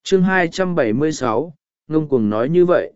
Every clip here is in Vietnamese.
chương 276, ngông cuồng nói như vậy.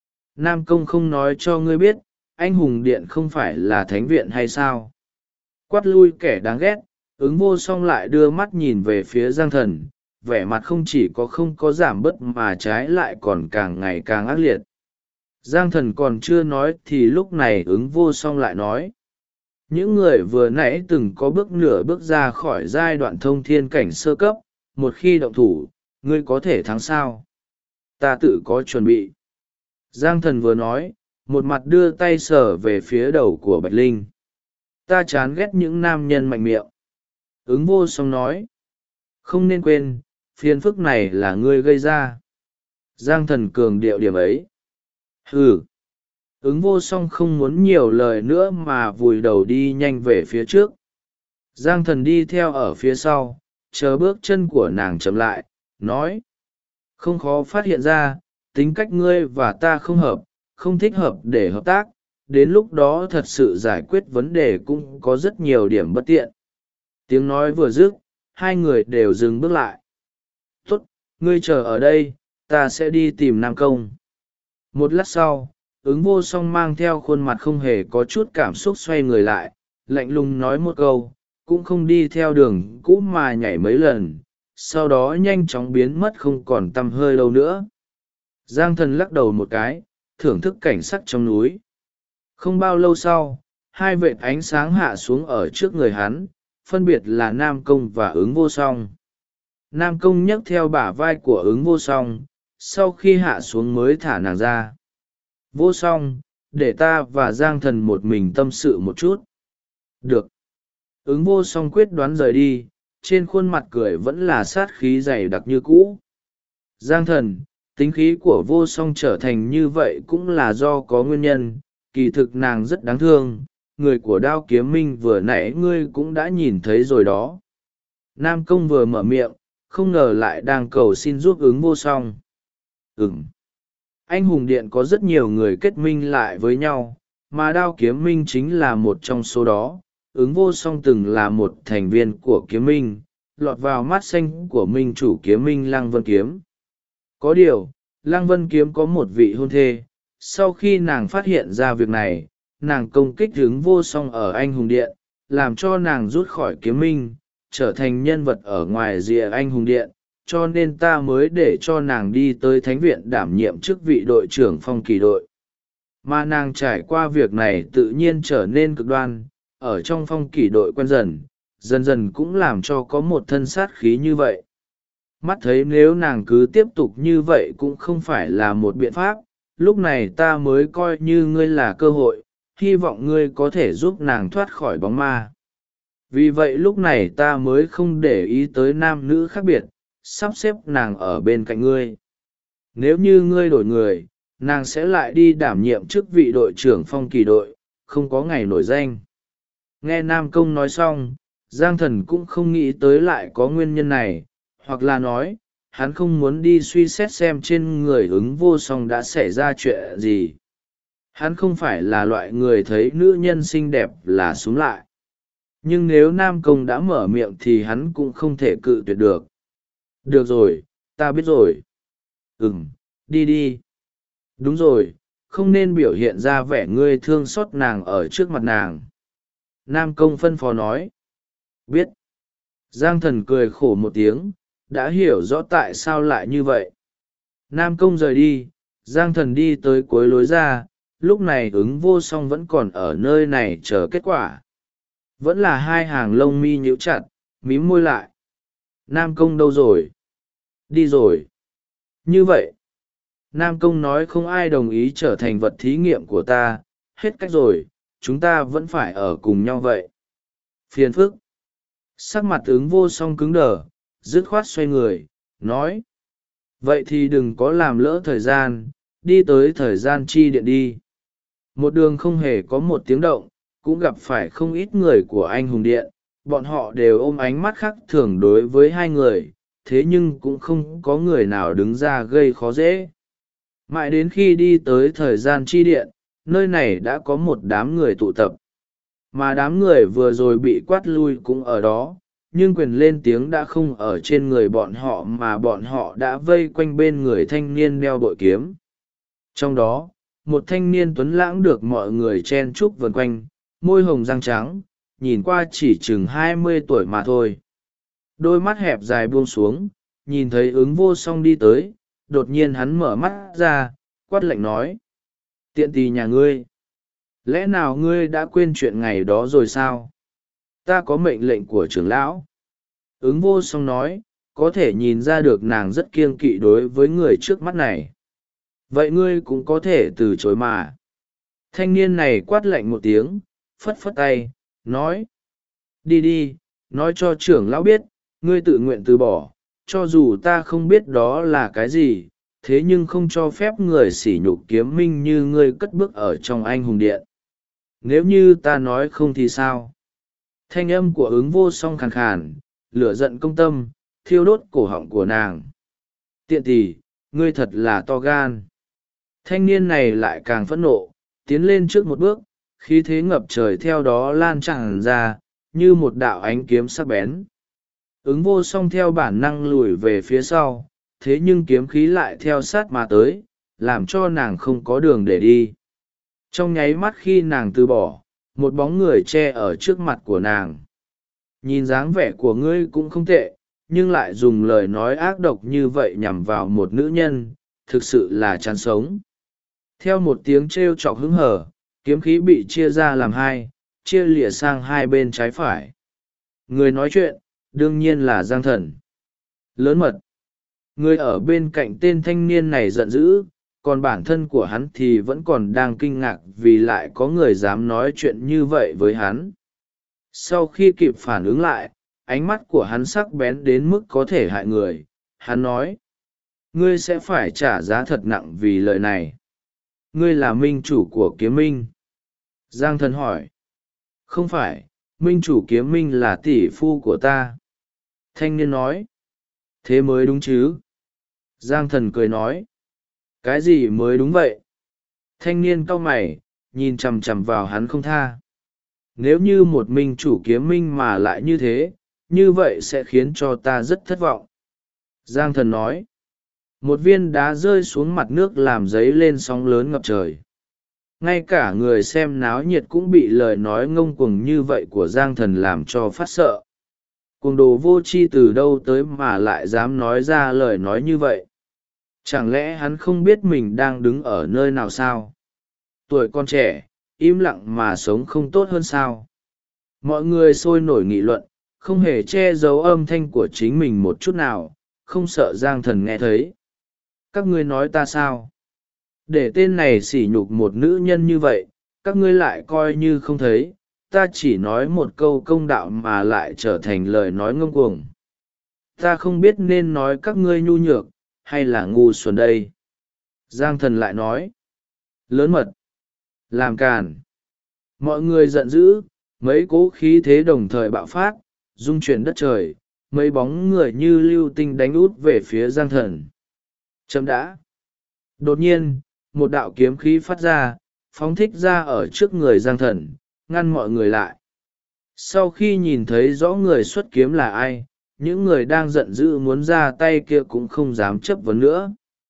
Nam Công không nói cho ngươi biết, anh hùng điện không phải là thánh viện hay sao? Quát lui kẻ đáng ghét, ứng vô song lại đưa mắt nhìn về phía Giang Thần, vẻ mặt không có giảm bớt mà trái lại còn càng ngày càng ác liệt. Giang Thần còn chưa nói thì lúc này ứng vô song lại nói. Những người vừa nãy từng có nửa bước ra khỏi giai đoạn thông thiên cảnh sơ cấp, một khi động thủ, ngươi có thể thắng sao? Ta tự có chuẩn bị. Giang Thần vừa nói, một mặt đưa tay sờ về phía đầu của Bạch Linh. Ta chán ghét những nam nhân mạnh miệng. Ứng vô song nói. Không nên quên, phiền phức này là ngươi gây ra. Giang Thần cường điệu điểm ấy. Hừ. Ứng vô song không muốn nhiều lời nữa mà vùi đầu đi nhanh về phía trước. Giang Thần đi theo ở phía sau, chờ bước chân của nàng chậm lại, nói. Không khó phát hiện ra, tính cách ngươi và ta không hợp, không thích hợp để hợp tác, đến lúc đó thật sự giải quyết vấn đề cũng có rất nhiều điểm bất tiện. Tiếng nói vừa dứt, hai người đều dừng bước lại. Tốt, ngươi chờ ở đây, ta sẽ đi tìm Nam Công. Một lát sau, ứng vô song mang theo khuôn mặt không hề có chút cảm xúc xoay người lại, lạnh lùng nói một câu, cũng không đi theo đường cũ mà nhảy mấy lần, sau đó nhanh chóng biến mất không còn tăm hơi đâu nữa. Giang Thần lắc đầu một cái, thưởng thức cảnh sắc trong núi. Không bao lâu sau, hai vệt ánh sáng hạ xuống ở trước người hắn, phân biệt là Nam Công và ứng vô song. Nam Công nhấc theo bả vai của ứng vô song, sau khi hạ xuống mới thả nàng ra. Vô song, để ta và Giang Thần một mình tâm sự một chút. Được. Ứng vô song quyết đoán rời đi, trên khuôn mặt cười vẫn là sát khí dày đặc như cũ. Giang Thần, tính khí của vô song trở thành như vậy cũng là do có nguyên nhân, kỳ thực nàng rất đáng thương, người của Đao Kiếm Minh vừa nãy ngươi cũng đã nhìn thấy rồi đó. Nam Công vừa mở miệng, không ngờ lại đang cầu xin giúp ứng vô song. Anh hùng điện có rất nhiều người kết minh lại với nhau, mà Đao Kiếm Minh chính là một trong số đó. Ứng vô song từng là một thành viên của Kiếm Minh, lọt vào mắt xanh của minh chủ Kiếm Minh Lăng Vân Kiếm. Có điều, Lăng Vân Kiếm có một vị hôn thê, sau khi nàng phát hiện ra việc này, nàng công kích ứng vô song ở anh hùng điện, làm cho nàng rút khỏi Kiếm Minh, trở thành nhân vật ở ngoài rìa anh hùng điện, cho nên ta mới để cho nàng đi tới thánh viện đảm nhiệm chức vị đội trưởng phong kỳ đội. Mà nàng trải qua việc này tự nhiên trở nên cực đoan, ở trong phong kỳ đội quen dần, dần dần cũng làm cho có một thân sát khí như vậy. Mắt thấy nếu nàng cứ tiếp tục như vậy cũng không phải là một biện pháp, lúc này ta mới coi như ngươi là cơ hội, hy vọng ngươi có thể giúp nàng thoát khỏi bóng ma. Vì vậy lúc này ta mới không để ý tới nam nữ khác biệt, sắp xếp nàng ở bên cạnh ngươi. Nếu như ngươi đổi người, nàng sẽ lại đi đảm nhiệm chức vị đội trưởng phong kỳ đội, không có ngày nổi danh. Nghe Nam Công nói xong, Giang Thần cũng không nghĩ tới lại có nguyên nhân này, hoặc là nói, hắn không muốn đi suy xét xem trên người ứng vô song đã xảy ra chuyện gì. Hắn không phải là loại người thấy nữ nhân xinh đẹp là xuống lại. Nhưng nếu Nam Công đã mở miệng thì hắn cũng không thể cự tuyệt được. Được rồi, ta biết rồi. Đi đi. Đúng rồi, không nên biểu hiện ra vẻ ngươi thương xót nàng ở trước mặt nàng. Nam Công phân phó nói. Biết. Giang Thần cười khổ một tiếng, đã hiểu rõ tại sao lại như vậy. Nam Công rời đi, Giang Thần đi tới cuối lối ra, lúc này ứng vô song vẫn còn ở nơi này chờ kết quả. Vẫn là hai hàng lông mi nhíu chặt, mím môi lại. Nam Công đâu rồi? Đi rồi. Như vậy, Nam Công nói không ai đồng ý trở thành vật thí nghiệm của ta, hết cách rồi, chúng ta vẫn phải ở cùng nhau vậy. Phiền phức. Sắc mặt ứng vô song cứng đờ, dứt khoát xoay người, nói. Vậy thì đừng có làm lỡ thời gian, đi tới thời gian chi điện đi. Một đường không hề có một tiếng động, cũng gặp phải không ít người của anh hùng điện, bọn họ đều ôm ánh mắt khác thường đối với hai người, thế nhưng cũng không có người nào đứng ra gây khó dễ. Mãi đến khi đi tới thời gian chi điện, nơi này đã có một đám người tụ tập. Mà đám người vừa rồi bị quát lui cũng ở đó, nhưng quyền lên tiếng đã không ở trên người bọn họ mà bọn họ đã vây quanh bên người thanh niên đeo bội kiếm. Trong đó, một thanh niên tuấn lãng được mọi người chen chúc vần quanh, môi hồng răng trắng, nhìn qua chỉ chừng 20 tuổi mà thôi. Đôi mắt hẹp dài buông xuống, nhìn thấy Ứng Vô Song đi tới, đột nhiên hắn mở mắt ra, quát lạnh nói: tiện tỳ nhà ngươi, lẽ nào ngươi đã quên chuyện ngày đó rồi sao? Ta có mệnh lệnh của trưởng lão. Ứng Vô Song nói, có thể nhìn ra được nàng rất kiêng kỵ đối với người trước mắt này. Vậy ngươi cũng có thể từ chối mà. Thanh niên này quát lạnh một tiếng, phất phất tay, nói: đi đi, nói cho trưởng lão biết, ngươi tự nguyện từ bỏ, cho dù ta không biết đó là cái gì, thế nhưng không cho phép người sỉ nhục kiếm minh như ngươi cất bước ở trong anh hùng điện. Nếu như ta nói không thì sao? Thanh âm của Ứng Vô Song khàn khàn, lửa giận công tâm, thiêu đốt cổ họng của nàng. Tiện tỷ, ngươi thật là to gan. Thanh niên này lại càng phẫn nộ, tiến lên trước một bước, khí thế ngập trời theo đó lan tràn ra, như một đạo ánh kiếm sắc bén. Ứng Vô Song theo bản năng lùi về phía sau, thế nhưng kiếm khí lại theo sát mà tới, làm cho nàng không có đường để đi. Trong nháy mắt khi nàng từ bỏ, một bóng người che ở trước mặt của nàng. Nhìn dáng vẻ của ngươi cũng không tệ, nhưng lại dùng lời nói ác độc như vậy nhằm vào một nữ nhân, thực sự là chán sống. Theo một tiếng trêu chọc hứng hở, kiếm khí bị chia ra làm hai, chia lìa sang hai bên trái phải. Người nói chuyện, đương nhiên là Giang Thần. Lớn mật. Người ở bên cạnh tên thanh niên này giận dữ, còn bản thân của hắn thì vẫn còn đang kinh ngạc vì lại có người dám nói chuyện như vậy với hắn. Sau khi kịp phản ứng lại, ánh mắt của hắn sắc bén đến mức có thể hại người. Hắn nói: ngươi sẽ phải trả giá thật nặng vì lời này. Ngươi là minh chủ của kiếm minh. Giang Thần hỏi. Không phải, minh chủ kiếm minh là tỷ phu của ta. Thanh niên nói. Thế mới đúng chứ. Giang Thần cười nói. Cái gì mới đúng vậy? Thanh niên cau mày, nhìn chằm chằm vào hắn không tha. Nếu như một minh chủ kiếm minh mà lại như thế, như vậy sẽ khiến cho ta rất thất vọng. Giang Thần nói. Một viên đá rơi xuống mặt nước làm dấy lên sóng lớn ngập trời. Ngay cả người xem náo nhiệt cũng bị lời nói ngông cuồng như vậy của Giang Thần làm cho phát sợ. Cuồng đồ vô tri từ đâu tới mà lại dám nói ra lời nói như vậy? Chẳng lẽ hắn không biết mình đang đứng ở nơi nào sao? Tuổi còn trẻ, im lặng mà sống không tốt hơn sao? Mọi người sôi nổi nghị luận, không hề che giấu âm thanh của chính mình một chút nào, không sợ Giang Thần nghe thấy. Các ngươi nói ta sao? Để tên này sỉ nhục một nữ nhân như vậy, các ngươi lại coi như không thấy, ta chỉ nói một câu công đạo mà lại trở thành lời nói ngông cuồng. Ta không biết nên nói các ngươi nhu nhược, hay là ngu xuẩn đây. Giang Thần lại nói. Lớn mật. Làm càn. Mọi người giận dữ, mấy cỗ khí thế đồng thời bạo phát, rung chuyển đất trời, mấy bóng người như lưu tinh đánh út về phía Giang Thần. Chấm đã. Đột nhiên, một đạo kiếm khí phát ra, phóng thích ra ở trước người Giang Thần, ngăn mọi người lại. Sau khi nhìn thấy rõ người xuất kiếm là ai, những người đang giận dữ muốn ra tay kia cũng không dám chấp vấn nữa.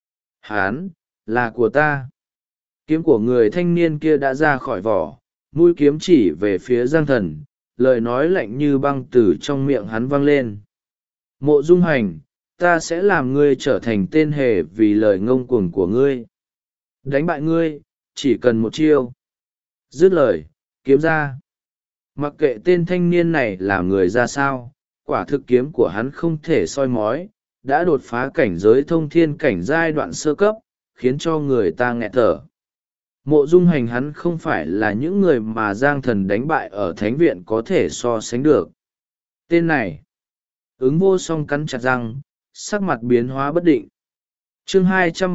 Hán, là của ta. Kiếm của người thanh niên kia đã ra khỏi vỏ, mũi kiếm chỉ về phía Giang Thần, lời nói lạnh như băng từ trong miệng hắn vang lên. Mộ Dung Hành, ta sẽ làm ngươi trở thành tên hề vì lời ngông cuồng của ngươi. Đánh bại ngươi, chỉ cần một chiêu. Dứt lời, kiếm ra. Mặc kệ tên thanh niên này là người ra sao, quả thực kiếm của hắn không thể soi mói, đã đột phá cảnh giới thông thiên cảnh giai đoạn sơ cấp, khiến cho người ta nghẹt thở. Mộ Dung Hành hắn không phải là những người mà Giang Thần đánh bại ở Thánh Viện có thể so sánh được. Tên này. Ứng Vô Song cắn chặt răng, sắc mặt biến hóa bất định. Chương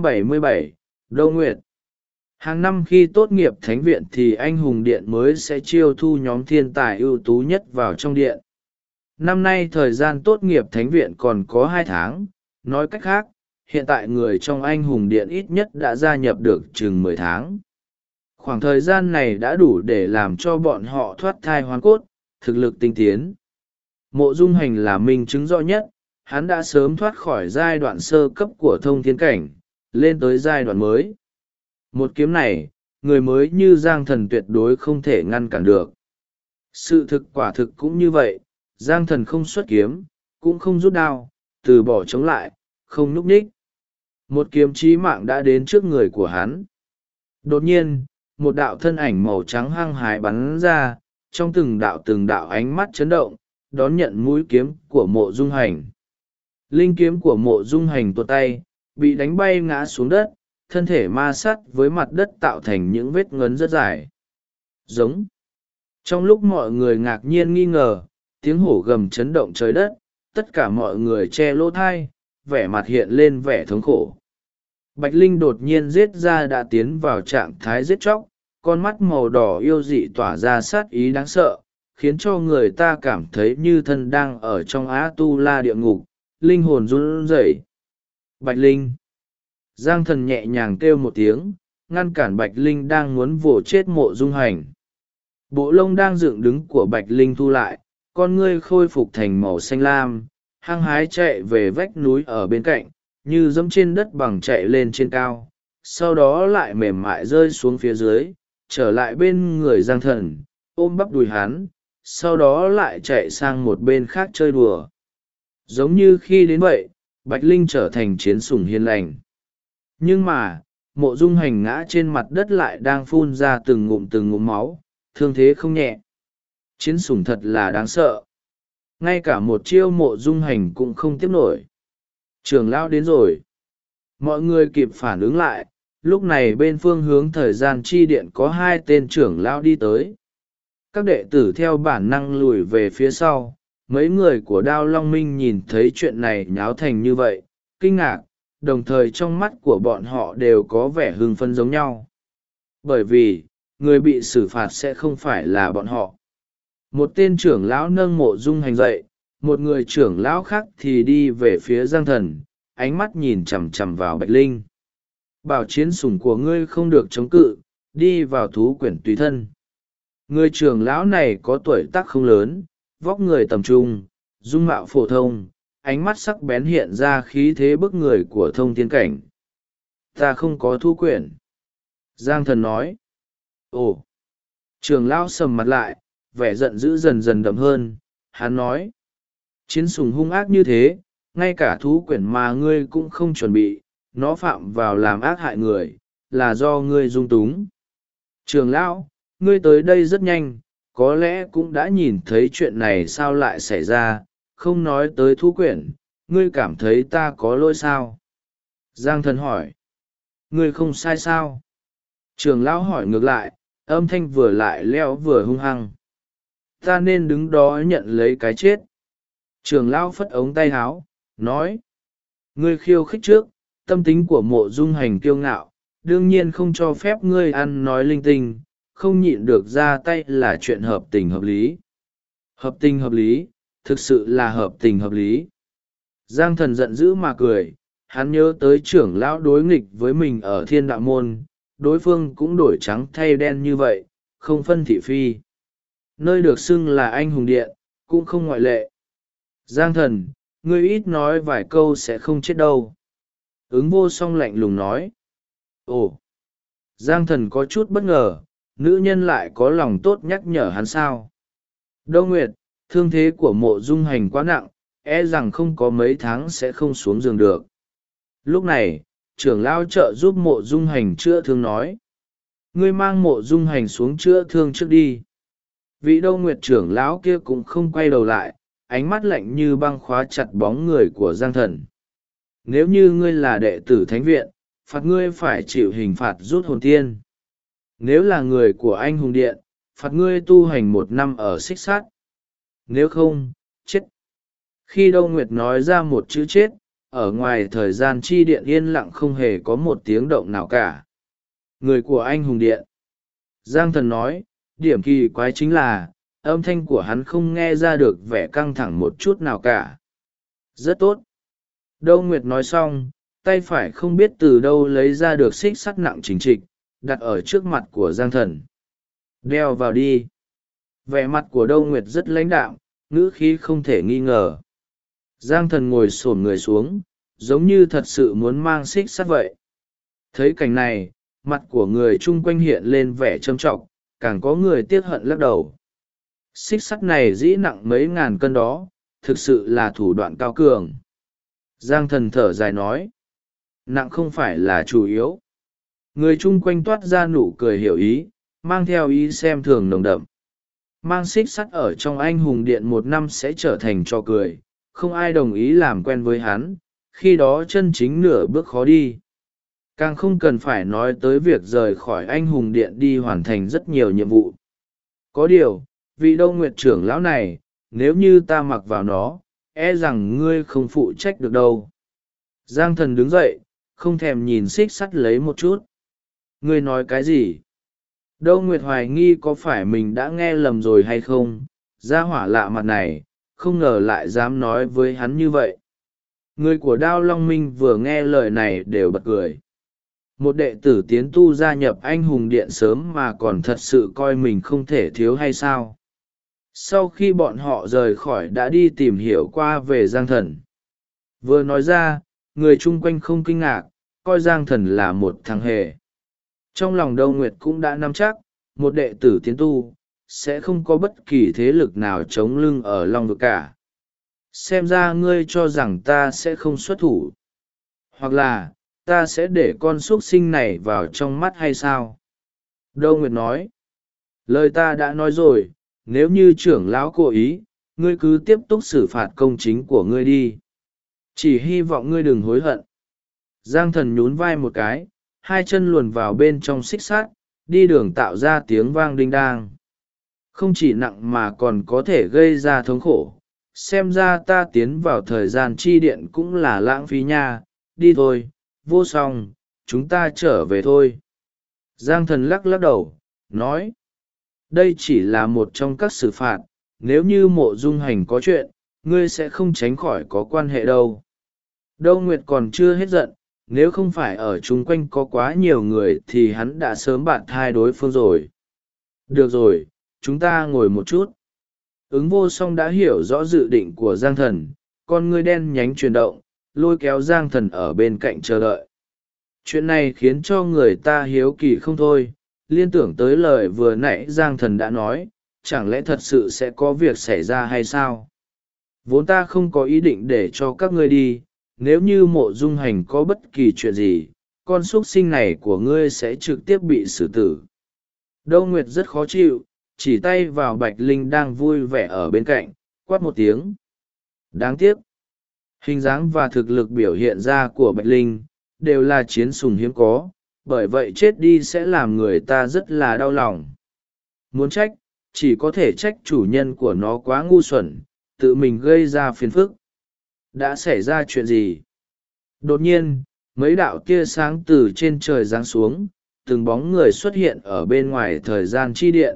277, Đô Nguyệt. Hàng năm khi tốt nghiệp Thánh Viện thì anh hùng điện mới sẽ chiêu thu nhóm thiên tài ưu tú nhất vào trong điện. Năm nay thời gian tốt nghiệp Thánh Viện còn có 2 tháng, nói cách khác, hiện tại người trong anh hùng điện ít nhất đã gia nhập được chừng 10 tháng. Khoảng thời gian này đã đủ để làm cho bọn họ thoát thai hoán cốt, thực lực tinh tiến. Mộ Dung Hành là minh chứng rõ nhất, hắn đã sớm thoát khỏi giai đoạn sơ cấp của thông thiên cảnh, lên tới giai đoạn mới. Một kiếm này, người mới như Giang Thần tuyệt đối không thể ngăn cản được. Sự thực quả thực cũng như vậy, Giang Thần không xuất kiếm, cũng không rút đao, từ bỏ chống lại, không nhúc nhích. Một kiếm chí mạng đã đến trước người của hắn. Đột nhiên, một đạo thân ảnh màu trắng hăng hái bắn ra, trong từng đạo ánh mắt chấn động, đón nhận mũi kiếm của Mộ Dung Hành. Linh kiếm của Mộ Dung Hành tuột tay, bị đánh bay ngã xuống đất, thân thể ma sát với mặt đất tạo thành những vết ngấn rất dài. Giống. Trong lúc mọi người ngạc nhiên nghi ngờ, tiếng hổ gầm chấn động trời đất, tất cả mọi người che lỗ thai, vẻ mặt hiện lên vẻ thống khổ. Bạch Linh đột nhiên giết ra đã tiến vào trạng thái giết chóc, con mắt màu đỏ yêu dị tỏa ra sát ý đáng sợ, khiến cho người ta cảm thấy như thân đang ở trong Á Tu La địa ngục, linh hồn run rẩy. Bạch Linh. Giang Thần nhẹ nhàng kêu một tiếng, ngăn cản Bạch Linh đang muốn vồ chết Mộ Dung Hành. Bộ lông đang dựng đứng của Bạch Linh thu lại, con ngươi khôi phục thành màu xanh lam, hăng hái chạy về vách núi ở bên cạnh, như dẫm trên đất bằng chạy lên trên cao, sau đó lại mềm mại rơi xuống phía dưới, trở lại bên người Giang Thần, ôm bắp đùi hắn, sau đó lại chạy sang một bên khác chơi đùa. Giống như khi đến vậy, Bạch Linh trở thành chiến sủng hiền lành. Nhưng mà, Mộ Dung Hành ngã trên mặt đất lại đang phun ra từng ngụm máu, thương thế không nhẹ. Chiến sủng thật là đáng sợ. Ngay cả một chiêu Mộ Dung Hành cũng không tiếp nổi. Trưởng lão đến rồi. Mọi người kịp phản ứng lại, lúc này bên phương hướng thời gian chi điện có hai tên trưởng lão đi tới. Các đệ tử theo bản năng lùi về phía sau. Mấy người của Đao Long Minh nhìn thấy chuyện này nháo thành như vậy, kinh ngạc, đồng thời trong mắt của bọn họ đều có vẻ hưng phấn giống nhau. Bởi vì, người bị xử phạt sẽ không phải là bọn họ. Một tên trưởng lão nâng Mộ Dung Hành dậy, một người trưởng lão khác thì đi về phía Giang Thần, ánh mắt nhìn chằm chằm vào Bạch Linh. Bảo chiến sủng của ngươi không được chống cự, đi vào thú quyển tùy thân. Người trưởng lão này có tuổi tác không lớn, vóc người tầm trung, dung mạo phổ thông, ánh mắt sắc bén hiện ra khí thế bức người của thông thiên cảnh. Ta không có thú quyển. Giang Thần nói. Ồ. Trưởng lão sầm mặt lại, vẻ giận dữ dần dần đậm hơn, hắn nói. Chiến sủng hung ác như thế, ngay cả thú quyển mà ngươi cũng không chuẩn bị, nó phạm vào làm ác hại người, là do ngươi dung túng. Trưởng lão, ngươi tới đây rất nhanh, có lẽ cũng đã nhìn thấy chuyện này sao lại xảy ra, không nói tới thú quyển, ngươi cảm thấy ta có lỗi sao? Giang Thần hỏi. Ngươi không sai sao? Trưởng lão hỏi ngược lại, âm thanh vừa lại leo vừa hung hăng. Ta nên đứng đó nhận lấy cái chết. Trưởng lão phất ống tay háo, nói. Ngươi khiêu khích trước, tâm tính của Mộ Dung Hành kiêu ngạo, đương nhiên không cho phép ngươi ăn nói linh tinh, không nhịn được ra tay là chuyện hợp tình hợp lý. Hợp tình hợp lý, thực sự là hợp tình hợp lý. Giang Thần giận dữ mà cười, hắn nhớ tới trưởng lão đối nghịch với mình ở Thiên Đạo Môn, đối phương cũng đổi trắng thay đen như vậy, không phân thị phi. Nơi được xưng là anh hùng điện, cũng không ngoại lệ. Giang Thần, ngươi ít nói vài câu sẽ không chết đâu. Ứng Vô Song lạnh lùng nói. Ồ! Giang Thần có chút bất ngờ, nữ nhân lại có lòng tốt nhắc nhở hắn sao. Đâu Nguyệt, thương thế của Mộ Dung Hành quá nặng, e rằng không có mấy tháng sẽ không xuống giường được. Lúc này, trưởng lão trợ giúp Mộ Dung Hành chữa thương nói. Ngươi mang Mộ Dung Hành xuống chữa thương trước đi. Vị Đâu Nguyệt trưởng lão kia cũng không quay đầu lại, ánh mắt lạnh như băng khóa chặt bóng người của Giang Thần. Nếu như ngươi là đệ tử thánh viện, phạt ngươi phải chịu hình phạt rút hồn tiên. Nếu là người của anh hùng điện, phạt ngươi tu hành 1 năm ở xích sát. Nếu không, chết. Khi Đâu Nguyệt nói ra một chữ chết, ở ngoài thời gian chi điện yên lặng không hề có một tiếng động nào cả. Người của anh hùng điện. Giang Thần nói, điểm kỳ quái chính là, âm thanh của hắn không nghe ra được vẻ căng thẳng một chút nào cả. Rất tốt. Đâu Nguyệt nói xong, tay phải không biết từ đâu lấy ra được xích sắt nặng chính trịch, đặt ở trước mặt của Giang Thần. Đeo vào đi. Vẻ mặt của Đâu Nguyệt rất lãnh đạm, ngữ khí không thể nghi ngờ. Giang Thần ngồi xổm người xuống, giống như thật sự muốn mang xích sắt vậy. Thấy cảnh này, mặt của người chung quanh hiện lên vẻ trầm trọng, càng có người tiếc hận lắc đầu. Xích sắt này dĩ nặng mấy ngàn cân đó, thực sự là thủ đoạn cao cường. Giang Thần thở dài nói, nặng không phải là chủ yếu. Người chung quanh toát ra nụ cười hiểu ý, mang theo ý xem thường nồng đậm. Mang xích sắt ở trong anh hùng điện 1 năm sẽ trở thành trò cười, không ai đồng ý làm quen với hắn, khi đó chân chính nửa bước khó đi. Càng không cần phải nói tới việc rời khỏi anh hùng điện đi hoàn thành rất nhiều nhiệm vụ. Có điều, vị Đâu Nguyệt trưởng lão này, nếu như ta mặc vào nó, e rằng ngươi không phụ trách được đâu. Giang Thần đứng dậy, không thèm nhìn xích sắt lấy một chút. Ngươi nói cái gì? Đâu Nguyệt hoài nghi có phải mình đã nghe lầm rồi hay không, gia hỏa lạ mặt này, không ngờ lại dám nói với hắn như vậy. Người của Đao Long Minh vừa nghe lời này đều bật cười. Một đệ tử tiến tu gia nhập anh hùng điện sớm mà còn thật sự coi mình không thể thiếu hay sao? Sau khi bọn họ rời khỏi đã đi tìm hiểu qua về Giang Thần. Vừa nói ra, người chung quanh không kinh ngạc, coi Giang Thần là một thằng hề. Trong lòng Đâu Nguyệt cũng đã nắm chắc, một đệ tử tiến tu, sẽ không có bất kỳ thế lực nào chống lưng ở Long vực cả. Xem ra ngươi cho rằng ta sẽ không xuất thủ. Hoặc là, ta sẽ để con x u ấ t sinh này vào trong mắt hay sao? Đâu Nguyệt nói, lời ta đã nói rồi, nếu như trưởng lão cố ý, ngươi cứ tiếp tục xử phạt công chính của ngươi đi. Chỉ hy vọng ngươi đừng hối hận. Giang Thần nhún vai một cái, hai chân luồn vào bên trong xích sắt, đi đường tạo ra tiếng vang đinh đang. Không chỉ nặng mà còn có thể gây ra thống khổ. Xem ra ta tiến vào thời gian chi điện cũng là lãng phí nha. Đi thôi, vô song, chúng ta trở về thôi. Giang Thần lắc lắc đầu, nói. Đây chỉ là một trong các xử phạt, nếu như Mộ Dung Hành có chuyện, ngươi sẽ không tránh khỏi có quan hệ đâu. Đâu Nguyệt còn chưa hết giận, nếu không phải ở chung quanh có quá nhiều người thì hắn đã sớm bạt thai đối phương rồi. Được rồi, chúng ta ngồi một chút. Ứng Vô Song đã hiểu rõ dự định của Giang Thần, con ngươi đen nhánh chuyển động, lôi kéo Giang Thần ở bên cạnh chờ đợi. Chuyện này khiến cho người ta hiếu kỳ không thôi, liên tưởng tới lời vừa nãy Giang Thần đã nói, chẳng lẽ thật sự sẽ có việc xảy ra hay sao? Vốn ta không có ý định để cho các ngươi đi, nếu như Mộ Dung Hành có bất kỳ chuyện gì, con x u ấ t sinh này của ngươi sẽ trực tiếp bị xử tử. Đâu Nguyệt rất khó chịu, chỉ tay vào Bạch Linh đang vui vẻ ở bên cạnh, quát một tiếng. Đáng tiếc, hình dáng và thực lực biểu hiện ra của Bạch Linh, đều là chiến sùng hiếm có, bởi vậy chết đi sẽ làm người ta rất là đau lòng. Muốn trách, chỉ có thể trách chủ nhân của nó quá ngu xuẩn, tự mình gây ra phiền phức. Đã xảy ra chuyện gì? Đột nhiên, mấy đạo tia sáng từ trên trời giáng xuống, từng bóng người xuất hiện ở bên ngoài thời gian chi điện.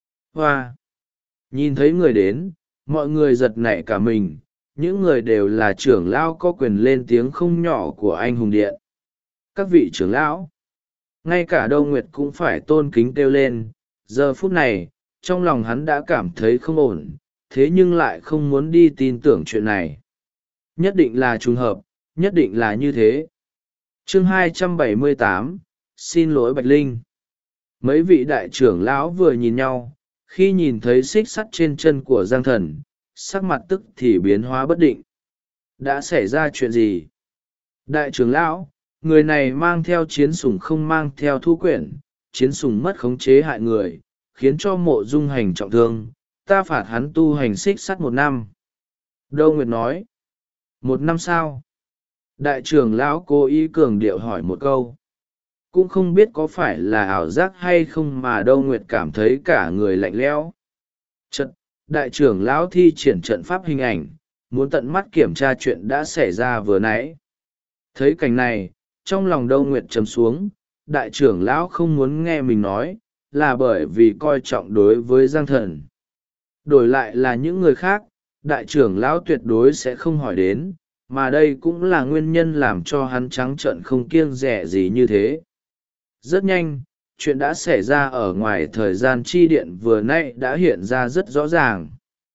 Hoa! Nhìn thấy người đến, mọi người giật nảy cả mình, những người đều là trưởng lão có quyền lên tiếng không nhỏ của anh hùng điện. Các vị trưởng lão, ngay cả Đâu Nguyệt cũng phải tôn kính kêu lên, giờ phút này, trong lòng hắn đã cảm thấy không ổn, thế nhưng lại không muốn đi tin tưởng chuyện này. Nhất định là trùng hợp, nhất định là như thế. Chương 278, xin lỗi Bạch Linh. Mấy vị đại trưởng lão vừa nhìn nhau, khi nhìn thấy xích sắt trên chân của Giang Thần, sắc mặt tức thì biến hóa bất định. Đã xảy ra chuyện gì? Đại trưởng lão, người này mang theo chiến sủng không mang theo thu quyển, chiến sủng mất khống chế hại người, khiến cho Mộ Dung Hành trọng thương, ta phạt hắn tu hành xích sắt 1 năm. Đâu Nguyệt nói. 1 năm sao? Đại trưởng lão cố ý cường điệu hỏi một câu. Cũng không biết có phải là ảo giác hay không mà Đâu Nguyệt cảm thấy cả người lạnh lẽo. Đại trưởng lão thi triển trận pháp hình ảnh, muốn tận mắt kiểm tra chuyện đã xảy ra vừa nãy. Thấy cảnh này, trong lòng Đâu Nguyệt trầm xuống, đại trưởng lão không muốn nghe mình nói, là bởi vì coi trọng đối với Giang Thần. Đổi lại là những người khác, đại trưởng lão tuyệt đối sẽ không hỏi đến, mà đây cũng là nguyên nhân làm cho hắn trắng trợn không kiêng dè gì như thế. Rất nhanh, chuyện đã xảy ra ở ngoài thời gian chi điện vừa nãy đã hiện ra rất rõ ràng.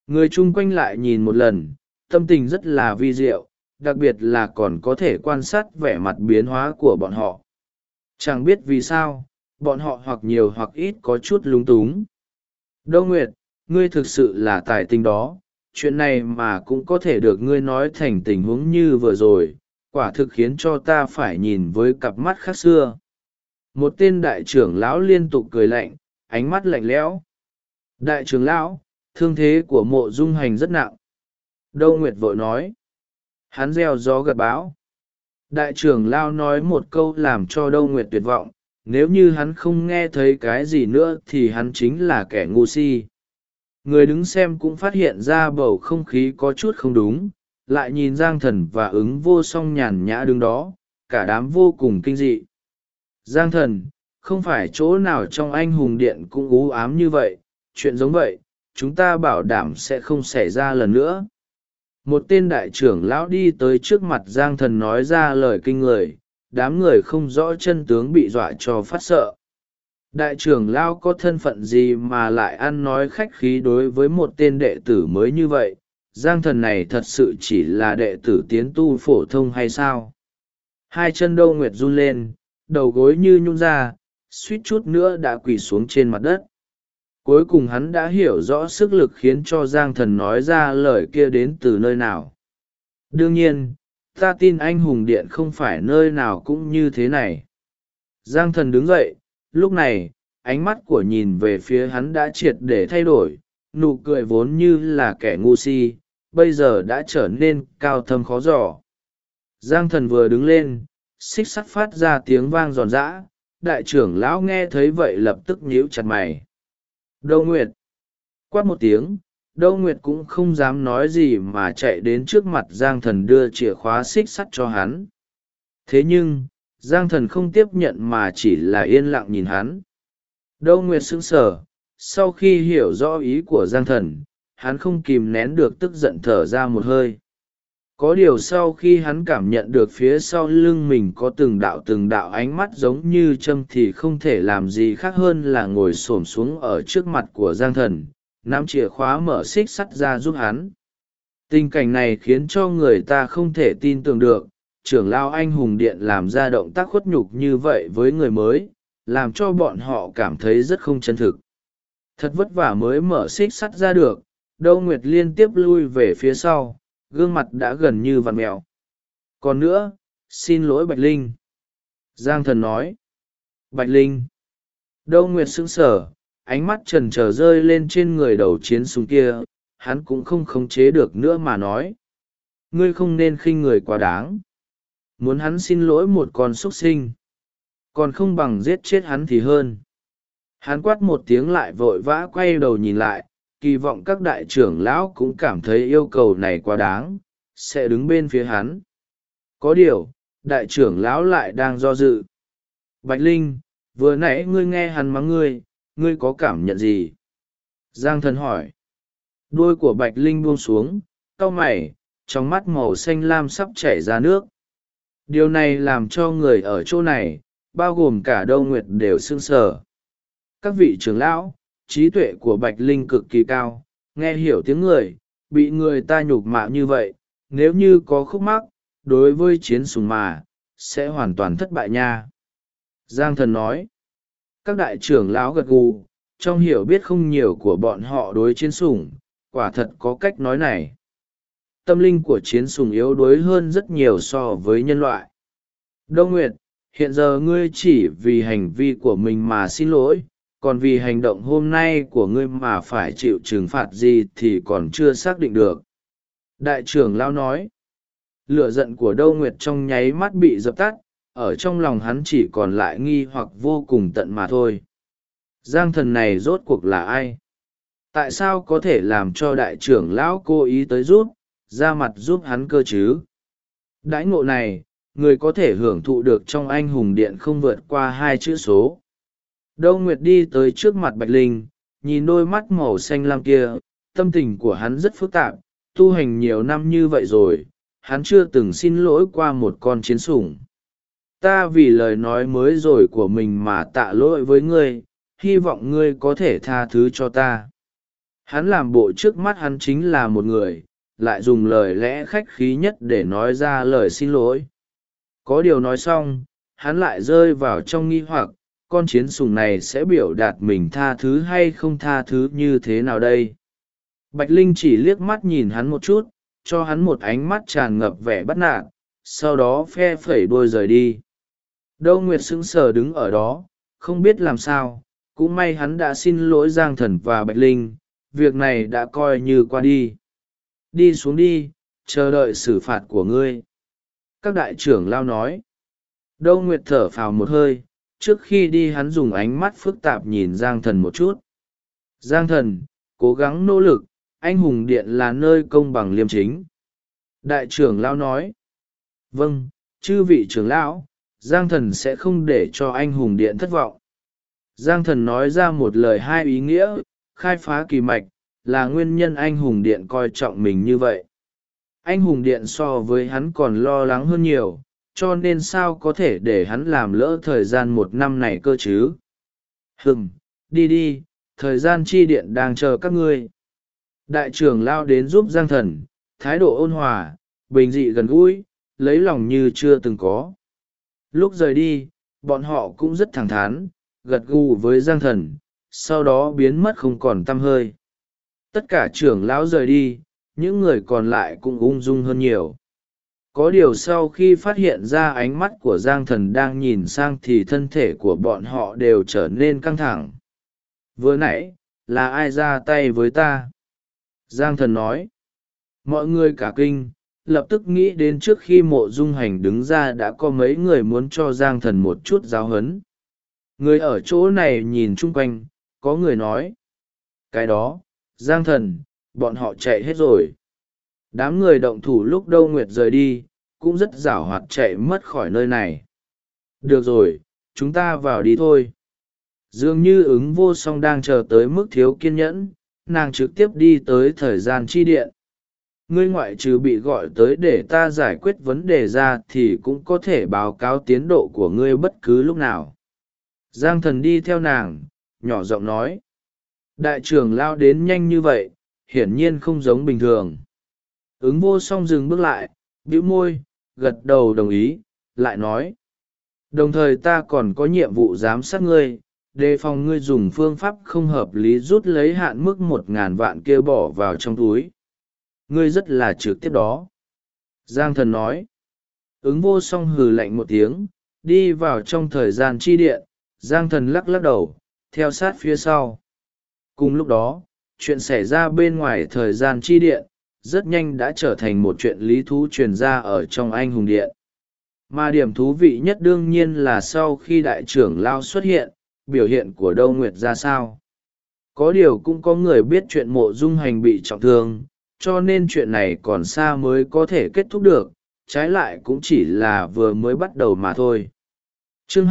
Người chung quanh lại nhìn một lần, tâm tình rất là vi diệu, đặc biệt là còn có thể quan sát vẻ mặt biến hóa của bọn họ. Chẳng biết vì sao, bọn họ hoặc nhiều hoặc ít có chút lúng túng. Đâu Nguyệt, ngươi thực sự là tài tình đó, chuyện này mà cũng có thể được ngươi nói thành tình huống như vừa rồi, quả thực khiến cho ta phải nhìn với cặp mắt khác xưa. Một tên đại trưởng lão liên tục cười lạnh, ánh mắt lạnh lẽo. Đại trưởng lão, thương thế của Mộ Dung Hành rất nặng. Đâu Nguyệt vội nói. Hắn gieo gió gặt bão. Đại trưởng lão nói một câu làm cho Đâu Nguyệt tuyệt vọng, nếu như hắn không nghe thấy cái gì nữa thì hắn chính là kẻ ngu si. Người đứng xem cũng phát hiện ra bầu không khí có chút không đúng, lại nhìn Giang Thần và Ứng Vô Song nhàn nhã đứng đó, cả đám vô cùng kinh dị. Giang Thần, không phải chỗ nào trong Anh Hùng Điện cũng u ám như vậy, chuyện giống vậy, chúng ta bảo đảm sẽ không xảy ra lần nữa. Một tên đại trưởng lão đi tới trước mặt Giang Thần nói ra lời kinh người, đám người không rõ chân tướng bị dọa cho phát sợ. Đại trưởng lão có thân phận gì mà lại ăn nói khách khí đối với một tên đệ tử mới như vậy? Giang Thần này thật sự chỉ là đệ tử tiến tu phổ thông hay sao? Hai chân Đâu Nguyệt run lên, đầu gối như nhún ra, suýt chút nữa đã quỳ xuống trên mặt đất. Cuối cùng hắn đã hiểu rõ sức lực khiến cho Giang Thần nói ra lời kia đến từ nơi nào. Đương nhiên, ta tin Anh Hùng Điện không phải nơi nào cũng như thế này. Giang Thần đứng dậy, lúc này, ánh mắt của nhìn về phía hắn đã triệt để thay đổi, nụ cười vốn như là kẻ ngu si, bây giờ đã trở nên cao thâm khó giỏ. Giang Thần vừa đứng lên, xích sắt phát ra tiếng vang giòn giã, đại trưởng lão nghe thấy vậy lập tức nhíu chặt mày. Đâu Nguyệt! Quát một tiếng, Đâu Nguyệt cũng không dám nói gì mà chạy đến trước mặt Giang Thần đưa chìa khóa xích sắt cho hắn. Thế nhưng, Giang Thần không tiếp nhận mà chỉ là yên lặng nhìn hắn. Đâu Nguyệt sững sờ, sau khi hiểu rõ ý của Giang Thần, hắn không kìm nén được tức giận thở ra một hơi. Có điều sau khi hắn cảm nhận được phía sau lưng mình có từng đạo ánh mắt giống như châm thì không thể làm gì khác hơn là ngồi xổm xuống ở trước mặt của Giang Thần, nắm chìa khóa mở xích sắt ra giúp hắn. Tình cảnh này khiến cho người ta không thể tin tưởng được, trưởng lão Anh Hùng Điện làm ra động tác khuất nhục như vậy với người mới, làm cho bọn họ cảm thấy rất không chân thực. Thật vất vả mới mở xích sắt ra được, Đâu Nguyệt liên tiếp lui về phía sau, gương mặt đã gần như vặn mẹo. Còn nữa, xin lỗi Bạch Linh. Giang Thần nói. Bạch Linh. Đâu Nguyệt sững sờ, ánh mắt trần trờ rơi lên trên người đầu chiến súng kia, hắn cũng không khống chế được nữa mà nói. Ngươi không nên khinh người quá đáng. Muốn hắn xin lỗi một con súc sinh, còn không bằng giết chết hắn thì hơn. Hắn quát một tiếng lại vội vã quay đầu nhìn lại, kỳ vọng các đại trưởng lão cũng cảm thấy yêu cầu này quá đáng, sẽ đứng bên phía hắn. Có điều, đại trưởng lão lại đang do dự. Bạch Linh, vừa nãy ngươi nghe hắn mắng ngươi, ngươi có cảm nhận gì? Giang Thần hỏi. Đuôi của Bạch Linh buông xuống, cau mày, trong mắt màu xanh lam sắp chảy ra nước. Điều này làm cho người ở chỗ này, bao gồm cả Đâu Nguyệt đều sững sờ. Các vị trưởng lão, trí tuệ của Bạch Linh cực kỳ cao, nghe hiểu tiếng người, bị người ta nhục mạ như vậy, nếu như có khúc mắc, đối với chiến sùng mà, sẽ hoàn toàn thất bại nha. Giang Thần nói. Các đại trưởng lão gật gù, trong hiểu biết không nhiều của bọn họ đối chiến sùng, quả thật có cách nói này. Tâm linh của chiến sùng yếu đuối hơn rất nhiều so với nhân loại. Đâu Nguyệt, hiện giờ ngươi chỉ vì hành vi của mình mà xin lỗi, còn vì hành động hôm nay của ngươi mà phải chịu trừng phạt gì thì còn chưa xác định được. Đại trưởng lão nói. Lửa giận của Đâu Nguyệt trong nháy mắt bị dập tắt, ở trong lòng hắn chỉ còn lại nghi hoặc vô cùng tận mà thôi. Giang Thần này rốt cuộc là ai? Tại sao có thể làm cho đại trưởng lão cố ý tới giúp, ra mặt giúp hắn cơ chứ? Đãi ngộ này, người có thể hưởng thụ được trong Anh Hùng Điện không vượt qua 2 chữ số. Đâu Nguyệt đi tới trước mặt Bạch Linh, nhìn đôi mắt màu xanh lam kia, tâm tình của hắn rất phức tạp, tu hành nhiều năm như vậy rồi, hắn chưa từng xin lỗi qua một con chiến sủng. Ta vì lời nói mới rồi của mình mà tạ lỗi với ngươi, hy vọng ngươi có thể tha thứ cho ta. Hắn làm bộ trước mắt hắn chính là một người, lại dùng lời lẽ khách khí nhất để nói ra lời xin lỗi. Có điều nói xong, hắn lại rơi vào trong nghi hoặc, con chiến sủng này sẽ biểu đạt mình tha thứ hay không tha thứ như thế nào đây? Bạch Linh chỉ liếc mắt nhìn hắn một chút, cho hắn một ánh mắt tràn ngập vẻ bắt nạt, sau đó phe phẩy đuôi rời đi. Đâu Nguyệt sững sờ đứng ở đó, không biết làm sao, cũng may hắn đã xin lỗi Giang Thần và Bạch Linh, việc này đã coi như qua đi. Đi xuống đi, chờ đợi xử phạt của ngươi. Các đại trưởng lao nói. Đâu Nguyệt thở phào một hơi, trước khi đi hắn dùng ánh mắt phức tạp nhìn Giang Thần một chút. Giang Thần, cố gắng nỗ lực, anh hùng điện là nơi công bằng liêm chính. Đại trưởng lão nói. Vâng, chư vị trưởng lão, Giang Thần sẽ không để cho anh hùng điện thất vọng. Giang Thần nói ra một lời hai ý nghĩa, khai phá kỳ mạch, là nguyên nhân anh hùng điện coi trọng mình như vậy. Anh hùng điện so với hắn còn lo lắng hơn nhiều, cho nên sao có thể để hắn làm lỡ thời gian một năm này cơ chứ? Đi đi, thời gian chi điện đang chờ các ngươi. Đại trưởng lao đến giúp Giang Thần, thái độ ôn hòa, bình dị gần gũi, lấy lòng như chưa từng có. Lúc rời đi, bọn họ cũng rất thẳng thắn, gật gù với Giang Thần, sau đó biến mất không còn tăm hơi. Tất cả trưởng lão rời đi, những người còn lại cũng ung dung hơn nhiều. Có điều sau khi phát hiện ra ánh mắt của Giang Thần đang nhìn sang thì thân thể của bọn họ đều trở nên căng thẳng. Vừa nãy, là ai ra tay với ta? Giang Thần nói. Mọi người cả kinh, lập tức nghĩ đến trước khi Mộ Dung Hành đứng ra đã có mấy người muốn cho Giang Thần một chút giáo huấn. Người ở chỗ này nhìn chung quanh, có người nói. Cái đó, Giang Thần, bọn họ chạy hết rồi. Đám người động thủ lúc Đâu Nguyệt rời đi, cũng rất giảo hoạt chạy mất khỏi nơi này. Được rồi, chúng ta vào đi thôi. Dường như ứng vô song đang chờ tới mức thiếu kiên nhẫn, nàng trực tiếp đi tới thời gian chi điện. Ngươi ngoại trừ bị gọi tới để ta giải quyết vấn đề ra thì cũng có thể báo cáo tiến độ của ngươi bất cứ lúc nào. Giang Thần đi theo nàng, nhỏ giọng nói. Đại trưởng lao đến nhanh như vậy, hiển nhiên không giống bình thường. Ứng vô song dừng bước lại, bĩu môi, gật đầu đồng ý, lại nói. Đồng thời ta còn có nhiệm vụ giám sát ngươi, đề phòng ngươi dùng phương pháp không hợp lý rút lấy hạn mức 1.000 vạn kia bỏ vào trong túi. Ngươi rất là trực tiếp đó. Giang Thần nói. Ứng vô song hừ lạnh một tiếng, đi vào trong thời gian chi điện, Giang Thần lắc lắc đầu, theo sát phía sau. Cùng lúc đó, chuyện xảy ra bên ngoài thời gian chi điện, rất nhanh đã trở thành một chuyện lý thú truyền ra ở trong anh hùng điện. Mà điểm thú vị nhất đương nhiên là sau khi đại trưởng lao xuất hiện, biểu hiện của Đâu Nguyệt ra sao. Có điều cũng có người biết chuyện Mộ Dung Hành bị trọng thương, cho nên chuyện này còn xa mới có thể kết thúc được, trái lại cũng chỉ là vừa mới bắt đầu mà thôi. Chương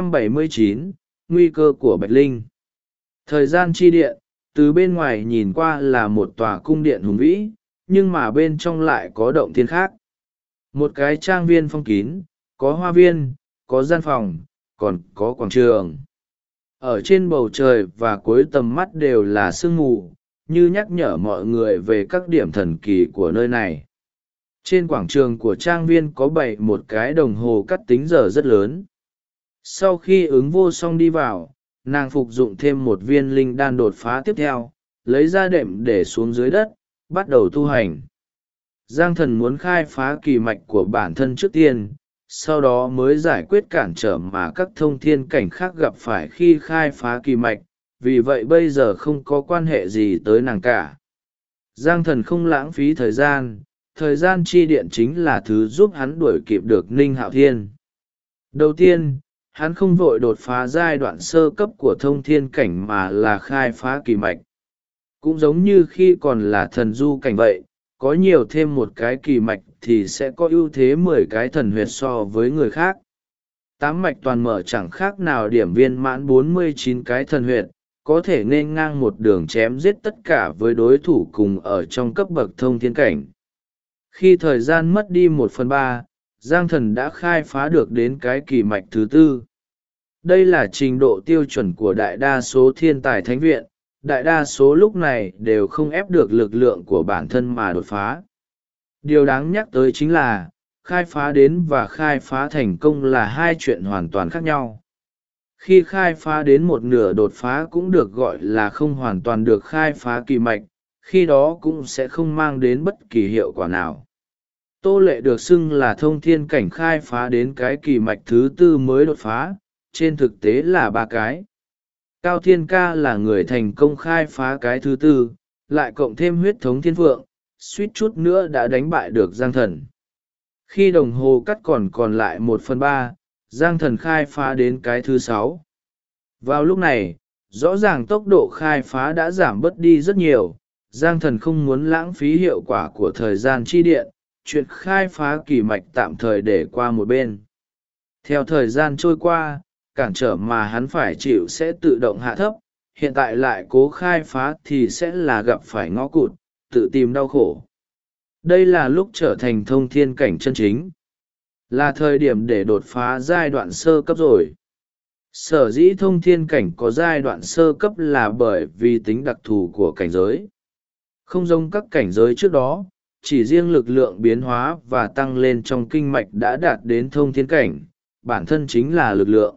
279, Nguy cơ của Bạch Linh. Thời gian chi điện, từ bên ngoài nhìn qua là một tòa cung điện hùng vĩ, nhưng mà bên trong lại có động thiên khác. Một cái trang viên phong kín, có hoa viên, có gian phòng, còn có quảng trường. Ở trên bầu trời và cuối tầm mắt đều là sương mù, như nhắc nhở mọi người về các điểm thần kỳ của nơi này. Trên quảng trường của trang viên có bày một cái đồng hồ cắt tính giờ rất lớn. Sau khi ứng vô song đi vào, nàng phục dụng thêm một viên linh đan đột phá tiếp theo, lấy ra đệm để xuống dưới đất, bắt đầu tu hành. Giang Thần muốn khai phá kỳ mạch của bản thân trước tiên, sau đó mới giải quyết cản trở mà các thông thiên cảnh khác gặp phải khi khai phá kỳ mạch, vì vậy bây giờ không có quan hệ gì tới nàng cả. Giang Thần không lãng phí thời gian chi điện chính là thứ giúp hắn đuổi kịp được Ninh Hạo Thiên. Đầu tiên, hắn không vội đột phá giai đoạn sơ cấp của thông thiên cảnh mà là khai phá kỳ mạch. Cũng giống như khi còn là thần du cảnh vậy, có nhiều thêm một cái kỳ mạch thì sẽ có ưu thế 10 cái thần huyệt so với người khác. 8 mạch toàn mở chẳng khác nào điểm viên mãn 49 cái thần huyệt, có thể nên ngang một đường chém giết tất cả với đối thủ cùng ở trong cấp bậc thông thiên cảnh. Khi thời gian mất đi 1/3, Giang Thần đã khai phá được đến cái kỳ mạch thứ tư. Đây là trình độ tiêu chuẩn của đại đa số thiên tài thánh viện, đại đa số lúc này đều không ép được lực lượng của bản thân mà đột phá. Điều đáng nhắc tới chính là khai phá đến và khai phá thành công là hai chuyện hoàn toàn khác nhau. Khi khai phá đến một nửa đột phá cũng được gọi là không hoàn toàn được khai phá kỳ mạch, khi đó cũng sẽ không mang đến bất kỳ hiệu quả nào. Tô Lệ được xưng là thông thiên cảnh khai phá đến cái kỳ mạch thứ tư mới đột phá, trên thực tế là ba cái. Cao Thiên Ca là người thành công khai phá cái thứ tư, lại cộng thêm huyết thống thiên phượng, suýt chút nữa đã đánh bại được Giang Thần. Khi đồng hồ cắt còn lại 1/3, Giang Thần khai phá đến cái thứ sáu. Vào lúc này, rõ ràng tốc độ khai phá đã giảm bớt đi rất nhiều. Giang Thần không muốn lãng phí hiệu quả của thời gian chi điện, chuyện khai phá kỳ mạch tạm thời để qua một bên. Theo thời gian trôi qua, cản trở mà hắn phải chịu sẽ tự động hạ thấp, hiện tại lại cố khai phá thì sẽ là gặp phải ngõ cụt, tự tìm đau khổ. Đây là lúc trở thành thông thiên cảnh chân chính, là thời điểm để đột phá giai đoạn sơ cấp rồi. Sở dĩ thông thiên cảnh có giai đoạn sơ cấp là bởi vì tính đặc thù của cảnh giới. Không giống các cảnh giới trước đó, chỉ riêng lực lượng biến hóa và tăng lên trong kinh mạch đã đạt đến thông thiên cảnh, bản thân chính là lực lượng.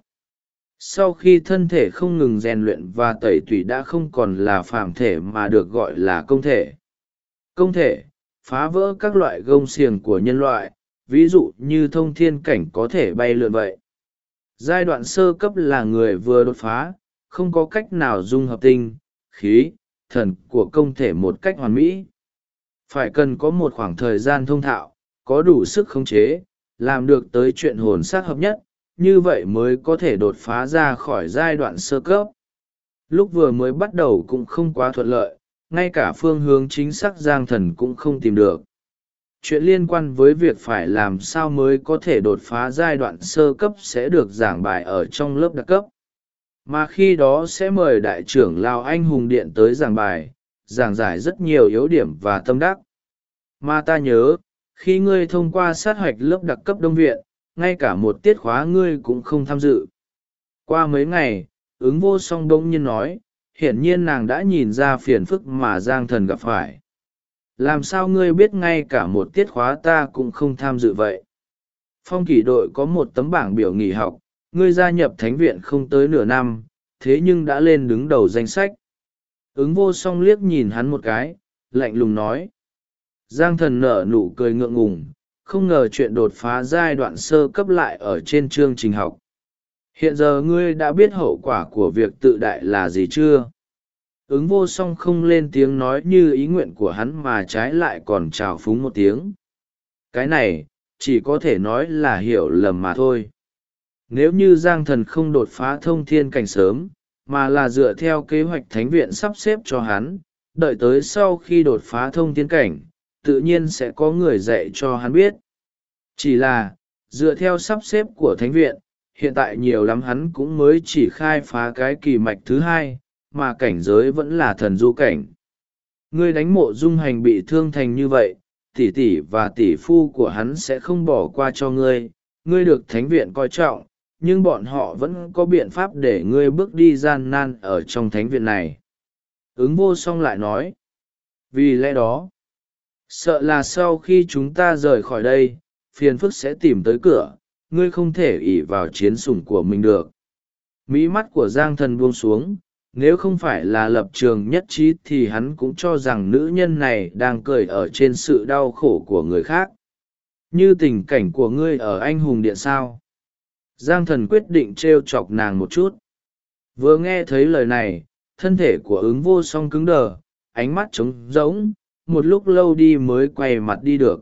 Sau khi thân thể không ngừng rèn luyện và tẩy tủy đã không còn là phàm thể mà được gọi là công thể. Công thể, phá vỡ các loại gông xiềng của nhân loại, ví dụ như thông thiên cảnh có thể bay lượn vậy. Giai đoạn sơ cấp là người vừa đột phá, không có cách nào dung hợp tinh, khí, thần của công thể một cách hoàn mỹ. Phải cần có một khoảng thời gian thông thạo, có đủ sức khống chế, làm được tới chuyện hồn xác hợp nhất, như vậy mới có thể đột phá ra khỏi giai đoạn sơ cấp. Lúc vừa mới bắt đầu cũng không quá thuận lợi, ngay cả phương hướng chính xác Giang Thần cũng không tìm được. Chuyện liên quan với việc phải làm sao mới có thể đột phá giai đoạn sơ cấp sẽ được giảng bài ở trong lớp đặc cấp. Mà khi đó sẽ mời đại trưởng lão Anh Hùng Điện tới giảng bài, giảng giải rất nhiều yếu điểm và tâm đắc. Mà ta nhớ, khi ngươi thông qua sát hoạch lớp đặc cấp Đông Viện, ngay cả một tiết khóa ngươi cũng không tham dự. Qua mấy ngày, Ứng Vô Song bỗng nhiên nói, hiển nhiên nàng đã nhìn ra phiền phức mà Giang Thần gặp phải. Làm sao ngươi biết ngay cả một tiết khóa ta cũng không tham dự vậy? Phong kỷ đội có một tấm bảng biểu nghỉ học, ngươi gia nhập thánh viện không tới nửa năm, thế nhưng đã lên đứng đầu danh sách. Ứng Vô Song liếc nhìn hắn một cái, lạnh lùng nói. Giang Thần nở nụ cười ngượng ngùng, không ngờ chuyện đột phá giai đoạn sơ cấp lại ở trên chương trình học. Hiện giờ ngươi đã biết hậu quả của việc tự đại là gì chưa? Ứng Vô Song không lên tiếng nói như ý nguyện của hắn mà trái lại còn trào phúng một tiếng. Cái này, chỉ có thể nói là hiểu lầm mà thôi. Nếu như Giang Thần không đột phá thông thiên cảnh sớm, mà là dựa theo kế hoạch thánh viện sắp xếp cho hắn, đợi tới sau khi đột phá thông thiên cảnh, tự nhiên sẽ có người dạy cho hắn biết. Chỉ là, dựa theo sắp xếp của thánh viện, hiện tại nhiều lắm hắn cũng mới chỉ khai phá cái kỳ mạch thứ hai, mà cảnh giới vẫn là thần du cảnh. Ngươi đánh Mộ Dung Hành bị thương thành như vậy, tỷ tỷ và tỷ phu của hắn sẽ không bỏ qua cho ngươi, ngươi được thánh viện coi trọng, nhưng bọn họ vẫn có biện pháp để ngươi bước đi gian nan ở trong thánh viện này. Ứng Vô Song lại nói, vì lẽ đó, sợ là sau khi chúng ta rời khỏi đây, phiền phức sẽ tìm tới cửa, ngươi không thể ỷ vào chiến sủng của mình được. Mí mắt của Giang Thần buông xuống, nếu không phải là lập trường nhất trí thì hắn cũng cho rằng nữ nhân này đang cười ở trên sự đau khổ của người khác. Như tình cảnh của ngươi ở Anh Hùng Điện sao? Giang Thần quyết định trêu chọc nàng một chút. Vừa nghe thấy lời này, thân thể của Ứng Vô Song cứng đờ, ánh mắt trống rỗng, một lúc lâu đi mới quay mặt đi được.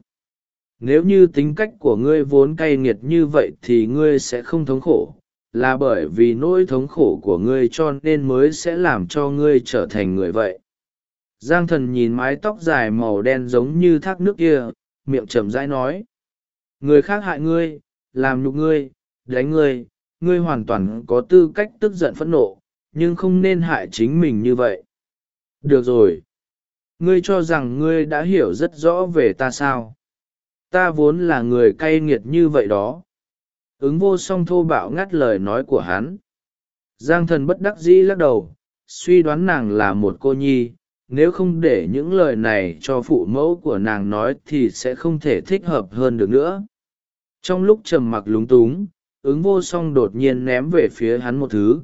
Nếu như tính cách của ngươi vốn cay nghiệt như vậy thì ngươi sẽ không thống khổ, là bởi vì nỗi thống khổ của ngươi cho nên mới sẽ làm cho ngươi trở thành người vậy. Giang Thần nhìn mái tóc dài màu đen giống như thác nước kia, miệng chậm rãi nói. Người khác hại ngươi, làm nhục ngươi, đánh ngươi, ngươi hoàn toàn có tư cách tức giận phẫn nộ, nhưng không nên hại chính mình như vậy. Được rồi. Ngươi cho rằng ngươi đã hiểu rất rõ về ta sao? Ta vốn là người cay nghiệt như vậy đó. Ứng Vô Song thô bạo ngắt lời nói của hắn. Giang Thần bất đắc dĩ lắc đầu, suy đoán nàng là một cô nhi, nếu không để những lời này cho phụ mẫu của nàng nói thì sẽ không thể thích hợp hơn được nữa. Trong lúc trầm mặc lúng túng, ứng vô song đột nhiên ném về phía hắn một thứ.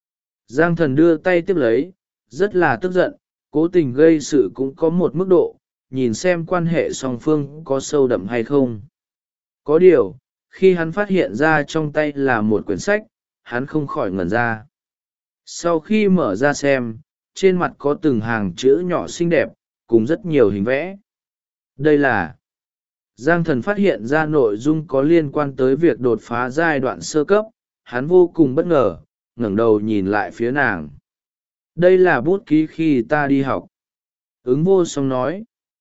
Giang Thần đưa tay tiếp lấy, rất là tức giận, cố tình gây sự cũng có một mức độ, nhìn xem quan hệ song phương có sâu đậm hay không. Có điều, khi hắn phát hiện ra trong tay là một quyển sách, hắn không khỏi ngẩn ra. Sau khi mở ra xem, trên mặt có từng hàng chữ nhỏ xinh đẹp, cùng rất nhiều hình vẽ. Đây là... Giang Thần phát hiện ra nội dung có liên quan tới việc đột phá giai đoạn sơ cấp, hắn vô cùng bất ngờ, ngẩng đầu nhìn lại phía nàng. Đây là bút ký khi ta đi học. Ứng vô song nói.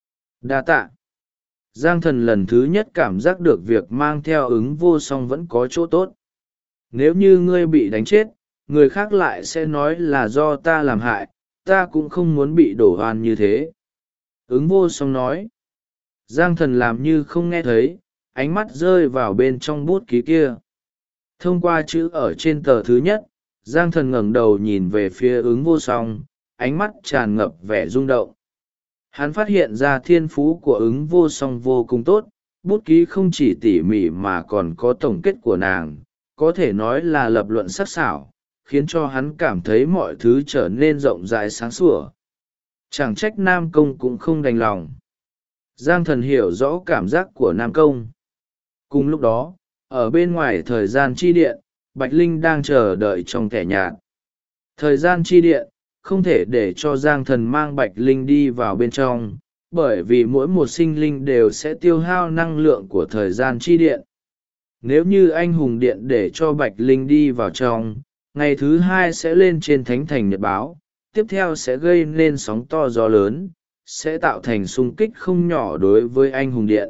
Đa tạ. Giang Thần lần thứ nhất cảm giác được việc mang theo ứng vô song vẫn có chỗ tốt. Nếu như ngươi bị đánh chết, người khác lại sẽ nói là do ta làm hại, ta cũng không muốn bị đổ oan như thế. Ứng vô song nói. Giang Thần làm như không nghe thấy, ánh mắt rơi vào bên trong bút ký kia. Thông qua chữ ở trên tờ thứ nhất, Giang Thần ngẩng đầu nhìn về phía ứng vô song, ánh mắt tràn ngập vẻ rung động. Hắn phát hiện ra thiên phú của ứng vô song vô cùng tốt, bút ký không chỉ tỉ mỉ mà còn có tổng kết của nàng, có thể nói là lập luận sắc sảo, khiến cho hắn cảm thấy mọi thứ trở nên rộng rãi sáng sủa. Chẳng trách Nam Công cũng không đành lòng. Giang Thần hiểu rõ cảm giác của Nam Công. Cùng lúc đó, ở bên ngoài thời gian chi điện, Bạch Linh đang chờ đợi trong thẻ nhạt. Thời gian chi điện, không thể để cho Giang Thần mang Bạch Linh đi vào bên trong, bởi vì mỗi một sinh linh đều sẽ tiêu hao năng lượng của thời gian chi điện. Nếu như anh hùng điện để cho Bạch Linh đi vào trong, ngày thứ hai sẽ lên trên Thánh Thành Nhật Báo, tiếp theo sẽ gây nên sóng to gió lớn, sẽ tạo thành xung kích không nhỏ đối với anh hùng điện.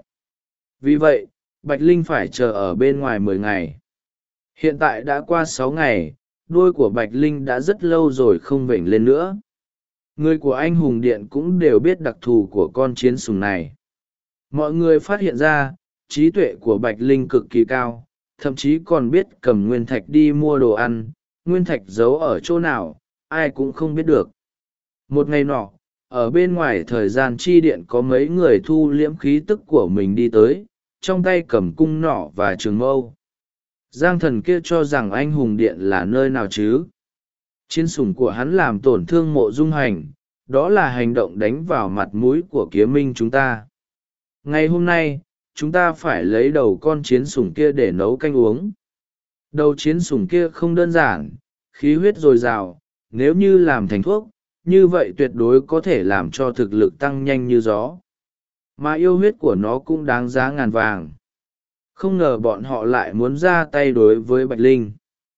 Vì vậy, Bạch Linh phải chờ ở bên ngoài 10 ngày. Hiện tại đã qua 6 ngày, đuôi của Bạch Linh đã rất lâu rồi không vểnh lên nữa. Người của anh hùng điện cũng đều biết đặc thù của con chiến sùng này. Mọi người phát hiện ra, trí tuệ của Bạch Linh cực kỳ cao, thậm chí còn biết cầm nguyên thạch đi mua đồ ăn, nguyên thạch giấu ở chỗ nào, ai cũng không biết được. Một ngày nọ, ở bên ngoài thời gian chi điện có mấy người thu liễm khí tức của mình đi tới, trong tay cầm cung nỏ và trường mâu. Giang Thần kia cho rằng anh hùng điện là nơi nào chứ? Chiến sủng của hắn làm tổn thương Mộ Dung Hành, đó là hành động đánh vào mặt mũi của Kiếm Minh chúng ta. Ngày hôm nay, chúng ta phải lấy đầu con chiến sủng kia để nấu canh uống. Đầu chiến sủng kia không đơn giản, khí huyết dồi dào, nếu như làm thành thuốc, như vậy tuyệt đối có thể làm cho thực lực tăng nhanh như gió. Mà yêu huyết của nó cũng đáng giá ngàn vàng. Không ngờ bọn họ lại muốn ra tay đối với Bạch Linh.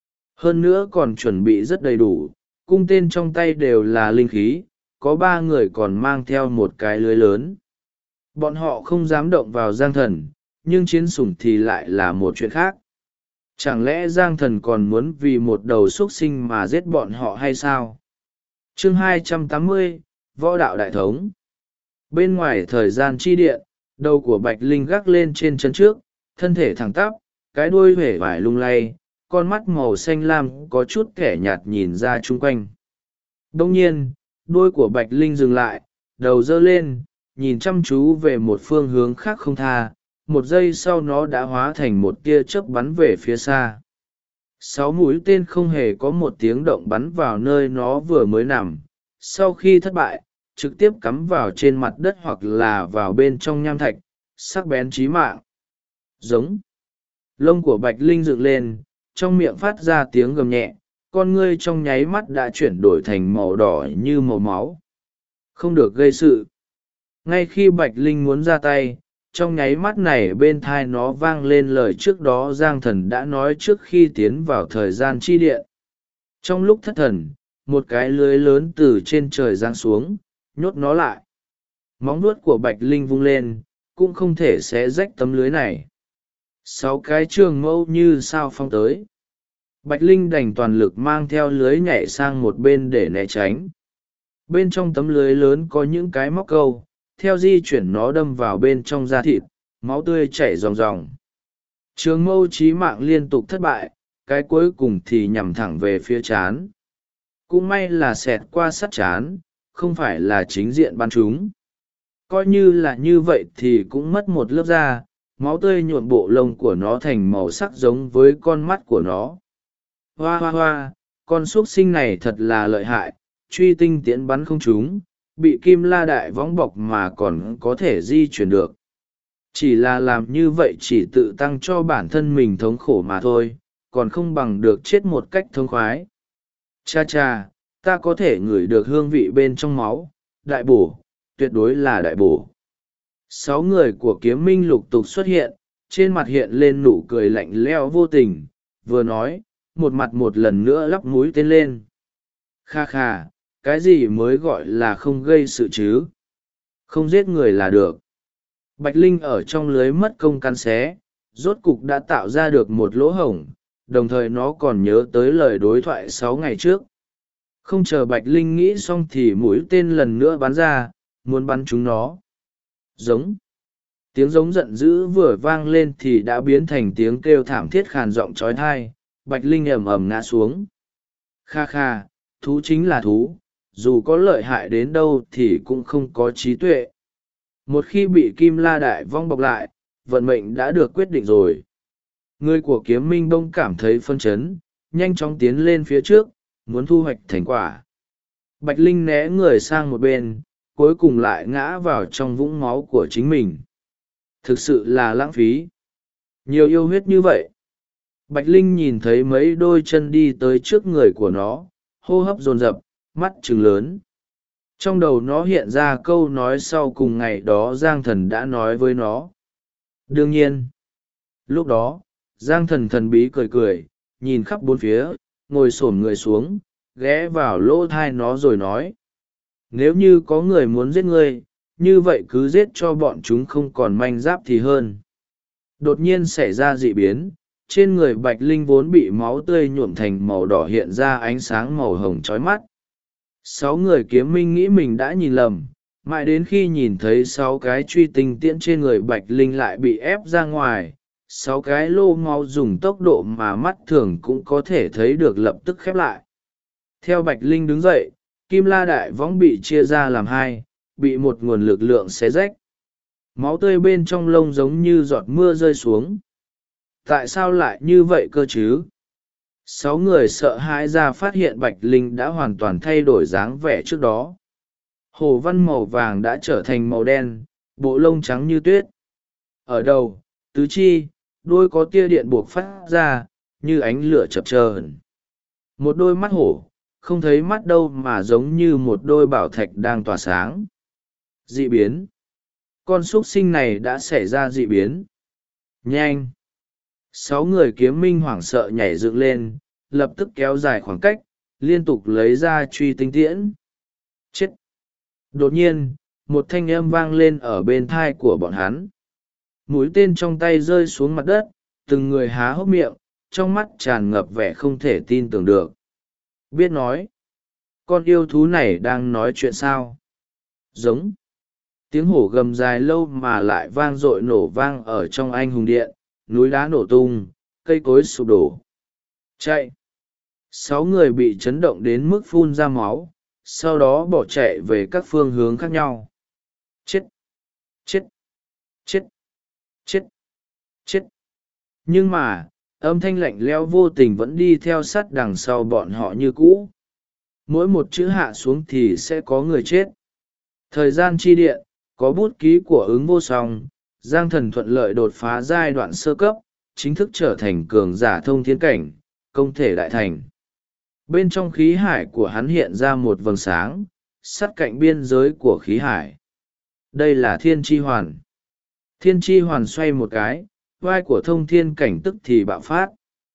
Hơn nữa còn chuẩn bị rất đầy đủ, cung tên trong tay đều là linh khí, có 3 người còn mang theo một cái lưới lớn. Bọn họ không dám động vào Giang Thần, nhưng chiến sủng thì lại là một chuyện khác. Chẳng lẽ Giang Thần còn muốn vì một đầu xuất sinh mà giết bọn họ hay sao? Chương 280, Võ đạo đại thống. Bên ngoài thời gian chi điện, đầu của Bạch Linh gác lên trên chân trước, thân thể thẳng tắp, cái đuôi huể vải lung lay, con mắt màu xanh lam có chút kẻ nhạt nhìn ra chung quanh. Đông nhiên, đuôi của Bạch Linh dừng lại, đầu giơ lên, nhìn chăm chú về một phương hướng khác không tha, một giây sau nó đã hóa thành một tia chớp bắn về phía xa. 6 mũi tên không hề có một tiếng động bắn vào nơi nó vừa mới nằm, sau khi thất bại, trực tiếp cắm vào trên mặt đất hoặc là vào bên trong nham thạch, sắc bén chí mạng. Giống. Lông của Bạch Linh dựng lên, trong miệng phát ra tiếng gầm nhẹ, con ngươi trong nháy mắt đã chuyển đổi thành màu đỏ như màu máu. Không được gây sự. Ngay khi Bạch Linh muốn ra tay, trong nháy mắt này bên thai nó vang lên lời trước đó Giang Thần đã nói trước khi tiến vào thời gian chi điện. Trong lúc thất thần, một cái lưới lớn từ trên trời giáng xuống, nhốt nó lại. Móng vuốt của Bạch Linh vung lên, cũng không thể xé rách tấm lưới này. 6 cái trường mâu như sao phong tới. Bạch Linh đành toàn lực mang theo lưới nhảy sang một bên để né tránh. Bên trong tấm lưới lớn có những cái móc câu, theo di chuyển nó đâm vào bên trong da thịt, máu tươi chảy ròng ròng. Trường mâu chí mạng liên tục thất bại, cái cuối cùng thì nhằm thẳng về phía trán. cũng may là xẹt qua sắt trán, không phải là chính diện bắn chúng. Coi như là như vậy thì cũng mất một lớp da, máu tươi nhuộm bộ lông của nó thành màu sắc giống với con mắt của nó. Hoa hoa hoa, con x u ấ t sinh này thật là lợi hại, truy tinh tiễn bắn không trúng, bị kim la đại võng bọc mà còn có thể di chuyển được. Chỉ là làm như vậy chỉ tự tăng cho bản thân mình thống khổ mà thôi, còn không bằng được chết một cách thống khoái. Cha cha, ta có thể ngửi được hương vị bên trong máu, đại bổ, tuyệt đối là đại bổ. 6 người của kiếm minh lục tục xuất hiện, trên mặt hiện lên nụ cười lạnh lẽo vô tình, vừa nói, một mặt một lần nữa lắp mũi tên lên. Kha kha, cái gì mới gọi là không gây sự chứ? Không giết người là được. Bạch Linh ở trong lưới mất công cắn xé, rốt cục đã tạo ra được một lỗ hổng, đồng thời nó còn nhớ tới lời đối thoại 6 ngày trước. Không chờ Bạch Linh nghĩ xong thì mũi tên lần nữa bắn ra, muốn bắn chúng nó. Giống. Tiếng giống giận dữ vừa vang lên thì đã biến thành tiếng kêu thảm thiết khàn giọng trói thai. Bạch Linh ầm ầm ngã xuống. Kha kha, thú chính là thú, dù có lợi hại đến đâu thì cũng không có trí tuệ. Một khi bị kim la đại vong bọc lại, vận mệnh đã được quyết định rồi. Người của kiếm minh bông cảm thấy phân chấn, nhanh chóng tiến lên phía trước, muốn thu hoạch thành quả. Bạch Linh né người sang một bên, cuối cùng lại ngã vào trong vũng máu của chính mình. Thực sự là lãng phí. Nhiều yêu huyết như vậy. Bạch Linh nhìn thấy mấy đôi chân đi tới trước người của nó, hô hấp dồn dập, mắt trừng lớn. Trong đầu nó hiện ra câu nói sau cùng ngày đó Giang Thần đã nói với nó. Đương nhiên. Lúc đó, Giang Thần thần bí cười cười, nhìn khắp bốn phía, ngồi xổm người xuống, ghé vào lỗ thai nó rồi nói. Nếu như có người muốn giết ngươi, như vậy cứ giết cho bọn chúng không còn manh giáp thì hơn. Đột nhiên xảy ra dị biến, trên người Bạch Linh vốn bị máu tươi nhuộm thành màu đỏ hiện ra ánh sáng màu hồng chói mắt. 6 người kiếm minh nghĩ mình đã nhìn lầm, mãi đến khi nhìn thấy 6 cái truy tinh tiễn trên người Bạch Linh lại bị ép ra ngoài, 6 cái lô máu dùng tốc độ mà mắt thường cũng có thể thấy được lập tức khép lại. Theo Bạch Linh đứng dậy, kim la đại võng bị chia ra làm hai, bị một nguồn lực lượng xé rách. Máu tươi bên trong lông giống như giọt mưa rơi xuống. Tại sao lại như vậy cơ chứ? 6 người sợ hãi ra phát hiện Bạch Linh đã hoàn toàn thay đổi dáng vẻ trước đó. Hồ văn màu vàng đã trở thành màu đen, bộ lông trắng như tuyết. Ở đầu, tứ chi, đuôi có tia điện buộc phát ra, như ánh lửa chập chờn. Một đôi mắt hổ, không thấy mắt đâu mà giống như một đôi bảo thạch đang tỏa sáng. Dị biến. Con x u ấ t sinh này đã xảy ra dị biến. Nhanh. 6 người kiếm minh hoảng sợ nhảy dựng lên, lập tức kéo dài khoảng cách, liên tục lấy ra truy tinh tiễn. Chết! Đột nhiên, một thanh âm vang lên ở bên thai của bọn hắn. Mũi tên trong tay rơi xuống mặt đất, từng người há hốc miệng, trong mắt tràn ngập vẻ không thể tin tưởng được. Biết nói, con yêu thú này đang nói chuyện sao? Giống. Tiếng hổ gầm dài lâu mà lại vang dội nổ vang ở trong anh hùng điện, núi đá nổ tung, cây cối sụp đổ. Chạy. 6 người bị chấn động đến mức phun ra máu, sau đó bỏ chạy về các phương hướng khác nhau. Chết! Chết! Chết! Chết! Chết! Nhưng mà, âm thanh lạnh lẽo vô tình vẫn đi theo sát đằng sau bọn họ như cũ. Mỗi một chữ hạ xuống thì sẽ có người chết. Thời gian chi điện, có bút ký của ứng vô song, Giang Thần thuận lợi đột phá giai đoạn sơ cấp, chính thức trở thành cường giả thông thiên cảnh, công thể đại thành. Bên trong khí hải của hắn hiện ra một vầng sáng, sát cạnh biên giới của khí hải. Đây là thiên chi hoàn. Thiên chi hoàn xoay một cái, vai của thông thiên cảnh tức thì bạo phát.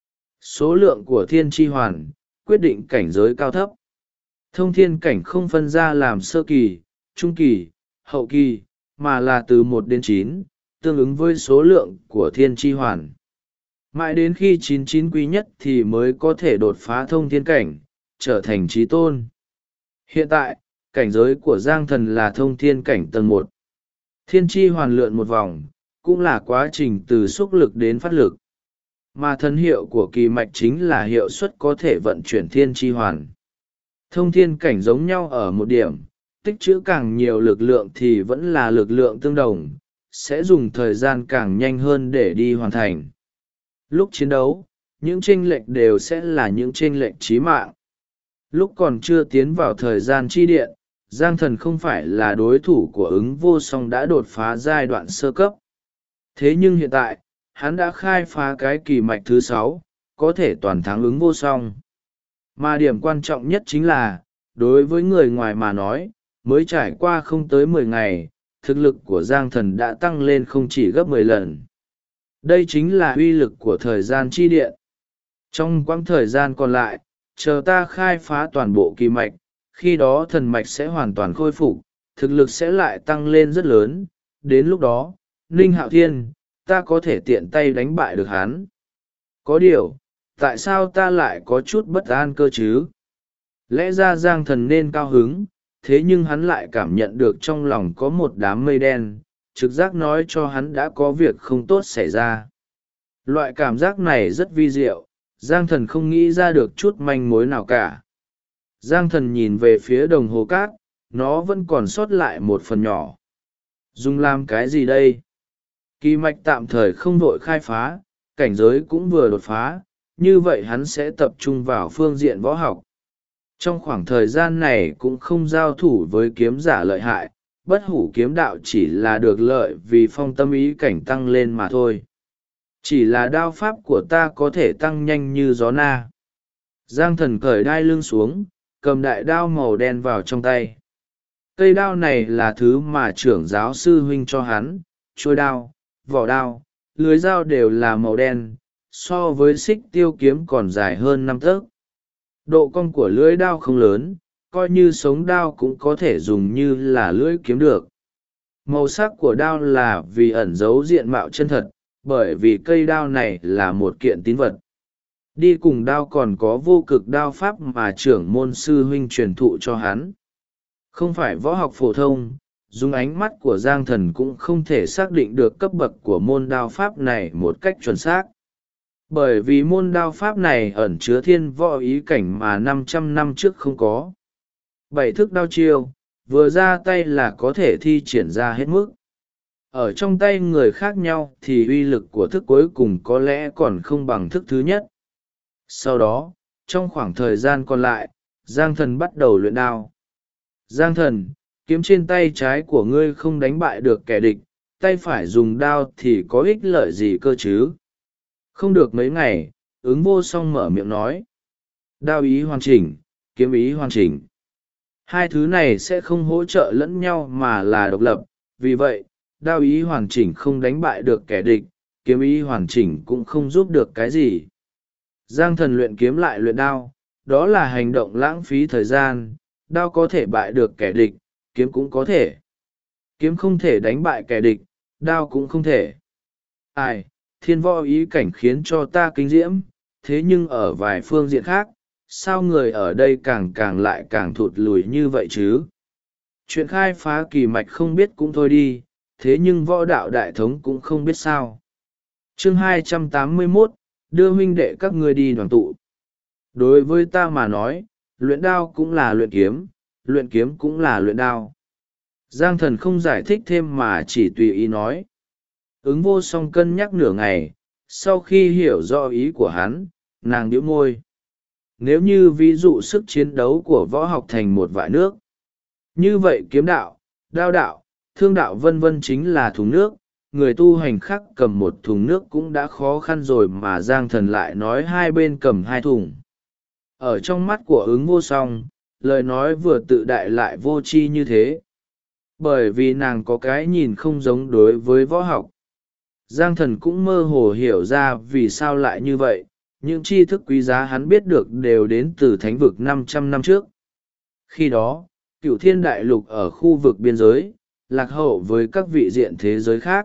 Số lượng của thiên chi hoàn, quyết định cảnh giới cao thấp. Thông thiên cảnh không phân ra làm sơ kỳ, trung kỳ, hậu kỳ, mà là từ 1 đến 9, tương ứng với số lượng của thiên chi hoàn. Mãi đến khi 99 quý nhất thì mới có thể đột phá thông thiên cảnh, trở thành trí tôn. Hiện tại, cảnh giới của Giang Thần là thông thiên cảnh tầng 1. Thiên chi hoàn lượn một vòng, cũng là quá trình từ xúc lực đến phát lực. Mà thần hiệu của kỳ mạch chính là hiệu suất có thể vận chuyển thiên chi hoàn. Thông thiên cảnh giống nhau ở một điểm, tích trữ càng nhiều lực lượng thì vẫn là lực lượng tương đồng, sẽ dùng thời gian càng nhanh hơn để đi hoàn thành. Lúc chiến đấu, những chênh lệch đều sẽ là những chênh lệch chí mạng. Lúc còn chưa tiến vào thời gian chi điện, Giang Thần không phải là đối thủ của ứng vô song đã đột phá giai đoạn sơ cấp. Thế nhưng hiện tại, hắn đã khai phá cái kỳ mạch thứ 6, có thể toàn thắng ứng vô song. Mà điểm quan trọng nhất chính là, đối với người ngoài mà nói, mới trải qua không tới 10 ngày, thực lực của Giang Thần đã tăng lên không chỉ gấp 10 lần. Đây chính là uy lực của thời gian chi điện. Trong quãng thời gian còn lại, chờ ta khai phá toàn bộ kỳ mạch, khi đó thần mạch sẽ hoàn toàn khôi phục, thực lực sẽ lại tăng lên rất lớn. Đến lúc đó, Ninh Hạo Thiên, ta có thể tiện tay đánh bại được hắn. Có điều, tại sao ta lại có chút bất an cơ chứ? Lẽ ra Giang Thần nên cao hứng, thế nhưng hắn lại cảm nhận được trong lòng có một đám mây đen, trực giác nói cho hắn đã có việc không tốt xảy ra. Loại cảm giác này rất vi diệu, Giang Thần không nghĩ ra được chút manh mối nào cả. Giang Thần nhìn về phía đồng hồ cát, nó vẫn còn sót lại một phần nhỏ. Dùng làm cái gì đây? Kỳ mạch tạm thời không vội khai phá, cảnh giới cũng vừa đột phá, như vậy hắn sẽ tập trung vào phương diện võ học. Trong khoảng thời gian này cũng không giao thủ với kiếm giả lợi hại, bất hủ kiếm đạo chỉ là được lợi vì phong tâm ý cảnh tăng lên mà thôi. Chỉ là đao pháp của ta có thể tăng nhanh như gió na. Giang Thần cởi đai lưng xuống, cầm đại đao màu đen vào trong tay. Cây đao này là thứ mà trưởng giáo sư huynh cho hắn, chuôi đao, vỏ đao, lưới dao đều là màu đen, so với xích tiêu kiếm còn dài hơn 5 tấc. Độ cong của lưỡi đao không lớn, coi như sống đao cũng có thể dùng như là lưỡi kiếm được. Màu sắc của đao là vì ẩn giấu diện mạo chân thật, bởi vì cây đao này là một kiện tín vật. Đi cùng đao còn có vô cực đao pháp mà trưởng môn sư huynh truyền thụ cho hắn. Không phải võ học phổ thông, dùng ánh mắt của Giang Thần cũng không thể xác định được cấp bậc của môn đao pháp này một cách chuẩn xác. Bởi vì môn đao pháp này ẩn chứa thiên võ ý cảnh mà 500 năm trước không có. 7 thức đao chiêu, vừa ra tay là có thể thi triển ra hết mức. Ở trong tay người khác nhau thì uy lực của thức cuối cùng có lẽ còn không bằng thức thứ nhất. Sau đó, trong khoảng thời gian còn lại, Giang Thần bắt đầu luyện đao. Giang Thần, kiếm trên tay trái của ngươi không đánh bại được kẻ địch, tay phải dùng đao thì có ích lợi gì cơ chứ? Không được mấy ngày, ứng vô song mở miệng nói. Đao ý hoàn chỉnh, kiếm ý hoàn chỉnh. Hai thứ này sẽ không hỗ trợ lẫn nhau mà là độc lập, vì vậy, đao ý hoàn chỉnh không đánh bại được kẻ địch, kiếm ý hoàn chỉnh cũng không giúp được cái gì. Giang Thần luyện kiếm lại luyện đao, đó là hành động lãng phí thời gian, đao có thể bại được kẻ địch, kiếm cũng có thể. Kiếm không thể đánh bại kẻ địch, đao cũng không thể. Ai, thiên võ ý cảnh khiến cho ta kinh diễm, thế nhưng ở vài phương diện khác, sao người ở đây càng càng lại càng thụt lùi như vậy chứ? Chuyện khai phá kỳ mạch không biết cũng thôi đi, thế nhưng võ đạo đại thống cũng không biết sao. Chương 281, đưa huynh đệ các ngươi đi đoàn tụ. Đối với ta mà nói, luyện đao cũng là luyện kiếm cũng là luyện đao. Giang Thần không giải thích thêm mà chỉ tùy ý nói. Ứng vô song cân nhắc nửa ngày, sau khi hiểu rõ ý của hắn, nàng nhíu môi. Nếu như ví dụ sức chiến đấu của võ học thành một vại nước, như vậy kiếm đạo, đao đạo, thương đạo vân vân chính là thùng nước, người tu hành khác cầm một thùng nước cũng đã khó khăn rồi mà Giang Thần lại nói hai bên cầm hai thùng. Ở trong mắt của ứng vô song, lời nói vừa tự đại lại vô tri như thế. Bởi vì nàng có cái nhìn không giống đối với võ học. Giang Thần cũng mơ hồ hiểu ra vì sao lại như vậy, những tri thức quý giá hắn biết được đều đến từ thánh vực 500 năm trước. Khi đó, Cửu Thiên Đại Lục ở khu vực biên giới, lạc hậu với các vị diện thế giới khác.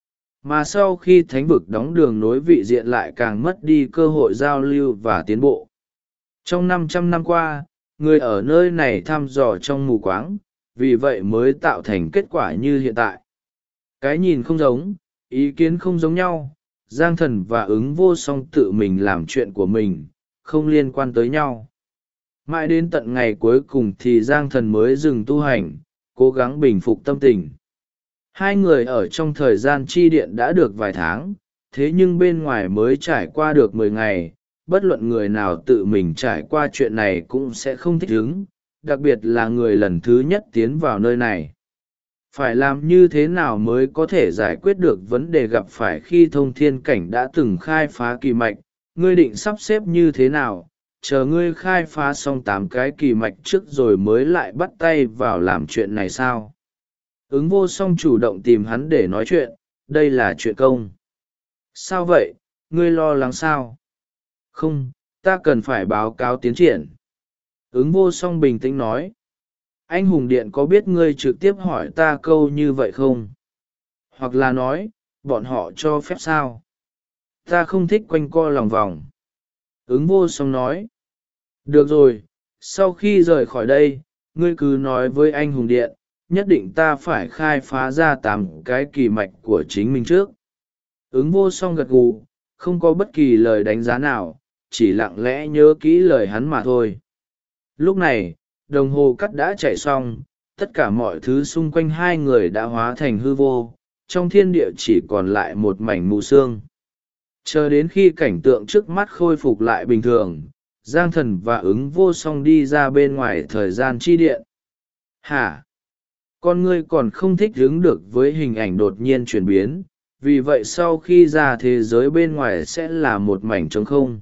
Mà sau khi thánh vực đóng đường nối vị diện lại càng mất đi cơ hội giao lưu và tiến bộ. Trong 500 năm qua, người ở nơi này thăm dò trong mù quáng, vì vậy mới tạo thành kết quả như hiện tại. Cái nhìn không giống, ý kiến không giống nhau, Giang Thần và ứng vô song tự mình làm chuyện của mình, không liên quan tới nhau. Mãi đến tận ngày cuối cùng thì Giang Thần mới dừng tu hành, cố gắng bình phục tâm tình. Hai người ở trong thời gian chi điện đã được vài tháng, thế nhưng bên ngoài mới trải qua được 10 ngày, bất luận người nào tự mình trải qua chuyện này cũng sẽ không thích ứng, đặc biệt là người lần thứ nhất tiến vào nơi này. Phải làm như thế nào mới có thể giải quyết được vấn đề gặp phải khi thông thiên cảnh đã từng khai phá kỳ mạch, ngươi định sắp xếp như thế nào, chờ ngươi khai phá xong 8 cái kỳ mạch trước rồi mới lại bắt tay vào làm chuyện này sao? Ứng vô song chủ động tìm hắn để nói chuyện, đây là chuyện công. Sao vậy, ngươi lo lắng sao? Không, ta cần phải báo cáo tiến triển. Ứng vô song bình tĩnh nói. Anh hùng điện có biết ngươi trực tiếp hỏi ta câu như vậy không? Hoặc là nói, bọn họ cho phép sao? Ta không thích quanh co lòng vòng. Ứng vô song nói. Được rồi, sau khi rời khỏi đây, ngươi cứ nói với anh hùng điện, nhất định ta phải khai phá ra 8 cái kỳ mạch của chính mình trước. Ứng vô song gật gù, không có bất kỳ lời đánh giá nào, chỉ lặng lẽ nhớ kỹ lời hắn mà thôi. Lúc này, đồng hồ cắt đã chạy xong, tất cả mọi thứ xung quanh hai người đã hóa thành hư vô, trong thiên địa chỉ còn lại một mảnh mù sương. Chờ đến khi cảnh tượng trước mắt khôi phục lại bình thường, Giang Thần và ứng vô song đi ra bên ngoài thời gian chi điện. Hả? Con ngươi còn không thích ứng được với hình ảnh đột nhiên chuyển biến, vì vậy sau khi ra thế giới bên ngoài sẽ là một mảnh trống không.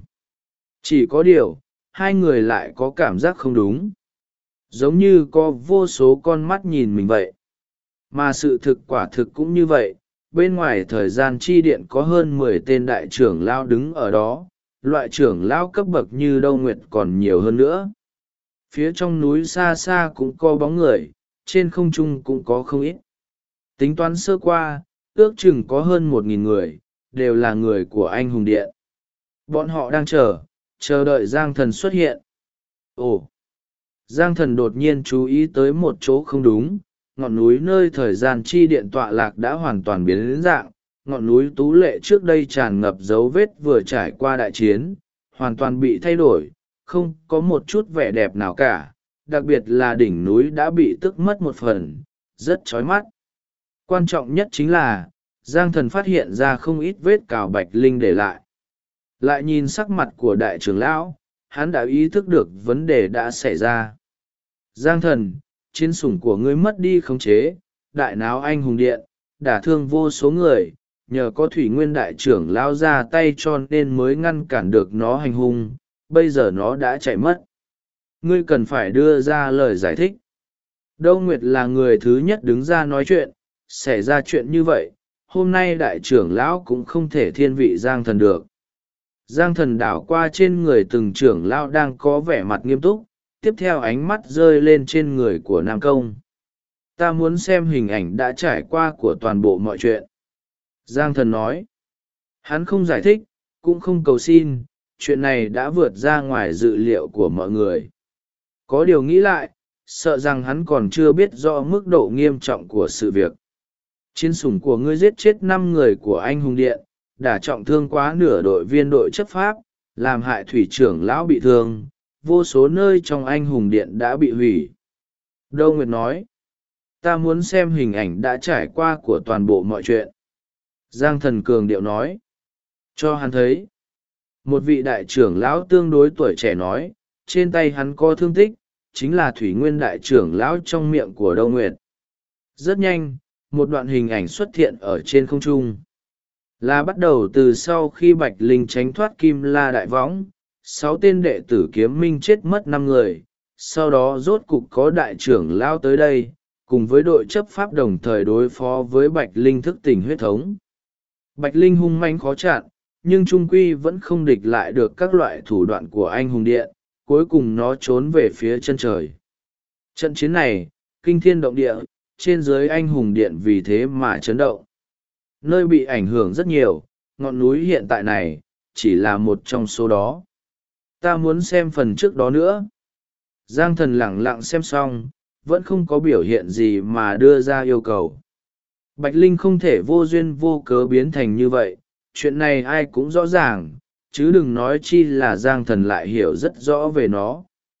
Chỉ có điều, hai người lại có cảm giác không đúng. Giống như có vô số con mắt nhìn mình vậy. Mà sự thực quả thực cũng như vậy, bên ngoài thời gian chi điện có hơn 10 tên đại trưởng lao đứng ở đó, loại trưởng lao cấp bậc như Đâu Nguyệt còn nhiều hơn nữa. Phía trong núi xa xa cũng có bóng người, trên không trung cũng có không ít. Tính toán sơ qua, ước chừng có hơn 1.000 người, đều là người của anh hùng điện. Bọn họ đang chờ đợi Giang Thần xuất hiện. Ồ! Giang Thần đột nhiên chú ý tới một chỗ không đúng, ngọn núi nơi thời gian chi điện tọa lạc đã hoàn toàn biến đến dạng, ngọn núi Tú Lệ trước đây tràn ngập dấu vết vừa trải qua đại chiến, hoàn toàn bị thay đổi, không có một chút vẻ đẹp nào cả, đặc biệt là đỉnh núi đã bị tước mất một phần, rất chói mắt. Quan trọng nhất chính là, Giang Thần phát hiện ra không ít vết cào bạch linh để lại. Lại nhìn sắc mặt của đại trưởng lão, hắn đã ý thức được vấn đề đã xảy ra. Giang Thần, chiến sủng của ngươi mất đi khống chế, đại náo anh hùng điện, đả thương vô số người, nhờ có thủy nguyên đại trưởng lao ra tay cho nên mới ngăn cản được nó hành hung, bây giờ nó đã chạy mất. Ngươi cần phải đưa ra lời giải thích. Đâu Nguyệt là người thứ nhất đứng ra nói chuyện, xảy ra chuyện như vậy, hôm nay đại trưởng lão cũng không thể thiên vị Giang Thần được. Giang Thần đảo qua trên người từng trưởng lão đang có vẻ mặt nghiêm túc, tiếp theo ánh mắt rơi lên trên người của Nam Công. Ta muốn xem hình ảnh đã trải qua của toàn bộ mọi chuyện. Giang Thần nói. Hắn không giải thích, cũng không cầu xin, chuyện này đã vượt ra ngoài dự liệu của mọi người. Có điều nghĩ lại, sợ rằng hắn còn chưa biết rõ mức độ nghiêm trọng của sự việc. Chiến sủng của ngươi giết chết 5 người của anh hùng điện, đã trọng thương quá nửa đội viên đội chấp pháp, làm hại thủy trưởng lão bị thương, vô số nơi trong anh hùng điện đã bị hủy. Đâu Nguyệt nói, ta muốn xem hình ảnh đã trải qua của toàn bộ mọi chuyện. Giang Thần cường điệu nói, cho hắn thấy. Một vị đại trưởng lão tương đối tuổi trẻ nói, trên tay hắn có thương tích, chính là thủy nguyên đại trưởng lão trong miệng của Đâu Nguyệt. Rất nhanh, một đoạn hình ảnh xuất hiện ở trên không trung. Là bắt đầu từ sau khi Bạch Linh tránh thoát Kim La Đại Võng, 6 tên đệ tử kiếm minh chết mất 5 người, sau đó rốt cục có đại trưởng lao tới đây, cùng với đội chấp pháp đồng thời đối phó với Bạch Linh thức tỉnh huyết thống. Bạch Linh hung manh khó chặn, nhưng trung quy vẫn không địch lại được các loại thủ đoạn của anh hùng điện, cuối cùng nó trốn về phía chân trời. Trận chiến này, kinh thiên động địa, trên dưới anh hùng điện vì thế mà chấn động. Nơi bị ảnh hưởng rất nhiều, ngọn núi hiện tại này, chỉ là một trong số đó. Ta muốn xem phần trước đó nữa. Giang Thần lẳng lặng xem xong, vẫn không có biểu hiện gì mà đưa ra yêu cầu. Bạch Linh không thể vô duyên vô cớ biến thành như vậy, chuyện này ai cũng rõ ràng, chứ đừng nói chi là Giang Thần lại hiểu rất rõ về nó.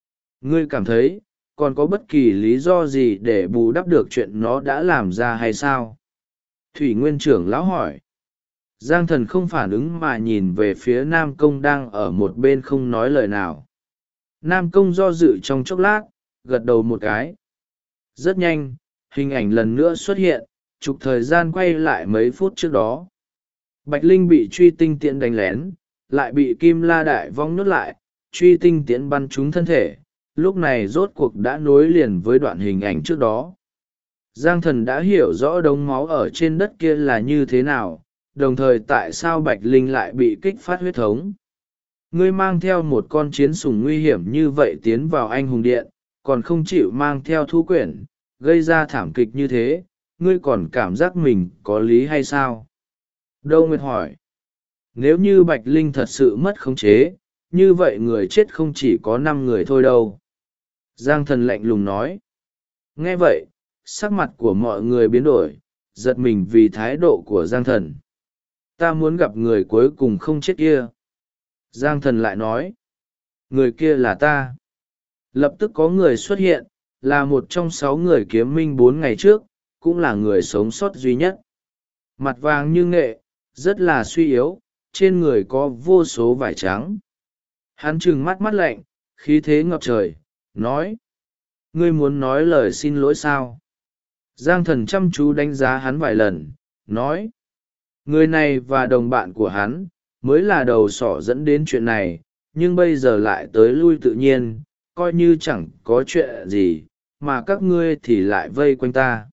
Ngươi cảm thấy còn có bất kỳ lý do gì để bù đắp được chuyện nó đã làm ra hay sao? Thủy Nguyên trưởng lão hỏi. Giang Thần không phản ứng mà nhìn về phía Nam Công đang ở một bên không nói lời nào. Nam Công do dự trong chốc lát, gật đầu một cái. Rất nhanh, hình ảnh lần nữa xuất hiện, chụp thời gian quay lại mấy phút trước đó. Bạch Linh bị truy tinh tiễn đánh lén, lại bị Kim La Đại Vong nuốt lại, truy tinh tiễn bắn trúng thân thể, lúc này rốt cuộc đã nối liền với đoạn hình ảnh trước đó. Giang Thần đã hiểu rõ đống máu ở trên đất kia là như thế nào, đồng thời tại sao Bạch Linh lại bị kích phát huyết thống. Ngươi mang theo một con chiến sủng nguy hiểm như vậy tiến vào anh hùng điện, còn không chịu mang theo thú quyển, gây ra thảm kịch như thế, ngươi còn cảm giác mình có lý hay sao? Đô Nguyệt hỏi. Nếu như Bạch Linh thật sự mất khống chế, như vậy người chết không chỉ có 5 người thôi đâu. Giang Thần lạnh lùng nói. Nghe vậy, sắc mặt của mọi người biến đổi, giật mình vì thái độ của Giang Thần. Ta muốn gặp người cuối cùng không chết kia. Giang Thần lại nói. Người kia là ta. Lập tức có người xuất hiện, là một trong 6 người kiếm minh 4 ngày trước, cũng là người sống sót duy nhất. Mặt vàng như nghệ, rất là suy yếu, trên người có vô số vải trắng. Hắn trừng mắt mắt lạnh, khí thế ngập trời, nói. Ngươi muốn nói lời xin lỗi sao? Giang Thần chăm chú đánh giá hắn vài lần, nói. Người này và đồng bạn của hắn, mới là đầu sỏ dẫn đến chuyện này, nhưng bây giờ lại tới lui tự nhiên, coi như chẳng có chuyện gì, mà các ngươi thì lại vây quanh ta.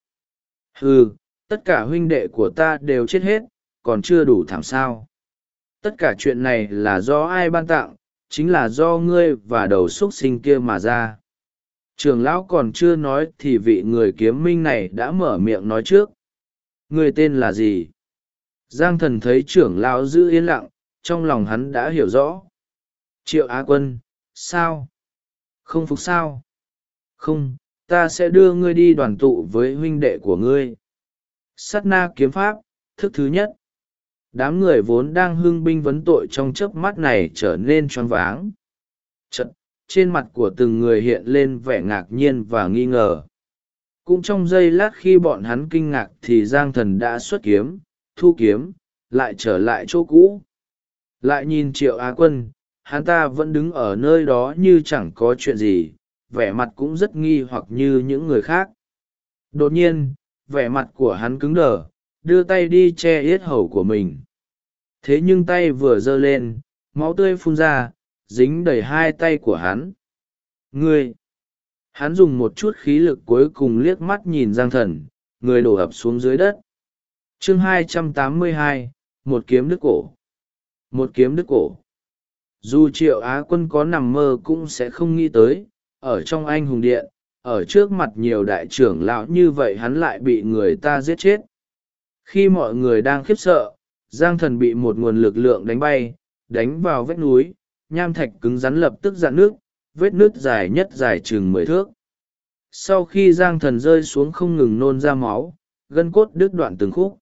Tất cả huynh đệ của ta đều chết hết, còn chưa đủ thảm sao? Tất cả chuyện này là do ai ban tặng, chính là do ngươi và đầu xúc sinh kia mà ra. Trưởng lão còn chưa nói thì vị người kiếm minh này đã mở miệng nói trước. Ngươi tên là gì? Giang Thần thấy trưởng lão giữ yên lặng, trong lòng hắn đã hiểu rõ. Triệu Á Quân, sao? Không phục sao? Không, ta sẽ đưa ngươi đi đoàn tụ với huynh đệ của ngươi. Sát na kiếm pháp, thức thứ nhất. Đám người vốn đang hưng binh vấn tội trong chớp mắt này trở nên choáng váng. Chật, trên mặt của từng người hiện lên vẻ ngạc nhiên và nghi ngờ. Cũng trong giây lát khi bọn hắn kinh ngạc thì Giang Thần đã xuất kiếm, thu kiếm, lại trở lại chỗ cũ. Lại nhìn Triệu Á Quân, hắn ta vẫn đứng ở nơi đó như chẳng có chuyện gì, vẻ mặt cũng rất nghi hoặc như những người khác. Đột nhiên, vẻ mặt của hắn cứng đờ, đưa tay đi che yết hầu của mình. Thế nhưng tay vừa giơ lên, máu tươi phun ra, dính đầy hai tay của hắn. Ngươi! Hắn dùng một chút khí lực cuối cùng liếc mắt nhìn Giang Thần, người đổ ập xuống dưới đất. Chương 282, một kiếm đứt cổ. Một kiếm đứt cổ. Dù Triệu Á Quân có nằm mơ cũng sẽ không nghĩ tới, ở trong anh hùng điện, ở trước mặt nhiều đại trưởng lão như vậy hắn lại bị người ta giết chết. Khi mọi người đang khiếp sợ, Giang Thần bị một nguồn lực lượng đánh bay, đánh vào vách núi, nham thạch cứng rắn lập tức rạn nước, vết nứt dài nhất dài chừng 10 thước. Sau khi Giang Thần rơi xuống không ngừng nôn ra máu, gân cốt đứt đoạn từng khúc.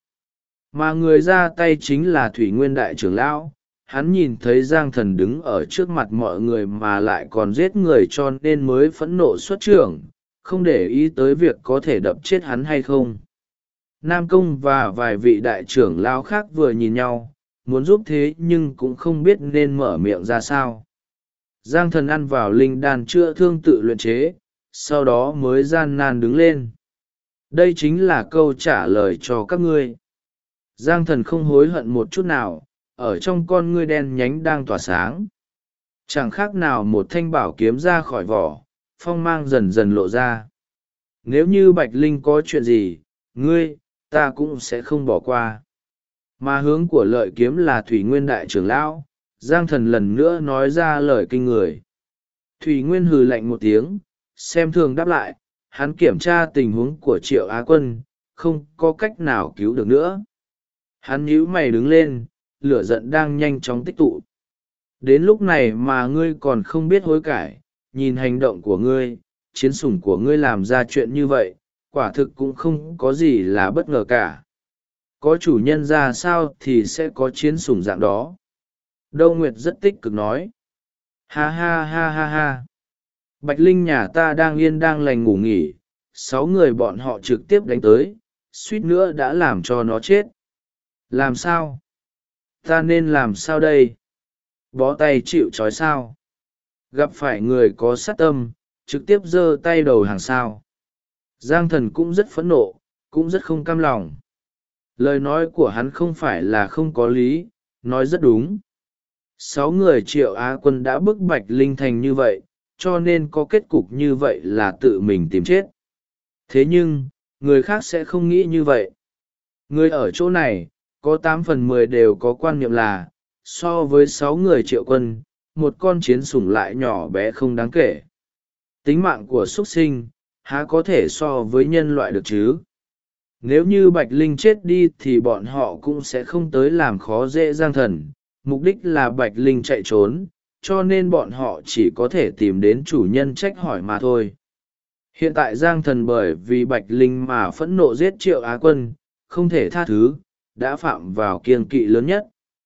Mà người ra tay chính là Thủy Nguyên đại trưởng lão. Hắn nhìn thấy Giang Thần đứng ở trước mặt mọi người mà lại còn giết người cho nên mới phẫn nộ xuất trưởng, không để ý tới việc có thể đập chết hắn hay không. Nam Công và vài vị đại trưởng lão khác vừa nhìn nhau, muốn giúp thế nhưng cũng không biết nên mở miệng ra sao. Giang Thần ăn vào linh đan chữa thương tự luyện chế, sau đó mới gian nan đứng lên. Đây chính là câu trả lời cho các ngươi. Giang Thần không hối hận một chút nào, ở trong con ngươi đen nhánh đang tỏa sáng. Chẳng khác nào một thanh bảo kiếm ra khỏi vỏ, phong mang dần dần lộ ra. Nếu như Bạch Linh có chuyện gì, ngươi, ta cũng sẽ không bỏ qua. Mà hướng của lợi kiếm là Thủy Nguyên đại trưởng lão, Giang Thần lần nữa nói ra lời kinh người. Thủy Nguyên hừ lạnh một tiếng, xem thường đáp lại, hắn kiểm tra tình huống của Triệu Á Quân, không có cách nào cứu được nữa. Hắn nhíu mày đứng lên, lửa giận đang nhanh chóng tích tụ. Đến lúc này mà ngươi còn không biết hối cải, nhìn hành động của ngươi, chiến sủng của ngươi làm ra chuyện như vậy, quả thực cũng không có gì là bất ngờ cả. Có chủ nhân ra sao thì sẽ có chiến sủng dạng đó. Đô Nguyệt rất tích cực nói. Ha ha ha ha ha. Bạch Linh nhà ta đang yên đang lành ngủ nghỉ, 6 người bọn họ trực tiếp đánh tới, suýt nữa đã làm cho nó chết. Làm sao? Ta nên làm sao đây? Bó tay chịu trói sao? Gặp phải người có sát tâm, trực tiếp giơ tay đầu hàng sao? Giang Thần cũng rất phẫn nộ, cũng rất không cam lòng. Lời nói của hắn không phải là không có lý, nói rất đúng. 6 người Triệu Á Quân đã bức Bạch Linh thành như vậy, cho nên có kết cục như vậy là tự mình tìm chết. Thế nhưng, người khác sẽ không nghĩ như vậy. Người ở chỗ này, có 8/10 đều có quan niệm là, so với 6 người Triệu Quân, một con chiến sủng lại nhỏ bé không đáng kể. Tính mạng của súc sinh, há có thể so với nhân loại được chứ? Nếu như Bạch Linh chết đi thì bọn họ cũng sẽ không tới làm khó dễ Giang Thần, mục đích là Bạch Linh chạy trốn, cho nên bọn họ chỉ có thể tìm đến chủ nhân trách hỏi mà thôi. Hiện tại Giang Thần bởi vì Bạch Linh mà phẫn nộ giết Triệu Á Quân, không thể tha thứ, đã phạm vào kiêng kỵ lớn nhất.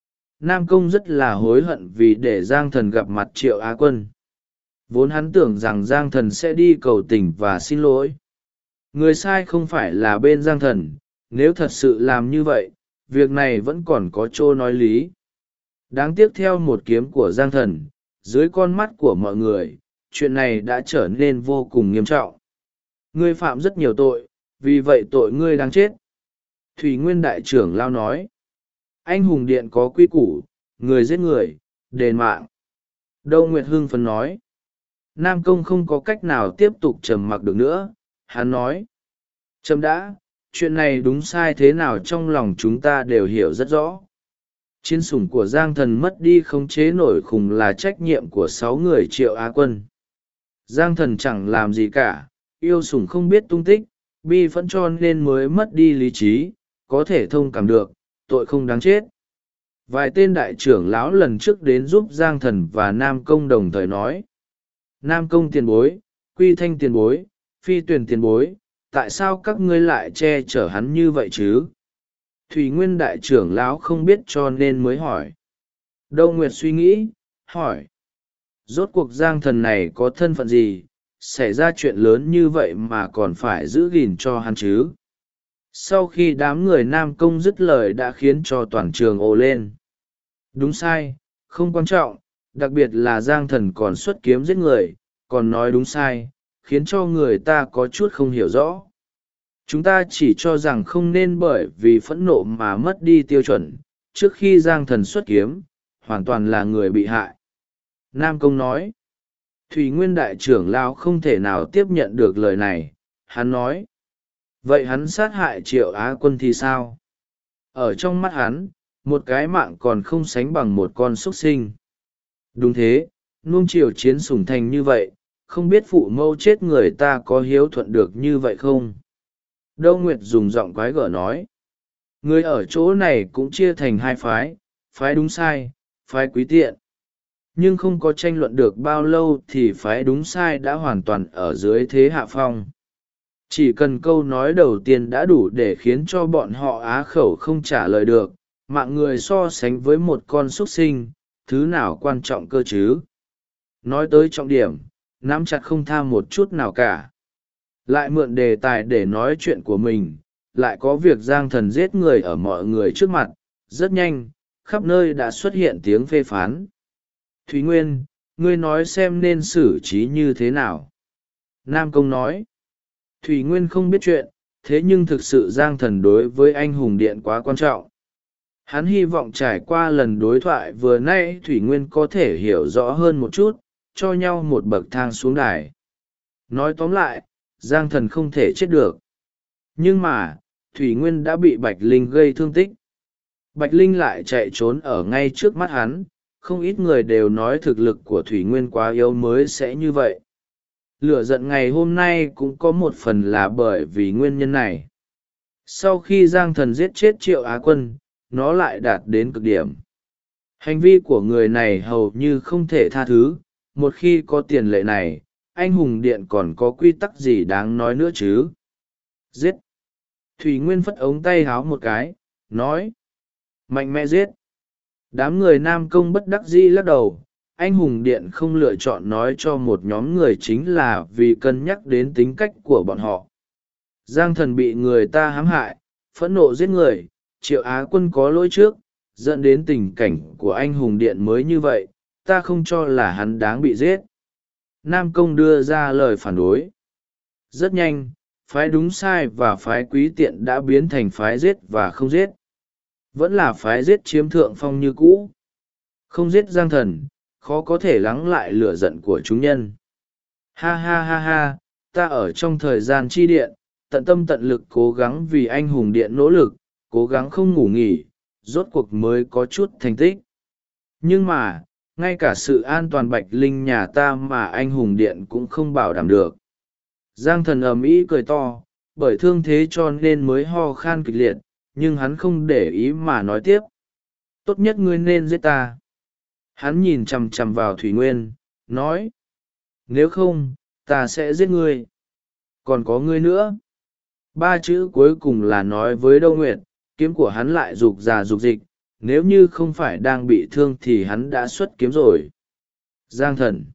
Nam Công rất là hối hận vì để Giang Thần gặp mặt Triệu Á Quân. Vốn hắn tưởng rằng Giang Thần sẽ đi cầu tình và xin lỗi. Người sai không phải là bên Giang Thần, nếu thật sự làm như vậy, việc này vẫn còn có chỗ nói lý. Đáng tiếc theo một kiếm của Giang Thần, dưới con mắt của mọi người, chuyện này đã trở nên vô cùng nghiêm trọng. Ngươi phạm rất nhiều tội, vì vậy tội ngươi đáng chết. Thủy Nguyên Đại trưởng lao nói. Anh hùng điện có quy củ, người giết người, đền mạng. Đâu Nguyệt hưng phấn nói. Nam Công không có cách nào tiếp tục trầm mặc được nữa, hắn nói. Chấm đã, chuyện này đúng sai thế nào trong lòng chúng ta đều hiểu rất rõ. Chiến sủng của Giang Thần mất đi khống chế nổi khủng là trách nhiệm của 6 người Triệu Á Quân. Giang Thần chẳng làm gì cả, yêu sủng không biết tung tích, bi phẫn cho nên mới mất đi lý trí, có thể thông cảm được, tội không đáng chết. Vài tên đại trưởng lão lần trước đến giúp Giang Thần và Nam Công đồng thời nói. Nam Công tiền bối, Quy Thanh tiền bối, Phi Tuyền tiền bối, tại sao các ngươi lại che chở hắn như vậy chứ? Thủy Nguyên đại trưởng lão không biết cho nên mới hỏi. Đâu Nguyệt suy nghĩ, hỏi. Rốt cuộc Giang Thần này có thân phận gì, xảy ra chuyện lớn như vậy mà còn phải giữ gìn cho hắn chứ? Sau khi đám người Nam Công dứt lời đã khiến cho toàn trường ồ lên. Đúng sai, không quan trọng, đặc biệt là Giang Thần còn xuất kiếm giết người, còn nói đúng sai, khiến cho người ta có chút không hiểu rõ. Chúng ta chỉ cho rằng không nên bởi vì phẫn nộ mà mất đi tiêu chuẩn, trước khi Giang Thần xuất kiếm, hoàn toàn là người bị hại. Nam Công nói. Thủy Nguyên đại trưởng lão không thể nào tiếp nhận được lời này, hắn nói. Vậy hắn sát hại Triệu Á Quân thì sao? Ở trong mắt hắn, một cái mạng còn không sánh bằng một con súc sinh. Đúng thế, nuông chiều chiến sủng thành như vậy, không biết phụ mâu chết người ta có hiếu thuận được như vậy không? Đâu Nguyệt dùng giọng quái gở nói. Người ở chỗ này cũng chia thành hai phái, phái đúng sai, phái quý tiện. Nhưng không có tranh luận được bao lâu thì phái đúng sai đã hoàn toàn ở dưới thế hạ phong. Chỉ cần câu nói đầu tiên đã đủ để khiến cho bọn họ á khẩu không trả lời được, mạng người so sánh với một con súc sinh, thứ nào quan trọng cơ chứ? Nói tới trọng điểm, nắm chặt không tha một chút nào cả. Lại mượn đề tài để nói chuyện của mình, lại có việc Giang Thần giết người ở mọi người trước mặt, rất nhanh, khắp nơi đã xuất hiện tiếng phê phán. Thúy Nguyên, ngươi nói xem nên xử trí như thế nào? Nam Công nói. Thủy Nguyên không biết chuyện, thế nhưng thực sự Giang Thần đối với anh hùng điện quá quan trọng. Hắn hy vọng trải qua lần đối thoại vừa nãy Thủy Nguyên có thể hiểu rõ hơn một chút, cho nhau một bậc thang xuống đài. Nói tóm lại, Giang Thần không thể chết được. Nhưng mà, Thủy Nguyên đã bị Bạch Linh gây thương tích. Bạch Linh lại chạy trốn ở ngay trước mắt hắn, không ít người đều nói thực lực của Thủy Nguyên quá yếu mới sẽ như vậy. Lửa giận ngày hôm nay cũng có một phần là bởi vì nguyên nhân này. Sau khi Giang Thần giết chết Triệu Á Quân, nó lại đạt đến cực điểm. Hành vi của người này hầu như không thể tha thứ, một khi có tiền lệ này, anh hùng điện còn có quy tắc gì đáng nói nữa chứ? Giết! Thủy Nguyên phất ống tay háo một cái, nói. Mạnh mẽ giết! Đám người Nam Công bất đắc dĩ lắc đầu, anh hùng điện không lựa chọn nói cho một nhóm người chính là vì cân nhắc đến tính cách của bọn họ. Giang Thần bị người ta hãm hại, phẫn nộ giết người, Triệu Á Quân có lỗi trước, dẫn đến tình cảnh của anh hùng điện mới như vậy, ta không cho là hắn đáng bị giết. Nam Công đưa ra lời phản đối. Rất nhanh, phái đúng sai và phái quý tiện đã biến thành phái giết và không giết. Vẫn là phái giết chiếm thượng phong như cũ. Không giết Giang Thần, khó có thể lắng lại lửa giận của chúng nhân. Ha ha ha ha, ta ở trong thời gian chi điện, tận tâm tận lực cố gắng vì anh hùng điện nỗ lực, cố gắng không ngủ nghỉ, rốt cuộc mới có chút thành tích. Nhưng mà, ngay cả sự an toàn Bạch Linh nhà ta mà anh hùng điện cũng không bảo đảm được. Giang Thần ầm ĩ cười to, bởi thương thế cho nên mới ho khan kịch liệt, nhưng hắn không để ý mà nói tiếp. Tốt nhất ngươi nên giết ta. Hắn nhìn chằm chằm vào Thủy Nguyên, nói. Nếu không, ta sẽ giết ngươi. Còn có ngươi nữa. Ba chữ cuối cùng là nói với Đâu Nguyệt, kiếm của hắn lại rục rà rục dịch, nếu như không phải đang bị thương thì hắn đã xuất kiếm rồi. Giang Thần.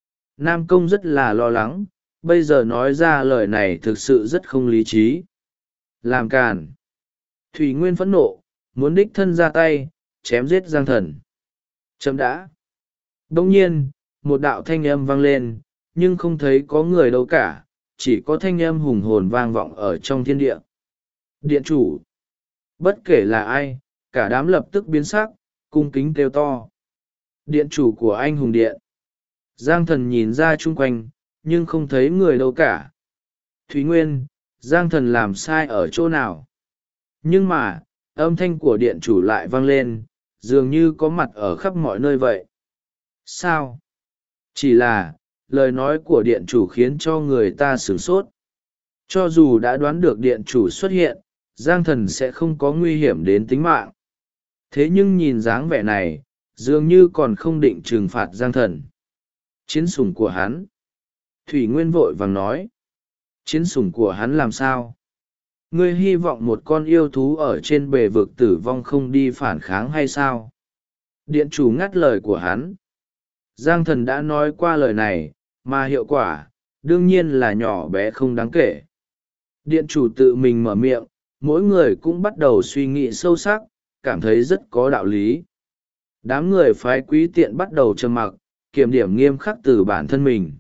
Nam Công rất là lo lắng, bây giờ nói ra lời này thực sự rất không lý trí. Làm càn. Thủy Nguyên phẫn nộ, muốn đích thân ra tay, chém giết Giang Thần. Chấm đã. Đông nhiên, một đạo thanh âm vang lên, nhưng không thấy có người đâu cả, chỉ có thanh âm hùng hồn vang vọng ở trong thiên địa. Điện chủ. Bất kể là ai, cả đám lập tức biến sắc, cung kính kêu to. Điện chủ của anh hùng điện. Giang Thần nhìn ra chung quanh, nhưng không thấy người đâu cả. Thúy Nguyên, Giang Thần làm sai ở chỗ nào? Nhưng mà, âm thanh của điện chủ lại vang lên, dường như có mặt ở khắp mọi nơi vậy. Sao? Chỉ là, lời nói của điện chủ khiến cho người ta sửng sốt. Cho dù đã đoán được điện chủ xuất hiện, Giang Thần sẽ không có nguy hiểm đến tính mạng. Thế nhưng nhìn dáng vẻ này, dường như còn không định trừng phạt Giang Thần. Chiến sủng của hắn. Thủy Nguyên vội vàng nói. Chiến sủng của hắn làm sao? Ngươi hy vọng một con yêu thú ở trên bề vực tử vong không đi phản kháng hay sao? Điện chủ ngắt lời của hắn. Giang Thần đã nói qua lời này, mà hiệu quả, đương nhiên là nhỏ bé không đáng kể. Điện chủ tự mình mở miệng, mỗi người cũng bắt đầu suy nghĩ sâu sắc, cảm thấy rất có đạo lý. Đám người phái quý tiện bắt đầu trầm mặc, kiểm điểm nghiêm khắc từ bản thân mình.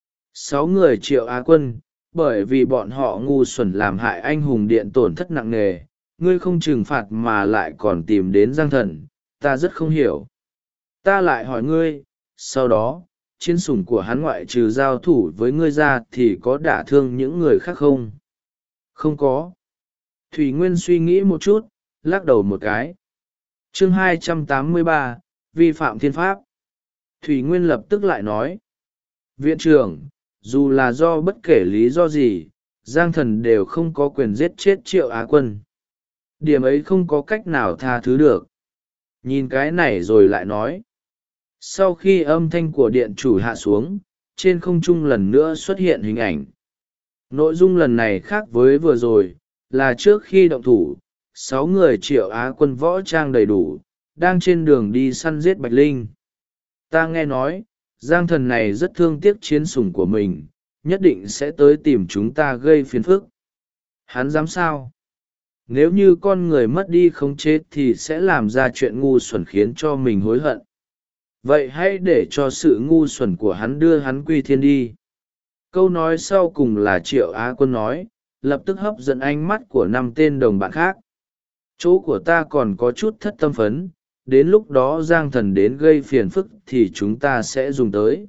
6 người Triệu Á Quân, bởi vì bọn họ ngu xuẩn làm hại anh hùng điện tổn thất nặng nề, ngươi không trừng phạt mà lại còn tìm đến Giang Thần, ta rất không hiểu. Ta lại hỏi ngươi, sau đó, chiến sủng của hắn ngoại trừ giao thủ với ngươi ra thì có đả thương những người khác không? Không có. Thủy Nguyên suy nghĩ một chút, lắc đầu một cái. Chương 283, vi phạm thiên pháp. Thủy Nguyên lập tức lại nói. Viện trưởng, dù là do bất kể lý do gì, Giang Thần đều không có quyền giết chết Triệu Á Quân. Điểm ấy không có cách nào tha thứ được. Nhìn cái này rồi lại nói. Sau khi âm thanh của điện chủ hạ xuống, trên không trung lần nữa xuất hiện hình ảnh. Nội dung lần này khác với vừa rồi, là trước khi động thủ, 6 người Triệu Á Quân võ trang đầy đủ, đang trên đường đi săn giết Bạch Linh. Ta nghe nói, Giang Thần này rất thương tiếc chiến sủng của mình, nhất định sẽ tới tìm chúng ta gây phiền phức. Hắn dám sao? Nếu như con người mất đi khống chế thì sẽ làm ra chuyện ngu xuẩn khiến cho mình hối hận. Vậy hãy để cho sự ngu xuẩn của hắn đưa hắn quy thiên đi. Câu nói sau cùng là Triệu Á Quân nói, lập tức hấp dẫn ánh mắt của 5 tên đồng bạn khác. Chỗ của ta còn có chút thất tâm phấn, đến lúc đó Giang Thần đến gây phiền phức thì chúng ta sẽ dùng tới.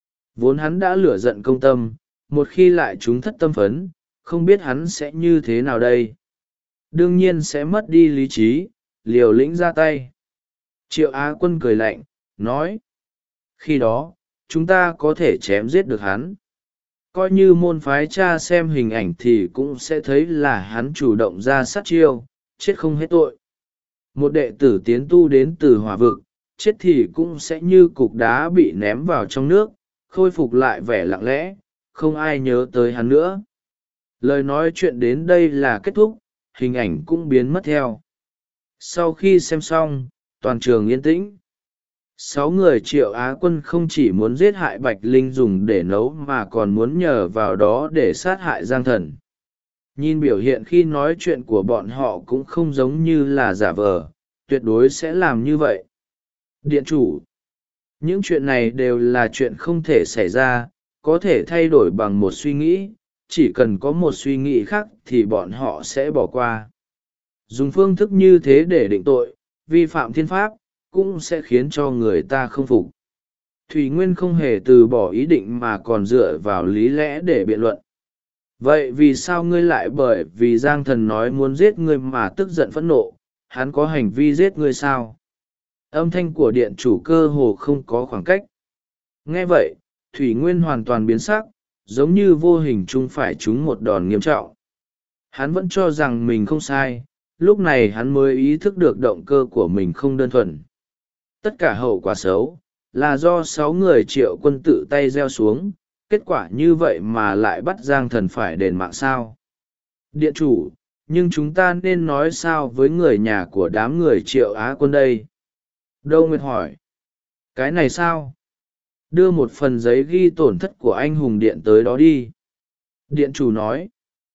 Vốn hắn đã lửa giận công tâm, một khi lại chúng thất tâm phấn, không biết hắn sẽ như thế nào đây. Đương nhiên sẽ mất đi lý trí, liều lĩnh ra tay. Triệu Á Quân cười lạnh, nói. Khi đó, chúng ta có thể chém giết được hắn. Coi như môn phái cha xem hình ảnh thì cũng sẽ thấy là hắn chủ động ra sát chiêu, chết không hết tội. Một đệ tử tiến tu đến từ hỏa vực, chết thì cũng sẽ như cục đá bị ném vào trong nước, khôi phục lại vẻ lặng lẽ, không ai nhớ tới hắn nữa. Lời nói chuyện đến đây là kết thúc, hình ảnh cũng biến mất theo. Sau khi xem xong, toàn trường yên tĩnh. 6 người Triệu Á Quân không chỉ muốn giết hại Bạch Linh dùng để nấu mà còn muốn nhờ vào đó để sát hại Giang Thần. Nhìn biểu hiện khi nói chuyện của bọn họ cũng không giống như là giả vờ, tuyệt đối sẽ làm như vậy. Điện chủ, những chuyện này đều là chuyện không thể xảy ra, có thể thay đổi bằng một suy nghĩ, chỉ cần có một suy nghĩ khác thì bọn họ sẽ bỏ qua. Dùng phương thức như thế để định tội, vi phạm thiên pháp, cũng sẽ khiến cho người ta không phục. Thủy Nguyên không hề từ bỏ ý định mà còn dựa vào lý lẽ để biện luận. Vậy vì sao ngươi lại bởi vì Giang Thần nói muốn giết ngươi mà tức giận phẫn nộ, hắn có hành vi giết ngươi sao? Âm thanh của điện chủ cơ hồ không có khoảng cách. Nghe vậy, Thủy Nguyên hoàn toàn biến sắc, giống như vô hình chung phải trúng một đòn nghiêm trọng. Hắn vẫn cho rằng mình không sai, lúc này hắn mới ý thức được động cơ của mình không đơn thuần. Tất cả hậu quả xấu, là do 6 người Triệu Quân tự tay gieo xuống, kết quả như vậy mà lại bắt Giang Thần phải đền mạng sao. Điện chủ, nhưng chúng ta nên nói sao với người nhà của đám người Triệu Á Quân đây? Đâu Nguyệt hỏi. Cái này sao? Đưa một phần giấy ghi tổn thất của anh hùng điện tới đó đi. Điện chủ nói.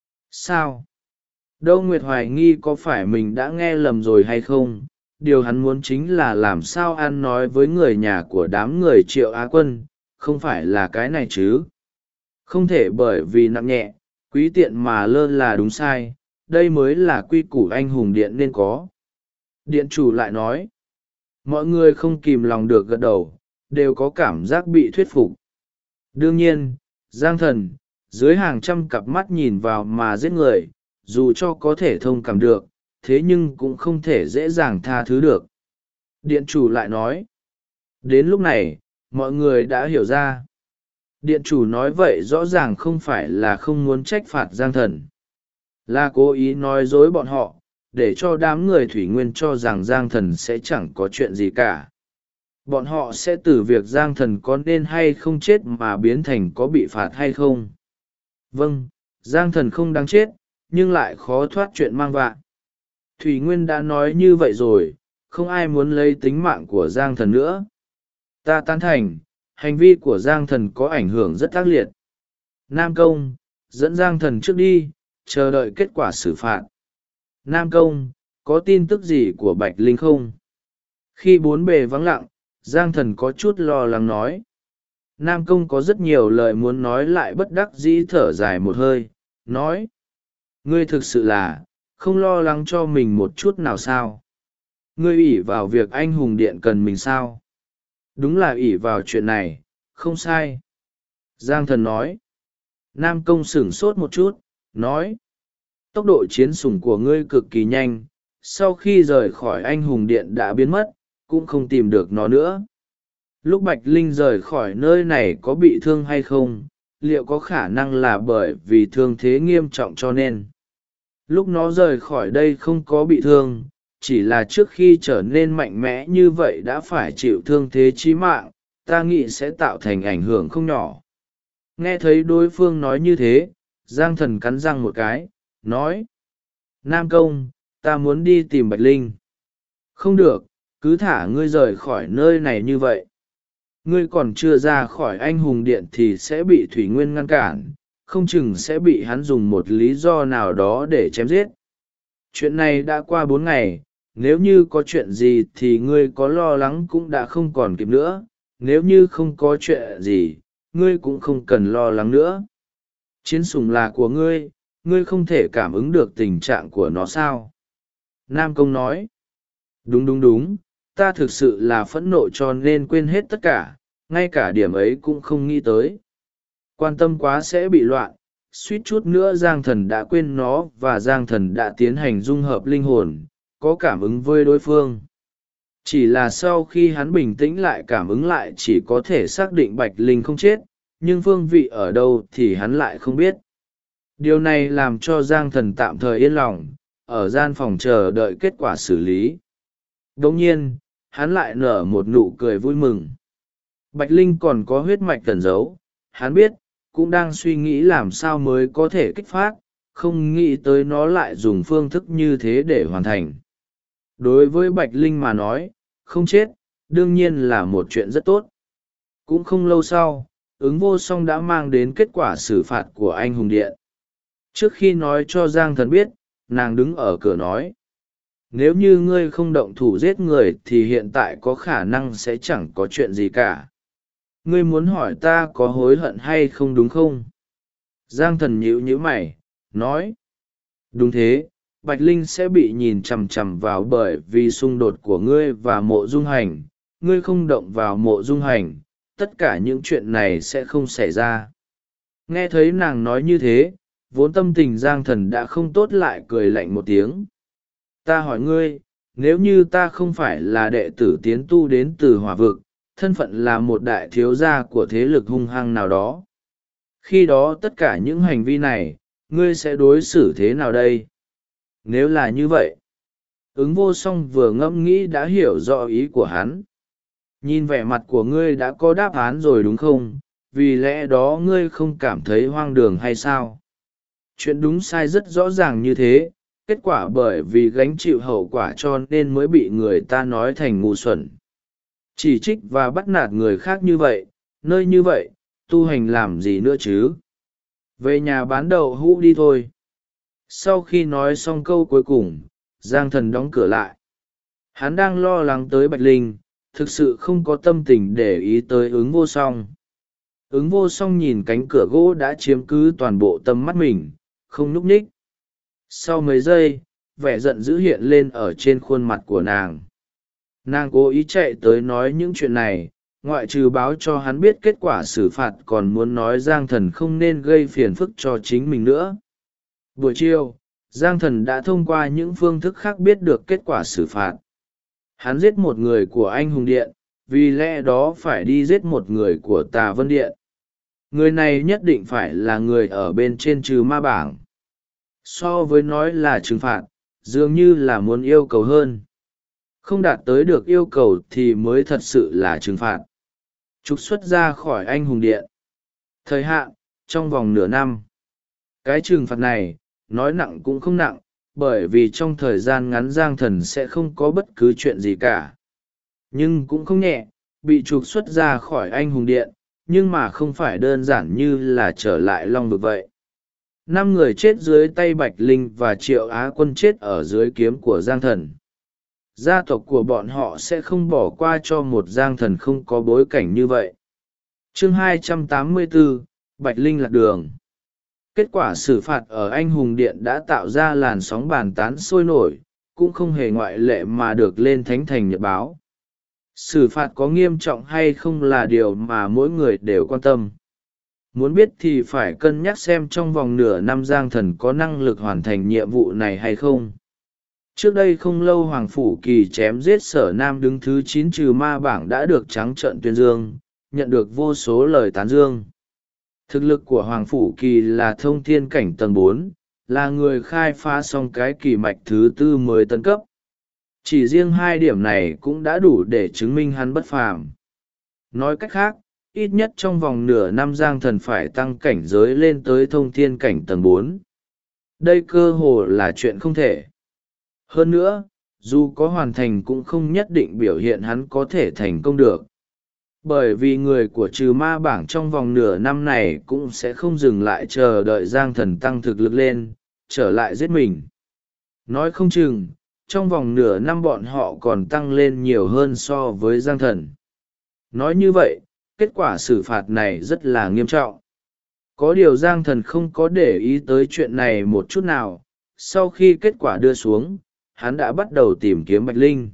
Sao? Đâu Nguyệt hoài nghi có phải mình đã nghe lầm rồi hay không? Điều hắn muốn chính là làm sao ăn nói với người nhà của đám người Triệu Á Quân, không phải là cái này chứ. Không thể bởi vì nặng nhẹ, quý tiện mà lơ là đúng sai, đây mới là quy củ anh hùng điện nên có. Điện chủ lại nói. Mọi người không kìm lòng được gật đầu, đều có cảm giác bị thuyết phục. Đương nhiên, Giang Thần, dưới hàng trăm cặp mắt nhìn vào mà giết người, dù cho có thể thông cảm được, thế nhưng cũng không thể dễ dàng tha thứ được. Điện chủ lại nói. Đến lúc này, mọi người đã hiểu ra. Điện chủ nói vậy rõ ràng không phải là không muốn trách phạt Giang Thần, là cố ý nói dối bọn họ, để cho đám người Thủy Nguyên cho rằng Giang Thần sẽ chẳng có chuyện gì cả. Bọn họ sẽ từ việc Giang Thần có nên hay không chết mà biến thành có bị phạt hay không. Vâng, Giang Thần không đáng chết, nhưng lại khó thoát chuyện mang vạ. Thủy Nguyên đã nói như vậy rồi, không ai muốn lấy tính mạng của Giang Thần nữa. Ta tán thành, hành vi của Giang Thần có ảnh hưởng rất ác liệt. Nam Công, dẫn Giang Thần trước đi, chờ đợi kết quả xử phạt. Nam Công, có tin tức gì của Bạch Linh không? Khi bốn bề vắng lặng, Giang Thần có chút lo lắng nói. Nam Công có rất nhiều lời muốn nói lại bất đắc dĩ thở dài một hơi, nói. Ngươi thực sự là, không lo lắng cho mình một chút nào sao? Ngươi ỷ vào việc anh hùng điện cần mình sao? Đúng là ỷ vào chuyện này, không sai. Giang Thần nói. Nam Công sửng sốt một chút, nói. Tốc độ chiến sủng của ngươi cực kỳ nhanh, sau khi rời khỏi anh hùng điện đã biến mất, cũng không tìm được nó nữa. Lúc Bạch Linh rời khỏi nơi này có bị thương hay không, liệu có khả năng là bởi vì thương thế nghiêm trọng cho nên. Lúc nó rời khỏi đây không có bị thương, chỉ là trước khi trở nên mạnh mẽ như vậy đã phải chịu thương thế chí mạng, ta nghĩ sẽ tạo thành ảnh hưởng không nhỏ. Nghe thấy đối phương nói như thế, Giang Thần cắn răng một cái, nói. Nam Công, ta muốn đi tìm Bạch Linh. Không được, cứ thả ngươi rời khỏi nơi này như vậy. Ngươi còn chưa ra khỏi anh hùng điện thì sẽ bị Thủy Nguyên ngăn cản, không chừng sẽ bị hắn dùng một lý do nào đó để chém giết. Chuyện này đã qua 4 ngày, nếu như có chuyện gì thì ngươi có lo lắng cũng đã không còn kịp nữa, nếu như không có chuyện gì, ngươi cũng không cần lo lắng nữa. Chiến sủng là của ngươi, ngươi không thể cảm ứng được tình trạng của nó sao? Nam Công nói. Đúng, ta thực sự là phẫn nộ cho nên quên hết tất cả, ngay cả điểm ấy cũng không nghĩ tới. Quan tâm quá sẽ bị loạn, suýt chút nữa Giang Thần đã quên nó và Giang Thần đã tiến hành dung hợp linh hồn, có cảm ứng với đối phương. Chỉ là sau khi hắn bình tĩnh lại cảm ứng lại chỉ có thể xác định Bạch Linh không chết, nhưng phương vị ở đâu thì hắn lại không biết. Điều này làm cho Giang Thần tạm thời yên lòng, ở gian phòng chờ đợi kết quả xử lý. Đồng nhiên, hắn lại nở một nụ cười vui mừng. Bạch Linh còn có huyết mạch tẩn giấu, hắn biết, cũng đang suy nghĩ làm sao mới có thể kích phát, không nghĩ tới nó lại dùng phương thức như thế để hoàn thành. Đối với Bạch Linh mà nói, không chết, đương nhiên là một chuyện rất tốt. Cũng không lâu sau, ứng vô song đã mang đến kết quả xử phạt của anh hùng điện. Trước khi nói cho Giang Thần biết, nàng đứng ở cửa nói: nếu như ngươi không động thủ giết người thì hiện tại có khả năng sẽ chẳng có chuyện gì cả. Ngươi muốn hỏi ta có hối hận hay không đúng không? Giang Thần nhíu nhíu mày, nói: đúng thế, Bạch Linh sẽ bị nhìn chằm chằm vào bởi vì xung đột của ngươi và Mộ Dung Hành. Ngươi không động vào Mộ Dung Hành, tất cả những chuyện này sẽ không xảy ra. Nghe thấy nàng nói như thế, vốn tâm tình Giang Thần đã không tốt lại cười lạnh một tiếng. Ta hỏi ngươi, nếu như ta không phải là đệ tử tiến tu đến từ Hỏa Vực, thân phận là một đại thiếu gia của thế lực hung hăng nào đó, khi đó tất cả những hành vi này, ngươi sẽ đối xử thế nào đây? Nếu là như vậy, ứng vô song vừa ngẫm nghĩ đã hiểu rõ ý của hắn. Nhìn vẻ mặt của ngươi đã có đáp án rồi đúng không? Vì lẽ đó ngươi không cảm thấy hoang đường hay sao? Chuyện đúng sai rất rõ ràng như thế, kết quả bởi vì gánh chịu hậu quả cho nên mới bị người ta nói thành ngu xuẩn. Chỉ trích và bắt nạt người khác như vậy, nơi như vậy, tu hành làm gì nữa chứ? Về nhà bán đậu hũ đi thôi. Sau khi nói xong câu cuối cùng, Giang Thần đóng cửa lại. Hắn đang lo lắng tới Bạch Linh, thực sự không có tâm tình để ý tới ứng vô song. Ứng vô song nhìn cánh cửa gỗ đã chiếm cứ toàn bộ tầm mắt mình, không nhúc nhích. Sau mấy giây, vẻ giận dữ hiện lên ở trên khuôn mặt của nàng. Nàng cố ý chạy tới nói những chuyện này, ngoại trừ báo cho hắn biết kết quả xử phạt còn muốn nói Giang Thần không nên gây phiền phức cho chính mình nữa. Buổi chiều, Giang Thần đã thông qua những phương thức khác biết được kết quả xử phạt. Hắn giết một người của anh hùng điện, vì lẽ đó phải đi giết một người của Tà Vân Điện. Người này nhất định phải là người ở bên trên trừ ma bảng. So với nói là trừng phạt, dường như là muốn yêu cầu hơn. Không đạt tới được yêu cầu thì mới thật sự là trừng phạt. Trục xuất ra khỏi anh hùng điện. Thời hạn, trong vòng nửa năm. Cái trừng phạt này, nói nặng cũng không nặng, bởi vì trong thời gian ngắn Giang Thần sẽ không có bất cứ chuyện gì cả. Nhưng cũng không nhẹ, bị trục xuất ra khỏi anh hùng điện, nhưng mà không phải đơn giản như là trở lại Long Vực vậy. 5 người chết dưới tay Bạch Linh và Triệu Á Quân chết ở dưới kiếm của Giang Thần. Gia tộc của bọn họ sẽ không bỏ qua cho một Giang Thần không có bối cảnh như vậy. Chương 284, Bạch Linh lạc đường. Kết quả xử phạt ở anh hùng điện đã tạo ra làn sóng bàn tán sôi nổi, cũng không hề ngoại lệ mà được lên thánh thành nhật báo. Xử phạt có nghiêm trọng hay không là điều mà mỗi người đều quan tâm. Muốn biết thì phải cân nhắc xem trong vòng nửa năm Giang Thần có năng lực hoàn thành nhiệm vụ này hay không. Trước đây không lâu Hoàng Phủ Kỳ chém giết Sở Nam đứng thứ 9 trừ ma bảng đã được trắng trợn tuyên dương, nhận được vô số lời tán dương. Thực lực của Hoàng Phủ Kỳ là thông thiên cảnh tầng 4, là người khai phá xong cái kỳ mạch thứ 4 mới tấn cấp. Chỉ riêng 2 điểm này cũng đã đủ để chứng minh hắn bất phàm. Nói cách khác, ít nhất trong vòng nửa năm Giang Thần phải tăng cảnh giới lên tới thông thiên cảnh tầng 4. Đây cơ hồ là chuyện không thể. Hơn nữa, dù có hoàn thành cũng không nhất định biểu hiện hắn có thể thành công được. Bởi vì người của trừ ma bảng trong vòng nửa năm này cũng sẽ không dừng lại chờ đợi Giang Thần tăng thực lực lên, trở lại giết mình. Nói không chừng, trong vòng nửa năm bọn họ còn tăng lên nhiều hơn so với Giang Thần. Nói như vậy, kết quả xử phạt này rất là nghiêm trọng. Có điều Giang Thần không có để ý tới chuyện này một chút nào. Sau khi kết quả đưa xuống, hắn đã bắt đầu tìm kiếm Bạch Linh.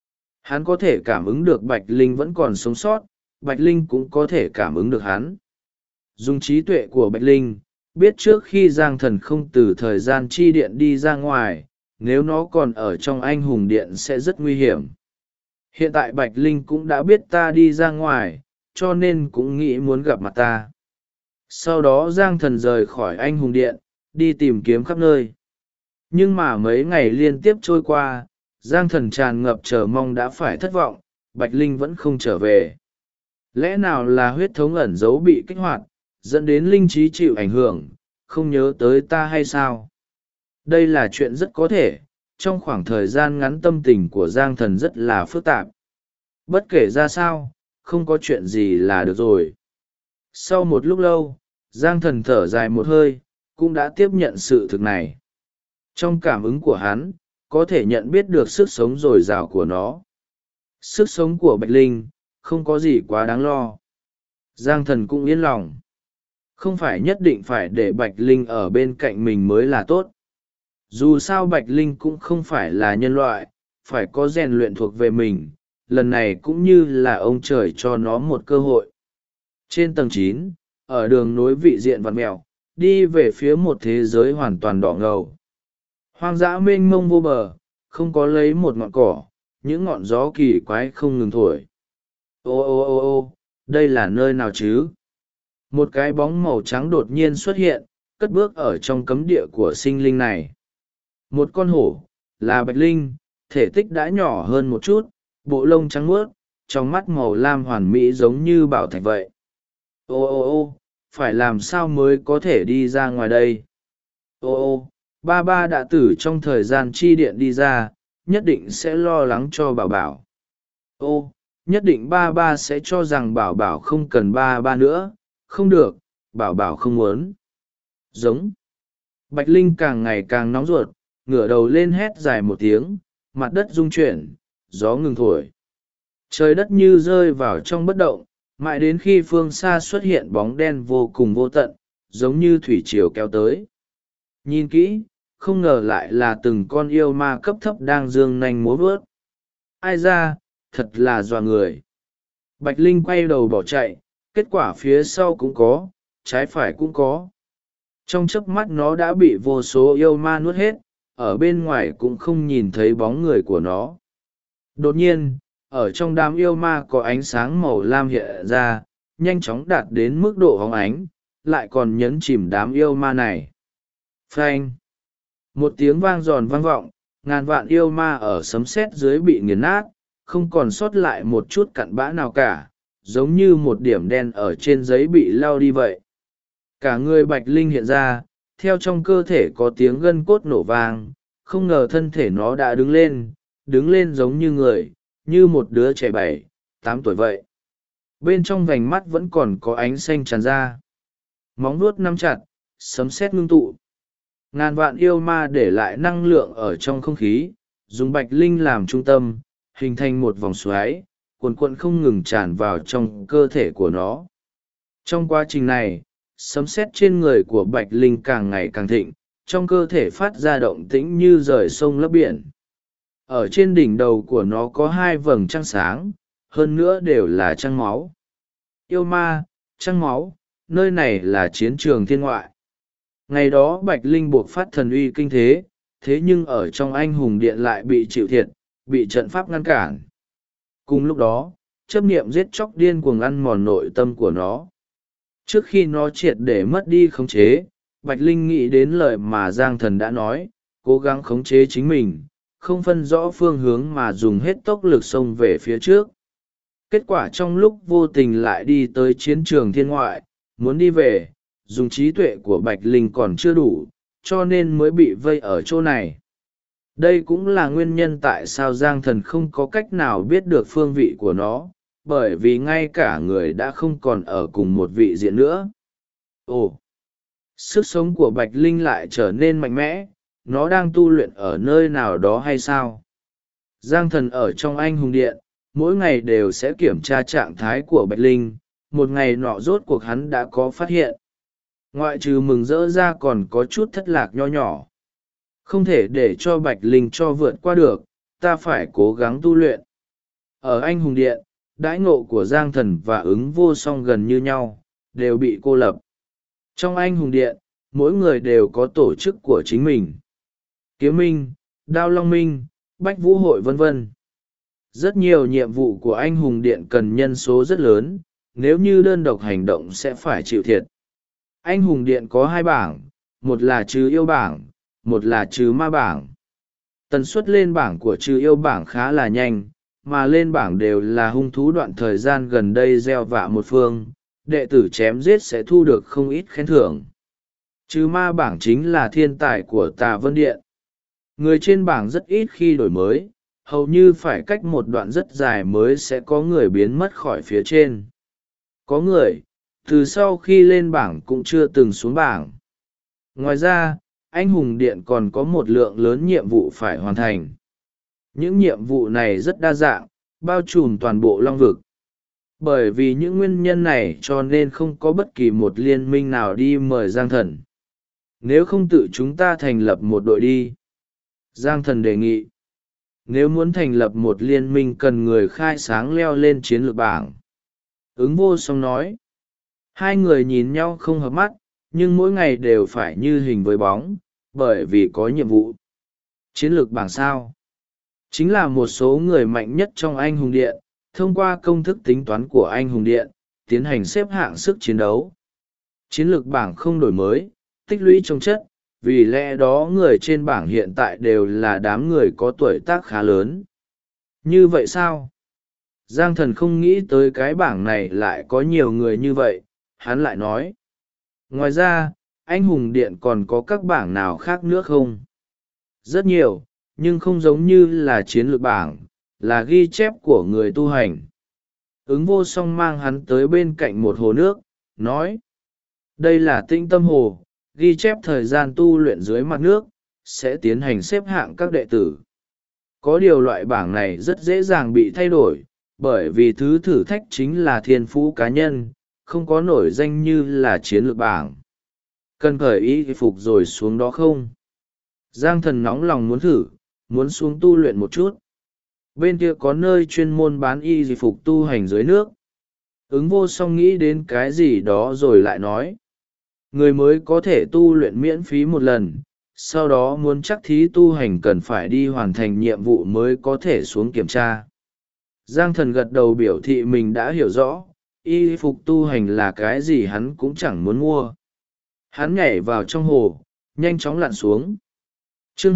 Hắn có thể cảm ứng được Bạch Linh vẫn còn sống sót, Bạch Linh cũng có thể cảm ứng được hắn. Dùng trí tuệ của Bạch Linh, biết trước khi Giang Thần không từ thời gian chi điện đi ra ngoài, nếu nó còn ở trong anh hùng điện sẽ rất nguy hiểm. Hiện tại Bạch Linh cũng đã biết ta đi ra ngoài, cho nên cũng nghĩ muốn gặp mặt ta. Sau đó Giang Thần rời khỏi anh hùng điện, đi tìm kiếm khắp nơi. Nhưng mà mấy ngày liên tiếp trôi qua, Giang Thần tràn ngập chờ mong đã phải thất vọng, Bạch Linh vẫn không trở về. Lẽ nào là huyết thống ẩn giấu bị kích hoạt, dẫn đến linh trí chịu ảnh hưởng, không nhớ tới ta hay sao? Đây là chuyện rất có thể, trong khoảng thời gian ngắn tâm tình của Giang Thần rất là phức tạp. Bất kể ra sao, không có chuyện gì là được rồi. Sau một lúc lâu, Giang Thần thở dài một hơi, cũng đã tiếp nhận sự thực này. Trong cảm ứng của hắn, có thể nhận biết được sức sống dồi dào của nó. Sức sống của Bạch Linh, không có gì quá đáng lo. Giang Thần cũng yên lòng. Không phải nhất định phải để Bạch Linh ở bên cạnh mình mới là tốt. Dù sao Bạch Linh cũng không phải là nhân loại, phải có rèn luyện thuộc về mình, lần này cũng như là ông trời cho nó một cơ hội. Trên tầng 9, ở đường nối vị diện vằn mèo, đi về phía một thế giới hoàn toàn đỏ ngầu. Hoang dã mênh mông vô bờ, không có lấy một ngọn cỏ, những ngọn gió kỳ quái không ngừng thổi. Ô ô ô ô, đây là nơi nào chứ? Một cái bóng màu trắng đột nhiên xuất hiện, cất bước ở trong cấm địa của sinh linh này. Một con hổ, là Bạch Linh, thể tích đã nhỏ hơn một chút, bộ lông trắng muốt, trong mắt màu lam hoàn mỹ giống như bảo thạch vậy. Ô ô ô, phải làm sao mới có thể đi ra ngoài đây? Ô ô, ba ba đã tử trong thời gian chi điện đi ra, nhất định sẽ lo lắng cho bảo bảo. Ô, nhất định ba ba sẽ cho rằng bảo bảo không cần ba ba nữa, không được, bảo bảo không muốn. Giống. Bạch Linh càng ngày càng nóng ruột, ngửa đầu lên hét dài một tiếng, mặt đất rung chuyển, gió ngừng thổi. Trời đất như rơi vào trong bất động, mãi đến khi phương xa xuất hiện bóng đen vô cùng vô tận, giống như thủy triều kéo tới. Nhìn kỹ, không ngờ lại là từng con yêu ma cấp thấp đang giương nanh múa vuốt. Ai ra, thật là dọa người. Bạch Linh quay đầu bỏ chạy, kết quả phía sau cũng có, trái phải cũng có. Trong chớp mắt nó đã bị vô số yêu ma nuốt hết, ở bên ngoài cũng không nhìn thấy bóng người của nó. Đột nhiên, ở trong đám yêu ma có ánh sáng màu lam hiện ra, nhanh chóng đạt đến mức độ hóng ánh, lại còn nhấn chìm đám yêu ma này. Phanh! Một tiếng vang giòn vang vọng, ngàn vạn yêu ma ở sấm sét dưới bị nghiền nát, không còn sót lại một chút cặn bã nào cả, giống như một điểm đen ở trên giấy bị lau đi vậy. Cả người Bạch Linh hiện ra, theo trong cơ thể có tiếng gân cốt nổ vang, không ngờ thân thể nó đã đứng lên giống như người, như một đứa trẻ 7-8 tuổi vậy. Bên trong vành mắt vẫn còn có ánh xanh tràn ra. Móng vuốt nắm chặt, sấm sét ngưng tụ. Ngàn vạn yêu ma để lại năng lượng ở trong không khí, dùng Bạch Linh làm trung tâm, hình thành một vòng xoáy, cuồn cuộn không ngừng tràn vào trong cơ thể của nó. Trong quá trình này, sấm sét trên người của Bạch Linh càng ngày càng thịnh, trong cơ thể phát ra động tĩnh như rời sông lấp biển. Ở trên đỉnh đầu của nó có 2 vầng trăng sáng, hơn nữa đều là trăng máu. Yêu ma, trăng máu, nơi này là chiến trường thiên ngoại. Ngày đó Bạch Linh buộc phát thần uy kinh thế, thế nhưng ở trong anh hùng điện lại bị chịu thiệt, bị trận pháp ngăn cản. Cùng lúc đó, chấp niệm giết chóc điên cuồng ăn mòn nội tâm của nó. Trước khi nó triệt để mất đi khống chế, Bạch Linh nghĩ đến lời mà Giang Thần đã nói, cố gắng khống chế chính mình, không phân rõ phương hướng mà dùng hết tốc lực xông về phía trước. Kết quả trong lúc vô tình lại đi tới chiến trường thiên ngoại, muốn đi về, dùng trí tuệ của Bạch Linh còn chưa đủ, cho nên mới bị vây ở chỗ này. Đây cũng là nguyên nhân tại sao Giang Thần không có cách nào biết được phương vị của nó, bởi vì ngay cả người đã không còn ở cùng một vị diện nữa. Ồ! Sức sống của Bạch Linh lại trở nên mạnh mẽ, nó đang tu luyện ở nơi nào đó hay sao? Giang Thần ở trong anh hùng điện, mỗi ngày đều sẽ kiểm tra trạng thái của Bạch Linh, một ngày nọ rốt cuộc hắn đã có phát hiện. Ngoại trừ mừng rỡ ra còn có chút thất lạc nho nhỏ. Không thể để cho Bạch Linh cho vượt qua được, ta phải cố gắng tu luyện. Ở anh hùng điện, đãi ngộ của Giang Thần và ứng vô song gần như nhau, đều bị cô lập. Trong anh hùng điện, mỗi người đều có tổ chức của chính mình. Kiếm Minh, Đao Long Minh, Bách Vũ Hội vân vân. Rất nhiều nhiệm vụ của anh hùng điện cần nhân số rất lớn, nếu như đơn độc hành động sẽ phải chịu thiệt. Anh hùng điện có 2 bảng, một là trừ yêu bảng, một là trừ ma bảng. Tần suất lên bảng của trừ yêu bảng khá là nhanh, mà lên bảng đều là hung thú đoạn thời gian gần đây gieo vạ một phương, đệ tử chém giết sẽ thu được không ít khen thưởng. Trừ ma bảng chính là thiên tài của Tà Vân Điện. Người trên bảng rất ít khi đổi mới, hầu như phải cách một đoạn rất dài mới sẽ có người biến mất khỏi phía trên. Có người từ sau khi lên bảng cũng chưa từng xuống bảng. Ngoài ra, anh hùng điện còn có một lượng lớn nhiệm vụ phải hoàn thành. Những nhiệm vụ này rất đa dạng, bao trùm toàn bộ long vực. Bởi vì những nguyên nhân này cho nên không có bất kỳ một liên minh nào đi mời Giang Thần. Nếu không tự chúng ta thành lập một đội đi. Giang Thần đề nghị. Nếu muốn thành lập một liên minh cần người khai sáng leo lên chiến lược bảng. Ứng Vô Song nói. Hai người nhìn nhau không hợp mắt, nhưng mỗi ngày đều phải như hình với bóng, bởi vì có nhiệm vụ. Chiến lược bảng sao? Chính là một số người mạnh nhất trong anh hùng điện, thông qua công thức tính toán của anh hùng điện, tiến hành xếp hạng sức chiến đấu. Chiến lược bảng không đổi mới, tích lũy trong chất, vì lẽ đó người trên bảng hiện tại đều là đám người có tuổi tác khá lớn. Như vậy sao? Giang Thần không nghĩ tới cái bảng này lại có nhiều người như vậy, hắn lại nói. Ngoài ra, anh hùng điện còn có các bảng nào khác nữa không? Rất nhiều, nhưng không giống như là chiến lược bảng, là ghi chép của người tu hành. Ứng Vô Song mang hắn tới bên cạnh một hồ nước, nói. Đây là Tĩnh Tâm Hồ, ghi chép thời gian tu luyện dưới mặt nước, sẽ tiến hành xếp hạng các đệ tử. Có điều loại bảng này rất dễ dàng bị thay đổi, bởi vì thứ thử thách chính là thiên phú cá nhân, không có nổi danh như là chiến lược bảng. Cần khởi y phục rồi xuống đó không? Giang Thần nóng lòng muốn thử, muốn xuống tu luyện một chút. Bên kia có nơi chuyên môn bán y phục tu hành dưới nước. Ứng Vô Song nghĩ đến cái gì đó rồi lại nói. Người mới có thể tu luyện miễn phí một lần, sau đó muốn chắc thí tu hành cần phải đi hoàn thành nhiệm vụ mới có thể xuống kiểm tra. Giang Thần gật đầu biểu thị mình đã hiểu rõ, y phục tu hành là cái gì hắn cũng chẳng muốn mua. Hắn nhảy vào trong hồ, nhanh chóng lặn xuống. Chương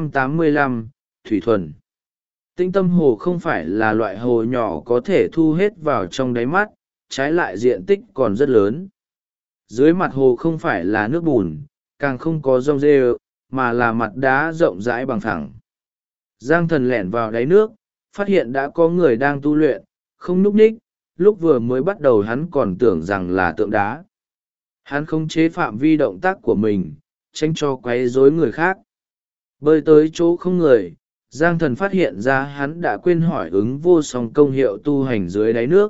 285, Thủy Thuần. Tĩnh Tâm Hồ không phải là loại hồ nhỏ có thể thu hết vào trong đáy mắt, trái lại diện tích còn rất lớn. Dưới mặt hồ không phải là nước bùn, càng không có rong rêu, mà là mặt đá rộng rãi bằng phẳng. Giang Thần lẻn vào đáy nước, phát hiện đã có người đang tu luyện, không nhúc nhích, lúc vừa mới bắt đầu hắn còn tưởng rằng là tượng đá. Hắn khống chế phạm vi động tác của mình, tránh cho quấy rối người khác. Bơi tới chỗ không người, Giang Thần phát hiện ra hắn đã quên hỏi Ứng Vô Song công hiệu tu hành dưới đáy nước.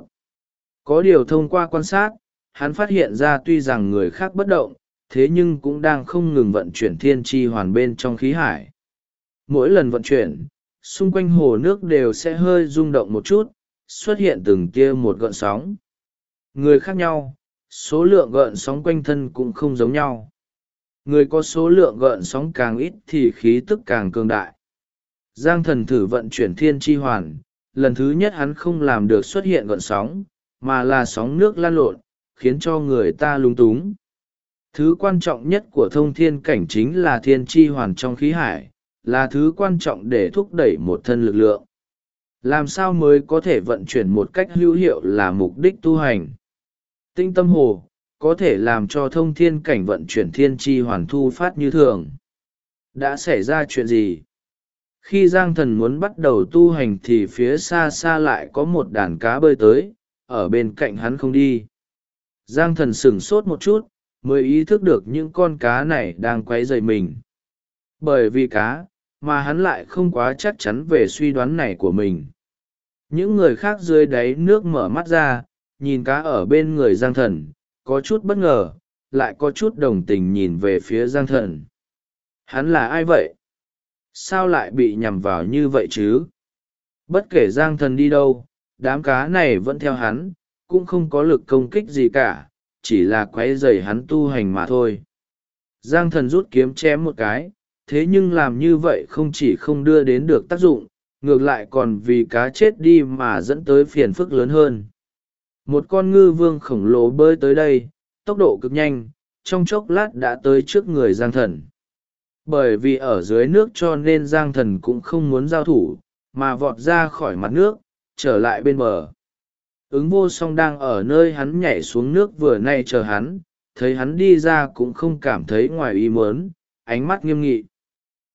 Có điều thông qua quan sát, hắn phát hiện ra tuy rằng người khác bất động, thế nhưng cũng đang không ngừng vận chuyển thiên tri hoàn bên trong khí hải. Mỗi lần vận chuyển, xung quanh hồ nước đều sẽ hơi rung động một chút, xuất hiện từng tia một gợn sóng. Người khác nhau, số lượng gợn sóng quanh thân cũng không giống nhau. Người có số lượng gợn sóng càng ít thì khí tức càng cường đại. Giang Thần thử vận chuyển thiên tri hoàn, lần thứ nhất hắn không làm được xuất hiện gợn sóng, mà là sóng nước lan lộn, khiến cho người ta lúng túng. Thứ quan trọng nhất của thông thiên cảnh chính là thiên tri hoàn trong khí hải, là thứ quan trọng để thúc đẩy một thân lực lượng. Làm sao mới có thể vận chuyển một cách hữu hiệu là mục đích tu hành. Tĩnh Tâm Hồ có thể làm cho thông thiên cảnh vận chuyển thiên tri hoàn thu phát như thường. Đã xảy ra chuyện gì? Khi Giang Thần muốn bắt đầu tu hành thì phía xa xa lại có một đàn cá bơi tới, ở bên cạnh hắn không đi. Giang Thần sửng sốt một chút, mới ý thức được những con cá này đang quấy rầy mình. Bởi vì cá, mà hắn lại không quá chắc chắn về suy đoán này của mình. Những người khác dưới đáy nước mở mắt ra, nhìn cá ở bên người Giang Thần, có chút bất ngờ, lại có chút đồng tình nhìn về phía Giang Thần. Hắn là ai vậy? Sao lại bị nhằm vào như vậy chứ? Bất kể Giang Thần đi đâu, đám cá này vẫn theo hắn, cũng không có lực công kích gì cả, chỉ là quấy rầy hắn tu hành mà thôi. Giang Thần rút kiếm chém một cái, thế nhưng làm như vậy không chỉ không đưa đến được tác dụng, ngược lại còn vì cá chết đi mà dẫn tới phiền phức lớn hơn. Một con ngư vương khổng lồ bơi tới đây, tốc độ cực nhanh, trong chốc lát đã tới trước người Giang Thần. Bởi vì ở dưới nước cho nên Giang Thần cũng không muốn giao thủ, mà vọt ra khỏi mặt nước, trở lại bên bờ. Ứng Vô Song đang ở nơi hắn nhảy xuống nước vừa nay chờ hắn, thấy hắn đi ra cũng không cảm thấy ngoài ý muốn, ánh mắt nghiêm nghị.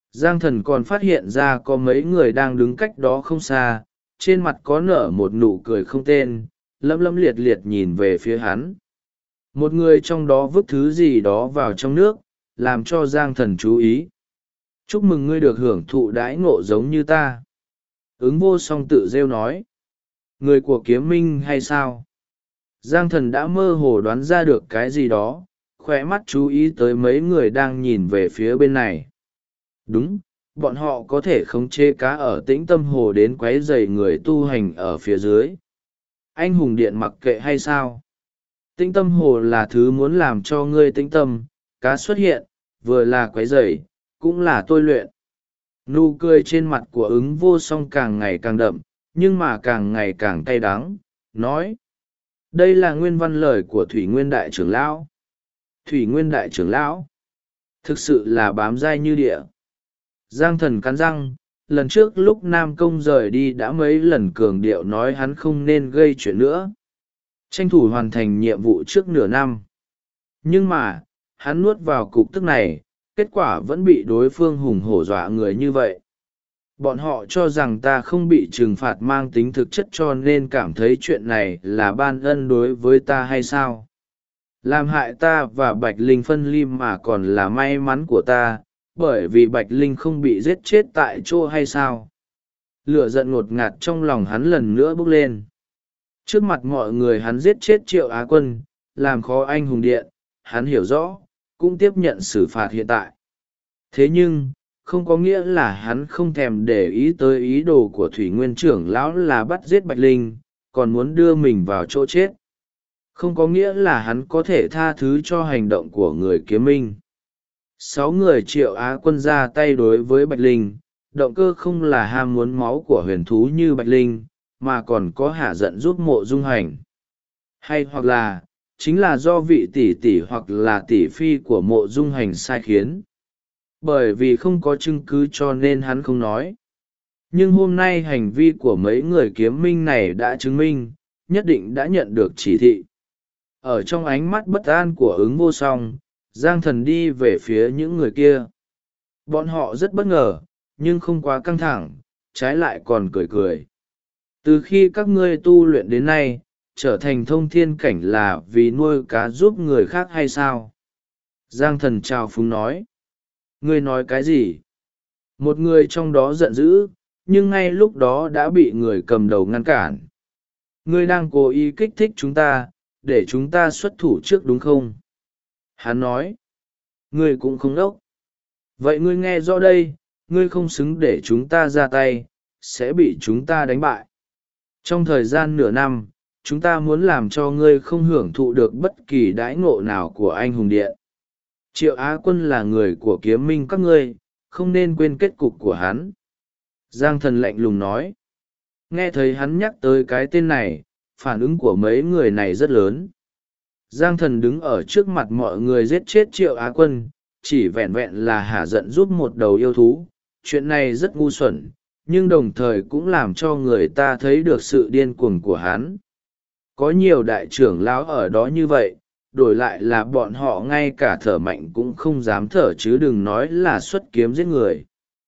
Giang Thần còn phát hiện ra có mấy người đang đứng cách đó không xa, trên mặt có nở một nụ cười không tên, lấm lấm liệt liệt nhìn về phía hắn. Một người trong đó vứt thứ gì đó vào trong nước, làm cho Giang Thần chú ý. Chúc mừng ngươi được hưởng thụ đãi ngộ giống như ta. Ứng vô song tự rêu nói. Người của kiếm minh hay sao? Giang Thần đã mơ hồ đoán ra được cái gì đó, khóe mắt chú ý tới mấy người đang nhìn về phía bên này. Đúng, bọn họ có thể khống chế cá ở Tĩnh Tâm Hồ đến quấy rầy người tu hành ở phía dưới. Anh hùng điện mặc kệ hay sao? Tĩnh Tâm Hồ là thứ muốn làm cho ngươi tĩnh tâm, cá xuất hiện, vừa là quấy rầy, cũng là tôi luyện. Nụ cười trên mặt của ứng vô song càng ngày càng đậm, nhưng mà càng ngày càng cay đắng, nói. Đây là nguyên văn lời của Thủy Nguyên Đại trưởng lão. Thủy Nguyên Đại trưởng lão, thực sự là bám dai như địa. Giang Thần cắn răng, lần trước lúc Nam Công rời đi đã mấy lần cường điệu nói hắn không nên gây chuyện nữa. Tranh thủ hoàn thành nhiệm vụ trước nửa năm. Nhưng mà, hắn nuốt vào cục tức này, kết quả vẫn bị đối phương hùng hổ dọa người như vậy. Bọn họ cho rằng ta không bị trừng phạt mang tính thực chất cho nên cảm thấy chuyện này là ban ân đối với ta hay sao? Làm hại ta và Bạch Linh phân ly mà còn là may mắn của ta, bởi vì Bạch Linh không bị giết chết tại chỗ hay sao? Lửa giận ngột ngạt trong lòng hắn lần nữa bốc lên. Trước mặt mọi người hắn giết chết Triệu Á Quân, làm khó anh hùng điện, hắn hiểu rõ, cũng tiếp nhận xử phạt hiện tại. Thế nhưng, không có nghĩa là hắn không thèm để ý tới ý đồ của Thủy Nguyên trưởng lão là bắt giết Bạch Linh, còn muốn đưa mình vào chỗ chết. Không có nghĩa là hắn có thể tha thứ cho hành động của người kiếm minh. 6 người Triệu Á Quân ra tay đối với Bạch Linh, động cơ không là ham muốn máu của huyền thú như Bạch Linh, mà còn có hả giận giúp Mộ Dung Hành. Hay hoặc là, chính là do vị tỷ tỷ hoặc là tỷ phi của Mộ Dung Hành sai khiến. Bởi vì không có chứng cứ cho nên hắn không nói. Nhưng hôm nay hành vi của mấy người kiếm minh này đã chứng minh, nhất định đã nhận được chỉ thị. Ở trong ánh mắt bất an của ứng vô song, Giang Thần đi về phía những người kia. Bọn họ rất bất ngờ, nhưng không quá căng thẳng, trái lại còn cười cười. Từ khi các ngươi tu luyện đến nay, trở thành thông thiên cảnh là vì nuôi cá giúp người khác hay sao? Giang Thần chào phúng nói. Ngươi nói cái gì? Một người trong đó giận dữ, nhưng ngay lúc đó đã bị người cầm đầu ngăn cản. Ngươi đang cố ý kích thích chúng ta, để chúng ta xuất thủ trước đúng không? Hắn nói. Ngươi cũng không đốc. Vậy ngươi nghe rõ đây, ngươi không xứng để chúng ta ra tay, sẽ bị chúng ta đánh bại. Trong thời gian nửa năm, chúng ta muốn làm cho ngươi không hưởng thụ được bất kỳ đãi ngộ nào của anh hùng điện. Triệu Á Quân là người của kiếm minh các ngươi, không nên quên kết cục của hắn. Giang Thần lạnh lùng nói. Nghe thấy hắn nhắc tới cái tên này, phản ứng của mấy người này rất lớn. Giang Thần đứng ở trước mặt mọi người giết chết Triệu Á Quân, chỉ vẹn vẹn là hả giận giúp một đầu yêu thú. Chuyện này rất ngu xuẩn, nhưng đồng thời cũng làm cho người ta thấy được sự điên cuồng của hắn. Có nhiều đại trưởng lão ở đó như vậy, đổi lại là bọn họ ngay cả thở mạnh cũng không dám thở chứ đừng nói là xuất kiếm giết người.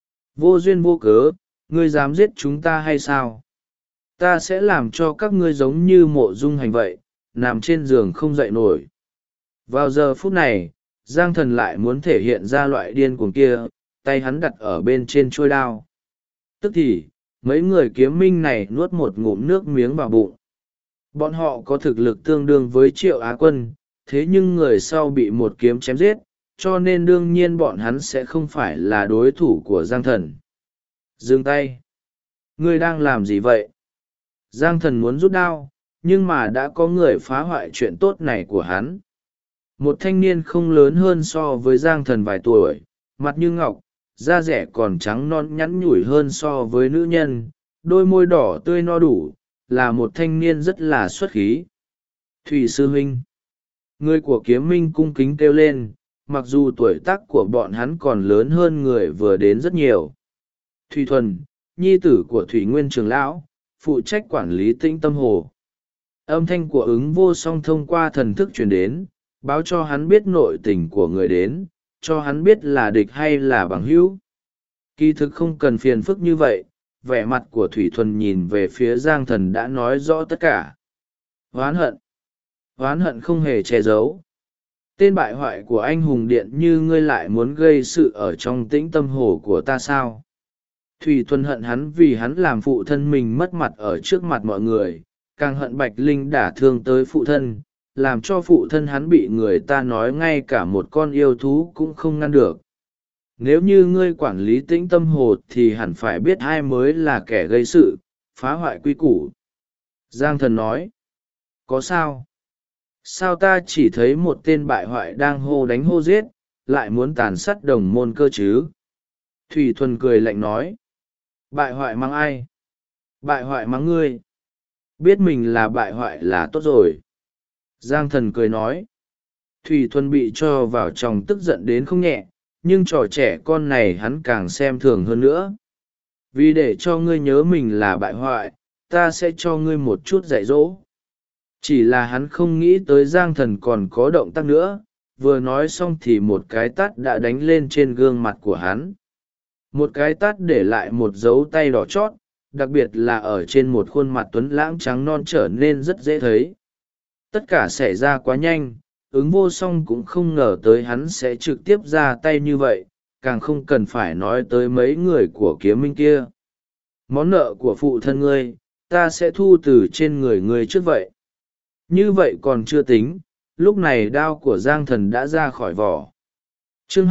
Vô duyên vô cớ, ngươi dám giết chúng ta hay sao? Ta sẽ làm cho các ngươi giống như Mộ Dung Hành vậy, nằm trên giường không dậy nổi. Vào giờ phút này, Giang Thần lại muốn thể hiện ra loại điên cuồng kia, tay hắn đặt ở bên trên trôi đao. Tức thì, mấy người kiếm minh này nuốt một ngụm nước miếng vào bụng. Bọn họ có thực lực tương đương với Triệu Á Quân, thế nhưng người sau bị một kiếm chém giết, cho nên đương nhiên bọn hắn sẽ không phải là đối thủ của Giang Thần. Dừng tay! Ngươi đang làm gì vậy? Giang Thần muốn rút đao, nhưng mà đã có người phá hoại chuyện tốt này của hắn. Một thanh niên không lớn hơn so với Giang Thần vài tuổi, mặt như ngọc, da rẻ còn trắng non nhắn nhủi hơn so với nữ nhân, đôi môi đỏ tươi no đủ, là một thanh niên rất là xuất khí. Thủy sư huynh. Người của kiếm minh cung kính kêu lên, mặc dù tuổi tác của bọn hắn còn lớn hơn người vừa đến rất nhiều. Thủy Thuần, nhi tử của Thủy Nguyên trưởng lão, phụ trách quản lý Tĩnh Tâm Hồ. Âm thanh của ứng vô song thông qua thần thức truyền đến, báo cho hắn biết nội tình của người đến, cho hắn biết là địch hay là bằng hữu. Kỳ thực không cần phiền phức như vậy, vẻ mặt của Thủy Thuần nhìn về phía Giang Thần đã nói rõ tất cả. Oán hận. Oán hận không hề che giấu. Tên bại hoại của anh hùng điện như ngươi lại muốn gây sự ở trong tĩnh tâm hồ của ta sao? Thủy Thuần hận hắn vì hắn làm phụ thân mình mất mặt ở trước mặt mọi người, càng hận Bạch Linh đả thương tới phụ thân, làm cho phụ thân hắn bị người ta nói ngay cả một con yêu thú cũng không ngăn được. Nếu như ngươi quản lý tĩnh tâm hồ thì hẳn phải biết ai mới là kẻ gây sự, phá hoại quy củ. Giang Thần nói. Có sao? Sao ta chỉ thấy một tên bại hoại đang hô đánh hô giết, lại muốn tàn sát đồng môn cơ chứ? Thủy Thuần cười lạnh nói. Bại hoại mắng ai? Bại hoại mắng ngươi. Biết mình là bại hoại là tốt rồi. Giang Thần cười nói. Thủy Thuần bị cho vào trong tức giận đến không nhẹ, nhưng trò trẻ con này hắn càng xem thường hơn nữa. Vì để cho ngươi nhớ mình là bại hoại, ta sẽ cho ngươi một chút dạy dỗ. Chỉ là hắn không nghĩ tới Giang Thần còn có động tác nữa, vừa nói xong thì một cái tát đã đánh lên trên gương mặt của hắn. Một cái tát để lại một dấu tay đỏ chót, đặc biệt là ở trên một khuôn mặt tuấn lãng trắng non trở nên rất dễ thấy. Tất cả xảy ra quá nhanh, ứng vô song cũng không ngờ tới hắn sẽ trực tiếp ra tay như vậy, càng không cần phải nói tới mấy người của kiếm minh kia. Món nợ của phụ thân ngươi, ta sẽ thu từ trên người ngươi trước vậy. Như vậy còn chưa tính, lúc này đao của Giang Thần đã ra khỏi vỏ. Chương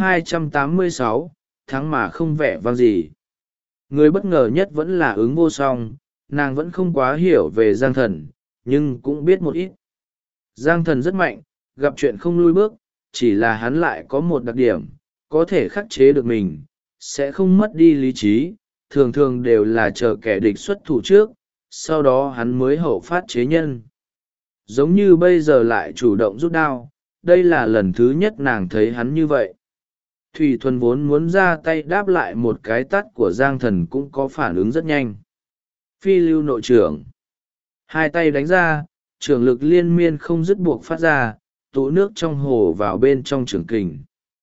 286, thắng mà không vẻ vang gì. Người bất ngờ nhất vẫn là ứng vô song, nàng vẫn không quá hiểu về Giang Thần, nhưng cũng biết một ít. Giang Thần rất mạnh, gặp chuyện không lui bước, chỉ là hắn lại có một đặc điểm, có thể khắc chế được mình, sẽ không mất đi lý trí, thường thường đều là chờ kẻ địch xuất thủ trước, sau đó hắn mới hậu phát chế nhân. Giống như bây giờ lại chủ động rút đao, đây là lần thứ nhất nàng thấy hắn như vậy. Thủy Thuần vốn muốn ra tay đáp lại một cái tát của Giang Thần cũng có phản ứng rất nhanh. Phi lưu nội trưởng. Hai tay đánh ra, trưởng lực liên miên không dứt buộc phát ra, tụ nước trong hồ vào bên trong trưởng kình.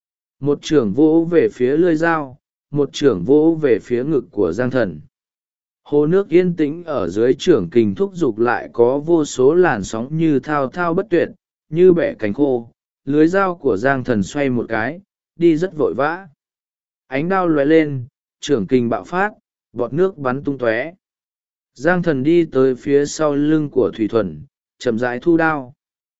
Một trưởng vỗ về phía lưỡi dao, một trưởng vỗ về phía ngực của Giang Thần. Hồ nước yên tĩnh ở dưới trưởng kình thúc giục lại có vô số làn sóng như thao thao bất tuyệt, như bẻ cánh khô. Lưới dao của Giang Thần xoay một cái, đi rất vội vã. Ánh đao lóe lên, trưởng kình bạo phát, bọt nước bắn tung tóe. Giang Thần đi tới phía sau lưng của Thủy Thuần, chậm rãi thu đao.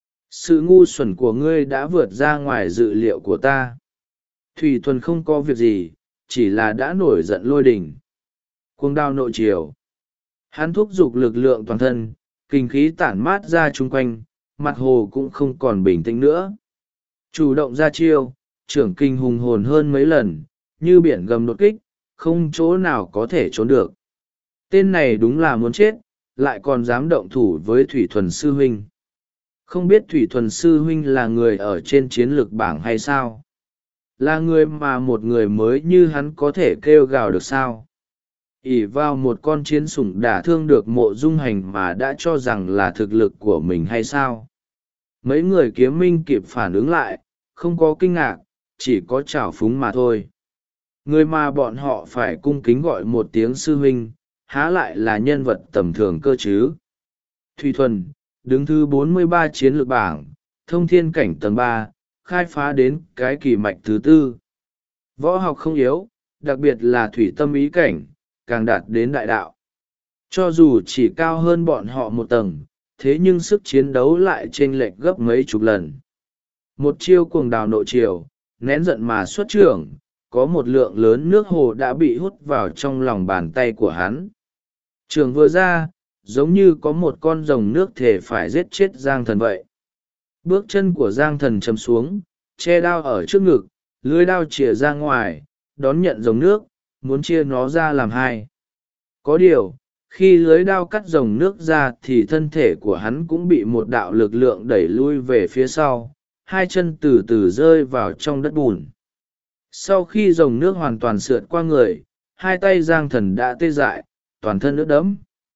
Sự ngu xuẩn của ngươi đã vượt ra ngoài dự liệu của ta. Thủy Thuần không có việc gì, chỉ là đã nổi giận lôi đình. Cuồng đao nội triều. Hắn thúc giục lực lượng toàn thân, kinh khí tản mát ra chung quanh, mặt hồ cũng không còn bình tĩnh nữa. Chủ động ra chiêu, trưởng kinh hùng hồn hơn mấy lần, như biển gầm đột kích, không chỗ nào có thể trốn được. Tên này đúng là muốn chết, lại còn dám động thủ với Thủy Thuần sư huynh. Không biết Thủy Thuần sư huynh là người ở trên chiến lược bảng hay sao? Là người mà một người mới như hắn có thể kêu gào được sao? Ỷ vào một con chiến sủng đả thương được Mộ Dung Hành mà đã cho rằng là thực lực của mình hay sao? Mấy người kiếm minh kịp phản ứng lại, không có kinh ngạc, chỉ có trào phúng mà thôi. Người mà bọn họ phải cung kính gọi một tiếng sư huynh, há lại là nhân vật tầm thường cơ chứ? Thủy Thuần, đứng thứ 43 chiến lược bảng, thông thiên cảnh tầng 3, khai phá đến cái kỳ mạch thứ 4. Võ học không yếu, đặc biệt là thủy tâm ý cảnh, càng đạt đến đại đạo. Cho dù chỉ cao hơn bọn họ một tầng, thế nhưng sức chiến đấu lại chênh lệch gấp mấy chục lần. Một chiêu cuồng đào nội triều, nén giận mà xuất trưởng, có một lượng lớn nước hồ đã bị hút vào trong lòng bàn tay của hắn. Trường vừa ra, giống như có một con rồng nước thể phải giết chết Giang Thần vậy. Bước chân của Giang Thần chầm xuống, che đao ở trước ngực, lưỡi đao chìa ra ngoài, đón nhận rồng nước, muốn chia nó ra làm hai. Có điều, khi lưới đao cắt rồng nước ra thì thân thể của hắn cũng bị một đạo lực lượng đẩy lui về phía sau, hai chân từ từ rơi vào trong đất bùn. Sau khi rồng nước hoàn toàn sượt qua người, hai tay Giang Thần đã tê dại, toàn thân ướt đẫm.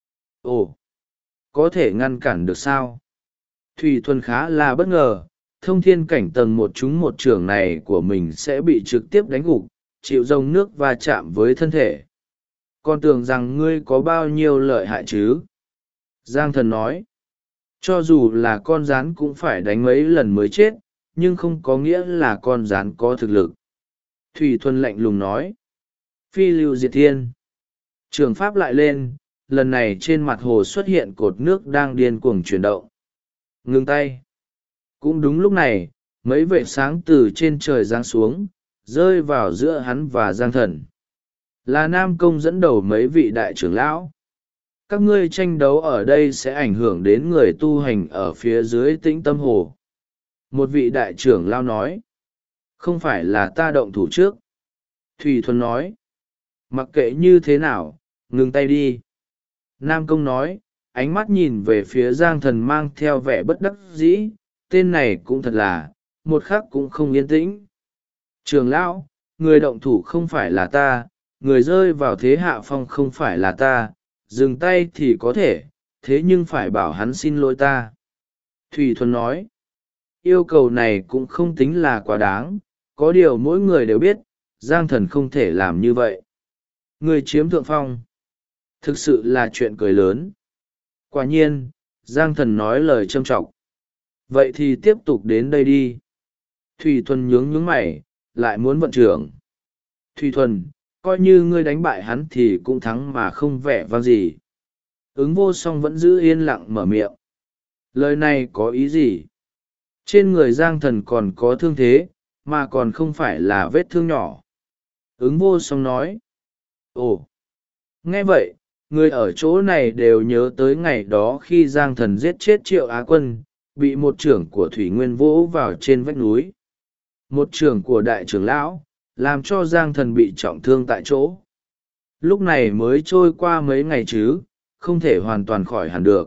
Ồ, có thể ngăn cản được sao? Thủy Thuần khá là bất ngờ, thông thiên cảnh tầng một chúng một trưởng này của mình sẽ bị trực tiếp đánh gục, chịu dòng nước va chạm với thân thể. Con tưởng rằng ngươi có bao nhiêu lợi hại chứ? Giang thần nói. Cho dù là con rắn cũng phải đánh mấy lần mới chết, nhưng không có nghĩa là con rắn có thực lực. Thủy Thuần lạnh lùng nói. Phi lưu diệt thiên. Trường pháp lại lên, lần này trên mặt hồ xuất hiện cột nước đang điên cuồng chuyển động. Ngừng tay. Cũng đúng lúc này, mấy vệt sáng từ trên trời giáng xuống, rơi vào giữa hắn và Giang thần. Là Nam Công dẫn đầu mấy vị đại trưởng lão. Các ngươi tranh đấu ở đây sẽ ảnh hưởng đến người tu hành ở phía dưới Tĩnh Tâm Hồ. Một vị đại trưởng lão nói. Không phải là ta động thủ trước. Thủy Thuần nói. Mặc kệ như thế nào, ngừng tay đi. Nam Công nói, ánh mắt nhìn về phía Giang thần mang theo vẻ bất đắc dĩ, tên này cũng thật là, một khắc cũng không yên tĩnh. Trưởng lão, người động thủ không phải là ta, người rơi vào thế hạ phong không phải là ta, dừng tay thì có thể, thế nhưng phải bảo hắn xin lỗi ta. Thủy Thuần nói, yêu cầu này cũng không tính là quá đáng, có điều mỗi người đều biết, Giang thần không thể làm như vậy. Người chiếm thượng phong. Thực sự là chuyện cười lớn. Quả nhiên, Giang thần nói lời châm trọng. Vậy thì tiếp tục đến đây đi. Thủy Thuần nhướng mày, lại muốn vận trưởng. Thủy Thuần, coi như ngươi đánh bại hắn thì cũng thắng mà không vẻ vang gì. Ứng vô song vẫn giữ yên lặng mở miệng. Lời này có ý gì? Trên người Giang thần còn có thương thế, mà còn không phải là vết thương nhỏ. Ứng vô song nói. Ồ! Nghe vậy, người ở chỗ này đều nhớ tới ngày đó khi Giang thần giết chết Triệu Á Quân, bị một trưởng của Thủy Nguyên vỗ vào trên vách núi. Một trưởng của đại trưởng lão, làm cho Giang thần bị trọng thương tại chỗ. Lúc này mới trôi qua mấy ngày chứ, không thể hoàn toàn khỏi hẳn được.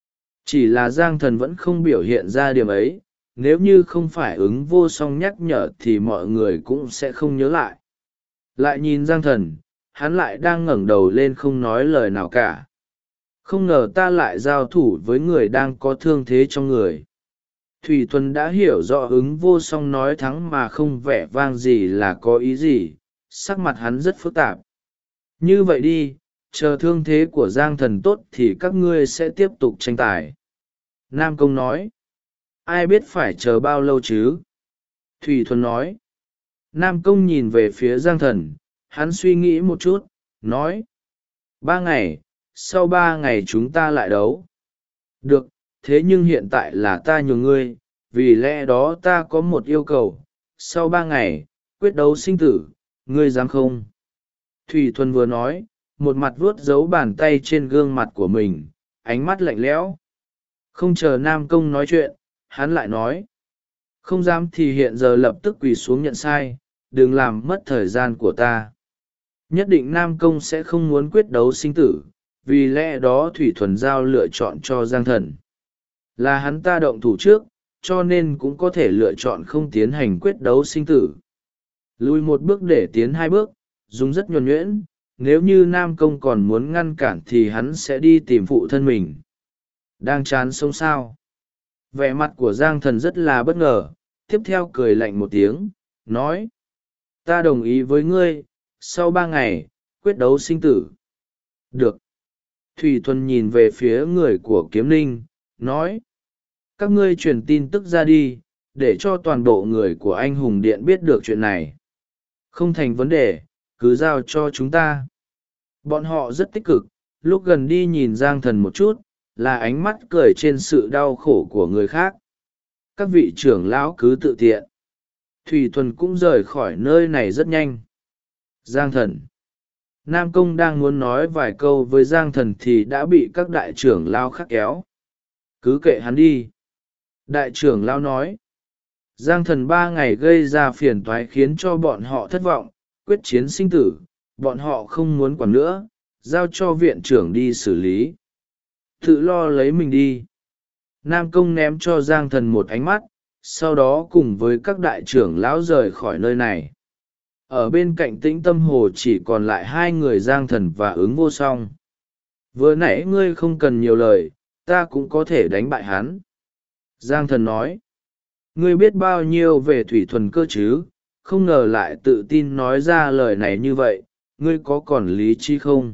Chỉ là Giang thần vẫn không biểu hiện ra điểm ấy, nếu như không phải ứng vô song nhắc nhở thì mọi người cũng sẽ không nhớ lại. Lại nhìn Giang thần, hắn lại đang ngẩng đầu lên không nói lời nào cả. Không ngờ ta lại giao thủ với người đang có thương thế trong người. Thủy Thuần đã hiểu rõ ứng vô song nói thắng mà không vẻ vang gì là có ý gì, sắc mặt hắn rất phức tạp. Như vậy đi, chờ thương thế của Giang thần tốt thì các ngươi sẽ tiếp tục tranh tài. Nam Công nói. Ai biết phải chờ bao lâu chứ? Thủy Thuần nói. Nam Công nhìn về phía Giang thần, hắn suy nghĩ một chút, nói. 3 ngày, sau 3 ngày chúng ta lại đấu. Được, thế nhưng hiện tại là ta nhường ngươi, vì lẽ đó ta có một yêu cầu. Sau 3 ngày, quyết đấu sinh tử, ngươi dám không? Thủy Thuần vừa nói, một mặt vuốt dấu bàn tay trên gương mặt của mình, ánh mắt lạnh lẽo. Không chờ Nam Công nói chuyện, hắn lại nói. Không dám thì hiện giờ lập tức quỳ xuống nhận sai, đừng làm mất thời gian của ta. Nhất định Nam Công sẽ không muốn quyết đấu sinh tử, vì lẽ đó Thủy Thuần giao lựa chọn cho Giang thần. Là hắn ta động thủ trước, cho nên cũng có thể lựa chọn không tiến hành quyết đấu sinh tử. Lùi một bước để tiến 2 bước, dùng rất nhuần nhuyễn, nếu như Nam Công còn muốn ngăn cản thì hắn sẽ đi tìm phụ thân mình. Đang chán sống sao? Vẻ mặt của Giang thần rất là bất ngờ, tiếp theo cười lạnh một tiếng, nói. Ta đồng ý với ngươi, sau 3 ngày, quyết đấu sinh tử. Được. Thủy Thuần nhìn về phía người của Kiếm Ninh, nói. Các ngươi truyền tin tức ra đi, để cho toàn bộ người của anh hùng điện biết được chuyện này. Không thành vấn đề, cứ giao cho chúng ta. Bọn họ rất tích cực, lúc gần đi nhìn Giang thần một chút, là ánh mắt cười trên sự đau khổ của người khác. Các vị trưởng lão cứ tự tiện. Thủy Thuần cũng rời khỏi nơi này rất nhanh. Giang thần. Nam Công đang muốn nói vài câu với Giang thần thì đã bị các đại trưởng lão khác kéo. Cứ kệ hắn đi. Đại trưởng lão nói. Giang thần 3 ngày gây ra phiền toái khiến cho bọn họ thất vọng, quyết chiến sinh tử, bọn họ không muốn quản nữa, giao cho viện trưởng đi xử lý. Tự lo lấy mình đi. Nam Công ném cho Giang thần một ánh mắt, sau đó cùng với các đại trưởng lão rời khỏi nơi này. Ở bên cạnh Tĩnh Tâm Hồ chỉ còn lại 2 người Giang thần và ứng vô song. Vừa nãy ngươi không cần nhiều lời, ta cũng có thể đánh bại hắn. Giang thần nói. Ngươi biết bao nhiêu về Thủy Thuần cơ chứ, không ngờ lại tự tin nói ra lời này như vậy. Ngươi có còn lý trí không?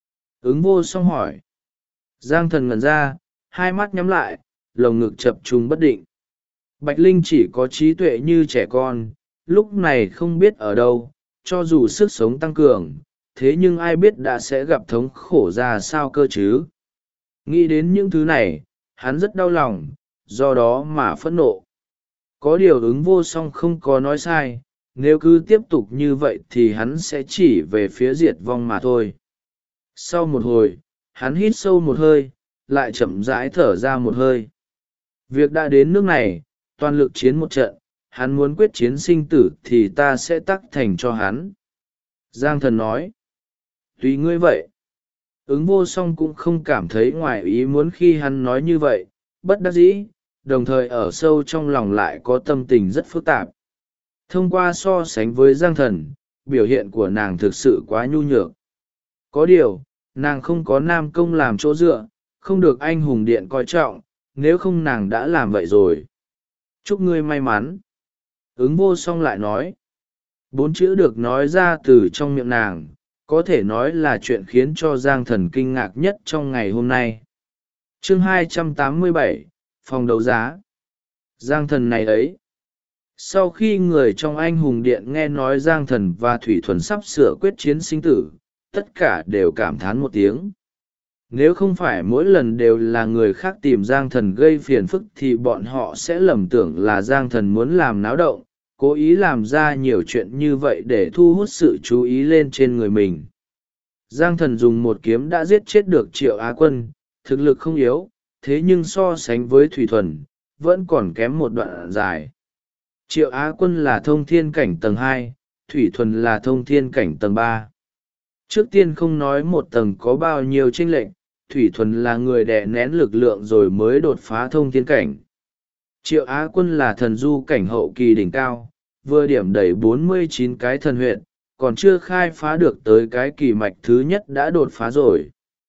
Ứng vô song hỏi. Giang thần ngẩn ra, hai mắt nhắm lại, lồng ngực chập trùng bất định. Bạch Linh chỉ có trí tuệ như trẻ con, lúc này không biết ở đâu, cho dù sức sống tăng cường, thế nhưng ai biết đã sẽ gặp thống khổ ra sao cơ chứ. Nghĩ đến những thứ này, hắn rất đau lòng, do đó mà phẫn nộ. Có điều ứng vô song không có nói sai, nếu cứ tiếp tục như vậy thì hắn sẽ chỉ về phía diệt vong mà thôi. Sau một hồi, hắn hít sâu một hơi, lại chậm rãi thở ra một hơi. Việc đã đến nước này, toàn lực chiến một trận, hắn muốn quyết chiến sinh tử thì ta sẽ tắc thành cho hắn. Giang thần nói. Tùy ngươi vậy. Ứng vô song cũng không cảm thấy ngoài ý muốn khi hắn nói như vậy, bất đắc dĩ, đồng thời ở sâu trong lòng lại có tâm tình rất phức tạp. Thông qua so sánh với Giang thần, biểu hiện của nàng thực sự quá nhu nhược. Có điều, nàng không có nam công làm chỗ dựa, không được anh hùng điện coi trọng, nếu không nàng đã làm vậy rồi. Chúc ngươi may mắn. Ứng vô song lại nói. 4 chữ được nói ra từ trong miệng nàng, có thể nói là chuyện khiến cho Giang thần kinh ngạc nhất trong ngày hôm nay. Chương 287, phòng đấu giá. Giang thần này ấy. Sau khi người trong anh hùng điện nghe nói Giang thần và Thủy Thuần sắp sửa quyết chiến sinh tử, tất cả đều cảm thán một tiếng. Nếu không phải mỗi lần đều là người khác tìm Giang thần gây phiền phức thì bọn họ sẽ lầm tưởng là Giang thần muốn làm náo động, cố ý làm ra nhiều chuyện như vậy để thu hút sự chú ý lên trên người mình. Giang thần dùng một kiếm đã giết chết được Triệu Á Quân, thực lực không yếu, thế nhưng so sánh với Thủy Thuần, vẫn còn kém một đoạn dài. Triệu Á Quân là thông thiên cảnh tầng 2, Thủy Thuần là thông thiên cảnh tầng 3. Trước tiên không nói một tầng có bao nhiêu chênh lệch, Thủy Thuần là người đè nén lực lượng rồi mới đột phá thông thiên cảnh. Triệu Á Quân là thần du cảnh hậu kỳ đỉnh cao, vừa điểm đẩy 49 cái thần huyệt, còn chưa khai phá được tới cái kỳ mạch thứ nhất đã đột phá rồi.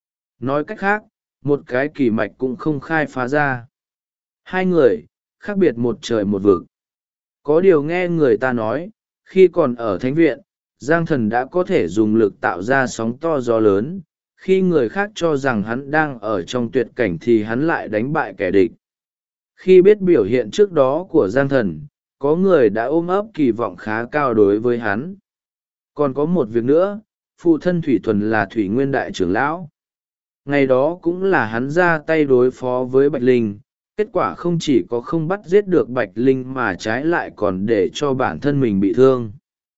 Nói cách khác, một cái kỳ mạch cũng không khai phá ra. Hai người, khác biệt một trời một vực. Có điều nghe người ta nói, khi còn ở thánh viện, Giang thần đã có thể dùng lực tạo ra sóng to gió lớn, khi người khác cho rằng hắn đang ở trong tuyệt cảnh thì hắn lại đánh bại kẻ địch. Khi biết biểu hiện trước đó của Giang thần, có người đã ôm ấp kỳ vọng khá cao đối với hắn. Còn có một việc nữa, phụ thân Thủy Thuần là Thủy Nguyên Đại trưởng lão. Ngày đó cũng là hắn ra tay đối phó với Bạch Linh, kết quả không chỉ có không bắt giết được Bạch Linh mà trái lại còn để cho bản thân mình bị thương.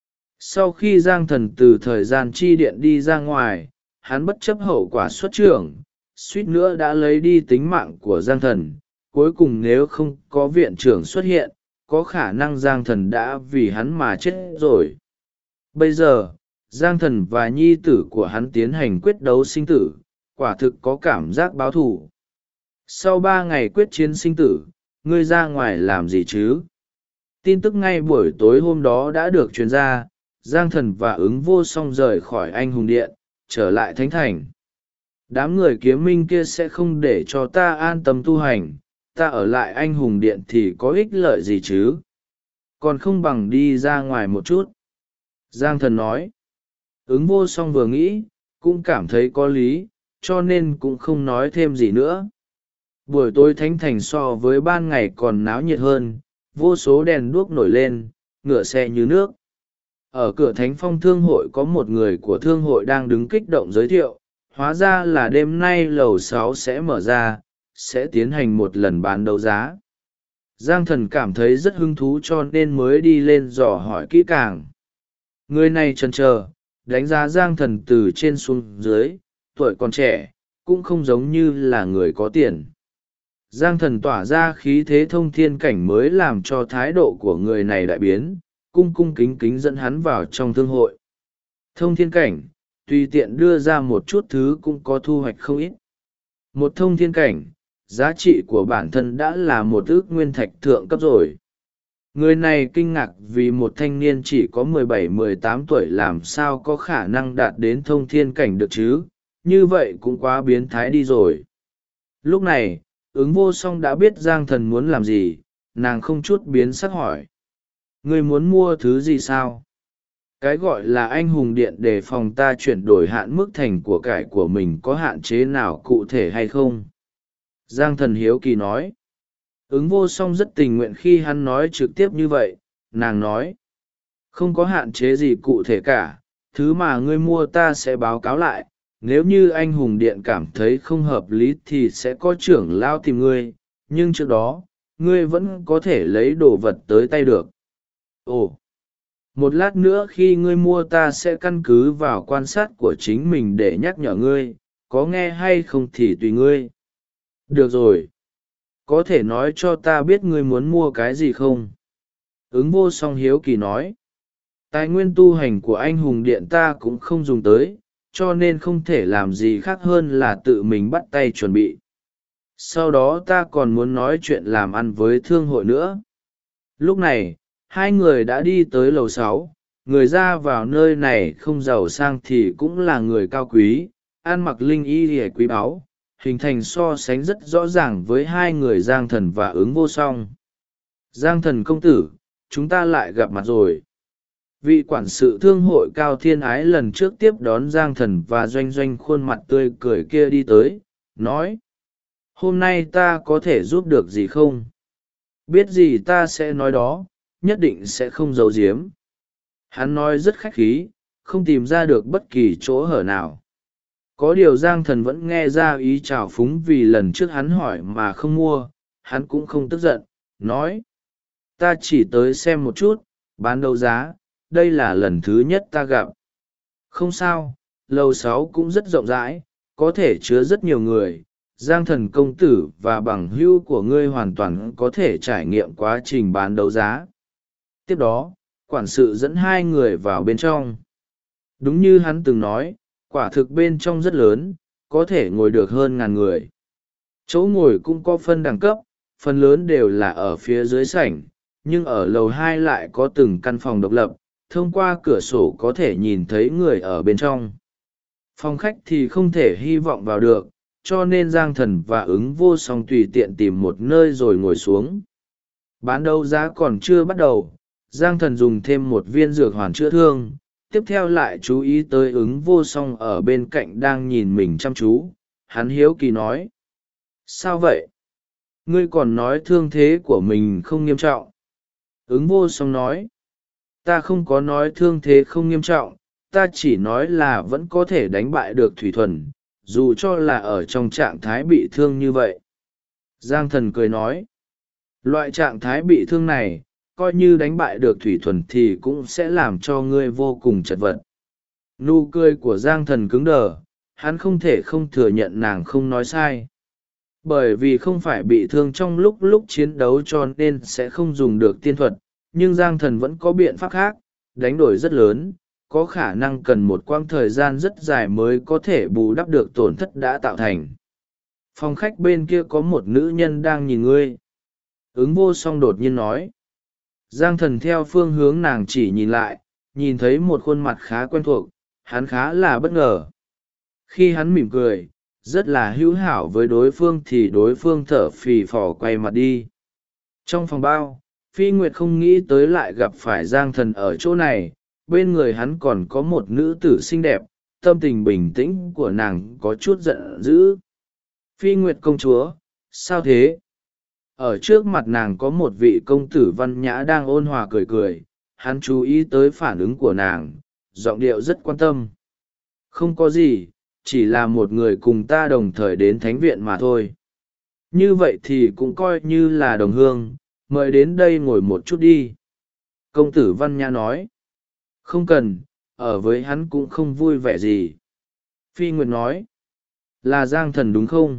Sau khi Giang thần từ thời gian chi điện đi ra ngoài, hắn bất chấp hậu quả xuất trưởng, suýt nữa đã lấy đi tính mạng của Giang thần. Cuối cùng nếu không có viện trưởng xuất hiện, có khả năng Giang thần đã vì hắn mà chết rồi. Bây giờ, Giang thần và nhi tử của hắn tiến hành quyết đấu sinh tử, quả thực có cảm giác báo thù. Sau 3 ngày quyết chiến sinh tử, ngươi ra ngoài làm gì chứ? Tin tức ngay buổi tối hôm đó đã được truyền ra, Giang thần và ứng vô song rời khỏi anh hùng điện, trở lại thánh thành. Đám người kiếm minh kia sẽ không để cho ta an tâm tu hành, ta ở lại anh hùng điện thì có ích lợi gì chứ? Còn không bằng đi ra ngoài một chút. Giang thần nói. Ứng vô song vừa nghĩ, cũng cảm thấy có lý, cho nên cũng không nói thêm gì nữa. Buổi tối thánh thành so với ban ngày còn náo nhiệt hơn, vô số đèn đuốc nổi lên, ngựa xe như nước. Ở cửa thánh phong thương hội có một người của thương hội đang đứng kích động giới thiệu, hóa ra là đêm nay lầu 6 sẽ mở ra, sẽ tiến hành một lần bán đấu giá. Giang thần cảm thấy rất hứng thú cho nên mới đi lên dò hỏi kỹ càng. Người này chần chờ, đánh giá Giang thần từ trên xuống dưới, tuổi còn trẻ, cũng không giống như là người có tiền. Giang thần tỏa ra khí thế thông thiên cảnh mới làm cho thái độ của người này đại biến, cung cung kính kính dẫn hắn vào trong thương hội. Thông thiên cảnh, tùy tiện đưa ra một chút thứ cũng có thu hoạch không ít. Một thông thiên cảnh, giá trị của bản thân đã là một ước nguyên thạch thượng cấp rồi. Người này kinh ngạc vì một thanh niên chỉ có 17-18 tuổi làm sao có khả năng đạt đến thông thiên cảnh được chứ, như vậy cũng quá biến thái đi rồi. Lúc này, ứng vô song đã biết Giang thần muốn làm gì, nàng không chút biến sắc hỏi. Ngươi muốn mua thứ gì sao? Cái gọi là anh hùng điện để phòng ta chuyển đổi hạn mức thành của cải của mình có hạn chế nào cụ thể hay không? Giang Thần hiếu kỳ nói. Ứng vô song rất tình nguyện khi hắn nói trực tiếp như vậy. Nàng nói, không có hạn chế gì cụ thể cả, thứ mà ngươi mua ta sẽ báo cáo lại, nếu như anh hùng điện cảm thấy không hợp lý thì sẽ có trưởng lao tìm ngươi, nhưng trước đó ngươi vẫn có thể lấy đồ vật tới tay được. Ồ, một lát nữa khi ngươi mua ta sẽ căn cứ vào quan sát của chính mình để nhắc nhở ngươi, có nghe hay không thì tùy ngươi. Được rồi, có thể nói cho ta biết ngươi muốn mua cái gì không? Ứng vô song hiếu kỳ nói. Tài nguyên tu hành của anh hùng điện ta cũng không dùng tới, cho nên không thể làm gì khác hơn là tự mình bắt tay chuẩn bị. Sau đó ta còn muốn nói chuyện làm ăn với thương hội nữa. Lúc này, hai người đã đi tới lầu 6. Người ra vào nơi này không giàu sang thì cũng là người cao quý, ăn mặc linh y hề quý báu, hình thành so sánh rất rõ ràng với hai người Giang Thần và Ứng vô song. Giang Thần công tử, chúng ta lại gặp mặt rồi. Vị quản sự thương hội Cao Thiên Ái lần trước tiếp đón Giang Thần và Doanh Doanh khuôn mặt tươi cười kia đi tới, nói. Hôm nay ta có thể giúp được gì không? Biết gì ta sẽ nói đó, nhất định sẽ không giấu giếm. Hắn nói rất khách khí, không tìm ra được bất kỳ chỗ hở nào. Có điều Giang Thần vẫn nghe ra ý trào phúng vì lần trước hắn hỏi mà không mua, hắn cũng không tức giận, nói. Ta chỉ tới xem một chút, bán đấu giá, đây là lần thứ nhất ta gặp. Không sao, lầu 6 cũng rất rộng rãi, có thể chứa rất nhiều người. Giang Thần công tử và bằng hữu của ngươi hoàn toàn có thể trải nghiệm quá trình bán đấu giá. Tiếp đó, quản sự dẫn hai người vào bên trong. Đúng như hắn từng nói, quả thực bên trong rất lớn, có thể ngồi được hơn 1000 người. Chỗ ngồi cũng có phân đẳng cấp, phần lớn đều là ở phía dưới sảnh, nhưng ở lầu 2 lại có từng căn phòng độc lập, thông qua cửa sổ có thể nhìn thấy người ở bên trong. Phòng khách thì không thể hy vọng vào được, cho nên Giang Thần và Ứng vô song tùy tiện tìm một nơi rồi ngồi xuống. Bán đấu giá còn chưa bắt đầu, Giang Thần dùng thêm một viên dược hoàn chữa thương, tiếp theo lại chú ý tới Ứng vô song ở bên cạnh đang nhìn mình chăm chú. Hắn hiếu kỳ nói. Sao vậy? Ngươi còn nói thương thế của mình không nghiêm trọng. Ứng vô song nói. Ta không có nói thương thế không nghiêm trọng, ta chỉ nói là vẫn có thể đánh bại được Thủy Thuần, dù cho là ở trong trạng thái bị thương như vậy. Giang Thần cười nói. Loại trạng thái bị thương này, coi như đánh bại được Thủy Thuần thì cũng sẽ làm cho ngươi vô cùng chật vật. Nụ cười của Giang Thần cứng đờ, hắn không thể không thừa nhận nàng không nói sai. Bởi vì không phải bị thương trong lúc chiến đấu cho nên sẽ không dùng được tiên thuật, nhưng Giang Thần vẫn có biện pháp khác, đánh đổi rất lớn, có khả năng cần một quãng thời gian rất dài mới có thể bù đắp được tổn thất đã tạo thành. Phòng khách bên kia có một nữ nhân đang nhìn ngươi. Ứng vô song đột nhiên nói. Giang Thần theo phương hướng nàng chỉ nhìn lại, nhìn thấy một khuôn mặt khá quen thuộc, hắn khá là bất ngờ. Khi hắn mỉm cười, rất là hữu hảo với đối phương thì đối phương thở phì phò quay mặt đi. Trong phòng bao, Phi Nguyệt không nghĩ tới lại gặp phải Giang Thần ở chỗ này, bên người hắn còn có một nữ tử xinh đẹp, tâm tình bình tĩnh của nàng có chút giận dữ. Phi Nguyệt công chúa, sao thế? Ở trước mặt nàng có một vị công tử văn nhã đang ôn hòa cười cười, hắn chú ý tới phản ứng của nàng, giọng điệu rất quan tâm. Không có gì, chỉ là một người cùng ta đồng thời đến thánh viện mà thôi. Như vậy thì cũng coi như là đồng hương, mời đến đây ngồi một chút đi. Công tử văn nhã nói. Không cần, ở với hắn cũng không vui vẻ gì. Phi Nguyệt nói. Là Giang Thần đúng không?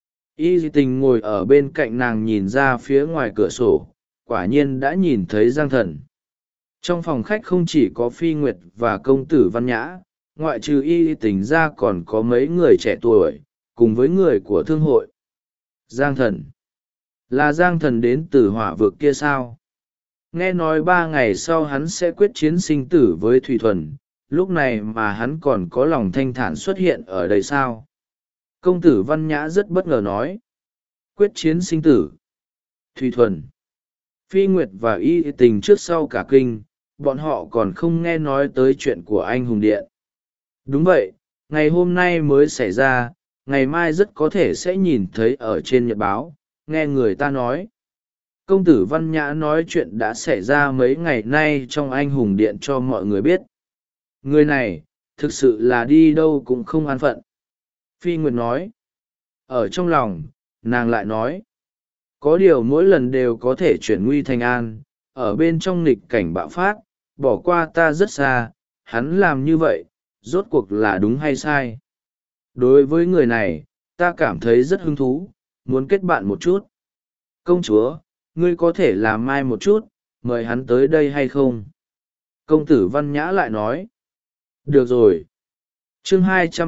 Y Tình ngồi ở bên cạnh nàng nhìn ra phía ngoài cửa sổ, quả nhiên đã nhìn thấy Giang Thần. Trong phòng khách không chỉ có Phi Nguyệt và công tử văn nhã, ngoại trừ Y Tình ra còn có mấy người trẻ tuổi, cùng với người của thương hội. Giang Thần. Là Giang Thần đến từ hỏa vực kia sao? Nghe nói 3 ngày sau hắn sẽ quyết chiến sinh tử với Thủy Thuần, lúc này mà hắn còn có lòng thanh thản xuất hiện ở đây sao? Công tử văn nhã rất bất ngờ nói. Quyết chiến sinh tử. Thủy Thuần. Phi Nguyệt và Y Tình trước sau cả kinh, bọn họ còn không nghe nói tới chuyện của anh hùng điện. Đúng vậy, ngày hôm nay mới xảy ra, ngày mai rất có thể sẽ nhìn thấy ở trên nhật báo, nghe người ta nói. Công tử Văn Nhã nói chuyện đã xảy ra mấy ngày nay trong anh hùng điện cho mọi người biết. Người này, thực sự là đi đâu cũng không an phận. Phi Nguyệt nói. Ở trong lòng, nàng lại nói. Có điều mỗi lần đều có thể chuyển nguy thành an, ở bên trong nghịch cảnh bạo phát, bỏ qua ta rất xa, hắn làm như vậy, rốt cuộc là đúng hay sai. Đối với người này, ta cảm thấy rất hứng thú, muốn kết bạn một chút. Công chúa, ngươi có thể làm mai một chút, mời hắn tới đây hay không? Công tử Văn Nhã lại nói. Được rồi. Chương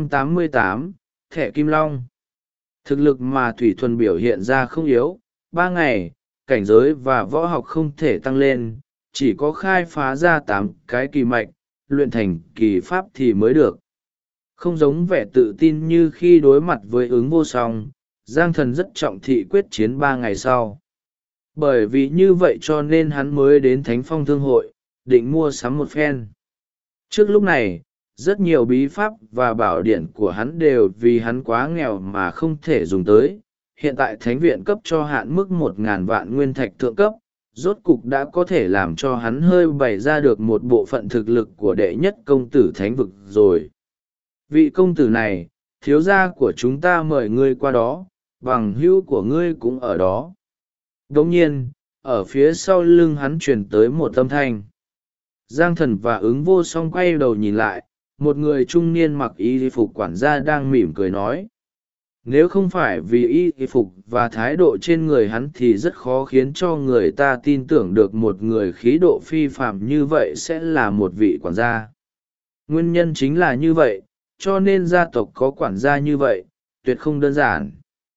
288, Thẻ Kim Long. Thực lực mà Thủy Thuần biểu hiện ra không yếu, 3 ngày, cảnh giới và võ học không thể tăng lên, chỉ có khai phá ra 8 cái kỳ mạch, luyện thành kỳ pháp thì mới được. Không giống vẻ tự tin như khi đối mặt với ứng vô song, Giang Thần rất trọng thị quyết chiến 3 ngày sau. Bởi vì như vậy cho nên hắn mới đến Thánh Phong Thương hội, định mua sắm một phen. Trước lúc này, rất nhiều bí pháp và bảo điển của hắn đều vì hắn quá nghèo mà không thể dùng tới. Hiện tại Thánh viện cấp cho hạn mức 1.000 vạn nguyên thạch thượng cấp, rốt cục đã có thể làm cho hắn hơi bày ra được một bộ phận thực lực của đệ nhất công tử Thánh vực rồi. Vị công tử này, thiếu gia của chúng ta mời ngươi qua đó, bằng hữu của ngươi cũng ở đó. Đồng nhiên, ở phía sau lưng hắn truyền tới một âm thanh. Giang Thần và ứng vô song quay đầu nhìn lại, một người trung niên mặc y phục quản gia đang mỉm cười nói. Nếu không phải vì y phục và thái độ trên người hắn thì rất khó khiến cho người ta tin tưởng được một người khí độ phi phạm như vậy sẽ là một vị quản gia. Nguyên nhân chính là như vậy, cho nên gia tộc có quản gia như vậy, tuyệt không đơn giản.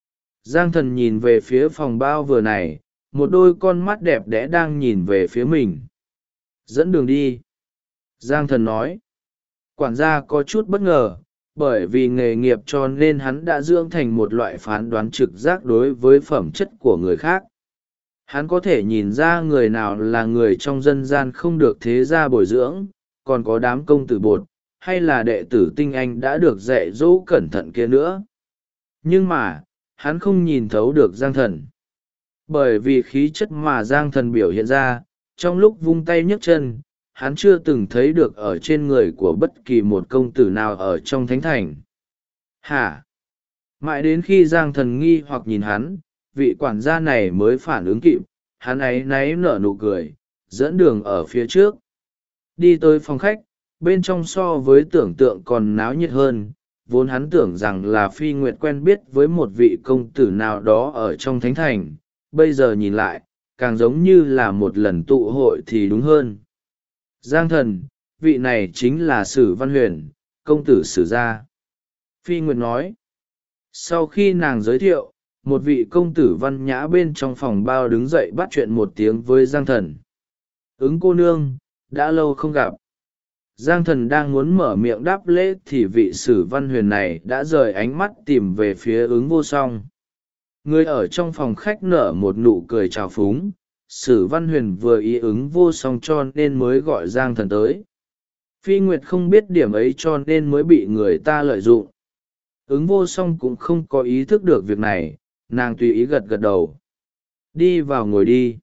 Giang Thần nhìn về phía phòng bao vừa này, một đôi con mắt đẹp đẽ đang nhìn về phía mình. Dẫn đường đi. Giang Thần nói. Quản gia có chút bất ngờ, bởi vì nghề nghiệp cho nên hắn đã dưỡng thành một loại phán đoán trực giác đối với phẩm chất của người khác. Hắn có thể nhìn ra người nào là người trong dân gian không được thế gia bồi dưỡng, còn có đám công tử bột, hay là đệ tử tinh anh đã được dạy dỗ cẩn thận kia nữa. Nhưng mà, hắn không nhìn thấu được Giang Thần. Bởi vì khí chất mà Giang Thần biểu hiện ra, trong lúc vung tay nhấc chân, hắn chưa từng thấy được ở trên người của bất kỳ một công tử nào ở trong thánh thành. Hả? Mãi đến khi Giang Thần nghi hoặc nhìn hắn, vị quản gia này mới phản ứng kịp, hắn ấy náy nở nụ cười, dẫn đường ở phía trước. Đi tới phòng khách, bên trong so với tưởng tượng còn náo nhiệt hơn, vốn hắn tưởng rằng là Phi Nguyệt quen biết với một vị công tử nào đó ở trong thánh thành, bây giờ nhìn lại, càng giống như là một lần tụ hội thì đúng hơn. Giang Thần, vị này chính là Sử Văn Huyền, công tử Sử gia. Phi Nguyệt nói. Sau khi nàng giới thiệu, một vị công tử văn nhã bên trong phòng bao đứng dậy bắt chuyện một tiếng với Giang Thần. Ứng cô nương, đã lâu không gặp. Giang Thần đang muốn mở miệng đáp lễ thì vị Sử Văn Huyền này đã rời ánh mắt tìm về phía ứng vô song. Người ở trong phòng khách nở một nụ cười trào phúng. Sử Văn Huyền vừa ý ứng vô song cho nên mới gọi Giang Thần tới. Phi Nguyệt không biết điểm ấy cho nên mới bị người ta lợi dụng. Ứng vô song cũng không có ý thức được việc này, nàng tùy ý gật gật đầu. Đi vào ngồi đi.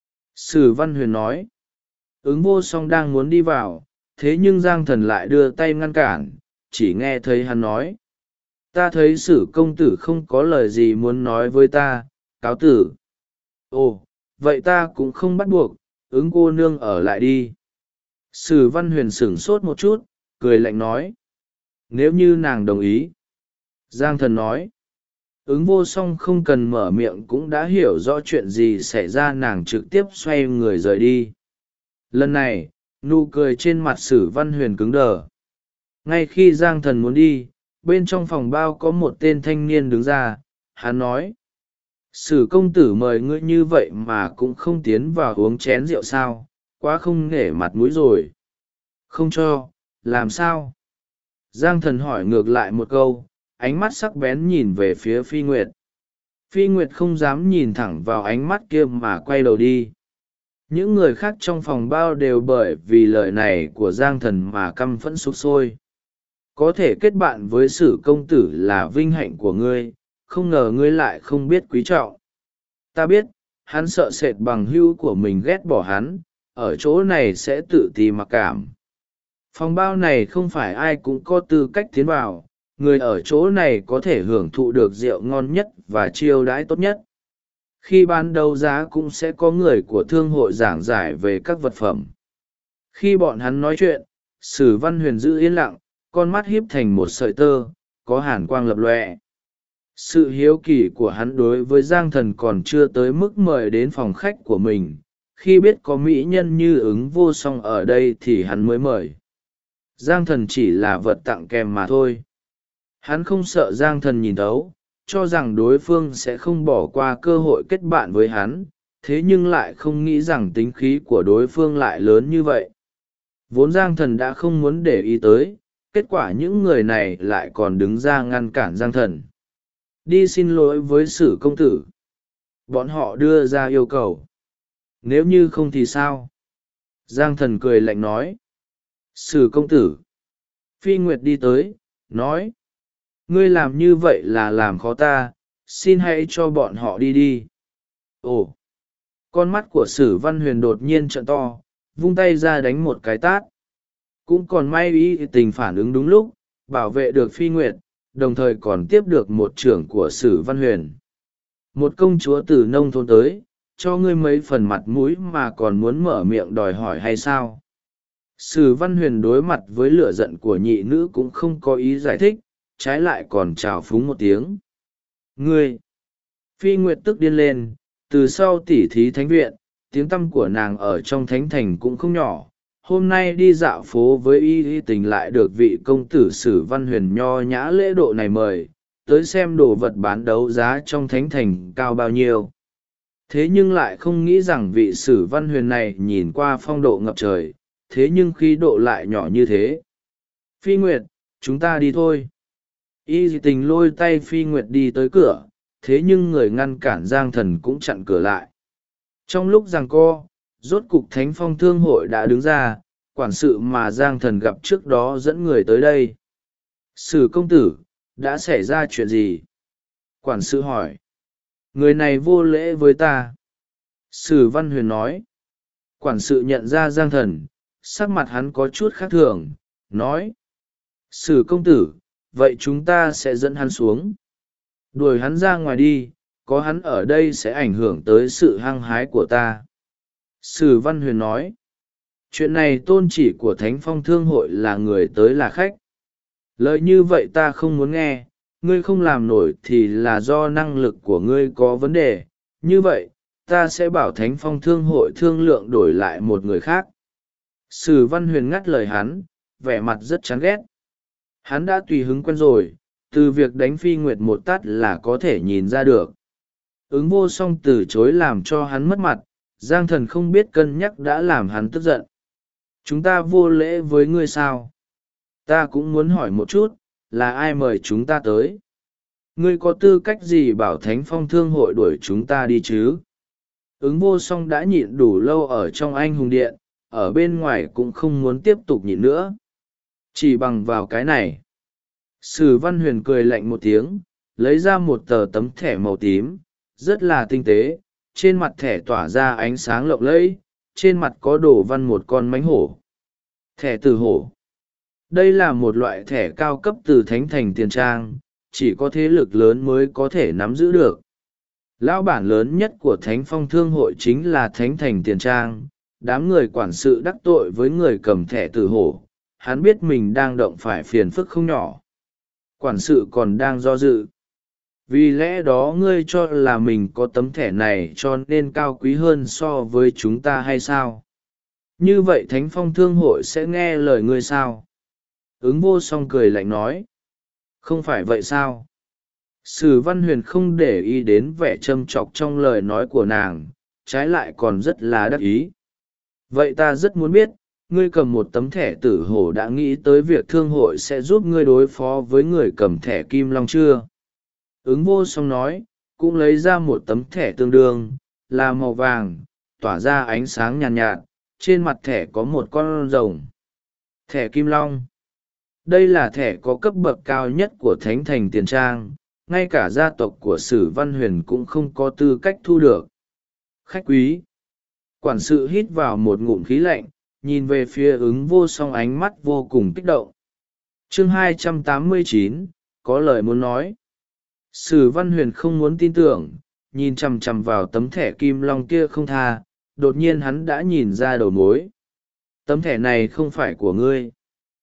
Sử Văn Huyền nói. Ứng vô song đang muốn đi vào, thế nhưng Giang Thần lại đưa tay ngăn cản, chỉ nghe thấy hắn nói. Ta thấy Sử công tử không có lời gì muốn nói với ta, cáo tử. Ồ, vậy ta cũng không bắt buộc, ứng cô nương ở lại đi. Sử Văn Huyền sửng sốt một chút, cười lạnh nói. Nếu như nàng đồng ý. Giang Thần nói. Ứng vô song không cần mở miệng cũng đã hiểu rõ chuyện gì xảy ra, nàng trực tiếp xoay người rời đi. Lần này, nụ cười trên mặt Sử Văn Huyền cứng đờ. Ngay khi Giang Thần muốn đi, bên trong phòng bao có một tên thanh niên đứng ra, hắn nói. Sử công tử mời ngươi như vậy mà cũng không tiến vào uống chén rượu sao, quá không nể mặt mũi rồi. Không cho, làm sao? Giang Thần hỏi ngược lại một câu, ánh mắt sắc bén nhìn về phía Phi Nguyệt. Phi Nguyệt không dám nhìn thẳng vào ánh mắt kia mà quay đầu đi. những người khác trong phòng bao đều bởi vì lời này của Giang Thần mà căm phẫn sục sôi. Có thể kết bạn với Sử công tử là vinh hạnh của ngươi, không ngờ ngươi lại không biết quý trọng. Ta biết, hắn sợ sệt bằng hữu của mình ghét bỏ hắn, ở chỗ này sẽ tự ti mặc cảm. Phòng bao này không phải ai cũng có tư cách tiến vào, người ở chỗ này có thể hưởng thụ được rượu ngon nhất và chiêu đãi tốt nhất. Khi bán đấu giá cũng sẽ có người của thương hội giảng giải về các vật phẩm. Khi bọn hắn nói chuyện, Sử Văn Huyền giữ yên lặng, con mắt híp thành một sợi tơ, có hàn quang lập lòe. Sự hiếu kỳ của hắn đối với Giang Thần còn chưa tới mức mời đến phòng khách của mình. Khi biết có mỹ nhân như Ứng Vô Song ở đây thì hắn mới mời. Giang Thần chỉ là vật tặng kèm mà thôi. Hắn không sợ Giang Thần nhìn thấu, cho rằng đối phương sẽ không bỏ qua cơ hội kết bạn với hắn, thế nhưng lại không nghĩ rằng tính khí của đối phương lại lớn như vậy. Vốn Giang Thần đã không muốn để ý tới, kết quả những người này lại còn đứng ra ngăn cản Giang Thần. Đi xin lỗi với Sử công tử. Bọn họ đưa ra yêu cầu. Nếu như không thì sao? Giang Thần cười lạnh nói. Sử công tử. Phi Nguyệt đi tới, nói. Ngươi làm như vậy là làm khó ta, xin hãy cho bọn họ đi đi. Ồ! Con mắt của Sử Văn Huyền đột nhiên trợn to, vung tay ra đánh một cái tát. Cũng còn may ý tình phản ứng đúng lúc, bảo vệ được Phi Nguyệt, đồng thời còn tiếp được một trưởng của Sử Văn Huyền. Một công chúa từ nông thôn tới, cho ngươi mấy phần mặt mũi mà còn muốn mở miệng đòi hỏi hay sao? Sử Văn Huyền đối mặt với lửa giận của nhị nữ cũng không có ý giải thích, trái lại còn trào phúng một tiếng. Ngươi! Phi Nguyệt tức điên lên, từ sau tỉ thí thánh viện, tiếng tăm của nàng ở trong thánh thành cũng không nhỏ. Hôm nay đi dạo phố với y tình lại được vị công tử Sử Văn Huyền nho nhã lễ độ này mời, tới xem đồ vật bán đấu giá trong thánh thành cao bao nhiêu. Thế nhưng lại không nghĩ rằng vị Sử Văn Huyền này nhìn qua phong độ ngập trời, thế nhưng khí độ lại nhỏ như thế. Phi Nguyệt, chúng ta đi thôi. Y tình lôi tay Phi Nguyệt đi tới cửa, thế nhưng người ngăn cản Giang Thần cũng chặn cửa lại. Trong lúc giằng co, rốt cục Thánh Phong Thương hội đã đứng ra, quản sự mà Giang Thần gặp trước đó dẫn người tới đây. Sử công tử, đã xảy ra chuyện gì? Quản sự hỏi. Người này vô lễ với ta. Sử Văn Huyền nói. Quản sự nhận ra Giang Thần, sắc mặt hắn có chút khác thường, nói. Sử công tử, vậy chúng ta sẽ dẫn hắn xuống. Đuổi hắn ra ngoài đi, có hắn ở đây sẽ ảnh hưởng tới sự hăng hái của ta. Sử Văn Huyền nói. Chuyện này tôn chỉ của Thánh Phong Thương hội là người tới là khách. Lời như vậy ta không muốn nghe, ngươi không làm nổi thì là do năng lực của ngươi có vấn đề. Như vậy, ta sẽ bảo Thánh Phong Thương hội thương lượng đổi lại một người khác. Sử Văn Huyền ngắt lời hắn, vẻ mặt rất chán ghét. Hắn đã tùy hứng quen rồi, từ việc đánh Phi Nguyệt một tát là có thể nhìn ra được. Ứng Vô Song từ chối làm cho hắn mất mặt, Giang Thần không biết cân nhắc đã làm hắn tức giận. Chúng ta vô lễ với ngươi sao? Ta cũng muốn hỏi một chút, là ai mời chúng ta tới? Ngươi có tư cách gì bảo Thánh Phong Thương hội đuổi chúng ta đi chứ? Ứng Vô Song đã nhịn đủ lâu ở trong Anh Hùng Điện, ở bên ngoài cũng không muốn tiếp tục nhịn nữa. Chỉ bằng vào cái này. Sử Văn Huyền cười lạnh một tiếng, lấy ra một tờ tấm thẻ màu tím, rất là tinh tế, trên mặt thẻ tỏa ra ánh sáng lộng lẫy, trên mặt có đổ văn một con mánh hổ. Thẻ tử hổ. Đây là một loại thẻ cao cấp từ Thánh Thành Tiền Trang, chỉ có thế lực lớn mới có thể nắm giữ được. Lão bản lớn nhất của Thánh Phong Thương hội chính là Thánh Thành Tiền Trang, đám người quản sự đắc tội với người cầm thẻ tử hổ, hắn biết mình đang động phải phiền phức không nhỏ. Quản sự còn đang do dự. Vì lẽ đó ngươi cho là mình có tấm thẻ này cho nên cao quý hơn so với chúng ta hay sao? Như vậy Thánh Phong Thương hội sẽ nghe lời ngươi sao? Ứng Vô Song cười lạnh nói. Không phải vậy sao? Sử Văn Huyền không để ý đến vẻ châm chọc trong lời nói của nàng, trái lại còn rất là đắc ý. Vậy ta rất muốn biết, ngươi cầm một tấm thẻ tử hổ đã nghĩ tới việc thương hội sẽ giúp ngươi đối phó với người cầm thẻ kim long chưa? Ứng Vô Song nói, cũng lấy ra một tấm thẻ tương đương, là màu vàng, tỏa ra ánh sáng nhàn nhạt, trên mặt thẻ có một con rồng. Thẻ Kim Long. Đây là thẻ có cấp bậc cao nhất của Thánh Thành Tiền Trang, ngay cả gia tộc của Sử Văn Huyền cũng không có tư cách thu được. Khách quý. Quản sự hít vào một ngụm khí lạnh, nhìn về phía Ứng Vô Song, ánh mắt vô cùng kích động. Chương 289, có lời muốn nói. Sử Văn Huyền không muốn tin tưởng, nhìn chằm chằm vào tấm thẻ Kim Long kia không tha, đột nhiên hắn đã nhìn ra đầu mối. Tấm thẻ này không phải của ngươi.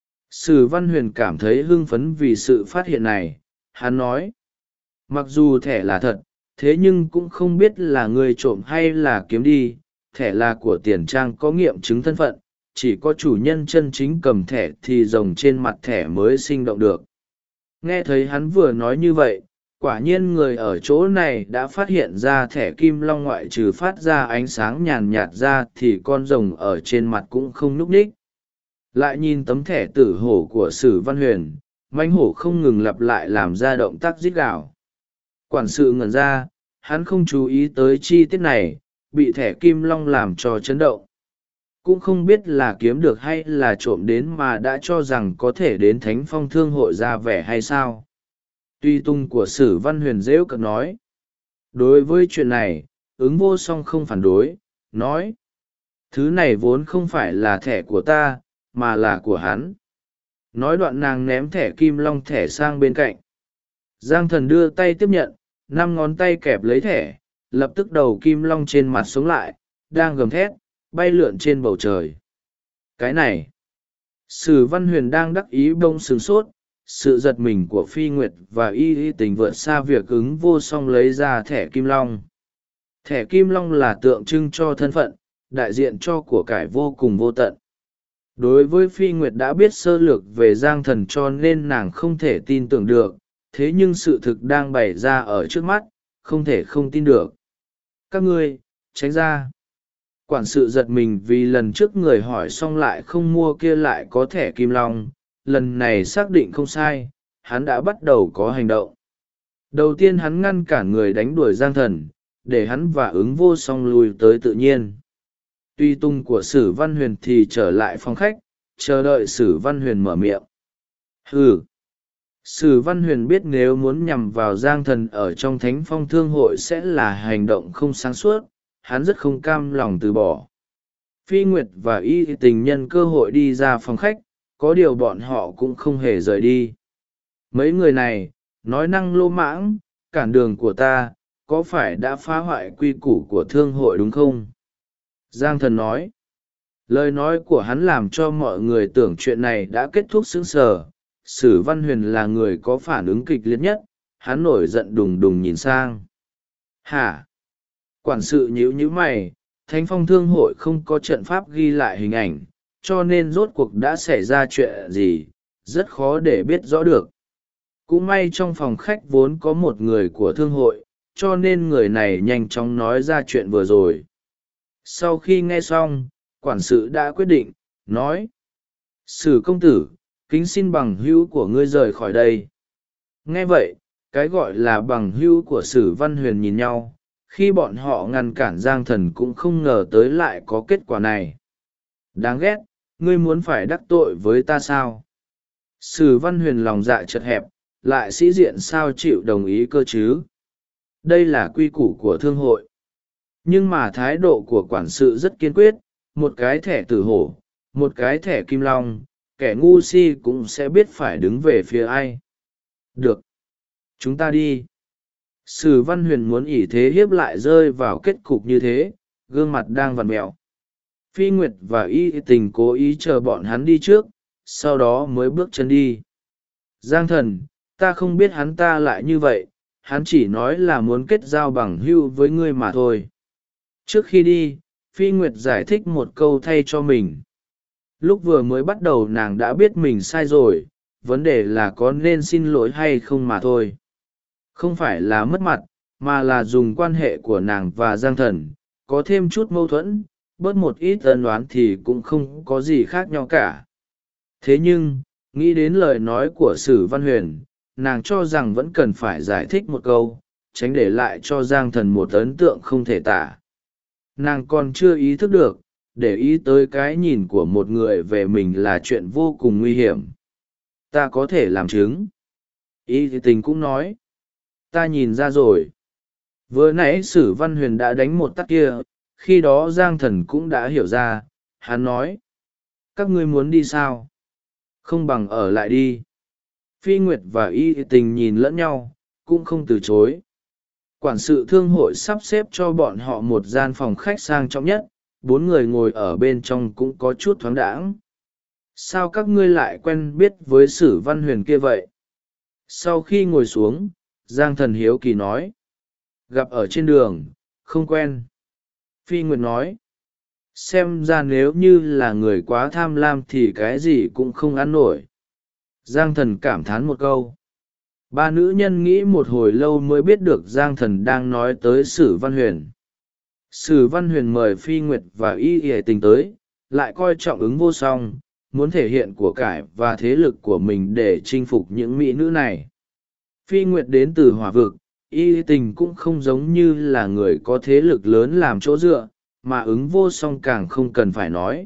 Sử Văn Huyền cảm thấy hưng phấn vì sự phát hiện này, hắn nói. Mặc dù thẻ là thật, thế nhưng cũng không biết là ngươi trộm hay là kiếm đi, thẻ là của Tiền Trang có nghiệm chứng thân phận, chỉ có chủ nhân chân chính cầm thẻ thì rồng trên mặt thẻ mới sinh động được. Nghe thấy hắn vừa nói như vậy, quả nhiên người ở chỗ này đã phát hiện ra thẻ Kim Long ngoại trừ phát ra ánh sáng nhàn nhạt ra thì con rồng ở trên mặt cũng không nhúc nhích. Lại nhìn tấm thẻ tử hổ của Sử Văn Huyền, mãnh hổ không ngừng lặp lại làm ra động tác rít gào. Quản sự ngẩn ra, hắn không chú ý tới chi tiết này, bị thẻ Kim Long làm cho chấn động. Cũng không biết là kiếm được hay là trộm đến mà đã cho rằng có thể đến Thánh Phong Thương hội ra vẻ hay sao. Tuy tung của Sử Văn Huyền rêu cợt nói. Đối với chuyện này, Ứng Vô Song không phản đối, nói. Thứ này vốn không phải là thẻ của ta, mà là của hắn. Nói đoạn nàng ném thẻ Kim Long thẻ sang bên cạnh. Giang Thần đưa tay tiếp nhận, 5 ngón tay kẹp lấy thẻ, lập tức đầu Kim Long trên mặt sống lại, đang gầm thét, bay lượn trên bầu trời. Cái này, Sử Văn Huyền đang đắc ý bông sửng sốt, sự giật mình của Phi Nguyệt và Y Tình vượt xa việc Ứng Vô Song lấy ra thẻ Kim Long. Thẻ Kim Long là tượng trưng cho thân phận, đại diện cho của cải vô cùng vô tận. Đối với Phi Nguyệt đã biết sơ lược về Giang Thần cho nên nàng không thể tin tưởng được, thế nhưng sự thực đang bày ra ở trước mắt, không thể không tin được. Các ngươi, tránh ra. Quản sự giật mình vì lần trước người hỏi xong lại không mua kia lại có thẻ Kim Long, lần này xác định không sai, hắn đã bắt đầu có hành động. Đầu tiên hắn ngăn cản người đánh đuổi Giang Thần, để hắn và Ứng Vô Song lùi tới tự nhiên. Tuy tung của Sử Văn Huyền thì trở lại phòng khách, chờ đợi Sử Văn Huyền mở miệng. Hừ. Sử Văn Huyền biết nếu muốn nhằm vào Giang Thần ở trong Thánh Phong Thương hội sẽ là hành động không sáng suốt, hắn rất không cam lòng từ bỏ. Phi Nguyệt và Y Tình nhân cơ hội đi ra phòng khách, có điều bọn họ cũng không hề rời đi. Mấy người này, nói năng lô mãng, cản đường của ta, có phải đã phá hoại quy củ của thương hội đúng không? Giang Thần nói. Lời nói của hắn làm cho mọi người tưởng chuyện này đã kết thúc sững sờ. Sử Văn Huyền là người có phản ứng kịch liệt nhất, hắn nổi giận đùng đùng nhìn sang. Hả? Quản sự nhíu mày, Thánh Phong Thương hội không có trận pháp ghi lại hình ảnh, cho nên rốt cuộc đã xảy ra chuyện gì, rất khó để biết rõ được. Cũng may trong phòng khách vốn có một người của thương hội, cho nên người này nhanh chóng nói ra chuyện vừa rồi. Sau khi nghe xong, quản sự đã quyết định, nói. Sử công tử, kính xin bằng hữu của ngươi rời khỏi đây. Nghe vậy, cái gọi là bằng hữu của Sử Văn Huyền nhìn nhau, khi bọn họ ngăn cản Giang Thần cũng không ngờ tới lại có kết quả này. Đáng ghét, ngươi muốn phải đắc tội với ta sao? Sử Văn Huyền lòng dạ chật hẹp, lại sĩ diện sao chịu đồng ý cơ chứ? Đây là quy củ của thương hội. Nhưng mà thái độ của quản sự rất kiên quyết, một cái thẻ tử hổ, một cái thẻ Kim Long, kẻ ngu si cũng sẽ biết phải đứng về phía ai. Được. Chúng ta đi. Sử Văn Huyền muốn ỷ thế hiếp lại rơi vào kết cục như thế, gương mặt đang vằn mẹo. Phi Nguyệt và Y Tình cố ý chờ bọn hắn đi trước, sau đó mới bước chân đi. Giang Thần, ta không biết hắn ta lại như vậy, hắn chỉ nói là muốn kết giao bằng hữu với ngươi mà thôi. Trước khi đi, Phi Nguyệt giải thích một câu thay cho mình. Lúc vừa mới bắt đầu nàng đã biết mình sai rồi, vấn đề là có nên xin lỗi hay không mà thôi. Không phải là mất mặt, mà là dùng quan hệ của nàng và Giang Thần, có thêm chút mâu thuẫn, bớt một ít ân oán thì cũng không có gì khác nhau cả. Thế nhưng, nghĩ đến lời nói của Sử Văn Huyền, nàng cho rằng vẫn cần phải giải thích một câu, tránh để lại cho Giang Thần một ấn tượng không thể tả. nàng còn chưa ý thức được để ý tới cái nhìn của một người về mình là chuyện vô cùng nguy hiểm. Ta có thể làm chứng. Y thì tình cũng nói. Ta nhìn ra rồi. Vừa nãy Sử Văn Huyền đã đánh một tát kia, khi đó Giang Thần cũng đã hiểu ra. Hắn nói, các ngươi muốn đi sao? Không bằng ở lại đi. Phi Nguyệt và Y thì tình nhìn lẫn nhau, cũng không từ chối. Quản sự thương hội sắp xếp cho bọn họ một gian phòng khách sang trọng nhất, 4 người ngồi ở bên trong cũng có chút thoáng đãng. Sao các ngươi lại quen biết với Sử Văn Huyền kia vậy? Sau khi ngồi xuống, Giang Thần hiếu kỳ nói. Gặp ở trên đường, không quen. Phi Nguyệt nói. Xem ra nếu như là người quá tham lam thì cái gì cũng không ăn nổi. Giang Thần cảm thán một câu. Ba nữ nhân nghĩ một hồi lâu mới biết được Giang Thần đang nói tới Sử Văn Huyền. Sử Văn Huyền mời Phi Nguyệt và Y Y tình tới, lại coi trọng Ứng Vô Song, muốn thể hiện của cải và thế lực của mình để chinh phục những mỹ nữ này. Phi Nguyệt đến từ Hỏa Vực, Y tình cũng không giống như là người có thế lực lớn làm chỗ dựa, mà Ứng Vô Song càng không cần phải nói.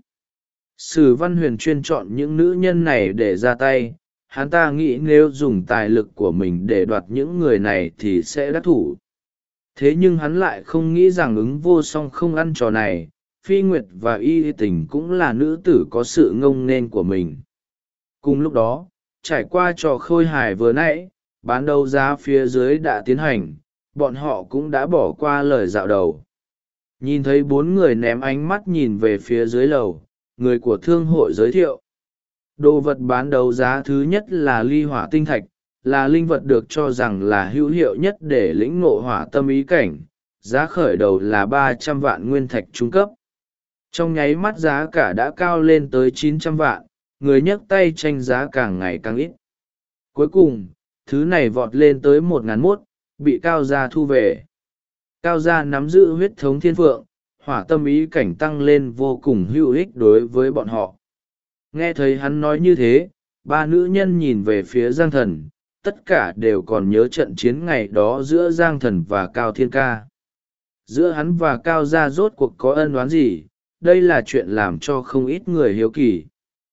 Sử Văn Huyền chuyên chọn những nữ nhân này để ra tay, hắn ta nghĩ nếu dùng tài lực của mình để đoạt những người này thì sẽ đắc thủ. Thế nhưng hắn lại không nghĩ rằng Ứng Vô Song không ăn trò này. Phi Nguyệt và Y tình cũng là nữ tử có sự ngông nên của mình. Cùng lúc đó, trải qua trò khôi hài vừa nãy, bán đấu giá phía dưới đã tiến hành, bọn họ cũng đã bỏ qua lời dạo đầu. Nhìn thấy 4 người ném ánh mắt nhìn về phía dưới lầu, người của thương hội giới thiệu. Đồ vật bán đấu giá thứ nhất là ly hỏa tinh thạch, là linh vật được cho rằng là hữu hiệu nhất để lĩnh ngộ hỏa tâm ý cảnh, giá khởi đầu là 300 vạn nguyên thạch trung cấp. Trong nháy mắt giá cả đã cao lên tới 900 vạn, người nhấc tay tranh giá càng ngày càng ít. Cuối cùng, thứ này vọt lên tới 1.001, bị Cao Gia thu về. Cao Gia nắm giữ huyết thống thiên phượng, hỏa tâm ý cảnh tăng lên vô cùng hữu ích đối với bọn họ. Nghe thấy hắn nói như thế, ba nữ nhân nhìn về phía Giang Thần, tất cả đều còn nhớ trận chiến ngày đó giữa Giang Thần và Cao Thiên Ca. Giữa hắn và Cao Gia rốt cuộc có ân oán gì, đây là chuyện làm cho không ít người hiếu kỳ.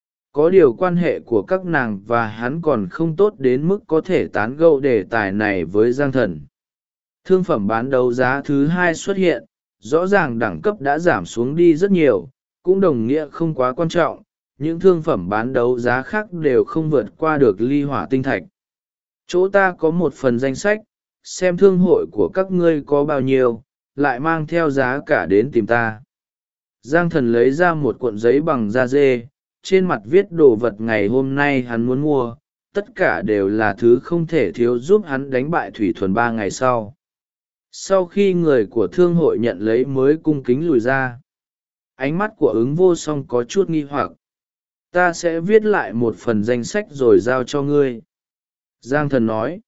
Có điều quan hệ của các nàng và hắn còn không tốt đến mức có thể tán gẫu đề tài này với Giang Thần. Thương phẩm bán đấu giá thứ 2 xuất hiện, rõ ràng đẳng cấp đã giảm xuống đi rất nhiều, cũng đồng nghĩa không quá quan trọng, những thương phẩm bán đấu giá khác đều không vượt qua được ly hỏa tinh thạch. Chỗ ta có một phần danh sách, xem thương hội của các ngươi có bao nhiêu, lại mang theo giá cả đến tìm ta. Giang Thần lấy ra một cuộn giấy bằng da dê, trên mặt viết đồ vật ngày hôm nay hắn muốn mua, tất cả đều là thứ không thể thiếu giúp hắn đánh bại Thủy Thuần 3 ngày sau. Sau khi người của thương hội nhận lấy mới cung kính lùi ra. Ánh mắt của Ứng Vô Song có chút nghi hoặc. Ta sẽ viết lại một phần danh sách rồi giao cho ngươi. Giang Thần nói.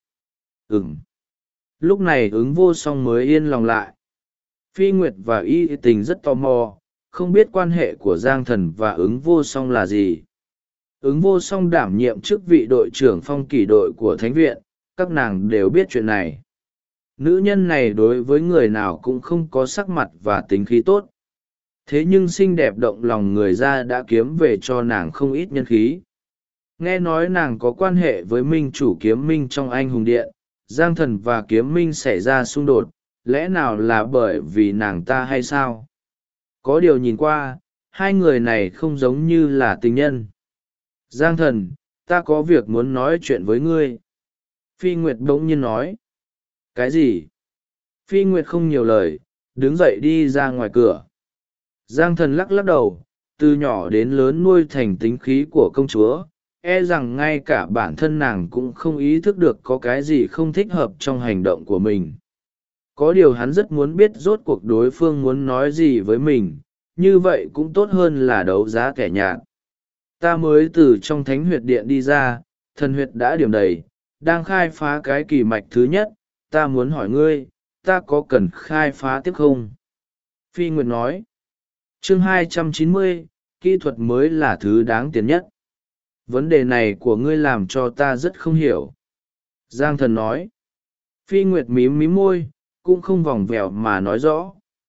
Lúc này Ứng Vô Song mới yên lòng lại. Phi Nguyệt và Y tình rất tò mò, không biết quan hệ của Giang Thần và Ứng Vô Song là gì. Ứng Vô Song đảm nhiệm chức vị đội trưởng phong kỷ đội của Thánh viện, các nàng đều biết chuyện này. Nữ nhân này đối với người nào cũng không có sắc mặt và tính khí tốt. Thế nhưng xinh đẹp động lòng người ra đã kiếm về cho nàng không ít nhân khí. Nghe nói nàng có quan hệ với minh chủ Kiếm Minh trong Anh Hùng Điện, Giang Thần và Kiếm Minh xảy ra xung đột, lẽ nào là bởi vì nàng ta hay sao? Có điều nhìn qua, hai người này không giống như là tình nhân. Giang Thần, ta có việc muốn nói chuyện với ngươi. Phi Nguyệt bỗng nhiên nói. Cái gì? Phi Nguyệt không nhiều lời, đứng dậy đi ra ngoài cửa. Giang Thần lắc lắc đầu, từ nhỏ đến lớn nuôi thành tính khí của công chúa, e rằng ngay cả bản thân nàng cũng không ý thức được có cái gì không thích hợp trong hành động của mình. Có điều hắn rất muốn biết rốt cuộc đối phương muốn nói gì với mình, như vậy cũng tốt hơn là đấu giá kẻ nhạt. Ta mới từ trong Thánh huyệt điện đi ra, thần huyệt đã điểm đầy, đang khai phá cái kỳ mạch thứ nhất, ta muốn hỏi ngươi, ta có cần khai phá tiếp không? Phi Nguyệt nói. Chương 290, kỹ thuật mới là thứ đáng tiền nhất. Vấn đề này của ngươi làm cho ta rất không hiểu. Giang Thần nói. Phi Nguyệt mím mím môi, cũng không vòng vèo mà nói rõ.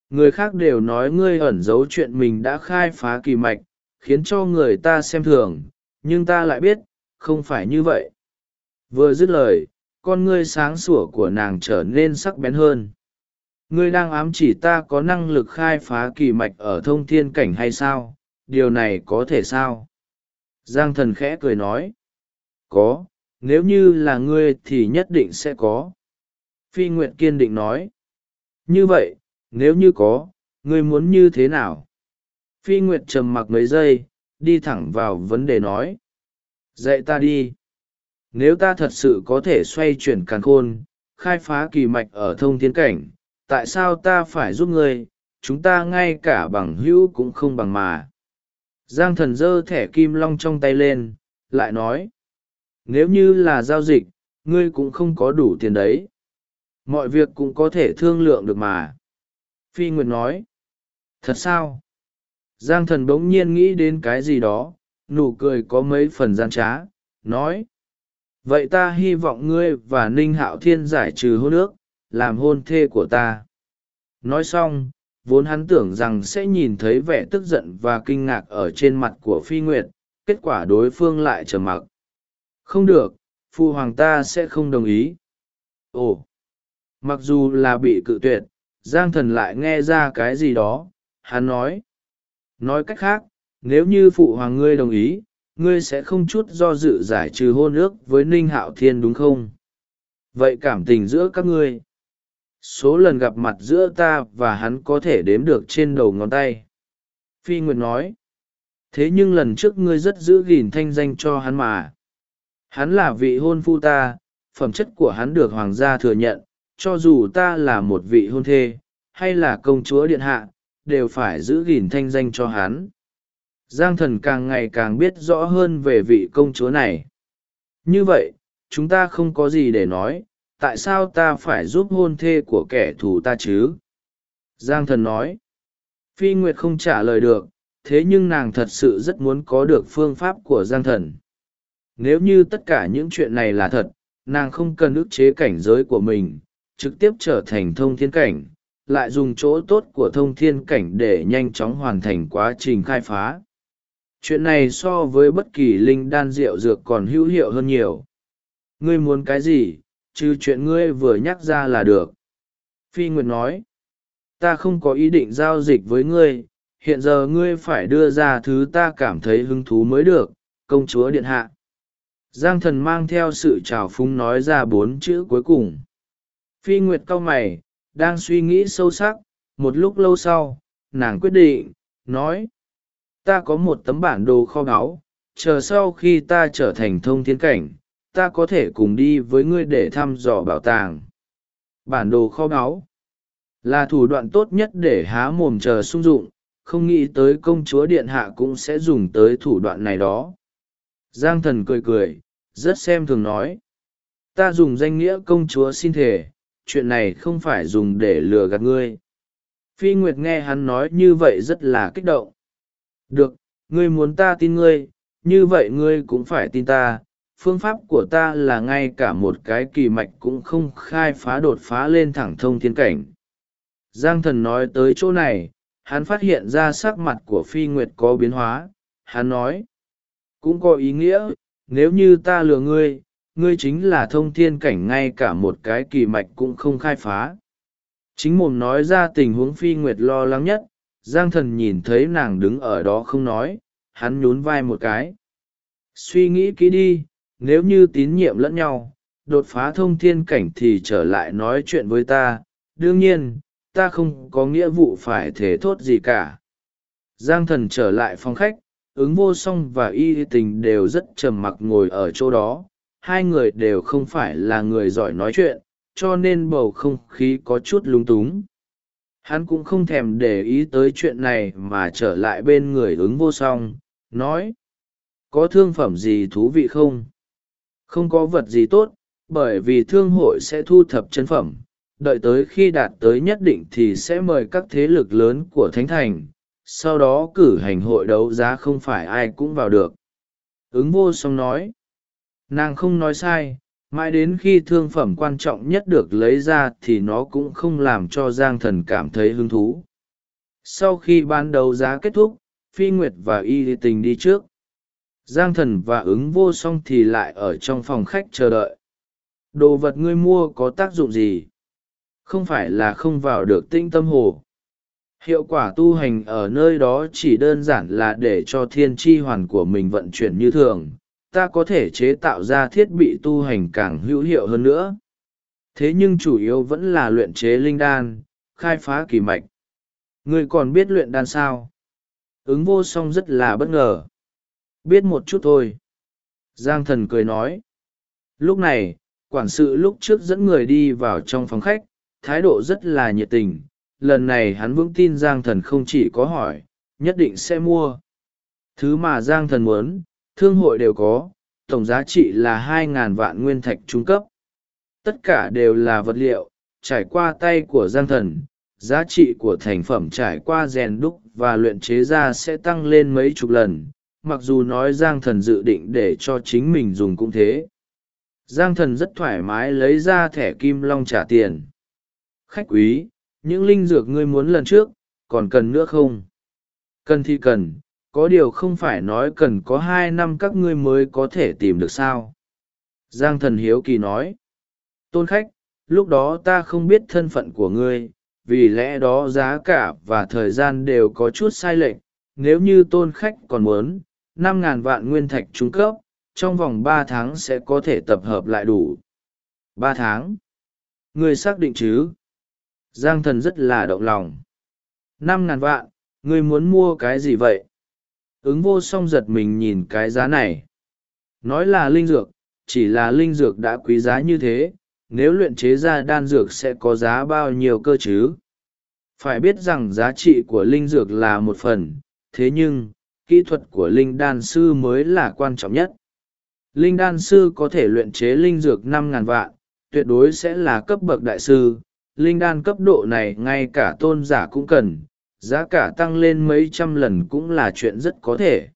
Người khác đều nói ngươi ẩn giấu chuyện mình đã khai phá kỳ mạch, khiến cho người ta xem thường, nhưng ta lại biết, không phải như vậy. Vừa dứt lời, con ngươi sáng sủa của nàng trở nên sắc bén hơn. Ngươi đang ám chỉ ta có năng lực khai phá kỳ mạch ở thông thiên cảnh hay sao? Điều này có thể sao? Giang Thần khẽ cười nói. Có, nếu như là ngươi thì nhất định sẽ có. Phi Nguyệt kiên định nói. Như vậy, nếu như có, ngươi muốn như thế nào? Phi Nguyệt trầm mặc mấy giây, đi thẳng vào vấn đề nói. Dạy ta đi. Nếu ta thật sự có thể xoay chuyển càn khôn, khai phá kỳ mạch ở thông thiên cảnh, tại sao ta phải giúp ngươi? Chúng ta ngay cả bằng hữu cũng không bằng mà. Giang Thần giơ thẻ kim long trong tay lên, lại nói. Nếu như là giao dịch, ngươi cũng không có đủ tiền đấy. Mọi việc cũng có thể thương lượng được mà. Phi Nguyệt nói. Thật sao? Giang Thần bỗng nhiên nghĩ đến cái gì đó, nụ cười có mấy phần gian trá, nói. Vậy ta hy vọng ngươi và Ninh Hạo Thiên giải trừ hôn ước, làm hôn thê của ta. Nói xong, vốn hắn tưởng rằng sẽ nhìn thấy vẻ tức giận và kinh ngạc ở trên mặt của Phi Nguyệt, kết quả đối phương lại trầm mặc. Không được, phu hoàng ta sẽ không đồng ý. Ồ, mặc dù là bị cự tuyệt, Giang Thần lại nghe ra cái gì đó, hắn nói. Nói cách khác, nếu như phụ hoàng ngươi đồng ý, ngươi sẽ không chút do dự giải trừ hôn ước với Ninh Hạo Thiên đúng không? Vậy cảm tình giữa các ngươi, số lần gặp mặt giữa ta và hắn có thể đếm được trên đầu ngón tay. Phi Nguyệt nói. Thế nhưng lần trước ngươi rất giữ gìn thanh danh cho hắn mà. Hắn là vị hôn phu ta, phẩm chất của hắn được hoàng gia thừa nhận, cho dù ta là một vị hôn thê, hay là công chúa điện hạ, đều phải giữ gìn thanh danh cho hắn. Giang Thần càng ngày càng biết rõ hơn về vị công chúa này. Như vậy, chúng ta không có gì để nói, tại sao ta phải giúp hôn thê của kẻ thù ta chứ? Giang Thần nói. Phi Nguyệt không trả lời được, thế nhưng nàng thật sự rất muốn có được phương pháp của Giang Thần. Nếu như tất cả những chuyện này là thật, nàng không cần ức chế cảnh giới của mình, trực tiếp trở thành thông thiên cảnh, lại dùng chỗ tốt của thông thiên cảnh để nhanh chóng hoàn thành quá trình khai phá. Chuyện này so với bất kỳ linh đan rượu dược còn hữu hiệu hơn nhiều. Ngươi muốn cái gì, trừ chuyện ngươi vừa nhắc ra là được. Phi Nguyệt nói, ta không có ý định giao dịch với ngươi, hiện giờ ngươi phải đưa ra thứ ta cảm thấy hứng thú mới được, công chúa điện hạ. Giang Thần mang theo sự trào phúng nói ra 4 chữ cuối cùng. Phi Nguyệt cau mày, đang suy nghĩ sâu sắc, một lúc lâu sau, nàng quyết định, nói. Ta có một tấm bản đồ kho báu, chờ sau khi ta trở thành thông thiên cảnh, ta có thể cùng đi với ngươi để thăm dò bảo tàng. Bản đồ kho báu là thủ đoạn tốt nhất để há mồm chờ sung dụng, không nghĩ tới công chúa điện hạ cũng sẽ dùng tới thủ đoạn này đó. Giang Thần cười cười, rất xem thường nói. Ta dùng danh nghĩa công chúa xin thề, chuyện này không phải dùng để lừa gạt ngươi. Phi Nguyệt nghe hắn nói như vậy rất là kích động. Được, ngươi muốn ta tin ngươi, như vậy ngươi cũng phải tin ta. Phương pháp của ta là ngay cả một cái kỳ mạch cũng không khai phá đột phá lên thẳng thông thiên cảnh. Giang Thần nói tới chỗ này, hắn phát hiện ra sắc mặt của Phi Nguyệt có biến hóa. Hắn nói, cũng có ý nghĩa, nếu như ta lừa ngươi, ngươi chính là thông thiên cảnh ngay cả một cái kỳ mạch cũng không khai phá. Chính mồm nói ra tình huống Phi Nguyệt lo lắng nhất, Giang Thần nhìn thấy nàng đứng ở đó không nói, hắn nhún vai một cái. Suy nghĩ kỹ đi, nếu như tín nhiệm lẫn nhau, đột phá thông thiên cảnh thì trở lại nói chuyện với ta, đương nhiên, ta không có nghĩa vụ phải thể thốt gì cả. Giang Thần trở lại phòng khách, ứng vô song và y tình đều rất trầm mặc ngồi ở chỗ đó, hai người đều không phải là người giỏi nói chuyện, cho nên bầu không khí có chút lung túng. Hắn cũng không thèm để ý tới chuyện này mà trở lại bên người ứng vô song, nói. Có thương phẩm gì thú vị không? Không có vật gì tốt, bởi vì thương hội sẽ thu thập chân phẩm, đợi tới khi đạt tới nhất định thì sẽ mời các thế lực lớn của Thánh Thành, sau đó cử hành hội đấu giá không phải ai cũng vào được. Ứng vô song nói. Nàng không nói sai, mãi đến khi thương phẩm quan trọng nhất được lấy ra thì nó cũng không làm cho Giang Thần cảm thấy hứng thú. Sau khi bán đấu giá kết thúc, Phi Nguyệt và Y Tình đi trước. Giang Thần và Ứng Vô Song thì lại ở trong phòng khách chờ đợi. Đồ vật ngươi mua có tác dụng gì? Không phải là không vào được Tĩnh Tâm Hồ. Hiệu quả tu hành ở nơi đó chỉ đơn giản là để cho thiên tri hoàn của mình vận chuyển như thường, ta có thể chế tạo ra thiết bị tu hành càng hữu hiệu hơn nữa. Thế nhưng chủ yếu vẫn là luyện chế linh đan, khai phá kỳ mạch. Ngươi còn biết luyện đan sao? Ứng Vô Song rất là bất ngờ. Biết một chút thôi. Giang Thần cười nói. Lúc này, quản sự lúc trước dẫn người đi vào trong phòng khách, thái độ rất là nhiệt tình. Lần này hắn vững tin Giang Thần không chỉ có hỏi, nhất định sẽ mua. Thứ mà Giang Thần muốn, thương hội đều có, tổng giá trị là 2.000 vạn nguyên thạch trung cấp. Tất cả đều là vật liệu, trải qua tay của Giang Thần, giá trị của thành phẩm trải qua rèn đúc và luyện chế ra sẽ tăng lên mấy chục lần, mặc dù nói Giang Thần dự định để cho chính mình dùng cũng thế. Giang Thần rất thoải mái lấy ra thẻ kim long trả tiền. Khách quý, những linh dược ngươi muốn lần trước, còn cần nữa không? Cần thì cần, có điều không phải nói cần có 2 năm các ngươi mới có thể tìm được sao? Giang Thần hiếu kỳ nói. Tôn khách, lúc đó ta không biết thân phận của ngươi, vì lẽ đó giá cả và thời gian đều có chút sai lệch. Nếu như tôn khách còn muốn, 5.000 vạn nguyên thạch trung cấp, trong vòng 3 tháng sẽ có thể tập hợp lại đủ. 3 tháng? Ngươi xác định chứ? Giang Thần rất là động lòng. 5.000 vạn, ngươi muốn mua cái gì vậy? Ứng Vô Song giật mình nhìn cái giá này. Nói là linh dược, chỉ là linh dược đã quý giá như thế, nếu luyện chế ra đan dược sẽ có giá bao nhiêu cơ chứ? Phải biết rằng giá trị của linh dược là một phần, thế nhưng, kỹ thuật của linh đan sư mới là quan trọng nhất. Linh đan sư có thể luyện chế linh dược 5.000 vạn, tuyệt đối sẽ là cấp bậc đại sư. Linh đan cấp độ này ngay cả tôn giả cũng cần, giá cả tăng lên mấy trăm lần cũng là chuyện rất có thể.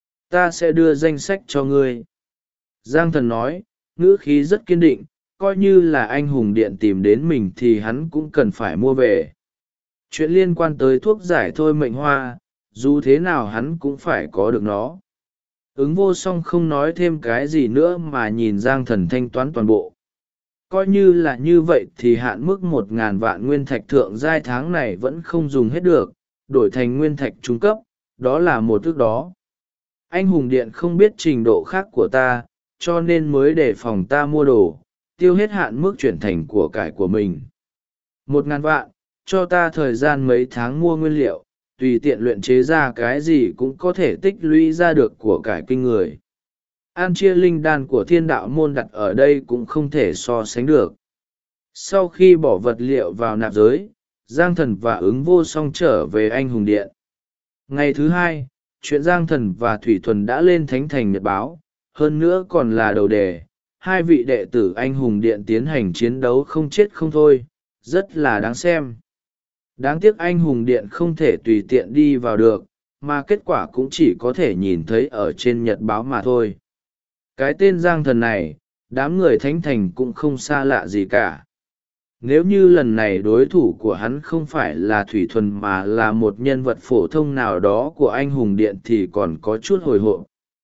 Ta sẽ đưa danh sách cho ngươi. Giang Thần nói, ngữ khí rất kiên định, coi như là anh hùng điện tìm đến mình thì hắn cũng cần phải mua về. Chuyện liên quan tới thuốc giải thôi mệnh hoa, dù thế nào hắn cũng phải có được nó. Ứng Vô Song không nói thêm cái gì nữa mà nhìn Giang Thần thanh toán toàn bộ. Coi như là như vậy thì hạn mức 1.000 vạn nguyên thạch thượng giai tháng này vẫn không dùng hết được, đổi thành nguyên thạch trung cấp, đó là một ước đó. Anh hùng điện không biết trình độ khác của ta, cho nên mới để phòng ta mua đồ, tiêu hết hạn mức chuyển thành của cải của mình. 1.000 vạn, cho ta thời gian mấy tháng mua nguyên liệu, tùy tiện luyện chế ra cái gì cũng có thể tích lũy ra được của cải kinh người. An chia linh đan của thiên đạo môn đặt ở đây cũng không thể so sánh được. Sau khi bỏ vật liệu vào nạp giới, Giang Thần và Ứng Vô Song trở về anh hùng điện. Ngày thứ hai, chuyện Giang Thần và Thủy Thuần đã lên Thánh Thành Nhật báo, hơn nữa còn là đầu đề. Hai vị đệ tử anh hùng điện tiến hành chiến đấu không chết không thôi, rất là đáng xem. Đáng tiếc anh hùng điện không thể tùy tiện đi vào được, mà kết quả cũng chỉ có thể nhìn thấy ở trên nhật báo mà thôi. Cái tên Giang Thần này, đám người Thánh Thành cũng không xa lạ gì cả. Nếu như lần này đối thủ của hắn không phải là Thủy Thuần mà là một nhân vật phổ thông nào đó của anh hùng điện thì còn có chút hồi hộp.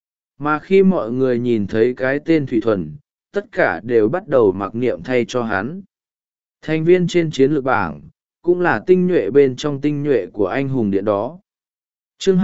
Mà khi mọi người nhìn thấy cái tên Thủy Thuần, tất cả đều bắt đầu mặc niệm thay cho hắn. Thành viên trên chiến lược bảng, cũng là tinh nhuệ bên trong tinh nhuệ của anh hùng điện đó. Chương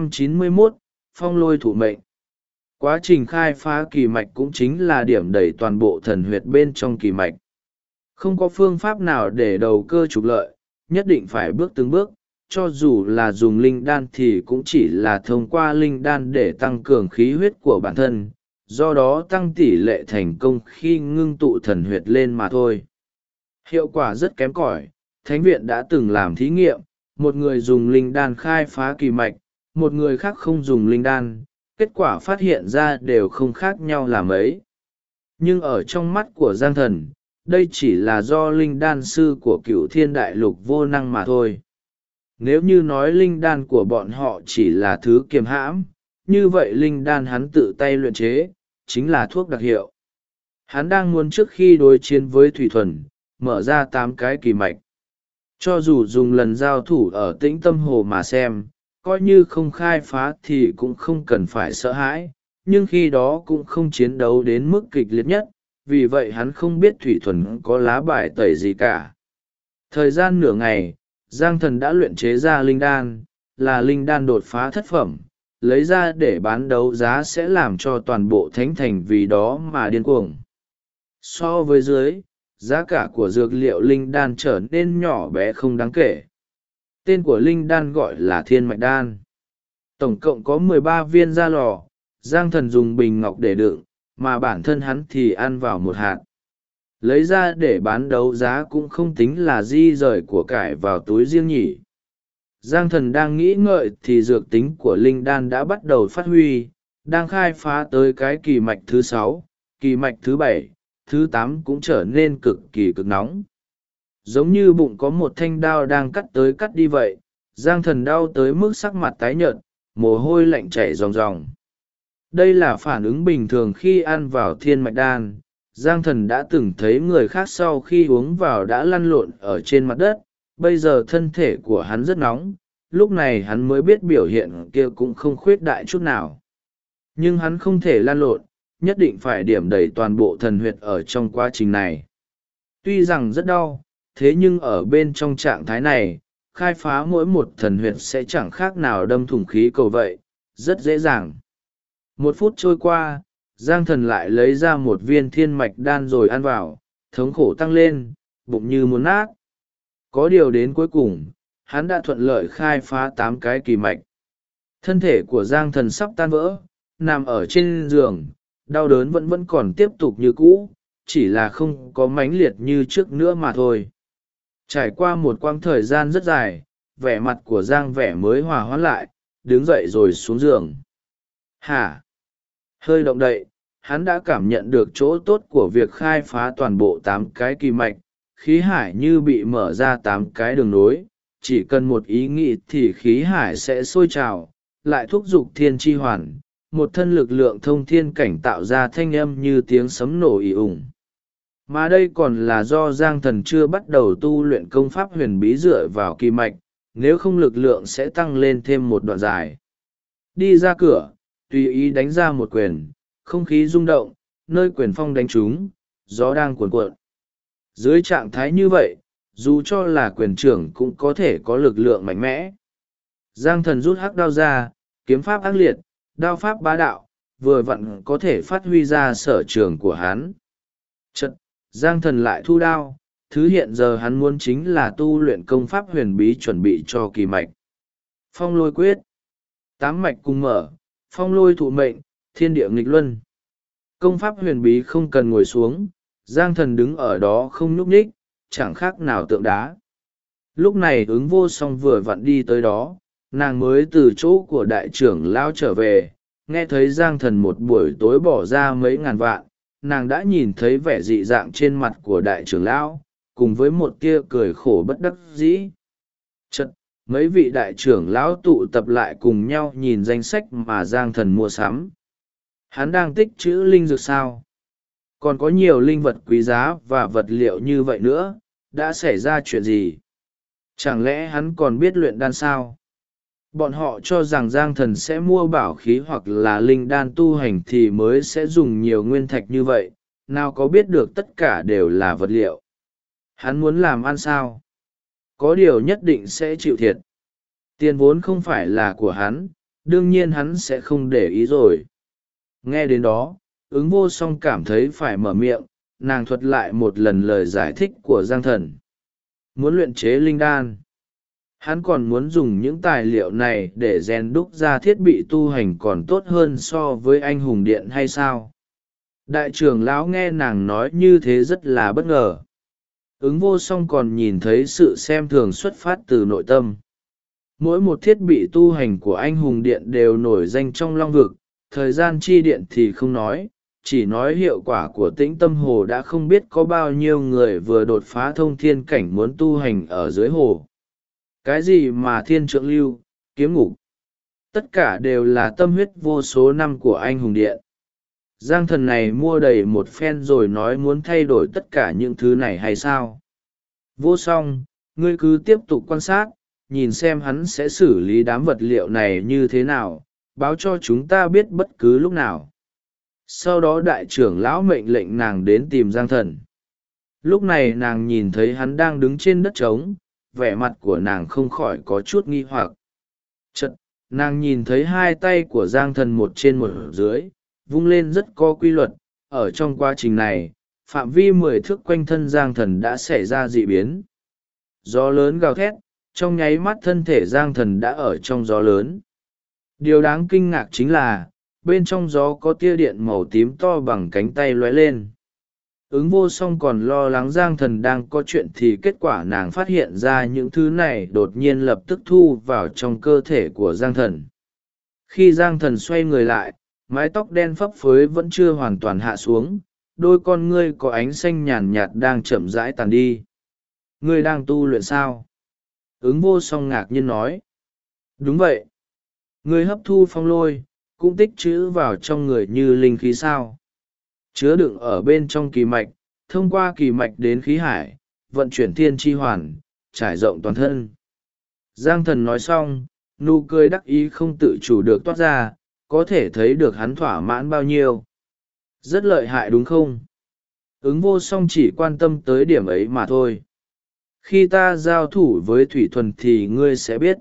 291, Phong lôi thủ mệnh. Quá trình khai phá kỳ mạch cũng chính là điểm đẩy toàn bộ thần huyệt bên trong kỳ mạch. Không có phương pháp nào để đầu cơ trục lợi, nhất định phải bước từng bước, cho dù là dùng linh đan thì cũng chỉ là thông qua linh đan để tăng cường khí huyết của bản thân, do đó tăng tỷ lệ thành công khi ngưng tụ thần huyệt lên mà thôi. Hiệu quả rất kém cỏi. Thánh viện đã từng làm thí nghiệm, một người dùng linh đan khai phá kỳ mạch, một người khác không dùng linh đan, kết quả phát hiện ra đều không khác nhau là mấy. Nhưng ở trong mắt của Giang Thần, đây chỉ là do linh đan sư của Cửu Thiên Đại Lục vô năng mà thôi. Nếu như nói linh đan của bọn họ chỉ là thứ kiềm hãm, như vậy linh đan hắn tự tay luyện chế, chính là thuốc đặc hiệu. Hắn đang muốn trước khi đối chiến với Thủy Thuần, mở ra 8 cái kỳ mạch. Cho dù dùng lần giao thủ ở Tĩnh Tâm Hồ mà xem, coi như không khai phá thì cũng không cần phải sợ hãi, nhưng khi đó cũng không chiến đấu đến mức kịch liệt nhất, vì vậy hắn không biết Thủy Thuần có lá bài tẩy gì cả. Thời gian nửa ngày, Giang Thần đã luyện chế ra linh đan, là linh đan đột phá thất phẩm, lấy ra để bán đấu giá sẽ làm cho toàn bộ thánh thành vì đó mà điên cuồng. So với dưới, giá cả của dược liệu linh đan trở nên nhỏ bé không đáng kể. Tên của linh đan gọi là Thiên Mạch Đan. Tổng cộng có 13 viên ra lò, Giang Thần dùng bình ngọc để đựng, mà bản thân hắn thì ăn vào một hạt. Lấy ra để bán đấu giá cũng không tính là di rời của cải vào túi riêng nhỉ. Giang Thần đang nghĩ ngợi thì dược tính của linh đan đã bắt đầu phát huy, đang khai phá tới cái kỳ mạch thứ 6, kỳ mạch thứ 7, thứ 8 cũng trở nên cực kỳ cực nóng. Giống như bụng có một thanh đao đang cắt tới cắt đi vậy, Giang Thần đau tới mức sắc mặt tái nhợt, mồ hôi lạnh chảy ròng ròng. Đây là phản ứng bình thường khi ăn vào thiên mạch đan. Giang Thần đã từng thấy người khác sau khi uống vào đã lăn lộn ở trên mặt đất, bây giờ thân thể của hắn rất nóng, lúc này hắn mới biết biểu hiện kia cũng không khuyết đại chút nào. Nhưng hắn không thể lăn lộn, nhất định phải điểm đầy toàn bộ thần huyệt ở trong quá trình này. Tuy rằng rất đau, thế nhưng ở bên trong trạng thái này, khai phá mỗi một thần huyệt sẽ chẳng khác nào đâm thủng khí cầu vậy, rất dễ dàng. 1 phút trôi qua, Giang Thần lại lấy ra một viên thiên mạch đan rồi ăn vào, thống khổ tăng lên, bụng như muốn nát. Có điều đến cuối cùng, hắn đã thuận lợi khai phá 8 cái kỳ mạch. Thân thể của Giang Thần sắp tan vỡ, nằm ở trên giường, đau đớn vẫn còn tiếp tục như cũ, chỉ là không có mãnh liệt như trước nữa mà thôi. Trải qua một quãng thời gian rất dài, vẻ mặt của Giang vẻ mới hòa hoãn lại, đứng dậy rồi xuống giường. Hả? Hơi động đậy, hắn đã cảm nhận được chỗ tốt của việc khai phá toàn bộ 8 cái kỳ mạch, khí hải như bị mở ra 8 cái đường nối, chỉ cần một ý nghĩ thì khí hải sẽ sôi trào, lại thúc giục thiên chi hoàn, một thân lực lượng thông thiên cảnh tạo ra thanh âm như tiếng sấm nổ ì ủng. Mà đây còn là do Giang Thần chưa bắt đầu tu luyện công pháp huyền bí dựa vào kỳ mạch, nếu không lực lượng sẽ tăng lên thêm một đoạn dài. Đi ra cửa, tùy ý đánh ra một quyền, không khí rung động, nơi quyền phong đánh trúng, gió đang cuồn cuộn. Dưới trạng thái như vậy, dù cho là quyền trưởng cũng có thể có lực lượng mạnh mẽ. Giang Thần rút hắc đao ra, kiếm pháp ác liệt, đao pháp bá đạo, vừa vặn có thể phát huy ra sở trường của hắn. Chật, Giang Thần lại thu đao, thứ hiện giờ hắn muốn chính là tu luyện công pháp huyền bí chuẩn bị cho kỳ mạch. Phong lôi quyết. 8 mạch cùng mở, phong lôi thụ mệnh, thiên địa nghịch luân. Công pháp huyền bí không cần ngồi xuống, Giang Thần đứng ở đó không nhúc nhích, chẳng khác nào tượng đá. Lúc này Ứng Vô Song vừa vặn đi tới đó, nàng mới từ chỗ của đại trưởng lão trở về, nghe thấy Giang Thần một buổi tối bỏ ra mấy ngàn vạn, nàng đã nhìn thấy vẻ dị dạng trên mặt của đại trưởng lão, cùng với một tia cười khổ bất đắc dĩ. Chật, mấy vị đại trưởng lão tụ tập lại cùng nhau nhìn danh sách mà Giang Thần mua sắm. Hắn đang tích trữ linh dược sao? Còn có nhiều linh vật quý giá và vật liệu như vậy nữa, đã xảy ra chuyện gì? Chẳng lẽ hắn còn biết luyện đan sao? Bọn họ cho rằng Giang Thần sẽ mua bảo khí hoặc là linh đan tu hành thì mới sẽ dùng nhiều nguyên thạch như vậy, nào có biết được tất cả đều là vật liệu. Hắn muốn làm ăn sao? Có điều nhất định sẽ chịu thiệt. Tiền vốn không phải là của hắn, đương nhiên hắn sẽ không để ý rồi. Nghe đến đó, Ứng Vô Song cảm thấy phải mở miệng, nàng thuật lại một lần lời giải thích của Giang Thần. Muốn luyện chế linh đan. Hắn còn muốn dùng những tài liệu này để rèn đúc ra thiết bị tu hành còn tốt hơn so với anh hùng điện hay sao? Đại trưởng lão nghe nàng nói như thế rất là bất ngờ. Ứng Vô Song còn nhìn thấy sự xem thường xuất phát từ nội tâm. Mỗi một thiết bị tu hành của anh hùng điện đều nổi danh trong long vực, thời gian chi điện thì không nói, chỉ nói hiệu quả của Tĩnh Tâm Hồ đã không biết có bao nhiêu người vừa đột phá thông thiên cảnh muốn tu hành ở dưới hồ. Cái gì mà thiên trượng lưu, kiếm ngục, tất cả đều là tâm huyết vô số năm của anh hùng điện. Giang Thần này mua đầy một phen rồi nói muốn thay đổi tất cả những thứ này hay sao? Vô Song, ngươi cứ tiếp tục quan sát, nhìn xem hắn sẽ xử lý đám vật liệu này như thế nào, báo cho chúng ta biết bất cứ lúc nào. Sau đó đại trưởng lão mệnh lệnh nàng đến tìm Giang Thần. Lúc này nàng nhìn thấy hắn đang đứng trên đất trống, vẻ mặt của nàng không khỏi có chút nghi hoặc. Chật, nàng nhìn thấy hai tay của Giang Thần một trên một dưới, vung lên rất có quy luật. Ở trong quá trình này, phạm vi 10 thước quanh thân Giang Thần đã xảy ra dị biến. Gió lớn gào thét, trong nháy mắt thân thể Giang Thần đã ở trong gió lớn. Điều đáng kinh ngạc chính là, bên trong gió có tia điện màu tím to bằng cánh tay lóe lên. Ứng vô song còn lo lắng Giang Thần đang có chuyện thì kết quả nàng phát hiện ra những thứ này đột nhiên lập tức thu vào trong cơ thể của Giang Thần. Khi Giang Thần xoay người lại, mái tóc đen phấp phới vẫn chưa hoàn toàn hạ xuống, đôi con ngươi có ánh xanh nhàn nhạt đang chậm rãi tàn đi. Ngươi đang tu luyện sao? Ứng vô song ngạc nhiên nói. Đúng vậy. Ngươi hấp thu phong lôi, cũng tích trữ vào trong người như linh khí sao? Chứa đựng ở bên trong kỳ mạch, thông qua kỳ mạch đến khí hải, vận chuyển thiên chi hoàn, trải rộng toàn thân. Giang Thần nói xong, nụ cười đắc ý không tự chủ được toát ra, có thể thấy được hắn thỏa mãn bao nhiêu. Rất lợi hại đúng không? Ứng vô song chỉ quan tâm tới điểm ấy mà thôi. Khi ta giao thủ với Thủy Thuần thì ngươi sẽ biết.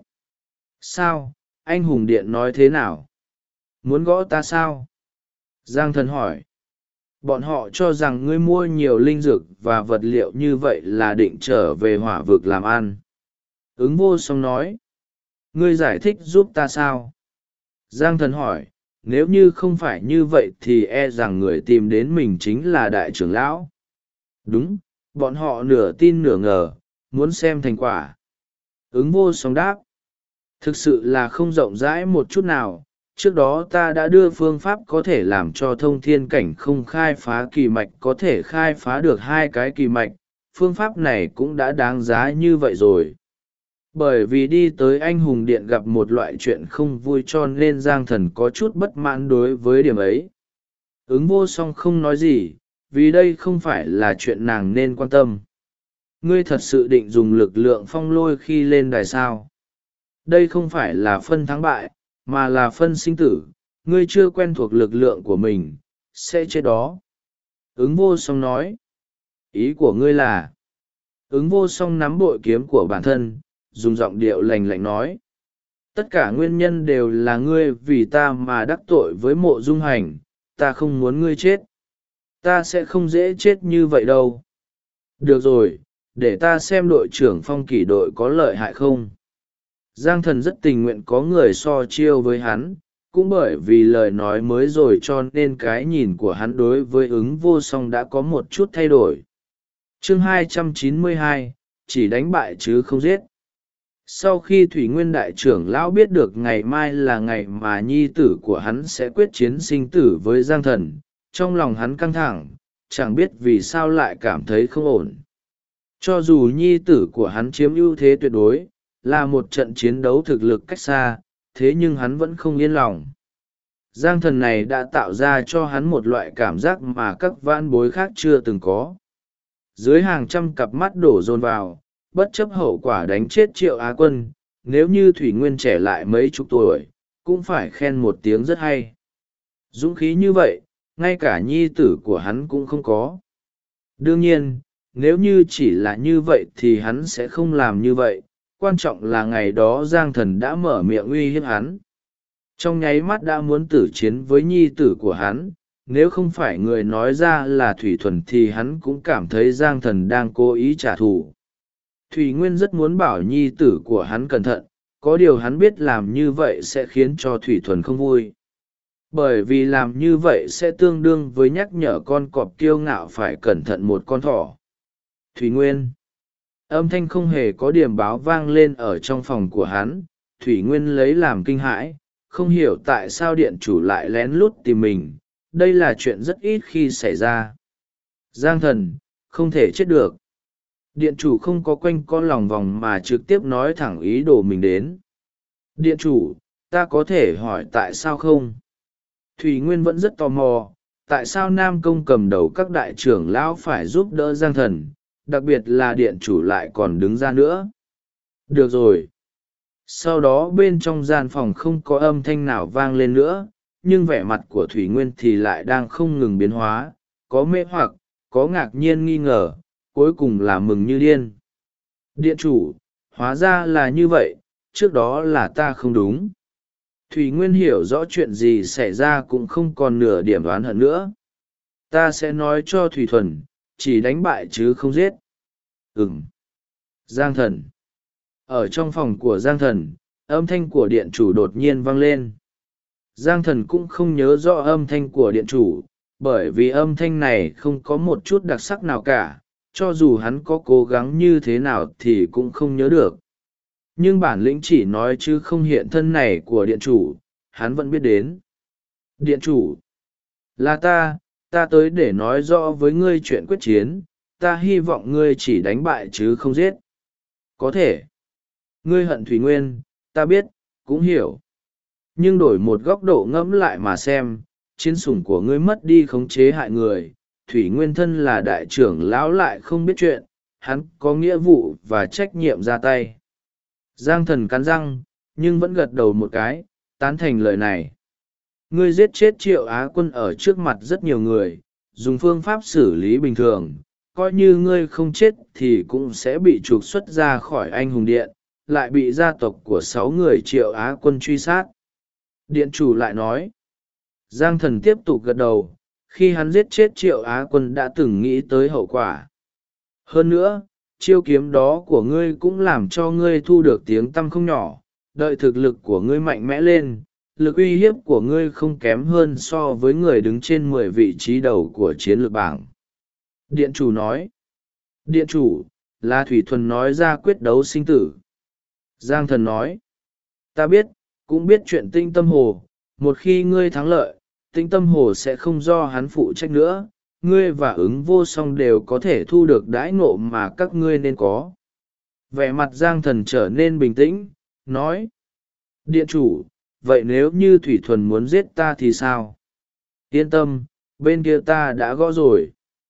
Sao, anh hùng điện nói thế nào? Muốn gõ ta sao? Giang Thần hỏi. Bọn họ cho rằng ngươi mua nhiều linh dược và vật liệu như vậy là định trở về hỏa vực làm ăn. Ứng vô song nói. Ngươi giải thích giúp ta sao? Giang Thần hỏi, nếu như không phải như vậy thì e rằng người tìm đến mình chính là đại trưởng lão. Đúng, bọn họ nửa tin nửa ngờ, muốn xem thành quả. Ứng vô song đáp. Thực sự là không rộng rãi một chút nào. Trước đó ta đã đưa phương pháp có thể làm cho thông thiên cảnh không khai phá kỳ mạch có thể khai phá được 2 cái kỳ mạch. Phương pháp này cũng đã đáng giá như vậy rồi. Bởi vì đi tới anh hùng điện gặp một loại chuyện không vui cho nên Giang Thần có chút bất mãn đối với điểm ấy. Ứng vô song không nói gì, vì đây không phải là chuyện nàng nên quan tâm. Ngươi thật sự định dùng lực lượng phong lôi khi lên đài sao? Đây không phải là phân thắng bại, mà là phân sinh tử. Ngươi chưa quen thuộc lực lượng của mình, sẽ chết đó. Ứng vô song nói. Ý của ngươi là? Ứng vô song nắm bội kiếm của bản thân, dùng giọng điệu lành lạnh nói. Tất cả nguyên nhân đều là ngươi vì ta mà đắc tội với Mộ Dung Hành, ta không muốn ngươi chết. Ta sẽ không dễ chết như vậy đâu. Được rồi, để ta xem đội trưởng phong kỷ đội có lợi hại không. Giang Thần rất tình nguyện có người so chiêu với hắn, cũng bởi vì lời nói mới rồi cho nên cái nhìn của hắn đối với ứng vô song đã có một chút thay đổi. Chương 292, chỉ đánh bại chứ không giết. Sau khi Thủy Nguyên đại trưởng lão biết được ngày mai là ngày mà nhi tử của hắn sẽ quyết chiến sinh tử với Giang Thần, trong lòng hắn căng thẳng, chẳng biết vì sao lại cảm thấy không ổn. Cho dù nhi tử của hắn chiếm ưu thế tuyệt đối, là một trận chiến đấu thực lực cách xa, thế nhưng hắn vẫn không yên lòng. Giang Thần này đã tạo ra cho hắn một loại cảm giác mà các vãn bối khác chưa từng có. Dưới hàng trăm cặp mắt đổ dồn vào, bất chấp hậu quả đánh chết Triệu Á Quân, nếu như Thủy Nguyên trẻ lại mấy chục tuổi, cũng phải khen một tiếng rất hay. Dũng khí như vậy, ngay cả nhi tử của hắn cũng không có. Đương nhiên, nếu như chỉ là như vậy thì hắn sẽ không làm như vậy, quan trọng là ngày đó Giang Thần đã mở miệng uy hiếp hắn. Trong nháy mắt đã muốn tử chiến với nhi tử của hắn, nếu không phải người nói ra là Thủy Thuần thì hắn cũng cảm thấy Giang Thần đang cố ý trả thù. Thủy Nguyên rất muốn bảo nhi tử của hắn cẩn thận, có điều hắn biết làm như vậy sẽ khiến cho Thủy Thuần không vui. Bởi vì làm như vậy sẽ tương đương với nhắc nhở con cọp kiêu ngạo phải cẩn thận một con thỏ. Thủy Nguyên. Âm thanh không hề có điểm báo vang lên ở trong phòng của hắn, Thủy Nguyên lấy làm kinh hãi, không hiểu tại sao điện chủ lại lén lút tìm mình, đây là chuyện rất ít khi xảy ra. Giang Thần, không thể chết được. Điện chủ không có quanh co lòng vòng mà trực tiếp nói thẳng ý đồ mình đến. Điện chủ, ta có thể hỏi tại sao không? Thủy Nguyên vẫn rất tò mò, tại sao Nam Công cầm đầu các đại trưởng lão phải giúp đỡ Giang Thần, đặc biệt là điện chủ lại còn đứng ra nữa. Được rồi. Sau đó bên trong gian phòng không có âm thanh nào vang lên nữa, nhưng vẻ mặt của Thủy Nguyên thì lại đang không ngừng biến hóa, có mê hoặc, có ngạc nhiên nghi ngờ, cuối cùng là mừng như điên. Điện chủ, hóa ra là như vậy, trước đó là ta không đúng. Thủy Nguyên hiểu rõ chuyện gì xảy ra cũng không còn nửa điểm oán hận nữa. Ta sẽ nói cho Thủy Thuần, chỉ đánh bại chứ không giết. Ừm. Giang Thần. Ở trong phòng của Giang Thần, âm thanh của điện chủ đột nhiên vang lên. Giang Thần cũng không nhớ rõ âm thanh của điện chủ, bởi vì âm thanh này không có một chút đặc sắc nào cả, cho dù hắn có cố gắng như thế nào thì cũng không nhớ được. Nhưng bản lĩnh chỉ nói chứ không hiện thân này của điện chủ, hắn vẫn biết đến. Điện chủ, là ta tới để nói rõ với ngươi chuyện quyết chiến, ta hy vọng ngươi chỉ đánh bại chứ không giết. Có thể. Ngươi hận Thủy Nguyên, ta biết, cũng hiểu. Nhưng đổi một góc độ ngẫm lại mà xem, chiến sủng của ngươi mất đi khống chế hại người, Thủy Nguyên thân là đại trưởng lão lại không biết chuyện, hắn có nghĩa vụ và trách nhiệm ra tay. Giang Thần cắn răng, nhưng vẫn gật đầu một cái, tán thành lời này. Ngươi giết chết Triệu Á Quân ở trước mặt rất nhiều người, dùng phương pháp xử lý bình thường, coi như ngươi không chết thì cũng sẽ bị trục xuất ra khỏi Anh Hùng Điện, lại bị gia tộc của 6 người Triệu Á Quân truy sát. Điện chủ lại nói. Giang Thần tiếp tục gật đầu, khi hắn giết chết Triệu Á Quân đã từng nghĩ tới hậu quả. Hơn nữa, chiêu kiếm đó của ngươi cũng làm cho ngươi thu được tiếng tăm không nhỏ, đợi thực lực của ngươi mạnh mẽ lên, lực uy hiếp của ngươi không kém hơn so với người đứng trên 10 vị trí đầu của chiến lược bảng. Điện chủ nói. Điện chủ, là Thủy Thuần nói ra quyết đấu sinh tử. Giang Thần nói. Ta biết, cũng biết chuyện Tinh Tâm Hồ, một khi ngươi thắng lợi, Tinh Tâm Hồ sẽ không do hắn phụ trách nữa, ngươi và Ứng Vô Song đều có thể thu được đãi ngộ mà các ngươi nên có. Vẻ mặt Giang Thần trở nên bình tĩnh, nói. Điện chủ, vậy nếu như Thủy Thuần muốn giết ta thì sao? Yên tâm, bên kia ta đã gõ rồi.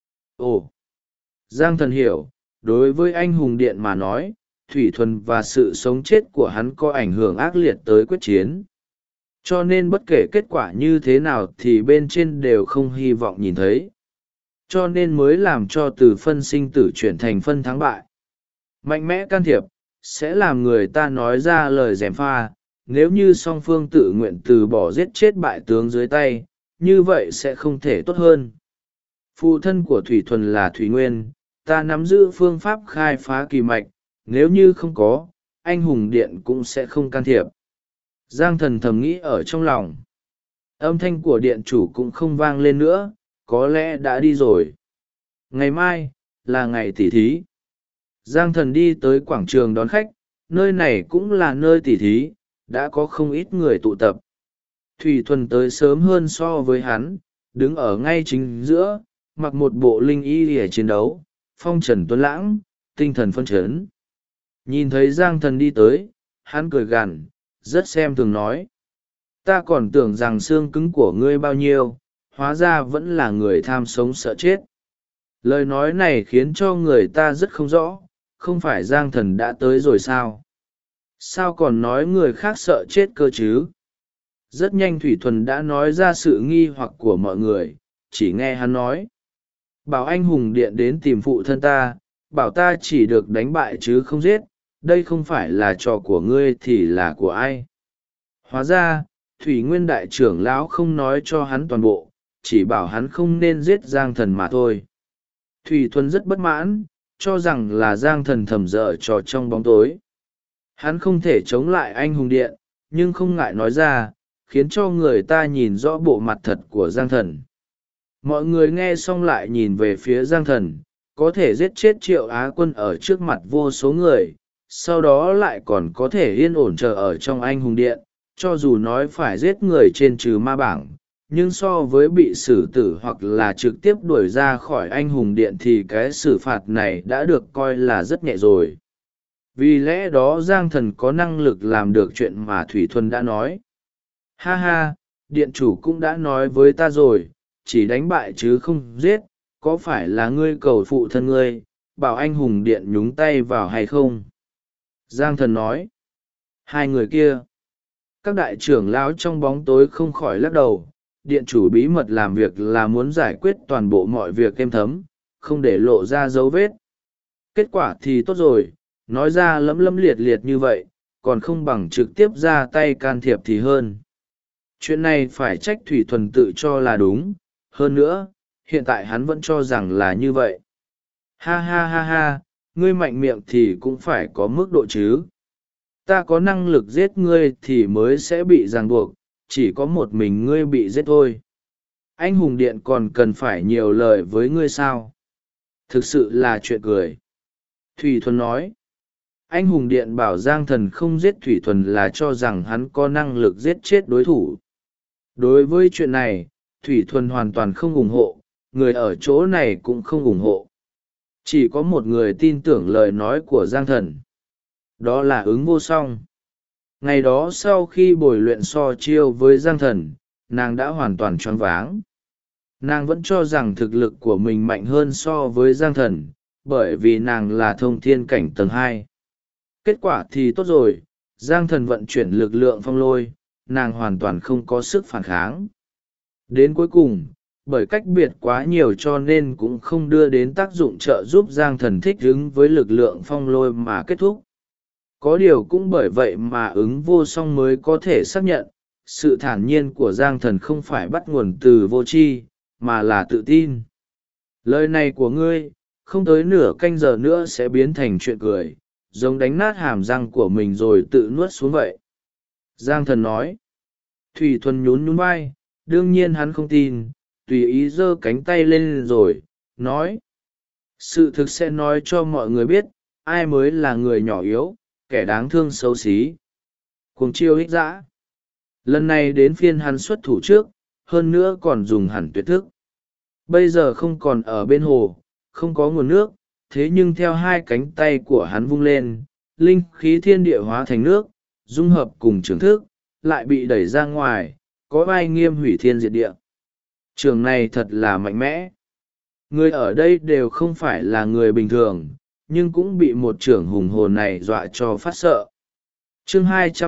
Ồ! Giang Thần hiểu, đối với anh hùng điện mà nói, Thủy Thuần và sự sống chết của hắn có ảnh hưởng ác liệt tới quyết chiến. Cho nên bất kể kết quả như thế nào thì bên trên đều không hy vọng nhìn thấy. Cho nên mới làm cho từ phân sinh tử chuyển thành phân thắng bại. Mạnh mẽ can thiệp, sẽ làm người ta nói ra lời gièm pha, nếu như song phương tự nguyện từ bỏ giết chết bại tướng dưới tay, như vậy sẽ không thể tốt hơn. Phụ thân của Thủy Thuần là Thủy Nguyên, ta nắm giữ phương pháp khai phá kỳ mạch, nếu như không có, anh hùng điện cũng sẽ không can thiệp. Giang Thần thầm nghĩ ở trong lòng. Âm thanh của điện chủ cũng không vang lên nữa, có lẽ đã đi rồi. Ngày mai, là ngày tỉ thí. Giang Thần đi tới quảng trường đón khách, nơi này cũng là nơi tỉ thí, đã có không ít người tụ tập. Thủy Thuần tới sớm hơn so với hắn, đứng ở ngay chính giữa, mặc một bộ linh y để chiến đấu, phong trần tuấn lãng, tinh thần phân chấn. Nhìn thấy Giang Thần đi tới, hắn cười gằn, rất xem thường nói. Ta còn tưởng rằng xương cứng của ngươi bao nhiêu, hóa ra vẫn là người tham sống sợ chết. Lời nói này khiến cho người ta rất không rõ, không phải Giang Thần đã tới rồi sao? Sao còn nói người khác sợ chết cơ chứ? Rất nhanh Thủy Thuần đã nói ra sự nghi hoặc của mọi người, chỉ nghe hắn nói. Bảo anh hùng điện đến tìm phụ thân ta, bảo ta chỉ được đánh bại chứ không giết, đây không phải là trò của ngươi thì là của ai? Hóa ra, Thủy Nguyên đại trưởng lão không nói cho hắn toàn bộ, chỉ bảo hắn không nên giết Giang Thần mà thôi. Thủy Thuần rất bất mãn, cho rằng là Giang Thần thầm dở trò trong bóng tối. Hắn không thể chống lại anh hùng điện, nhưng không ngại nói ra, khiến cho người ta nhìn rõ bộ mặt thật của Giang Thần. Mọi người nghe xong lại nhìn về phía Giang Thần, có thể giết chết Triệu Á Quân ở trước mặt vô số người, sau đó lại còn có thể yên ổn chờ ở trong anh hùng điện, cho dù nói phải giết người trên trừ ma bảng, nhưng so với bị xử tử hoặc là trực tiếp đuổi ra khỏi anh hùng điện thì cái xử phạt này đã được coi là rất nhẹ rồi. Vì lẽ đó Giang Thần có năng lực làm được chuyện mà Thủy Thuần đã nói. Ha ha, điện chủ cũng đã nói với ta rồi, chỉ đánh bại chứ không giết, có phải là ngươi cầu phụ thân ngươi, bảo anh hùng điện nhúng tay vào hay không? Giang Thần nói. Hai người kia. Các đại trưởng lão trong bóng tối không khỏi lắc đầu. Điện chủ bí mật làm việc là muốn giải quyết toàn bộ mọi việc êm thấm, không để lộ ra dấu vết. Kết quả thì tốt rồi, nói ra lấm lấm liệt liệt như vậy, còn không bằng trực tiếp ra tay can thiệp thì hơn. Chuyện này phải trách Thủy Thuần tự cho là đúng, hơn nữa, hiện tại hắn vẫn cho rằng là như vậy. Ha ha ha ha, ngươi mạnh miệng thì cũng phải có mức độ chứ. Ta có năng lực giết ngươi thì mới sẽ bị ràng buộc, chỉ có một mình ngươi bị giết thôi. Anh hùng điện còn cần phải nhiều lời với ngươi sao? Thực sự là chuyện cười. Thủy Thuần nói. Anh hùng điện bảo Giang Thần không giết Thủy Thuần là cho rằng hắn có năng lực giết chết đối thủ. Đối với chuyện này, Thủy Thuần hoàn toàn không ủng hộ, người ở chỗ này cũng không ủng hộ. Chỉ có một người tin tưởng lời nói của Giang Thần. Đó là Ứng Vô Song. Ngày đó sau khi bồi luyện so chiêu với Giang Thần, nàng đã hoàn toàn choáng váng. Nàng vẫn cho rằng thực lực của mình mạnh hơn so với Giang Thần, bởi vì nàng là thông thiên cảnh tầng 2. Kết quả thì tốt rồi, Giang Thần vận chuyển lực lượng phong lôi, nàng hoàn toàn không có sức phản kháng. Đến cuối cùng, bởi cách biệt quá nhiều cho nên cũng không đưa đến tác dụng trợ giúp Giang Thần thích ứng với lực lượng phong lôi mà kết thúc. Có điều cũng bởi vậy mà Ứng Vô Song mới có thể xác nhận, sự thản nhiên của Giang Thần không phải bắt nguồn từ vô tri, mà là tự tin. Lời này của ngươi, không tới nửa canh giờ nữa sẽ biến thành chuyện cười, giống đánh nát hàm răng của mình rồi tự nuốt xuống vậy. Giang Thần nói. Thủy Thuần nhún nhún vai, đương nhiên hắn không tin, tùy ý giơ cánh tay lên rồi, nói. Sự thực sẽ nói cho mọi người biết, ai mới là người nhỏ yếu, kẻ đáng thương xấu xí. Cuồng chiêu ích dã. Lần này đến phiên hắn xuất thủ trước, hơn nữa còn dùng hẳn tuyệt thức. Bây giờ không còn ở bên hồ, không có nguồn nước, thế nhưng theo hai cánh tay của hắn vung lên, linh khí thiên địa hóa thành nước, dung hợp cùng trường thức, lại bị đẩy ra ngoài, có vai nghiêm hủy thiên diệt địa. Trường này thật là mạnh mẽ. Người ở đây đều không phải là người bình thường, nhưng cũng bị một trưởng hùng hồn này dọa cho phát sợ. Chương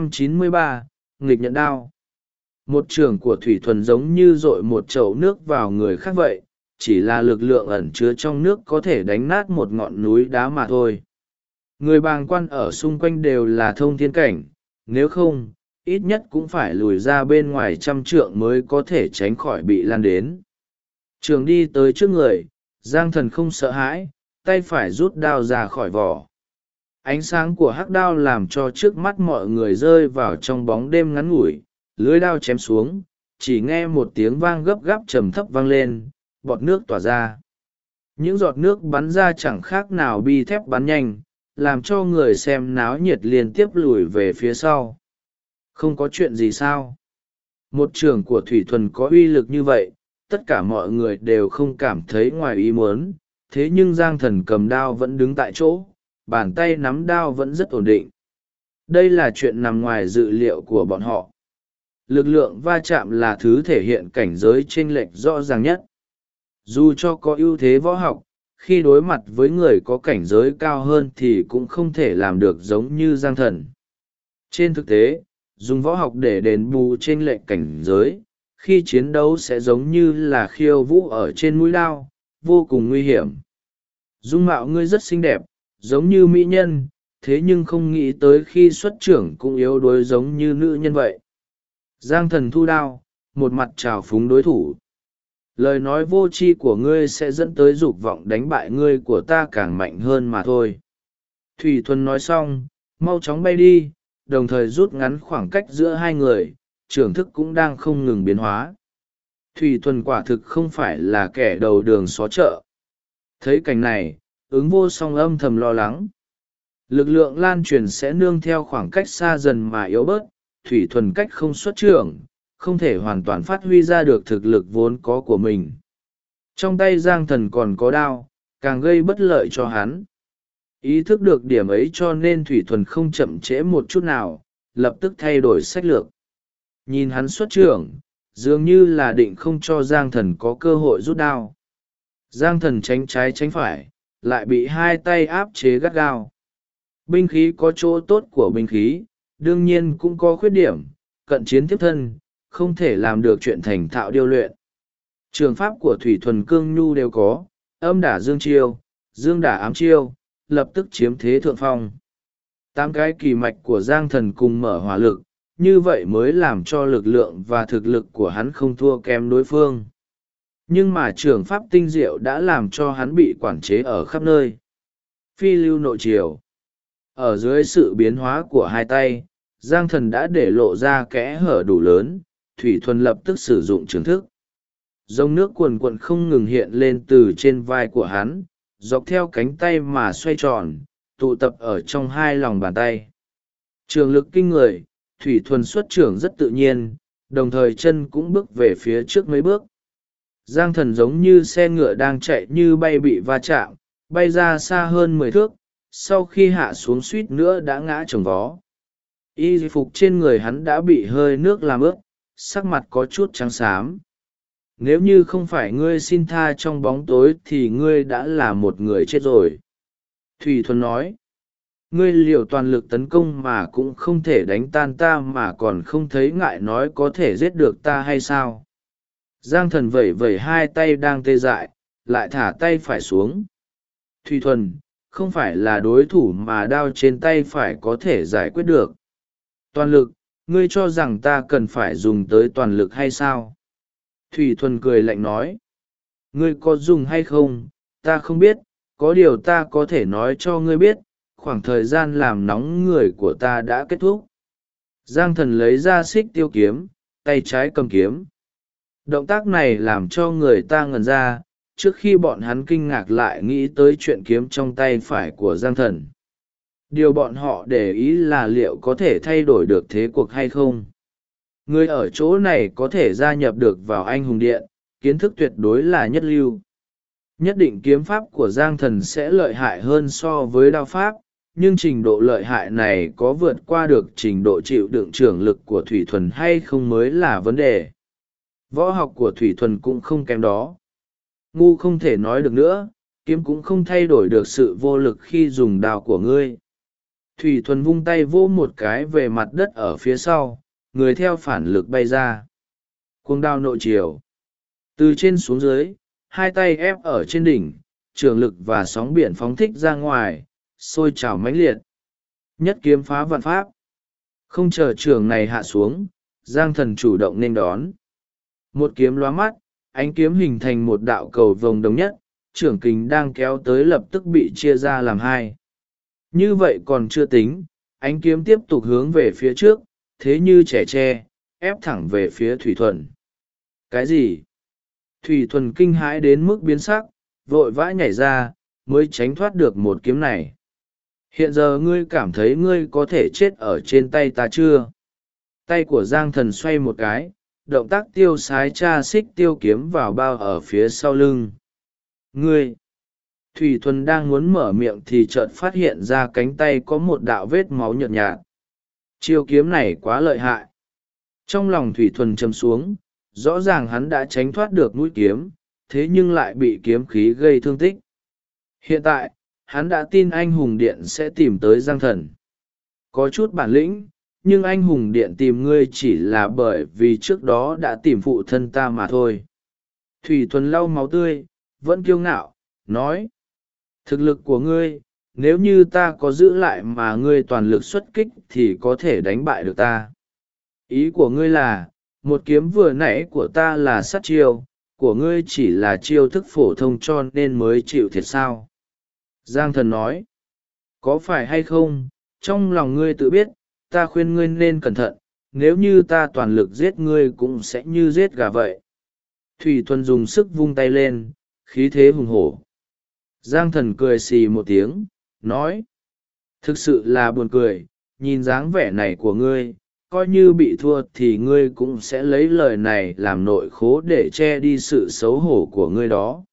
293, nghịch nhận đao. Một trưởng của Thủy Thuần giống như dội một chậu nước vào người khác vậy, chỉ là lực lượng ẩn chứa trong nước có thể đánh nát một ngọn núi đá mà thôi. Người bàng quan ở xung quanh đều là thông thiên cảnh, nếu không, ít nhất cũng phải lùi ra bên ngoài 100 trượng mới có thể tránh khỏi bị lan đến. Trường đi tới trước người, Giang Thần không sợ hãi, tay phải rút đao ra khỏi vỏ. Ánh sáng của hắc đao làm cho trước mắt mọi người rơi vào trong bóng đêm ngắn ngủi, lưới đao chém xuống, chỉ nghe một tiếng vang gấp gáp trầm thấp vang lên, bọt nước tỏa ra. Những giọt nước bắn ra chẳng khác nào bi thép bắn nhanh, làm cho người xem náo nhiệt liên tiếp lùi về phía sau. Không có chuyện gì sao? Một trường của Thủy Thuần có uy lực như vậy, tất cả mọi người đều không cảm thấy ngoài ý muốn, thế nhưng Giang Thần cầm đao vẫn đứng tại chỗ, bàn tay nắm đao vẫn rất ổn định. Đây là chuyện nằm ngoài dự liệu của bọn họ. Lực lượng va chạm là thứ thể hiện cảnh giới chênh lệch rõ ràng nhất. Dù cho có ưu thế võ học, khi đối mặt với người có cảnh giới cao hơn thì cũng không thể làm được giống như Giang Thần. Trên thực tế, dùng võ học để đền bù chênh lệch cảnh giới, khi chiến đấu sẽ giống như là khiêu vũ ở trên mũi đao, vô cùng nguy hiểm. Dung mạo ngươi rất xinh đẹp, giống như mỹ nhân, thế nhưng không nghĩ tới khi xuất trưởng cũng yếu đuối giống như nữ nhân vậy. Giang Thần thu đao, một mặt trào phúng đối thủ. Lời nói vô tri của ngươi sẽ dẫn tới dục vọng đánh bại ngươi của ta càng mạnh hơn mà thôi. Thủy Thuần nói xong, mau chóng bay đi, đồng thời rút ngắn khoảng cách giữa hai người, trưởng thức cũng đang không ngừng biến hóa. Thủy Thuần quả thực không phải là kẻ đầu đường xó chợ. Thấy cảnh này, Ứng Vô Song âm thầm lo lắng. Lực lượng lan truyền sẽ nương theo khoảng cách xa dần mà yếu bớt, Thủy Thuần cách không xuất trưởng, không thể hoàn toàn phát huy ra được thực lực vốn có của mình. Trong tay Giang Thần còn có đao, càng gây bất lợi cho hắn. Ý thức được điểm ấy cho nên Thủy Thuần không chậm trễ một chút nào, lập tức thay đổi sách lược. Nhìn hắn xuất trưởng, dường như là định không cho Giang Thần có cơ hội rút đao. Giang Thần tránh trái tránh phải, lại bị hai tay áp chế gắt gao. Binh khí có chỗ tốt của binh khí, đương nhiên cũng có khuyết điểm, cận chiến tiếp thân, không thể làm được chuyện thành thạo điêu luyện. Trường pháp của Thủy Thuần Cương Nhu đều có, âm đả dương chiêu, dương đả ám chiêu, lập tức chiếm thế thượng phong. 8 cái kỳ mạch của Giang Thần cùng mở hỏa lực, như vậy mới làm cho lực lượng và thực lực của hắn không thua kém đối phương. Nhưng mà trường pháp tinh diệu đã làm cho hắn bị quản chế ở khắp nơi. Phi lưu nội triều. Ở dưới sự biến hóa của hai tay, Giang Thần đã để lộ ra kẽ hở đủ lớn, Thủy Thuần lập tức sử dụng trường thức. Dòng nước cuồn cuộn không ngừng hiện lên từ trên vai của hắn, dọc theo cánh tay mà xoay tròn, tụ tập ở trong hai lòng bàn tay. Trường lực kinh người, Thủy Thuần xuất trưởng rất tự nhiên, đồng thời chân cũng bước về phía trước mấy bước. Giang Thần giống như xe ngựa đang chạy như bay bị va chạm, bay ra xa hơn 10 thước, sau khi hạ xuống suýt nữa đã ngã chồng vó. Y phục trên người hắn đã bị hơi nước làm ướt, sắc mặt có chút trắng xám. Nếu như không phải ngươi xin tha trong bóng tối thì ngươi đã là một người chết rồi. Thủy Thuần nói, ngươi liều toàn lực tấn công mà cũng không thể đánh tan ta mà còn không thấy ngại nói có thể giết được ta hay sao? Giang Thần vẩy vẩy hai tay đang tê dại, lại thả tay phải xuống. Thủy Thuần, không phải là đối thủ mà đao trên tay phải có thể giải quyết được. Toàn lực, ngươi cho rằng ta cần phải dùng tới toàn lực hay sao? Thủy Thuần cười lạnh nói, ngươi có dùng hay không, ta không biết, có điều ta có thể nói cho ngươi biết, khoảng thời gian làm nóng người của ta đã kết thúc. Giang Thần lấy ra xích tiêu kiếm, tay trái cầm kiếm. Động tác này làm cho người ta ngẩn ra, trước khi bọn hắn kinh ngạc lại nghĩ tới chuyện kiếm trong tay phải của Giang Thần. Điều bọn họ để ý là liệu có thể thay đổi được thế cuộc hay không. Người ở chỗ này có thể gia nhập được vào Anh Hùng Điện, kiến thức tuyệt đối là nhất lưu. Nhất định kiếm pháp của Giang Thần sẽ lợi hại hơn so với đao pháp, nhưng trình độ lợi hại này có vượt qua được trình độ chịu đựng trưởng lực của Thủy Thuần hay không mới là vấn đề. Võ học của Thủy Thuần cũng không kém đó. Ngu không thể nói được nữa, kiếm cũng không thay đổi được sự vô lực khi dùng đao của ngươi. Thủy Thuần vung tay vỗ một cái về mặt đất ở phía sau, người theo phản lực bay ra. Cuồng đao nội triều. Từ trên xuống dưới, hai tay ép ở trên đỉnh, trường lực và sóng biển phóng thích ra ngoài, sôi trào mãnh liệt. Nhất kiếm phá vạn pháp. Không chờ trường này hạ xuống, Giang Thần chủ động nên đón. Một kiếm lóa mắt, ánh kiếm hình thành một đạo cầu vồng đồng nhất, trưởng kình đang kéo tới lập tức bị chia ra làm hai. Như vậy còn chưa tính, ánh kiếm tiếp tục hướng về phía trước, thế như trẻ tre, ép thẳng về phía Thủy Thuần. Cái gì? Thủy Thuần kinh hãi đến mức biến sắc, vội vã nhảy ra, mới tránh thoát được một kiếm này. Hiện giờ ngươi cảm thấy ngươi có thể chết ở trên tay ta chưa? Tay của Giang Thần xoay một cái, động tác tiêu sái tra xích tiêu kiếm vào bao ở phía sau lưng. Ngươi! Thủy Thuần đang muốn mở miệng thì chợt phát hiện ra cánh tay có một đạo vết máu nhợt nhạt. Chiêu kiếm này quá lợi hại. Trong lòng Thủy Thuần trầm xuống, rõ ràng hắn đã tránh thoát được mũi kiếm, thế nhưng lại bị kiếm khí gây thương tích. Hiện tại, hắn đã tin Anh Hùng Điện sẽ tìm tới Giang Thần. Có chút bản lĩnh, nhưng Anh Hùng Điện tìm ngươi chỉ là bởi vì trước đó đã tìm phụ thân ta mà thôi. Thủy Thuần lau máu tươi, vẫn kiêu ngạo, nói. Thực lực của ngươi, nếu như ta có giữ lại mà ngươi toàn lực xuất kích thì có thể đánh bại được ta. Ý của ngươi là, một kiếm vừa nãy của ta là sát chiêu, của ngươi chỉ là chiêu thức phổ thông cho nên mới chịu thiệt sao? Giang Thần nói, có phải hay không, trong lòng ngươi tự biết, ta khuyên ngươi nên cẩn thận, nếu như ta toàn lực giết ngươi cũng sẽ như giết gà vậy. Thủy Thuần dùng sức vung tay lên, khí thế hùng hổ. Giang Thần cười xì một tiếng, nói, thực sự là buồn cười, nhìn dáng vẻ này của ngươi, coi như bị thua thì ngươi cũng sẽ lấy lời này làm nội khố để che đi sự xấu hổ của ngươi đó.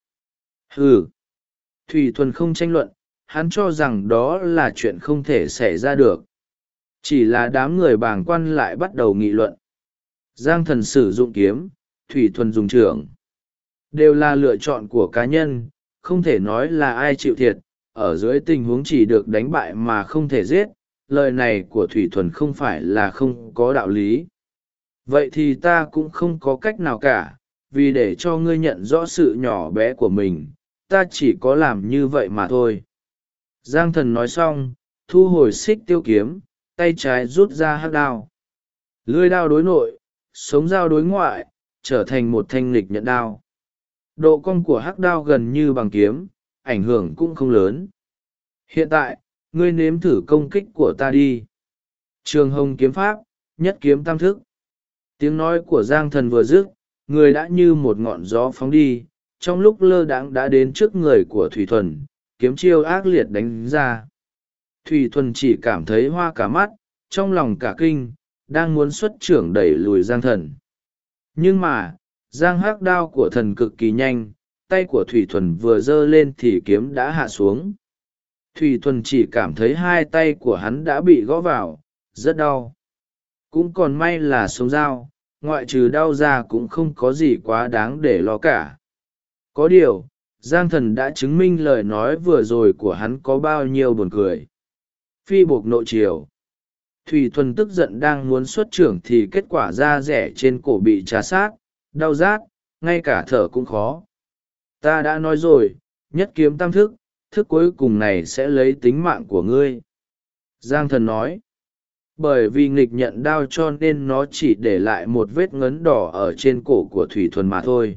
Ừ. Thủy Thuần không tranh luận, hắn cho rằng đó là chuyện không thể xảy ra được. Chỉ là đám người bàng quan lại bắt đầu nghị luận. Giang Thần sử dụng kiếm, Thủy Thuần dùng trưởng. Đều là lựa chọn của cá nhân, không thể nói là ai chịu thiệt, ở dưới tình huống chỉ được đánh bại mà không thể giết, lời này của Thủy Thuần không phải là không có đạo lý. Vậy thì ta cũng không có cách nào cả, vì để cho ngươi nhận rõ sự nhỏ bé của mình, ta chỉ có làm như vậy mà thôi. Giang Thần nói xong, thu hồi xích tiêu kiếm, tay trái rút ra hắc đao. Lưỡi đao đối nội, sống dao đối ngoại, trở thành một thanh nghịch nhận đao. Độ cong của hắc đao gần như bằng kiếm, ảnh hưởng cũng không lớn. Hiện tại, ngươi nếm thử công kích của ta đi. Trường Hồng kiếm pháp, nhất kiếm tam thức. Tiếng nói của Giang Thần vừa dứt, người đã như một ngọn gió phóng đi, trong lúc lơ đãng đã đến trước người của Thủy Thuần, kiếm chiêu ác liệt đánh ra. Thủy Thuần chỉ cảm thấy hoa cả mắt, trong lòng cả kinh, đang muốn xuất trưởng đẩy lùi Giang Thần. Nhưng mà, giang hắc đao của thần cực kỳ nhanh, tay của Thủy Thuần vừa giơ lên thì kiếm đã hạ xuống. Thủy Thuần chỉ cảm thấy hai tay của hắn đã bị gõ vào, rất đau. Cũng còn may là sống dao, ngoại trừ đau ra cũng không có gì quá đáng để lo cả. Có điều, Giang Thần đã chứng minh lời nói vừa rồi của hắn có bao nhiêu buồn cười. Phi buộc nội triều. Thủy Thuần tức giận đang muốn xuất trưởng thì kết quả da rẻ trên cổ bị trà sát, đau rát, ngay cả thở cũng khó. Ta đã nói rồi, nhất kiếm tam thức, thức cuối cùng này sẽ lấy tính mạng của ngươi. Giang Thần nói. Bởi vì nghịch nhận đao cho nên nó chỉ để lại một vết ngấn đỏ ở trên cổ của Thủy Thuần mà thôi.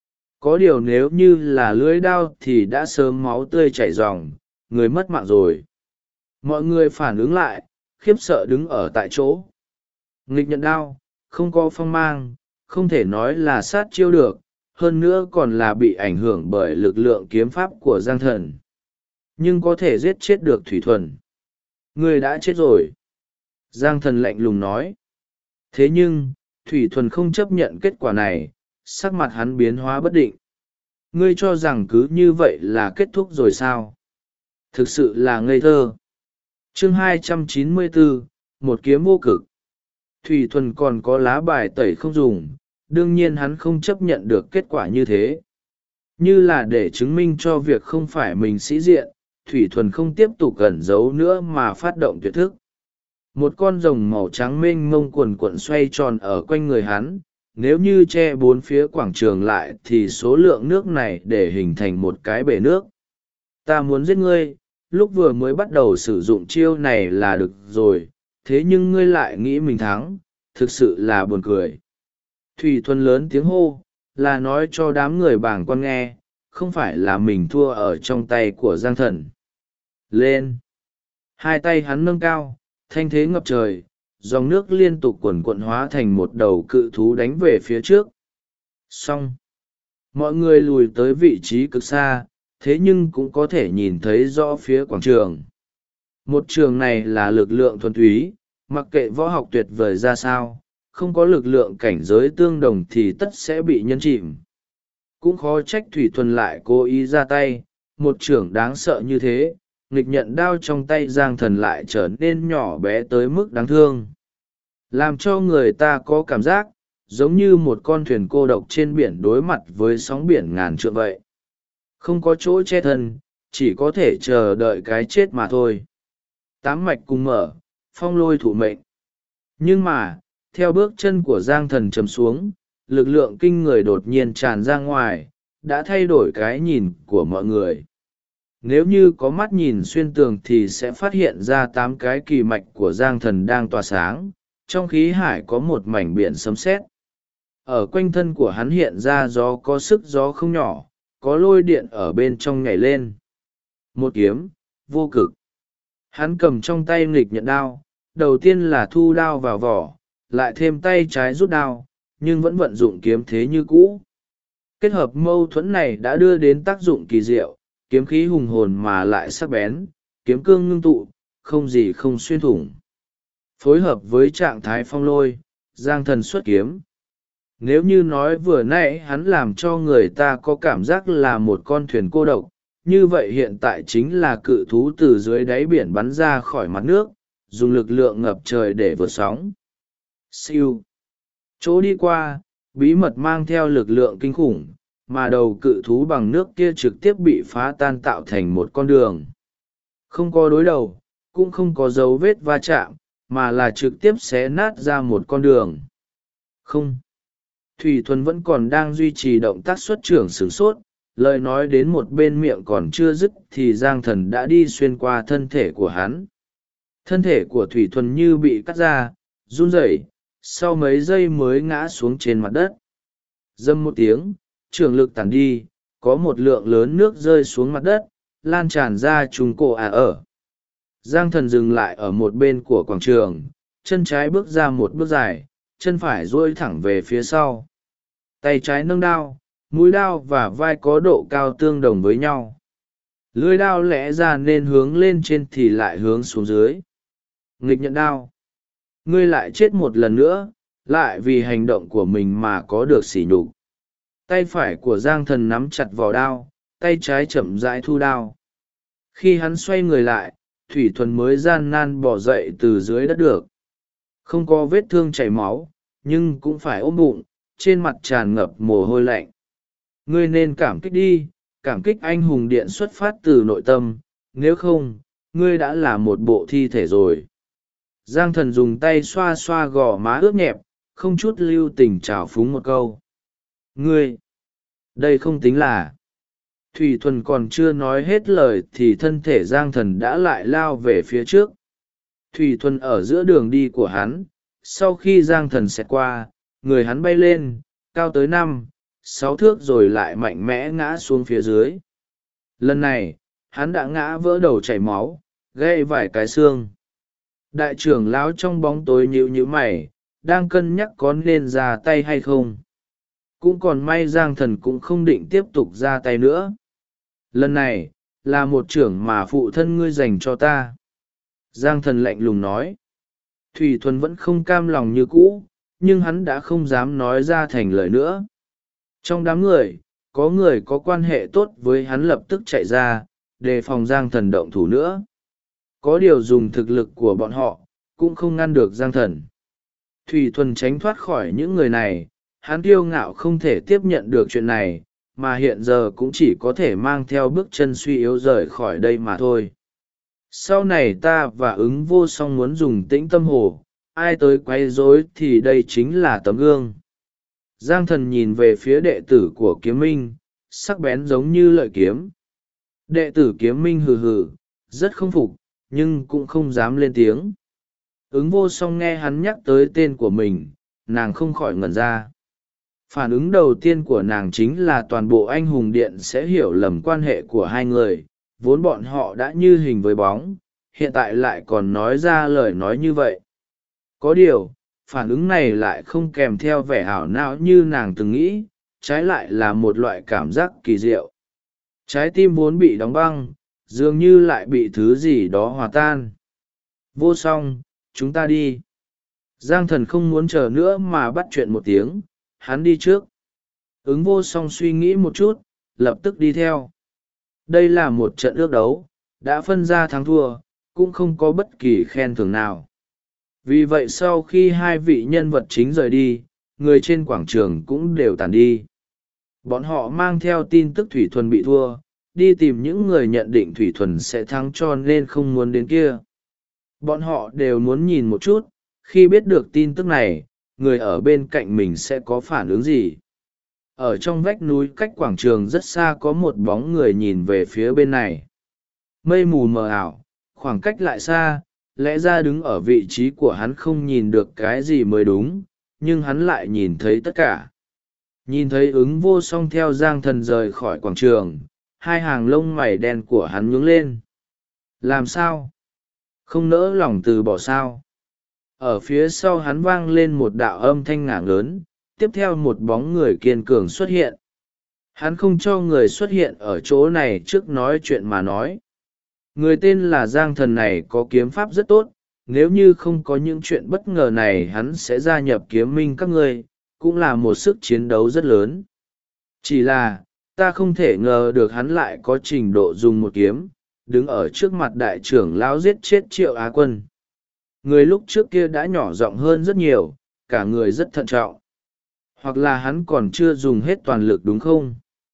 Có điều nếu như là lưỡi đao thì đã sớm máu tươi chảy ròng, người mất mạng rồi. Mọi người phản ứng lại, khiếp sợ đứng ở tại chỗ. Nghịch nhận đao, không có phong mang, không thể nói là sát chiêu được, hơn nữa còn là bị ảnh hưởng bởi lực lượng kiếm pháp của Giang Thần. Nhưng có thể giết chết được Thủy Thuần. Người đã chết rồi. Giang Thần lạnh lùng nói. Thế nhưng, Thủy Thuần không chấp nhận kết quả này, sắc mặt hắn biến hóa bất định. Ngươi cho rằng cứ như vậy là kết thúc rồi sao? Thực sự là ngây thơ. Chương 294, một kiếm vô cực. Thủy Thuần còn có lá bài tẩy không dùng, đương nhiên hắn không chấp nhận được kết quả như thế. Như là để chứng minh cho việc không phải mình sĩ diện, Thủy Thuần không tiếp tục ẩn giấu nữa mà phát động tuyệt thức. Một con rồng màu trắng mênh mông cuồn cuộn xoay tròn ở quanh người hắn, nếu như che bốn phía quảng trường lại thì số lượng nước này để hình thành một cái bể nước. Ta muốn giết ngươi, lúc vừa mới bắt đầu sử dụng chiêu này là được rồi, thế nhưng ngươi lại nghĩ mình thắng, thực sự là buồn cười. Thủy Thuần lớn tiếng hô, là nói cho đám người bàng quan nghe, không phải là mình thua ở trong tay của Giang Thần. Lên! Hai tay hắn nâng cao, thanh thế ngập trời, dòng nước liên tục quần quận hóa thành một đầu cự thú đánh về phía trước. Xong! Mọi người lùi tới vị trí cực xa, thế nhưng cũng có thể nhìn thấy rõ phía quảng trường. Một trường này là lực lượng thuần túy, mặc kệ võ học tuyệt vời ra sao, không có lực lượng cảnh giới tương đồng thì tất sẽ bị nhân chìm. Cũng khó trách Thủy Thuần lại cố ý ra tay, một trường đáng sợ như thế, nghịch nhận đao trong tay Giang Thần lại trở nên nhỏ bé tới mức đáng thương. Làm cho người ta có cảm giác, giống như một con thuyền cô độc trên biển đối mặt với sóng biển ngàn trượng vậy. Không có chỗ che thân, chỉ có thể chờ đợi cái chết mà thôi. Tám mạch cùng mở, phong lôi thủ mệnh. Nhưng mà, theo bước chân của Giang Thần chầm xuống, lực lượng kinh người đột nhiên tràn ra ngoài, đã thay đổi cái nhìn của mọi người. Nếu như có mắt nhìn xuyên tường thì sẽ phát hiện ra 8 cái kỳ mạch của Giang Thần đang tỏa sáng, trong khí hải có một mảnh biển sấm sét. Ở quanh thân của hắn hiện ra gió có sức gió không nhỏ, có lôi điện ở bên trong nhảy lên. Một kiếm, vô cực. Hắn cầm trong tay nghịch nhận đao, đầu tiên là thu đao vào vỏ, lại thêm tay trái rút đao, nhưng vẫn vận dụng kiếm thế như cũ. Kết hợp mâu thuẫn này đã đưa đến tác dụng kỳ diệu, kiếm khí hùng hồn mà lại sắc bén, kiếm cương ngưng tụ, không gì không xuyên thủng. Phối hợp với trạng thái phong lôi, Giang Thần xuất kiếm. Nếu như nói vừa nãy hắn làm cho người ta có cảm giác là một con thuyền cô độc, như vậy hiện tại chính là cự thú từ dưới đáy biển bắn ra khỏi mặt nước, dùng lực lượng ngập trời để vượt sóng. Siêu. Chỗ đi qua, bí mật mang theo lực lượng kinh khủng, mà đầu cự thú bằng nước kia trực tiếp bị phá tan tạo thành một con đường. Không có đối đầu, cũng không có dấu vết va chạm, mà là trực tiếp xé nát ra một con đường. Không. Thủy Thuần vẫn còn đang duy trì động tác xuất trưởng sửng sốt, lời nói đến một bên miệng còn chưa dứt thì Giang Thần đã đi xuyên qua thân thể của hắn. Thân thể của Thủy Thuần như bị cắt ra, run rẩy, sau mấy giây mới ngã xuống trên mặt đất. Dâm một tiếng, trường lực tản đi, có một lượng lớn nước rơi xuống mặt đất, lan tràn ra trùng cổ ở. Giang Thần dừng lại ở một bên của quảng trường, chân trái bước ra một bước dài, chân phải duỗi thẳng về phía sau. Tay trái nâng đao, mũi đao và vai có độ cao tương đồng với nhau. Lưỡi đao lẽ ra nên hướng lên trên thì lại hướng xuống dưới. Nghịch nhận đao. Ngươi lại chết một lần nữa, lại vì hành động của mình mà có được sỉ nhục. Tay phải của Giang Thần nắm chặt vỏ đao, tay trái chậm rãi thu đao. Khi hắn xoay người lại, Thủy Thuần mới gian nan bỏ dậy từ dưới đất được. Không có vết thương chảy máu, nhưng cũng phải ôm bụng, trên mặt tràn ngập mồ hôi lạnh. Ngươi nên cảm kích đi, cảm kích anh hùng điện xuất phát từ nội tâm, nếu không, ngươi đã là một bộ thi thể rồi. Giang Thần dùng tay xoa xoa gò má ướt nhẹp, không chút lưu tình trào phúng một câu. Ngươi! Đây không tính là... Thủy Thuần còn chưa nói hết lời thì thân thể Giang Thần đã lại lao về phía trước. Thủy Thuần ở giữa đường đi của hắn, sau khi Giang Thần xẹt qua, người hắn bay lên, cao tới 5-6 thước rồi lại mạnh mẽ ngã xuống phía dưới. Lần này, hắn đã ngã vỡ đầu chảy máu, gãy vài cái xương. Đại trưởng lão trong bóng tối nhíu nhíu mày, đang cân nhắc có nên ra tay hay không. Cũng còn may Giang Thần cũng không định tiếp tục ra tay nữa. Lần này, là một trưởng mà phụ thân ngươi dành cho ta. Giang Thần lạnh lùng nói. Thủy Thuần vẫn không cam lòng như cũ, nhưng hắn đã không dám nói ra thành lời nữa. Trong đám người, có người có quan hệ tốt với hắn lập tức chạy ra, đề phòng Giang Thần động thủ nữa. Có điều dùng thực lực của bọn họ, cũng không ngăn được Giang Thần. Thủy Thuần tránh thoát khỏi những người này, hắn kiêu ngạo không thể tiếp nhận được chuyện này, mà hiện giờ cũng chỉ có thể mang theo bước chân suy yếu rời khỏi đây mà thôi. Sau này ta và ứng vô song muốn dùng tĩnh tâm hồ, ai tới quấy rối thì đây chính là tấm gương. Giang Thần nhìn về phía đệ tử của Kiếm Minh, sắc bén giống như lợi kiếm. Đệ tử Kiếm Minh hừ hừ, rất không phục, nhưng cũng không dám lên tiếng. Ứng vô song nghe hắn nhắc tới tên của mình, nàng không khỏi ngẩn ra. Phản ứng đầu tiên của nàng chính là toàn bộ anh hùng điện sẽ hiểu lầm quan hệ của hai người, vốn bọn họ đã như hình với bóng, hiện tại lại còn nói ra lời nói như vậy. Có điều, phản ứng này lại không kèm theo vẻ hảo não như nàng từng nghĩ, trái lại là một loại cảm giác kỳ diệu. Trái tim vốn bị đóng băng, dường như lại bị thứ gì đó hòa tan. Vô song, chúng ta đi. Giang Thần không muốn chờ nữa mà bắt chuyện một tiếng, hắn đi trước. Ứng vô song suy nghĩ một chút, lập tức đi theo. Đây là một trận ước đấu, đã phân ra thắng thua, cũng không có bất kỳ khen thưởng nào. Vì vậy sau khi hai vị nhân vật chính rời đi, người trên quảng trường cũng đều tàn đi. Bọn họ mang theo tin tức Thủy Thuần bị thua, đi tìm những người nhận định Thủy Thuần sẽ thắng cho nên không muốn đến kia. Bọn họ đều muốn nhìn một chút, khi biết được tin tức này, người ở bên cạnh mình sẽ có phản ứng gì. Ở trong vách núi cách quảng trường rất xa có một bóng người nhìn về phía bên này. Mây mù mờ ảo, khoảng cách lại xa, lẽ ra đứng ở vị trí của hắn không nhìn được cái gì mới đúng, nhưng hắn lại nhìn thấy tất cả. Nhìn thấy ứng vô song theo Giang Thần rời khỏi quảng trường, hai hàng lông mày đen của hắn nhướng lên. Làm sao? Không nỡ lòng từ bỏ sao? Ở phía sau hắn vang lên một đạo âm thanh ngả lớn, tiếp theo một bóng người kiên cường xuất hiện. Hắn không cho người xuất hiện ở chỗ này trước nói chuyện mà nói. Người tên là Giang Thần này có kiếm pháp rất tốt, nếu như không có những chuyện bất ngờ này hắn sẽ gia nhập kiếm minh các ngươi, cũng là một sức chiến đấu rất lớn. Chỉ là, ta không thể ngờ được hắn lại có trình độ dùng một kiếm, đứng ở trước mặt đại trưởng lão giết chết Triệu Á Quân. Người lúc trước kia đã nhỏ giọng hơn rất nhiều, cả người rất thận trọng. Hoặc là hắn còn chưa dùng hết toàn lực đúng không?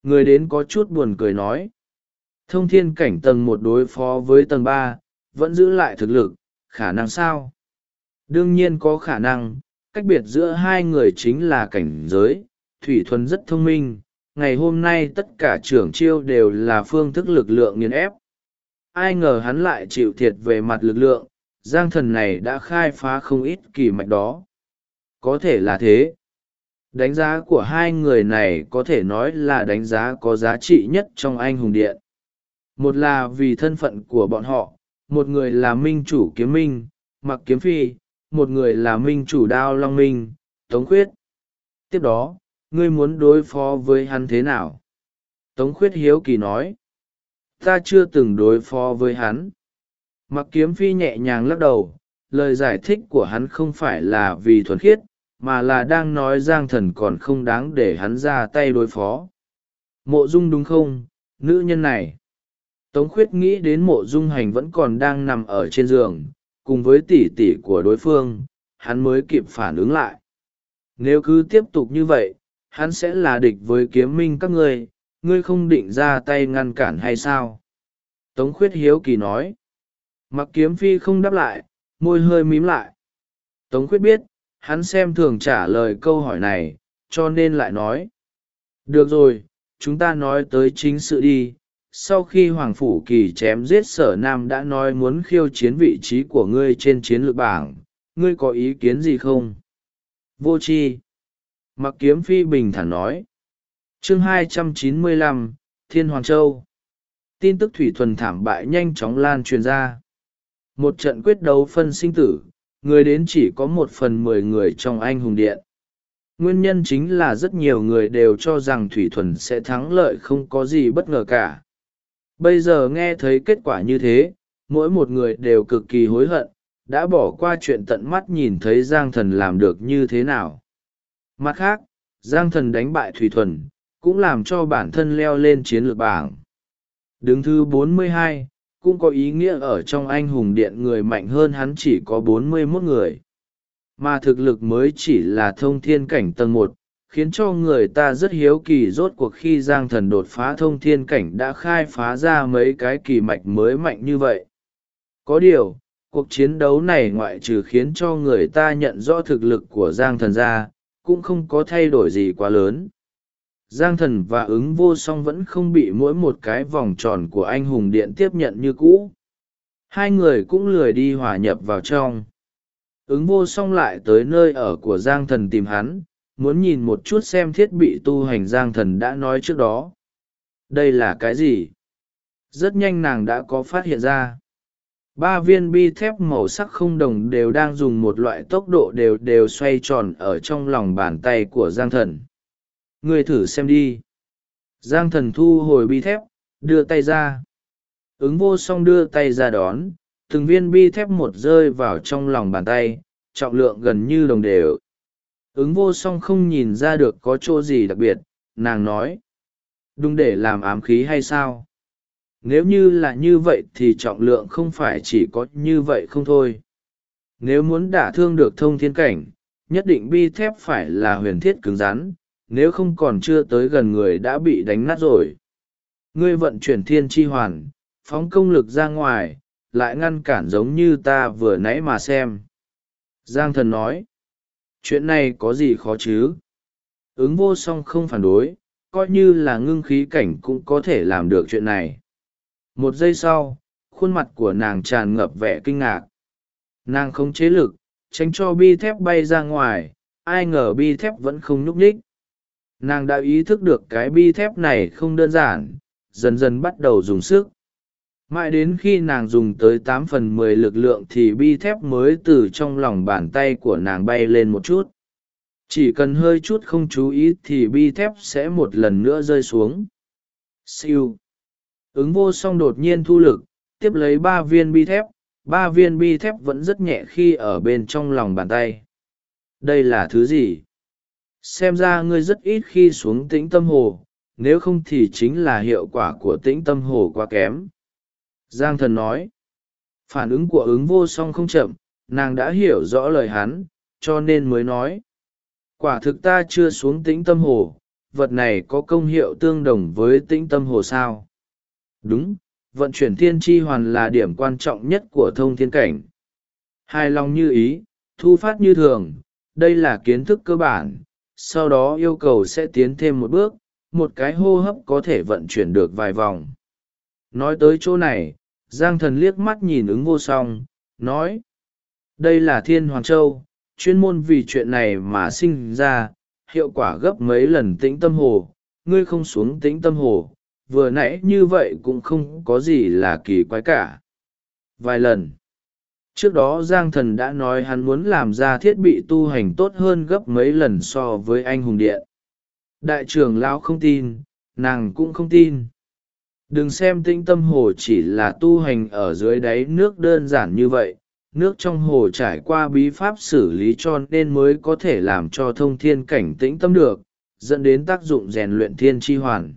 Người đến có chút buồn cười nói. Thông thiên cảnh tầng 1 đối phó với tầng 3, vẫn giữ lại thực lực, khả năng sao? Đương nhiên có khả năng, cách biệt giữa hai người chính là cảnh giới. Thủy Thuần rất thông minh, ngày hôm nay tất cả trưởng chiêu đều là phương thức lực lượng nghiền ép. Ai ngờ hắn lại chịu thiệt về mặt lực lượng, Giang Thần này đã khai phá không ít kỳ mạch đó. Có thể là thế. Đánh giá của hai người này có thể nói là đánh giá có giá trị nhất trong Anh Hùng Điện. Một là vì thân phận của bọn họ, một người là minh chủ Kiếm Minh, Mặc Kiếm Phi, một người là minh chủ Đao Long Minh, Tống Khuyết. Tiếp đó, ngươi muốn đối phó với hắn thế nào? Tống Khuyết hiếu kỳ nói. Ta chưa từng đối phó với hắn. Mặc Kiếm Phi nhẹ nhàng lắc đầu, lời giải thích của hắn không phải là vì thuần khiết, mà là đang nói Giang Thần còn không đáng để hắn ra tay đối phó. Mộ Dung đúng không, nữ nhân này? Tống Khuyết nghĩ đến Mộ Dung Hành vẫn còn đang nằm ở trên giường, cùng với tỷ tỷ của đối phương, hắn mới kịp phản ứng lại. Nếu cứ tiếp tục như vậy, hắn sẽ là địch với Kiếm Minh các ngươi không định ra tay ngăn cản hay sao? Tống Khuyết hiếu kỳ nói. Mặc Kiếm Phi không đáp lại, môi hơi mím lại. Tống Khuyết biết, hắn xem thường trả lời câu hỏi này, cho nên lại nói. Được rồi, chúng ta nói tới chính sự đi. Sau khi Hoàng Phủ Kỳ chém giết Sở Nam đã nói muốn khiêu chiến vị trí của ngươi trên chiến lược bảng, ngươi có ý kiến gì không? Vô tri. Mặc Kiếm Phi bình thản nói. Chương 295, Thiên Hoàng Châu. Tin tức Thủy Thuần thảm bại nhanh chóng lan truyền ra. Một trận quyết đấu phân sinh tử, người đến chỉ có 1/10 người trong Anh Hùng Điện. Nguyên nhân chính là rất nhiều người đều cho rằng Thủy Thuần sẽ thắng lợi, không có gì bất ngờ cả. Bây giờ nghe thấy kết quả như thế, mỗi một người đều cực kỳ hối hận, đã bỏ qua chuyện tận mắt nhìn thấy Giang Thần làm được như thế nào. Mặt khác, Giang Thần đánh bại Thủy Thuần, cũng làm cho bản thân leo lên chiến lược bảng. Đứng thứ 42, cũng có ý nghĩa ở trong Anh Hùng Điện người mạnh hơn hắn chỉ có 41 người. Mà thực lực mới chỉ là thông thiên cảnh tầng 1, khiến cho người ta rất hiếu kỳ rốt cuộc khi Giang Thần đột phá thông thiên cảnh đã khai phá ra mấy cái kỳ mạch mới mạnh như vậy. Có điều, cuộc chiến đấu này ngoại trừ khiến cho người ta nhận rõ thực lực của Giang Thần ra, cũng không có thay đổi gì quá lớn. Giang Thần và Ứng Vô Song vẫn không bị mỗi một cái vòng tròn của Anh Hùng Điện tiếp nhận như cũ. Hai người cũng lười đi hòa nhập vào trong. Ứng Vô Song lại tới nơi ở của Giang Thần tìm hắn, muốn nhìn một chút xem thiết bị tu hành Giang Thần đã nói trước đó. Đây là cái gì? Rất nhanh nàng đã có phát hiện ra. 3 viên bi thép màu sắc không đồng đều đang dùng một loại tốc độ đều xoay tròn ở trong lòng bàn tay của Giang Thần. Ngươi thử xem đi. Giang Thần thu hồi bi thép, đưa tay ra. Ứng Vô Song đưa tay ra đón, từng viên bi thép một rơi vào trong lòng bàn tay, trọng lượng gần như đồng đều. Ứng Vô Song không nhìn ra được có chỗ gì đặc biệt, nàng nói. Đúng để làm ám khí hay sao? Nếu như là như vậy thì trọng lượng không phải chỉ có như vậy không thôi. Nếu muốn đả thương được thông thiên cảnh, nhất định bi thép phải là huyền thiết cứng rắn, nếu không còn chưa tới gần người đã bị đánh nát rồi. Ngươi vận chuyển thiên chi hoàn, phóng công lực ra ngoài, lại ngăn cản giống như ta vừa nãy mà xem. Giang Thần nói, chuyện này có gì khó chứ? Ứng Vô Song không phản đối, coi như là ngưng khí cảnh cũng có thể làm được chuyện này. Một giây sau, khuôn mặt của nàng tràn ngập vẻ kinh ngạc. Nàng không chế lực, tránh cho bi thép bay ra ngoài, ai ngờ bi thép vẫn không nhúc nhích. Nàng đã ý thức được cái bi thép này không đơn giản, dần dần bắt đầu dùng sức. Mãi đến khi nàng dùng tới 8/10 lực lượng thì bi thép mới từ trong lòng bàn tay của nàng bay lên một chút. Chỉ cần hơi chút không chú ý thì bi thép sẽ một lần nữa rơi xuống. Siêu. Ứng Vô Song đột nhiên thu lực, tiếp lấy 3 viên bi thép. 3 viên bi thép vẫn rất nhẹ khi ở bên trong lòng bàn tay. Đây là thứ gì? Xem ra ngươi rất ít khi xuống Tĩnh Tâm Hồ, nếu không thì chính là hiệu quả của Tĩnh Tâm Hồ quá kém. Giang Thần nói. Phản ứng của Ứng Vô Song không chậm, nàng đã hiểu rõ lời hắn, cho nên mới nói. Quả thực ta chưa xuống Tĩnh Tâm Hồ, vật này có công hiệu tương đồng với tĩnh tâm hồ sao? Đúng, vận chuyển thiên tri hoàn là điểm quan trọng nhất của thông thiên cảnh. Hài lòng như ý, thu phát như thường, đây là kiến thức cơ bản, sau đó yêu cầu sẽ tiến thêm một bước, một cái hô hấp có thể vận chuyển được vài vòng. Nói tới chỗ này, Giang Thần liếc mắt nhìn ứng vô song, nói: đây là Thiên Hoàng Châu, chuyên môn vì chuyện này mà sinh ra, hiệu quả gấp mấy lần tĩnh tâm hồ, ngươi không xuống tĩnh tâm hồ, vừa nãy như vậy cũng không có gì là kỳ quái cả. Vài lần trước đó Giang Thần đã nói hắn muốn làm ra thiết bị tu hành tốt hơn gấp mấy lần so với anh hùng điện. Đại trưởng lão không tin, nàng cũng không tin. Đừng xem tĩnh tâm hồ chỉ là tu hành ở dưới đáy nước đơn giản như vậy, nước trong hồ trải qua bí pháp xử lý cho nên mới có thể làm cho thông thiên cảnh tĩnh tâm được, dẫn đến tác dụng rèn luyện thiên tri hoàn.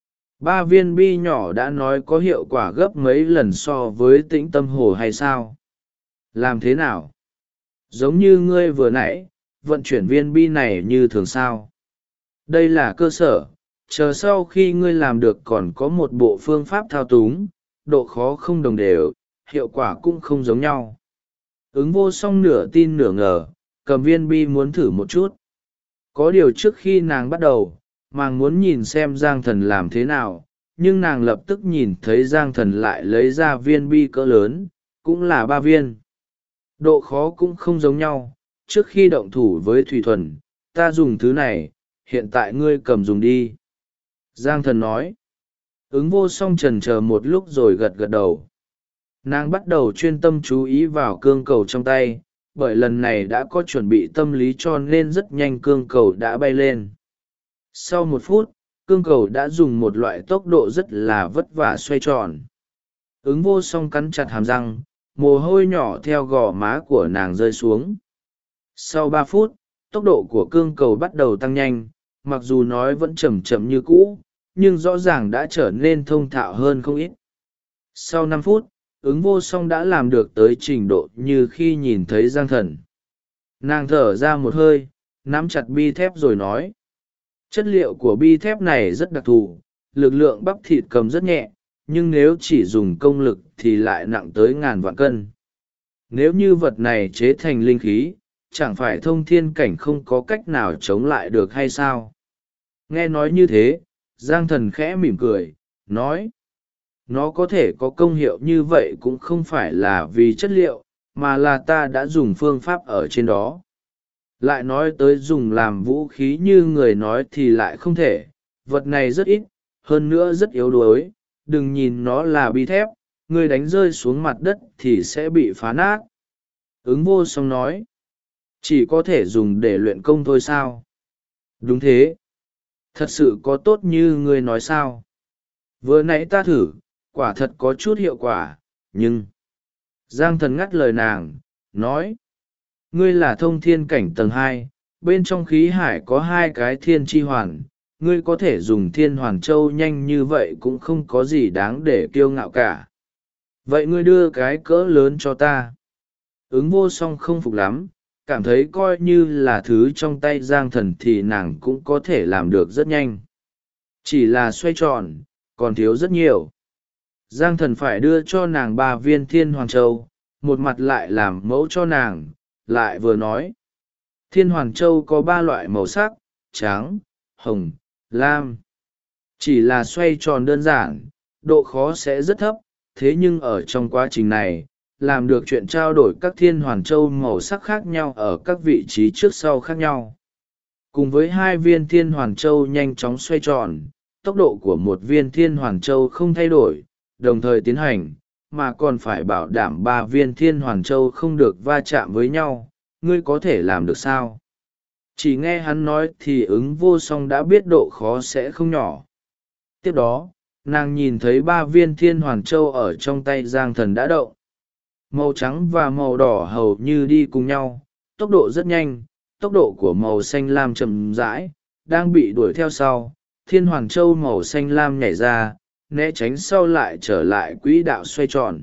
3 viên bi nhỏ đã nói có hiệu quả gấp mấy lần so với tĩnh tâm hồ hay sao? Làm thế nào? Giống như ngươi vừa nãy, vận chuyển viên bi này như thường sao? Đây là cơ sở, chờ sau khi ngươi làm được còn có một bộ phương pháp thao túng, độ khó không đồng đều, hiệu quả cũng không giống nhau. Ứng vô song nửa tin nửa ngờ, cầm viên bi muốn thử một chút. Có điều trước khi nàng bắt đầu, nàng muốn nhìn xem Giang Thần làm thế nào, nhưng nàng lập tức nhìn thấy Giang Thần lại lấy ra viên bi cỡ lớn, cũng là 3 viên. Độ khó cũng không giống nhau, trước khi động thủ với Thủy Thuần, ta dùng thứ này, hiện tại ngươi cầm dùng đi. Giang Thần nói. Ứng vô song chần chờ một lúc rồi gật gật đầu. Nàng bắt đầu chuyên tâm chú ý vào cương cầu trong tay, bởi lần này đã có chuẩn bị tâm lý cho nên rất nhanh cương cầu đã bay lên. Sau 1 phút, cương cầu đã dùng một loại tốc độ rất là vất vả xoay tròn. Ứng vô song cắn chặt hàm răng, mồ hôi nhỏ theo gò má của nàng rơi xuống. Sau 3 phút, tốc độ của cương cầu bắt đầu tăng nhanh, mặc dù nói vẫn chậm chậm như cũ, nhưng rõ ràng đã trở nên thông thạo hơn không ít. Sau 5 phút, ứng vô song đã làm được tới trình độ như khi nhìn thấy Giang Thần. Nàng thở ra một hơi, nắm chặt bi thép rồi nói: chất liệu của bi thép này rất đặc thù, lực lượng bắp thịt cầm rất nhẹ, nhưng nếu chỉ dùng công lực thì lại nặng tới ngàn vạn cân. Nếu như vật này chế thành linh khí, chẳng phải thông thiên cảnh không có cách nào chống lại được hay sao? Nghe nói như thế, Giang Thần khẽ mỉm cười, nói: nó có thể có công hiệu như vậy cũng không phải là vì chất liệu, mà là ta đã dùng phương pháp ở trên đó. Lại nói tới dùng làm vũ khí như người nói thì lại không thể, vật này rất ít, hơn nữa rất yếu đuối, đừng nhìn nó là bi thép, người đánh rơi xuống mặt đất thì sẽ bị phá nát. Ứng vô song nói: chỉ có thể dùng để luyện công thôi sao? Đúng thế. Thật sự có tốt như ngươi nói sao? Vừa nãy ta thử, quả thật có chút hiệu quả, nhưng... Giang Thần ngắt lời nàng, nói: ngươi là thông thiên cảnh tầng 2, bên trong khí hải có 2 cái thiên tri hoàn, ngươi có thể dùng thiên hoàn châu nhanh như vậy cũng không có gì đáng để kiêu ngạo cả. Vậy ngươi đưa cái cỡ lớn cho ta. Ứng vô song không phục lắm, cảm thấy coi như là thứ trong tay Giang Thần thì nàng cũng có thể làm được rất nhanh. Chỉ là xoay tròn, còn thiếu rất nhiều. Giang Thần phải đưa cho nàng 3 viên thiên hoàn châu, một mặt lại làm mẫu cho nàng, lại vừa nói: thiên hoàn châu có 3 loại màu sắc, trắng, hồng, lam. Chỉ là xoay tròn đơn giản, độ khó sẽ rất thấp, thế nhưng ở trong quá trình này, làm được chuyện trao đổi các thiên hoàn châu màu sắc khác nhau ở các vị trí trước sau khác nhau. Cùng với 2 viên thiên hoàn châu nhanh chóng xoay tròn, tốc độ của một viên thiên hoàn châu không thay đổi, đồng thời tiến hành, mà còn phải bảo đảm 3 viên thiên hoàn châu không được va chạm với nhau. Ngươi có thể làm được sao? Chỉ nghe hắn nói thì ứng vô song đã biết độ khó sẽ không nhỏ. Tiếp đó, nàng nhìn thấy 3 viên thiên hoàn châu ở trong tay Giang Thần đã động. Màu trắng và màu đỏ hầu như đi cùng nhau, tốc độ rất nhanh, tốc độ của màu xanh lam chậm rãi, đang bị đuổi theo sau. Thiên hoàn châu màu xanh lam nhảy ra, né tránh sau lại trở lại quỹ đạo xoay tròn.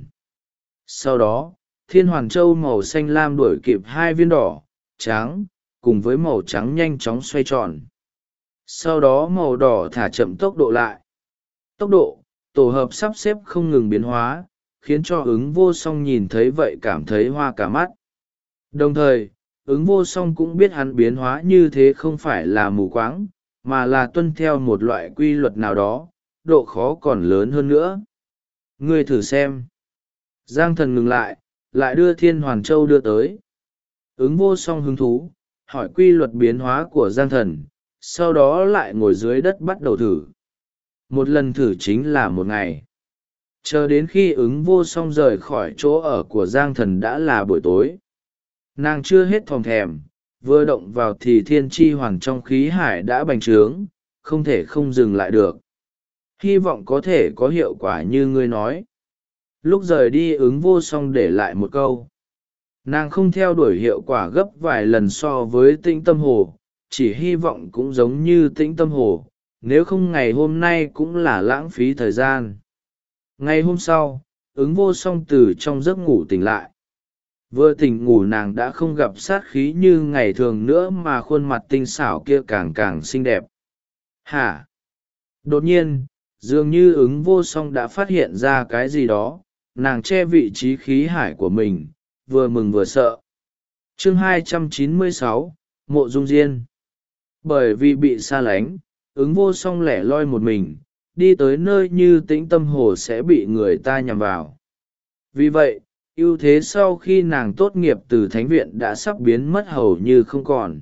Sau đó, thiên hoàn châu màu xanh lam đuổi kịp 2 viên đỏ, trắng, cùng với màu trắng nhanh chóng xoay tròn. sau đó màu đỏ thả chậm tốc độ lại. Tốc độ, tổ hợp sắp xếp không ngừng biến hóa, khiến cho ứng vô song nhìn thấy vậy cảm thấy hoa cả mắt. Đồng thời, ứng vô song cũng biết hắn biến hóa như thế không phải là mù quáng, mà là tuân theo một loại quy luật nào đó, độ khó còn lớn hơn nữa. Ngươi thử xem. Giang Thần ngừng lại đưa Thiên Hoàn Châu đưa tới. Ứng vô song hứng thú, hỏi quy luật biến hóa của Giang Thần, sau đó lại ngồi dưới đất bắt đầu thử. Một lần thử chính là một ngày. Chờ đến khi ứng vô song rời khỏi chỗ ở của Giang Thần đã là buổi tối. Nàng chưa hết thòm thèm, vừa động vào thì thiên tri hoàn trong khí hải đã bành trướng, không thể không dừng lại được. Hy vọng có thể có hiệu quả như ngươi nói. Lúc rời đi ứng vô song để lại một câu. Nàng không theo đuổi hiệu quả gấp vài lần so với Tĩnh Tâm Hồ, chỉ hy vọng cũng giống như Tĩnh Tâm Hồ, nếu không ngày hôm nay cũng là lãng phí thời gian. Ngày hôm sau, ứng vô song từ trong giấc ngủ tỉnh lại. Vừa tỉnh ngủ nàng đã không gặp sát khí như ngày thường nữa mà khuôn mặt tinh xảo kia càng càng xinh đẹp. Hả? Đột nhiên, dường như ứng vô song đã phát hiện ra cái gì đó, nàng che vị trí khí hải của mình, vừa mừng vừa sợ. Chương 296, Mộ Dung Diên. Bởi vì bị xa lánh, ứng vô song lẻ loi một mình, đi tới nơi như Tĩnh Tâm Hồ sẽ bị người ta nhằm vào. Vì vậy, ưu thế sau khi nàng tốt nghiệp từ thánh viện đã sắp biến mất hầu như không còn.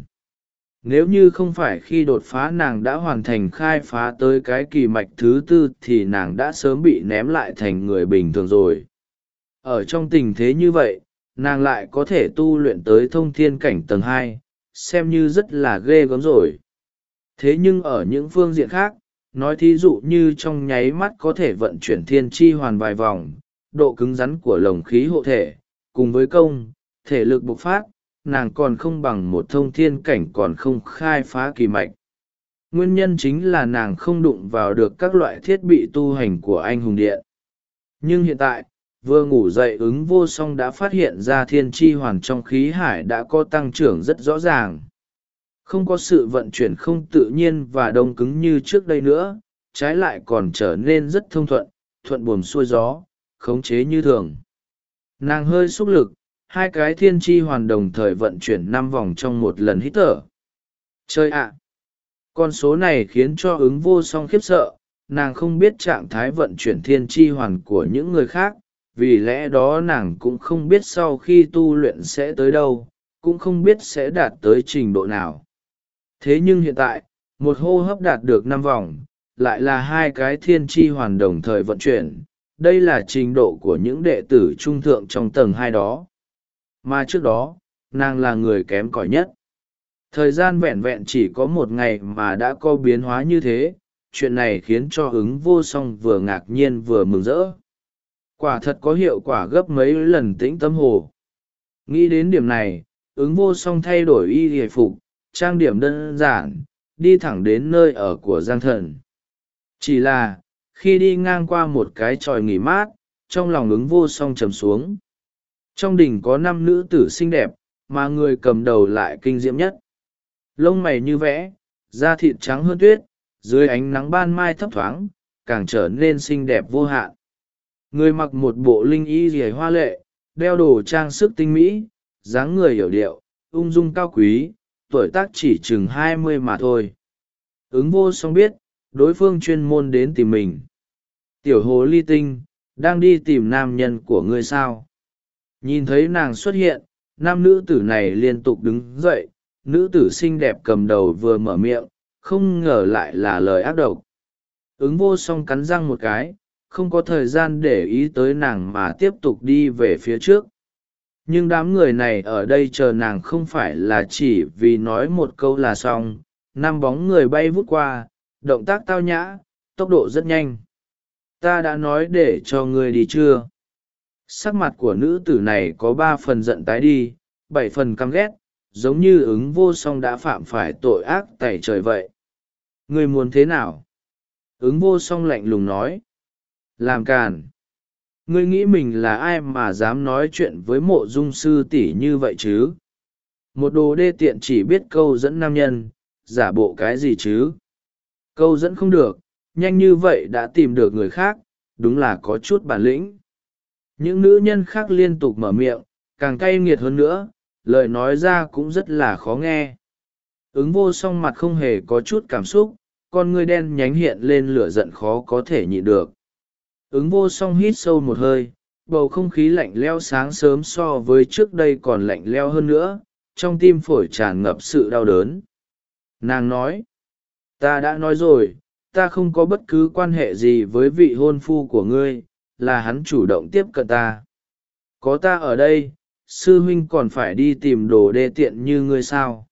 Nếu như không phải khi đột phá nàng đã hoàn thành khai phá tới cái kỳ mạch thứ tư thì nàng đã sớm bị ném lại thành người bình thường rồi. Ở trong tình thế như vậy, nàng lại có thể tu luyện tới thông thiên cảnh tầng 2, xem như rất là ghê gớm rồi. Thế nhưng ở những phương diện khác, nói thí dụ như trong nháy mắt có thể vận chuyển thiên chi hoàn vài vòng, độ cứng rắn của lồng khí hộ thể, cùng với công, thể lực bộc phát, nàng còn không bằng một thông thiên cảnh còn không khai phá kỳ mạch. Nguyên nhân chính là nàng không đụng vào được các loại thiết bị tu hành của anh hùng điện. Nhưng hiện tại, vừa ngủ dậy ứng vô song đã phát hiện ra thiên chi hoàn trong khí hải đã có tăng trưởng rất rõ ràng. Không có sự vận chuyển không tự nhiên và đông cứng như trước đây nữa, trái lại còn trở nên rất thông thuận, thuận buồm xuôi gió, khống chế như thường. Nàng hơi xúc lực, hai cái thiên chi hoàn đồng thời vận chuyển 5 vòng trong một lần hít thở. Chơi ạ! Con số này khiến cho ứng vô song khiếp sợ, nàng không biết trạng thái vận chuyển thiên chi hoàn của những người khác, vì lẽ đó nàng cũng không biết sau khi tu luyện sẽ tới đâu, cũng không biết sẽ đạt tới trình độ nào. Thế nhưng hiện tại, một hô hấp đạt được 5 vòng, lại là hai cái thiên chi hoàn đồng thời vận chuyển. Đây là trình độ của những đệ tử trung thượng trong tầng 2 đó. Mà trước đó, nàng là người kém cỏi nhất. Thời gian vẹn vẹn chỉ có một ngày mà đã có biến hóa như thế, chuyện này khiến cho ứng vô song vừa ngạc nhiên vừa mừng rỡ. Quả thật có hiệu quả gấp mấy lần Tĩnh Tâm Hồ. Nghĩ đến điểm này, ứng vô song thay đổi y hề phục, trang điểm đơn giản, đi thẳng đến nơi ở của Giang Thần. Chỉ là, khi đi ngang qua một cái tròi nghỉ mát, trong lòng ứng vô song trầm xuống. Trong đình có 5 nữ tử xinh đẹp, mà người cầm đầu lại kinh diễm nhất. Lông mày như vẽ, da thịt trắng hơn tuyết, dưới ánh nắng ban mai thấp thoáng, càng trở nên xinh đẹp vô hạn. Người mặc một bộ linh y rìa hoa lệ, đeo đồ trang sức tinh mỹ, dáng người hiểu điệu, ung dung cao quý, tuổi tác chỉ chừng 20 mà thôi. Ứng vô song biết, đối phương chuyên môn đến tìm mình. Tiểu hồ ly tinh, đang đi tìm nam nhân của ngươi sao? Nhìn thấy nàng xuất hiện, nam nữ tử này liên tục đứng dậy, nữ tử xinh đẹp cầm đầu vừa mở miệng, không ngờ lại là lời ác độc. Ứng vô song cắn răng một cái, không có thời gian để ý tới nàng mà tiếp tục đi về phía trước. Nhưng đám người này ở đây chờ nàng không phải là chỉ vì nói một câu là xong. 5 bóng người bay vút qua, động tác tao nhã, tốc độ rất nhanh. Ta đã nói để cho ngươi đi chưa? Sắc mặt của nữ tử này có 3 phần giận tái đi, 7 phần căm ghét, giống như ứng vô song đã phạm phải tội ác tày trời vậy. Ngươi muốn thế nào? Ứng vô song lạnh lùng nói. Làm càn. Ngươi nghĩ mình là ai mà dám nói chuyện với Mộ Dung sư tỷ như vậy chứ? Một đồ đê tiện chỉ biết câu dẫn nam nhân, giả bộ cái gì chứ? Câu dẫn không được, nhanh như vậy đã tìm được người khác, đúng là có chút bản lĩnh. Những nữ nhân khác liên tục mở miệng, càng cay nghiệt hơn nữa, lời nói ra cũng rất là khó nghe. Ứng vô song mặt không hề có chút cảm xúc, con ngươi đen nhánh hiện lên lửa giận khó có thể nhịn được. Ứng vô song hít sâu một hơi, bầu không khí lạnh lẽo sáng sớm so với trước đây còn lạnh lẽo hơn nữa, trong tim phổi tràn ngập sự đau đớn. Nàng nói, ta đã nói rồi, ta không có bất cứ quan hệ gì với vị hôn phu của ngươi, là hắn chủ động tiếp cận ta. Có ta ở đây, sư huynh còn phải đi tìm đồ đê tiện như ngươi sao?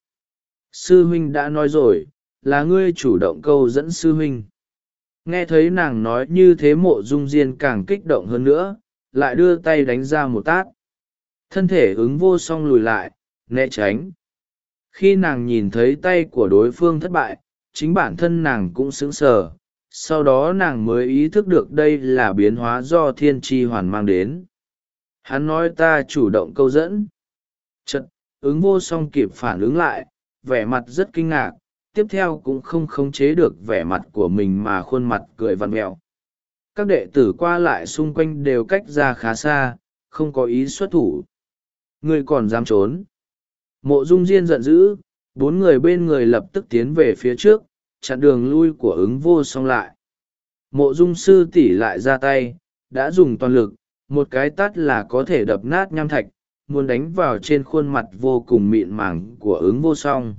Sư huynh đã nói rồi, là ngươi chủ động câu dẫn sư huynh. Nghe thấy nàng nói như thế, Mộ Dung Diên càng kích động hơn nữa, lại đưa tay đánh ra một tát. Thân thể ứng vô song lùi lại, né tránh. Khi nàng nhìn thấy tay của đối phương thất bại, chính bản thân nàng cũng sững sờ, sau đó nàng mới ý thức được đây là biến hóa do thiên tri hoàn mang đến. Hắn nói ta chủ động câu dẫn. Chật, ứng vô song kịp phản ứng lại, vẻ mặt rất kinh ngạc, tiếp theo cũng không khống chế được vẻ mặt của mình mà khuôn mặt cười vằn mẹo. Các đệ tử qua lại xung quanh đều cách ra khá xa, không có ý xuất thủ. Ngươi còn dám trốn? Mộ Dung Diên giận dữ, bốn người bên người lập tức tiến về phía trước, chặn đường lui của ứng vô song lại. Mộ Dung sư tỷ lại ra tay, đã dùng toàn lực, một cái tát là có thể đập nát nham thạch, muốn đánh vào trên khuôn mặt vô cùng mịn màng của ứng vô song.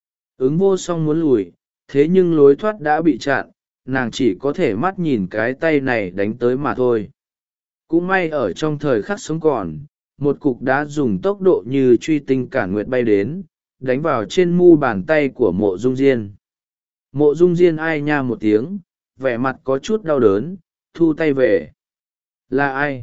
Ứng vô song muốn lùi, thế nhưng lối thoát đã bị chặn, nàng chỉ có thể mắt nhìn cái tay này đánh tới mà thôi. Cũng may ở trong thời khắc sống còn, một cục đá dùng tốc độ như truy tinh cản nguyệt bay đến, đánh vào trên mu bàn tay của Mộ Dung Diên. Mộ Dung Diên ai nha một tiếng, vẻ mặt có chút đau đớn, thu tay về. Là ai?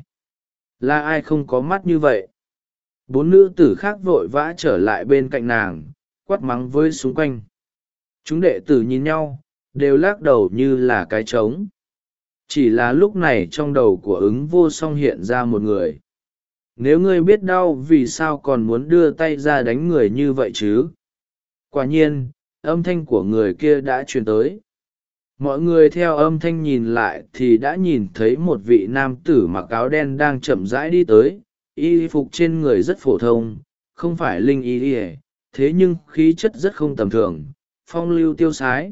Là ai không có mắt như vậy? Bốn nữ tử khác vội vã trở lại bên cạnh nàng, quát mắng với xung quanh. Chúng đệ tử nhìn nhau, đều lắc đầu như là cái trống. Chỉ là lúc này trong đầu của ứng vô song hiện ra một người. Nếu ngươi biết đau vì sao còn muốn đưa tay ra đánh người như vậy chứ? Quả nhiên, âm thanh của người kia đã truyền tới. Mọi người theo âm thanh nhìn lại thì đã nhìn thấy một vị nam tử mặc áo đen đang chậm rãi đi tới, y phục trên người rất phổ thông, không phải linh y, thế nhưng khí chất rất không tầm thường, phong lưu tiêu sái.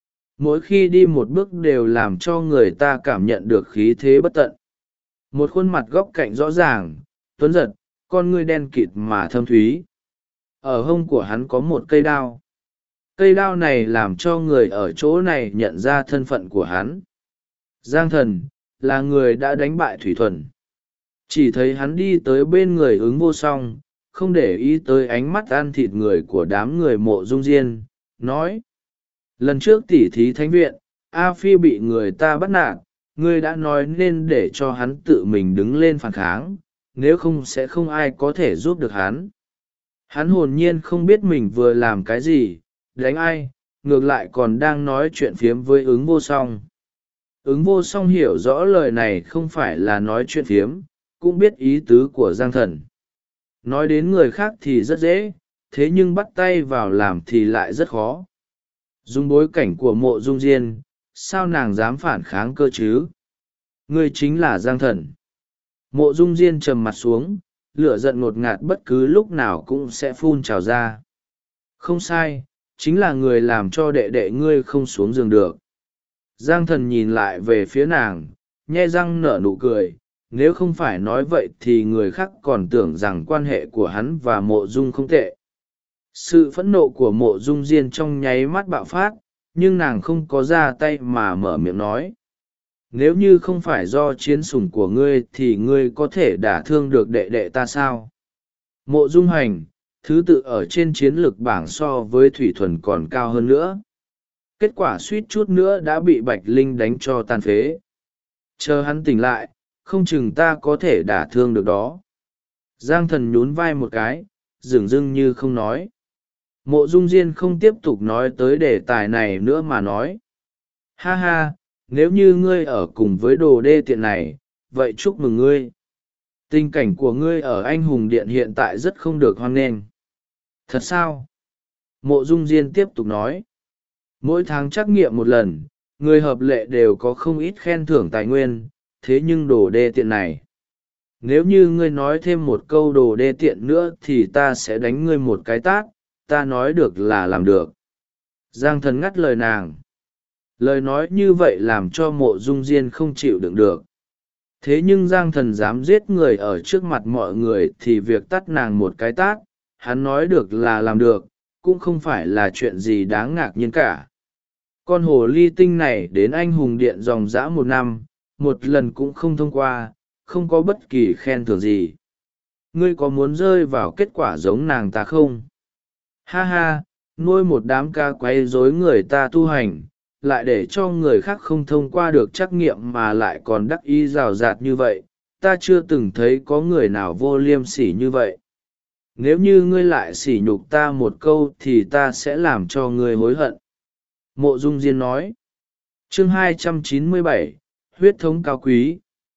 Mỗi khi đi một bước đều làm cho người ta cảm nhận được khí thế bất tận. Một khuôn mặt góc cạnh rõ ràng, tuấn giật, con ngươi đen kịt mà thâm thúy. Ở hông của hắn có một cây đao. Cây đao này làm cho người ở chỗ này nhận ra thân phận của hắn. Giang Thần, là người đã đánh bại Thủy Thuần. Chỉ thấy hắn đi tới bên người ứng vô song, không để ý tới ánh mắt ăn thịt người của đám người Mộ Dung Diên, nói. Lần trước tỉ thí thánh viện, A Phi bị người ta bắt nạt, ngươi đã nói nên để cho hắn tự mình đứng lên phản kháng, nếu không sẽ không ai có thể giúp được hắn. Hắn hồn nhiên không biết mình vừa làm cái gì, đánh ai, ngược lại còn đang nói chuyện phiếm với ứng vô song. Ứng vô song hiểu rõ lời này không phải là nói chuyện phiếm, cũng biết ý tứ của Giang Thần. Nói đến người khác thì rất dễ, thế nhưng bắt tay vào làm thì lại rất khó. Dùng bối cảnh của Mộ Dung Diên, sao nàng dám phản kháng cơ chứ? Ngươi chính là Giang Thần. Mộ Dung Diên trầm mặt xuống, lửa giận ngột ngạt bất cứ lúc nào cũng sẽ phun trào ra. Không sai, chính là người làm cho đệ đệ ngươi không xuống giường được. Giang Thần nhìn lại về phía nàng, nhe răng nở nụ cười, nếu không phải nói vậy thì người khác còn tưởng rằng quan hệ của hắn và Mộ Dung không tệ. Sự phẫn nộ của Mộ Dung Diên trong nháy mắt bạo phát, nhưng nàng không có ra tay mà mở miệng nói. Nếu như không phải do chiến sủng của ngươi thì ngươi có thể đả thương được đệ đệ ta sao? Mộ Dung Hành, thứ tự ở trên chiến lược bảng so với Thủy Thuần còn cao hơn nữa. Kết quả suýt chút nữa đã bị Bạch Linh đánh cho tàn phế. Chờ hắn tỉnh lại, không chừng ta có thể đả thương được đó. Giang Thần nhún vai một cái, dửng dưng như không nói. Mộ Dung Diên không tiếp tục nói tới đề tài này nữa mà nói. Ha ha, nếu như ngươi ở cùng với đồ đê tiện này, vậy chúc mừng ngươi. Tình cảnh của ngươi ở Anh Hùng Điện hiện tại rất không được hoan nghênh. Thật sao? Mộ Dung Diên tiếp tục nói. mỗi tháng trắc nghiệm một lần, người hợp lệ đều có không ít khen thưởng tài nguyên, thế nhưng đồ đê tiện này, nếu như ngươi nói thêm một câu đồ đê tiện nữa thì ta sẽ đánh ngươi một cái tát, ta nói được là làm được. Giang Thần ngắt lời nàng. Lời nói như vậy làm cho Mộ Dung Diên không chịu đựng được. Thế nhưng Giang Thần dám giết người ở trước mặt mọi người thì việc tắt nàng một cái tát, hắn nói được là làm được, cũng không phải là chuyện gì đáng ngạc nhiên cả. Con hồ ly tinh này đến anh hùng điện dòng dã 1 năm, một lần cũng không thông qua, không có bất kỳ khen thưởng gì. Ngươi có muốn rơi vào kết quả giống nàng ta không? Ha ha, nuôi một đám ca quấy rối người ta tu hành, lại để cho người khác không thông qua được trắc nghiệm mà lại còn đắc ý rào rạt như vậy, ta chưa từng thấy có người nào vô liêm sỉ như vậy. Nếu như ngươi lại sỉ nhục ta một câu thì ta sẽ làm cho ngươi hối hận. Mộ Dung Diên nói. Chương 297, huyết thống cao quý.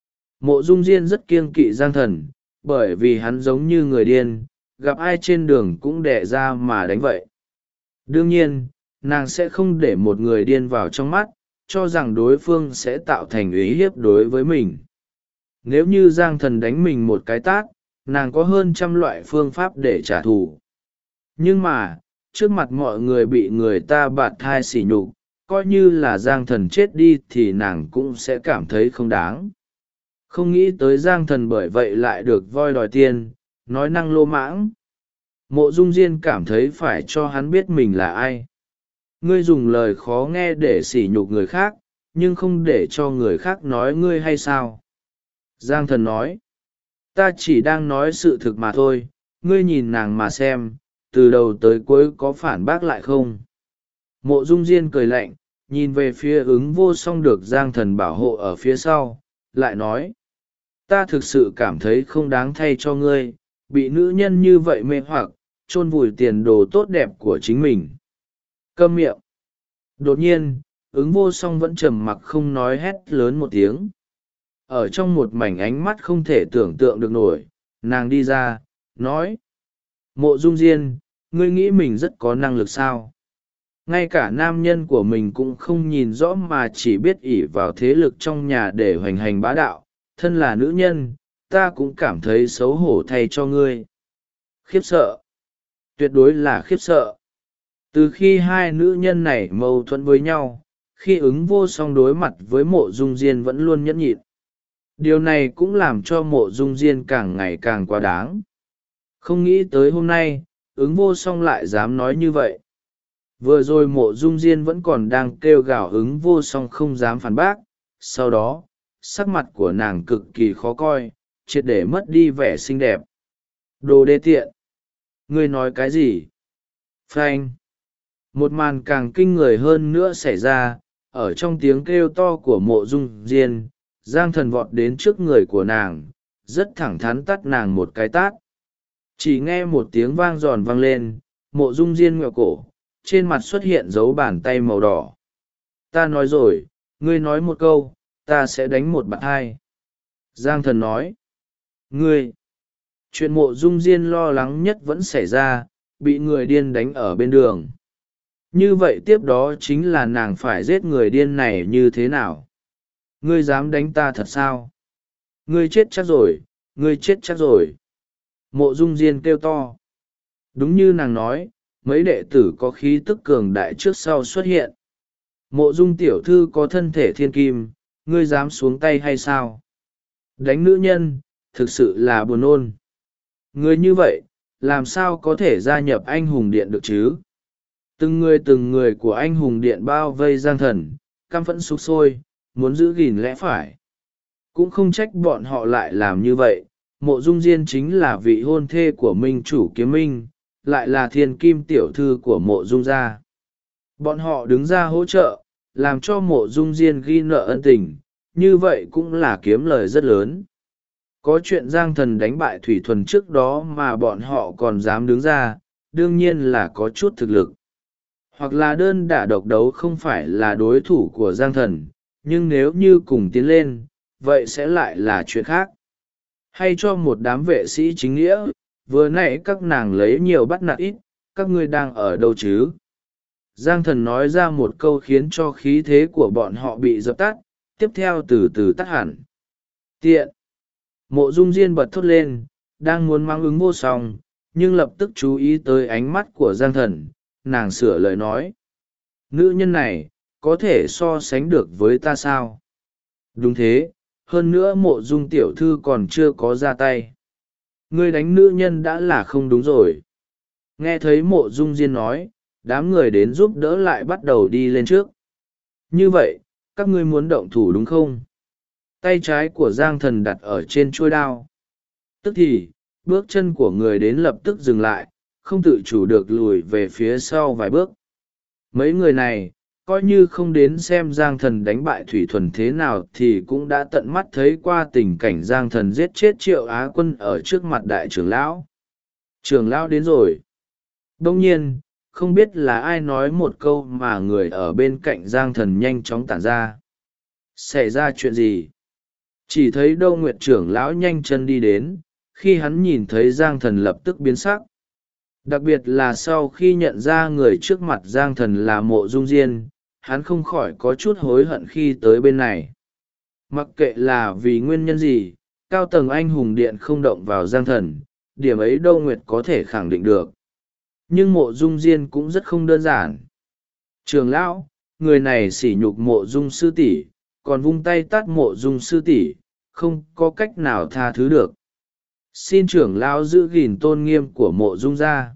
Mộ Dung Diên rất kiêng kỵ Giang Thần, bởi vì hắn giống như người điên, gặp ai trên đường cũng đẻ ra mà đánh vậy. Đương nhiên, nàng sẽ không để một người điên vào trong mắt, cho rằng đối phương sẽ tạo thành uy hiếp đối với mình. Nếu như Giang Thần đánh mình một cái tát, nàng có hơn 100 loại phương pháp để trả thù. Nhưng mà, trước mặt mọi người bị người ta bạt thai sỉ nhục, coi như là Giang Thần chết đi thì nàng cũng sẽ cảm thấy không đáng. Không nghĩ tới Giang Thần bởi vậy lại được voi đòi tiền, nói năng lô mãng. Mộ Dung Diên cảm thấy phải cho hắn biết mình là ai. Ngươi dùng lời khó nghe để sỉ nhục người khác, nhưng không để cho người khác nói ngươi hay sao? Giang Thần nói. Ta chỉ đang nói sự thực mà thôi, ngươi nhìn nàng mà xem, từ đầu tới cuối có phản bác lại không? Mộ Dung Diên cười lạnh, nhìn về phía ứng vô song được Giang Thần bảo hộ ở phía sau, lại nói. Ta thực sự cảm thấy không đáng thay cho ngươi, bị nữ nhân như vậy mê hoặc, chôn vùi tiền đồ tốt đẹp của chính mình. Câm miệng. Đột nhiên, ứng vô song vẫn trầm mặc không nói, hét lớn một tiếng. Ở trong một mảnh ánh mắt không thể tưởng tượng được nổi, nàng đi ra, nói. Mộ Dung Diên, ngươi nghĩ mình rất có năng lực sao? Ngay cả nam nhân của mình cũng không nhìn rõ mà chỉ biết ỷ vào thế lực trong nhà để hoành hành bá đạo. Thân là nữ nhân, ta cũng cảm thấy xấu hổ thay cho ngươi. Khiếp sợ. Tuyệt đối là khiếp sợ. Từ khi hai nữ nhân này mâu thuẫn với nhau, khi ứng vô song đối mặt với Mộ Dung Diên vẫn luôn nhẫn nhịn. Điều này cũng làm cho Mộ Dung Diên càng ngày càng quá đáng. Không nghĩ tới hôm nay, ứng vô song lại dám nói như vậy. Vừa rồi Mộ Dung Diên vẫn còn đang kêu gào ứng vô song không dám phản bác, sau đó, sắc mặt của nàng cực kỳ khó coi, triệt để mất đi vẻ xinh đẹp. Đồ đê tiện! Ngươi nói cái gì? Phanh! Một màn càng kinh người hơn nữa xảy ra, ở trong tiếng kêu to của Mộ Dung Diên, Giang Thần vọt đến trước người của nàng, rất thẳng thắn tắt nàng một cái tát. Chỉ nghe một tiếng vang giòn vang lên, Mộ Dung Diên ngẹo cổ, trên mặt xuất hiện dấu bàn tay màu đỏ. Ta nói rồi, ngươi nói một câu, ta sẽ đánh một bạn hai. Giang Thần nói. Ngươi! Chuyện Mộ Dung Diên lo lắng nhất vẫn xảy ra, bị người điên đánh ở bên đường. Như vậy tiếp đó chính là nàng phải giết người điên này như thế nào? Ngươi dám đánh ta thật sao? Ngươi chết chắc rồi, ngươi chết chắc rồi. Mộ Dung Diên kêu to. Đúng như nàng nói, mấy đệ tử có khí tức cường đại trước sau xuất hiện. Mộ Dung tiểu thư có thân thể thiên kim, ngươi dám xuống tay hay sao? Đánh nữ nhân, thực sự là buồn nôn. Ngươi như vậy, làm sao có thể gia nhập anh hùng điện được chứ? Từng người của anh hùng điện bao vây Giang Thần, căm phẫn sục sôi, muốn giữ gìn lẽ phải. Cũng không trách bọn họ lại làm như vậy, Mộ Dung Diên chính là vị hôn thê của Minh chủ Kiếm Minh, lại là thiên kim tiểu thư của Mộ Dung gia. Bọn họ đứng ra hỗ trợ, làm cho Mộ Dung Diên ghi nợ ân tình, như vậy cũng là kiếm lời rất lớn. Có chuyện Giang Thần đánh bại Thủy Thuần trước đó mà bọn họ còn dám đứng ra, đương nhiên là có chút thực lực. Hoặc là đơn đả độc đấu không phải là đối thủ của Giang Thần, nhưng nếu như cùng tiến lên, vậy sẽ lại là chuyện khác. Hay cho một đám vệ sĩ chính nghĩa, vừa nãy các nàng lấy nhiều bắt nạt ít, các ngươi đang ở đâu chứ? Giang Thần nói ra một câu khiến cho khí thế của bọn họ bị dập tắt, tiếp theo từ từ tắt hẳn. Tiện! Mộ Dung Diên bật thốt lên, đang muốn mắng ứng vô song, nhưng lập tức chú ý tới ánh mắt của Giang Thần, nàng sửa lời nói. Nữ nhân này, có thể so sánh được với ta sao? Đúng thế, hơn nữa Mộ Dung tiểu thư còn chưa có ra tay. Ngươi đánh nữ nhân đã là không đúng rồi. Nghe thấy Mộ Dung Diên nói, đám người đến giúp đỡ lại bắt đầu đi lên trước. Như vậy, các ngươi muốn động thủ đúng không? Tay trái của Giang Thần đặt ở trên chuôi đao. Tức thì, bước chân của người đến lập tức dừng lại, không tự chủ được lùi về phía sau vài bước. Mấy người này, coi như không đến xem Giang Thần đánh bại Thủy Thuần thế nào thì cũng đã tận mắt thấy qua tình cảnh Giang Thần giết chết Triệu Á Quân ở trước mặt đại trưởng lão. Trưởng lão đến rồi. Đông nhiên, không biết là ai nói một câu mà người ở bên cạnh Giang Thần nhanh chóng tản ra. Xảy ra chuyện gì? Chỉ thấy Đâu Nguyệt trưởng lão nhanh chân đi đến, khi hắn nhìn thấy Giang Thần lập tức biến sắc. Đặc biệt là sau khi nhận ra người trước mặt Giang Thần là Mộ Dung Diên, hắn không khỏi có chút hối hận khi tới bên này. Mặc kệ là vì nguyên nhân gì, cao tầng anh hùng điện không động vào Giang Thần, điểm ấy Đâu Nguyệt có thể khẳng định được. Nhưng Mộ Dung Diên cũng rất không đơn giản. Trưởng lão, người này sỉ nhục Mộ Dung sư tỷ, còn vung tay tát Mộ Dung sư tỷ, không có cách nào tha thứ được. Xin trưởng lão giữ gìn tôn nghiêm của Mộ Dung gia.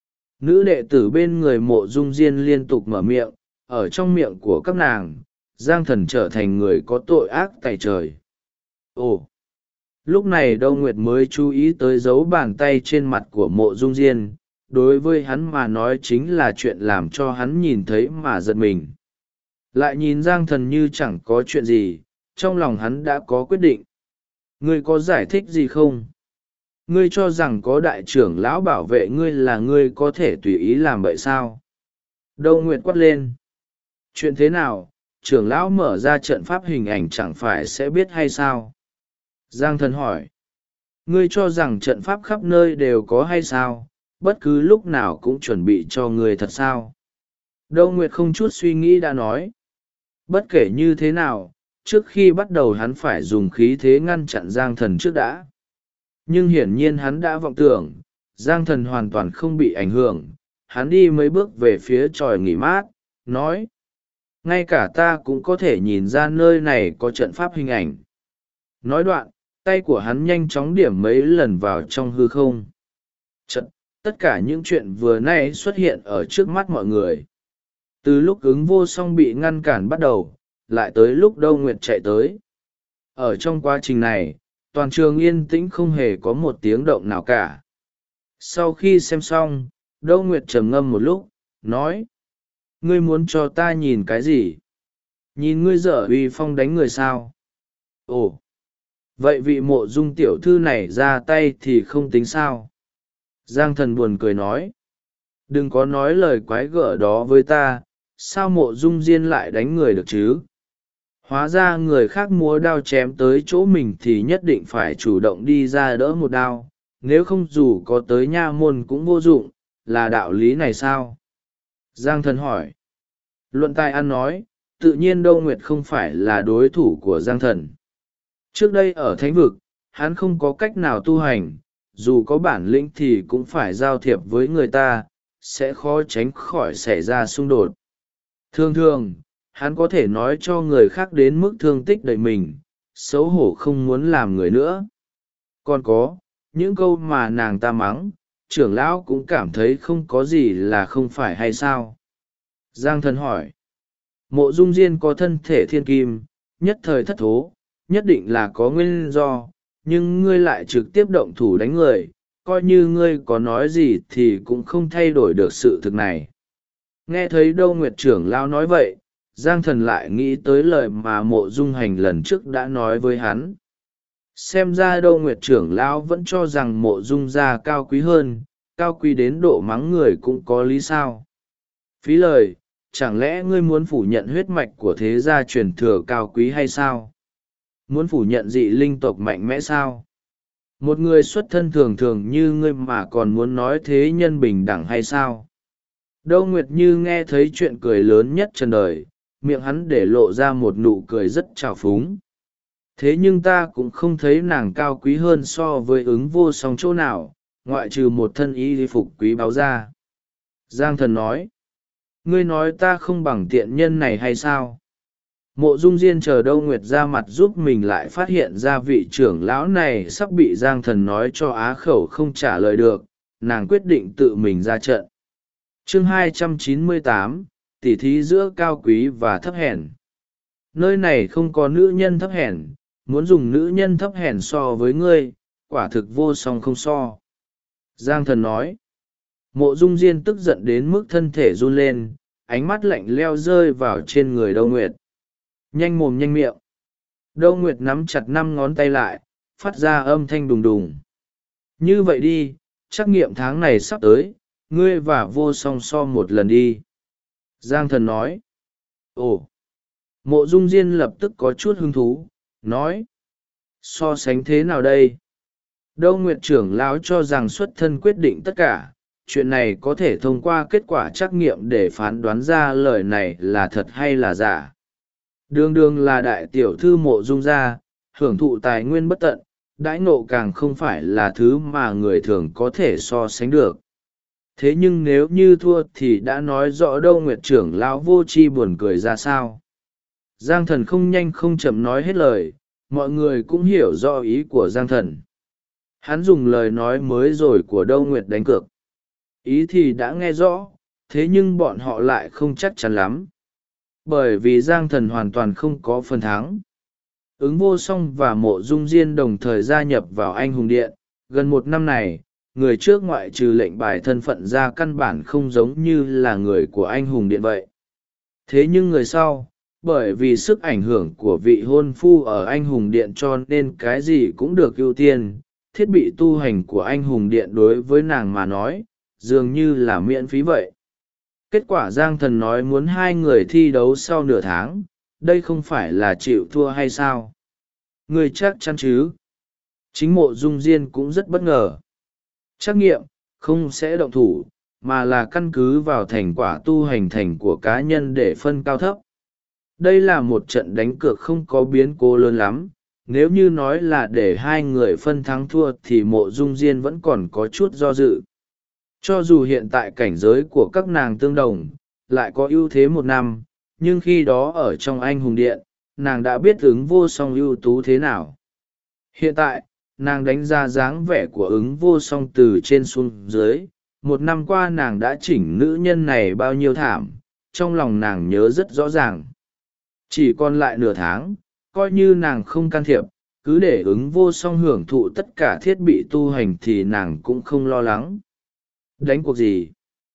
Nữ đệ tử bên người Mộ Dung Diên liên tục mở miệng, ở trong miệng của các nàng, Giang Thần trở thành người có tội ác tày trời. Ồ! Lúc này Đâu Nguyệt mới chú ý tới dấu bàn tay trên mặt của Mộ Dung Diên, đối với hắn mà nói chính là chuyện làm cho hắn nhìn thấy mà giật mình. Lại nhìn Giang Thần như chẳng có chuyện gì, trong lòng hắn đã có quyết định. Ngươi có giải thích gì không? Ngươi cho rằng có đại trưởng lão bảo vệ ngươi là ngươi có thể tùy ý làm vậy sao? Đâu Nguyệt quát lên. Chuyện thế nào, trưởng lão mở ra trận pháp hình ảnh chẳng phải sẽ biết hay sao? Giang Thần hỏi. Ngươi cho rằng trận pháp khắp nơi đều có hay sao, bất cứ lúc nào cũng chuẩn bị cho ngươi thật sao? Đâu Nguyệt không chút suy nghĩ đã nói. Bất kể như thế nào, trước khi bắt đầu hắn phải dùng khí thế ngăn chặn Giang Thần trước đã. Nhưng hiển nhiên hắn đã vọng tưởng, Giang Thần hoàn toàn không bị ảnh hưởng, hắn đi mấy bước về phía tròi nghỉ mát, nói. Ngay cả ta cũng có thể nhìn ra nơi này có trận pháp hình ảnh. Nói đoạn, tay của hắn nhanh chóng điểm mấy lần vào trong hư không. Tất cả những chuyện vừa nãy xuất hiện ở trước mắt mọi người. Từ lúc ứng vô song bị ngăn cản bắt đầu, lại tới lúc Đâu Nguyệt chạy tới. Ở trong quá trình này, toàn trường yên tĩnh không hề có một tiếng động nào cả. Sau khi xem xong, Đâu Nguyệt trầm ngâm một lúc, nói. Ngươi muốn cho ta nhìn cái gì? Nhìn ngươi dở uy phong đánh người sao? Ồ! Vậy vị Mộ Dung tiểu thư này ra tay thì không tính sao? Giang Thần buồn cười nói. Đừng có nói lời quái gở đó với ta, sao Mộ Dung Diên lại đánh người được chứ? Hóa ra người khác múa đao chém tới chỗ mình thì nhất định phải chủ động đi ra đỡ một đao, nếu không dù có tới nha môn cũng vô dụng, là đạo lý này sao? Giang Thần hỏi. Luận tài ăn nói, tự nhiên Đâu Nguyệt không phải là đối thủ của Giang Thần. Trước đây ở Thánh Vực, hắn không có cách nào tu hành, dù có bản lĩnh thì cũng phải giao thiệp với người ta, sẽ khó tránh khỏi xảy ra xung đột. Thường thường, hắn có thể nói cho người khác đến mức thương tích đầy mình, xấu hổ không muốn làm người nữa. Còn có, những câu mà nàng ta mắng, trưởng lão cũng cảm thấy không có gì là không phải hay sao? Giang Thần hỏi. Mộ Dung Diên có thân thể thiên kim, nhất thời thất thố, nhất định là có nguyên do, nhưng ngươi lại trực tiếp động thủ đánh người, coi như ngươi có nói gì thì cũng không thay đổi được sự thực này. Nghe thấy Đâu Nguyệt trưởng lão nói vậy, Giang Thần lại nghĩ tới lời mà Mộ Dung Hành lần trước đã nói với hắn. Xem ra Đâu Nguyệt trưởng lão vẫn cho rằng Mộ Dung gia cao quý hơn, cao quý đến độ mắng người cũng có lý sao. Phí lời, chẳng lẽ ngươi muốn phủ nhận huyết mạch của thế gia truyền thừa cao quý hay sao? Muốn phủ nhận dị linh tộc mạnh mẽ sao? Một người xuất thân thường thường như ngươi mà còn muốn nói thế nhân bình đẳng hay sao? Đâu Nguyệt như nghe thấy chuyện cười lớn nhất trần đời, miệng hắn để lộ ra một nụ cười rất trào phúng. Thế nhưng ta cũng không thấy nàng cao quý hơn so với ứng vô song chỗ nào, ngoại trừ một thân y phục quý báu ra. Giang Thần nói, ngươi nói ta không bằng tiện nhân này hay sao? Mộ Dung Diên chờ Đâu Nguyệt ra mặt giúp mình lại phát hiện ra vị trưởng lão này sắp bị Giang Thần nói cho á khẩu không trả lời được, nàng quyết định tự mình ra trận. Chương 298, tỉ thí giữa cao quý và thấp hèn. Nơi này không có nữ nhân thấp hèn, muốn dùng nữ nhân thấp hèn so với ngươi, quả thực vô song không so. Giang Thần nói. Mộ Dung Diên tức giận đến mức thân thể run lên, ánh mắt lạnh leo rơi vào trên người Đâu Nguyệt. Nhanh mồm nhanh miệng. Đâu Nguyệt nắm chặt 5 ngón tay lại, phát ra âm thanh đùng đùng. Như vậy đi, trắc nghiệm tháng này sắp tới, ngươi và vô song so một lần đi. Giang Thần nói. Ồ. Mộ Dung Diên lập tức có chút hứng thú, nói. So sánh thế nào đây? Đâu Nguyệt trưởng lão cho rằng xuất thân quyết định tất cả, chuyện này có thể thông qua kết quả trắc nghiệm để phán đoán ra lời này là thật hay là giả. Đường đường là đại tiểu thư Mộ Dung gia, hưởng thụ tài nguyên bất tận, đãi ngộ càng không phải là thứ mà người thường có thể so sánh được. Thế nhưng nếu như thua thì đã nói rõ Đâu Nguyệt trưởng lão vô tri buồn cười ra sao. Giang Thần không nhanh không chậm nói hết lời, mọi người cũng hiểu rõ ý của Giang Thần. Hắn dùng lời nói mới rồi của Đâu Nguyệt đánh cược. Ý thì đã nghe rõ, thế nhưng bọn họ lại không chắc chắn lắm. Bởi vì Giang Thần hoàn toàn không có phần thắng. Ứng vô song và Mộ Dung Diên đồng thời gia nhập vào Anh Hùng Điện. Gần 1 năm này, người trước ngoại trừ lệnh bài thân phận ra căn bản không giống như là người của Anh Hùng Điện vậy. Thế nhưng người sau, bởi vì sức ảnh hưởng của vị hôn phu ở Anh Hùng Điện cho nên cái gì cũng được ưu tiên. Thiết bị tu hành của Anh Hùng Điện đối với nàng mà nói, dường như là miễn phí vậy. Kết quả Giang Thần nói muốn 2 người thi đấu sau nửa tháng, đây không phải là chịu thua hay sao? Người chắc chắn chứ? Chính Mộ Dung Diên cũng rất bất ngờ. Trắc nghiệm, không sẽ động thủ, mà là căn cứ vào thành quả tu hành thành của cá nhân để phân cao thấp. Đây là một trận đánh cược không có biến cố lớn lắm. Nếu như nói là để 2 người phân thắng thua thì Mộ Dung Diên vẫn còn có chút do dự. Cho dù hiện tại cảnh giới của các nàng tương đồng, lại có ưu thế 1 năm, nhưng khi đó ở trong Anh Hùng Điện, nàng đã biết ứng vô song ưu tú thế nào. Hiện tại, nàng đánh giá dáng vẻ của ứng vô song từ trên xuống dưới. 1 năm qua nàng đã chỉnh nữ nhân này bao nhiêu thảm, trong lòng nàng nhớ rất rõ ràng. Chỉ còn lại nửa tháng, coi như nàng không can thiệp, cứ để ứng vô song hưởng thụ tất cả thiết bị tu hành thì nàng cũng không lo lắng. Đánh cuộc gì?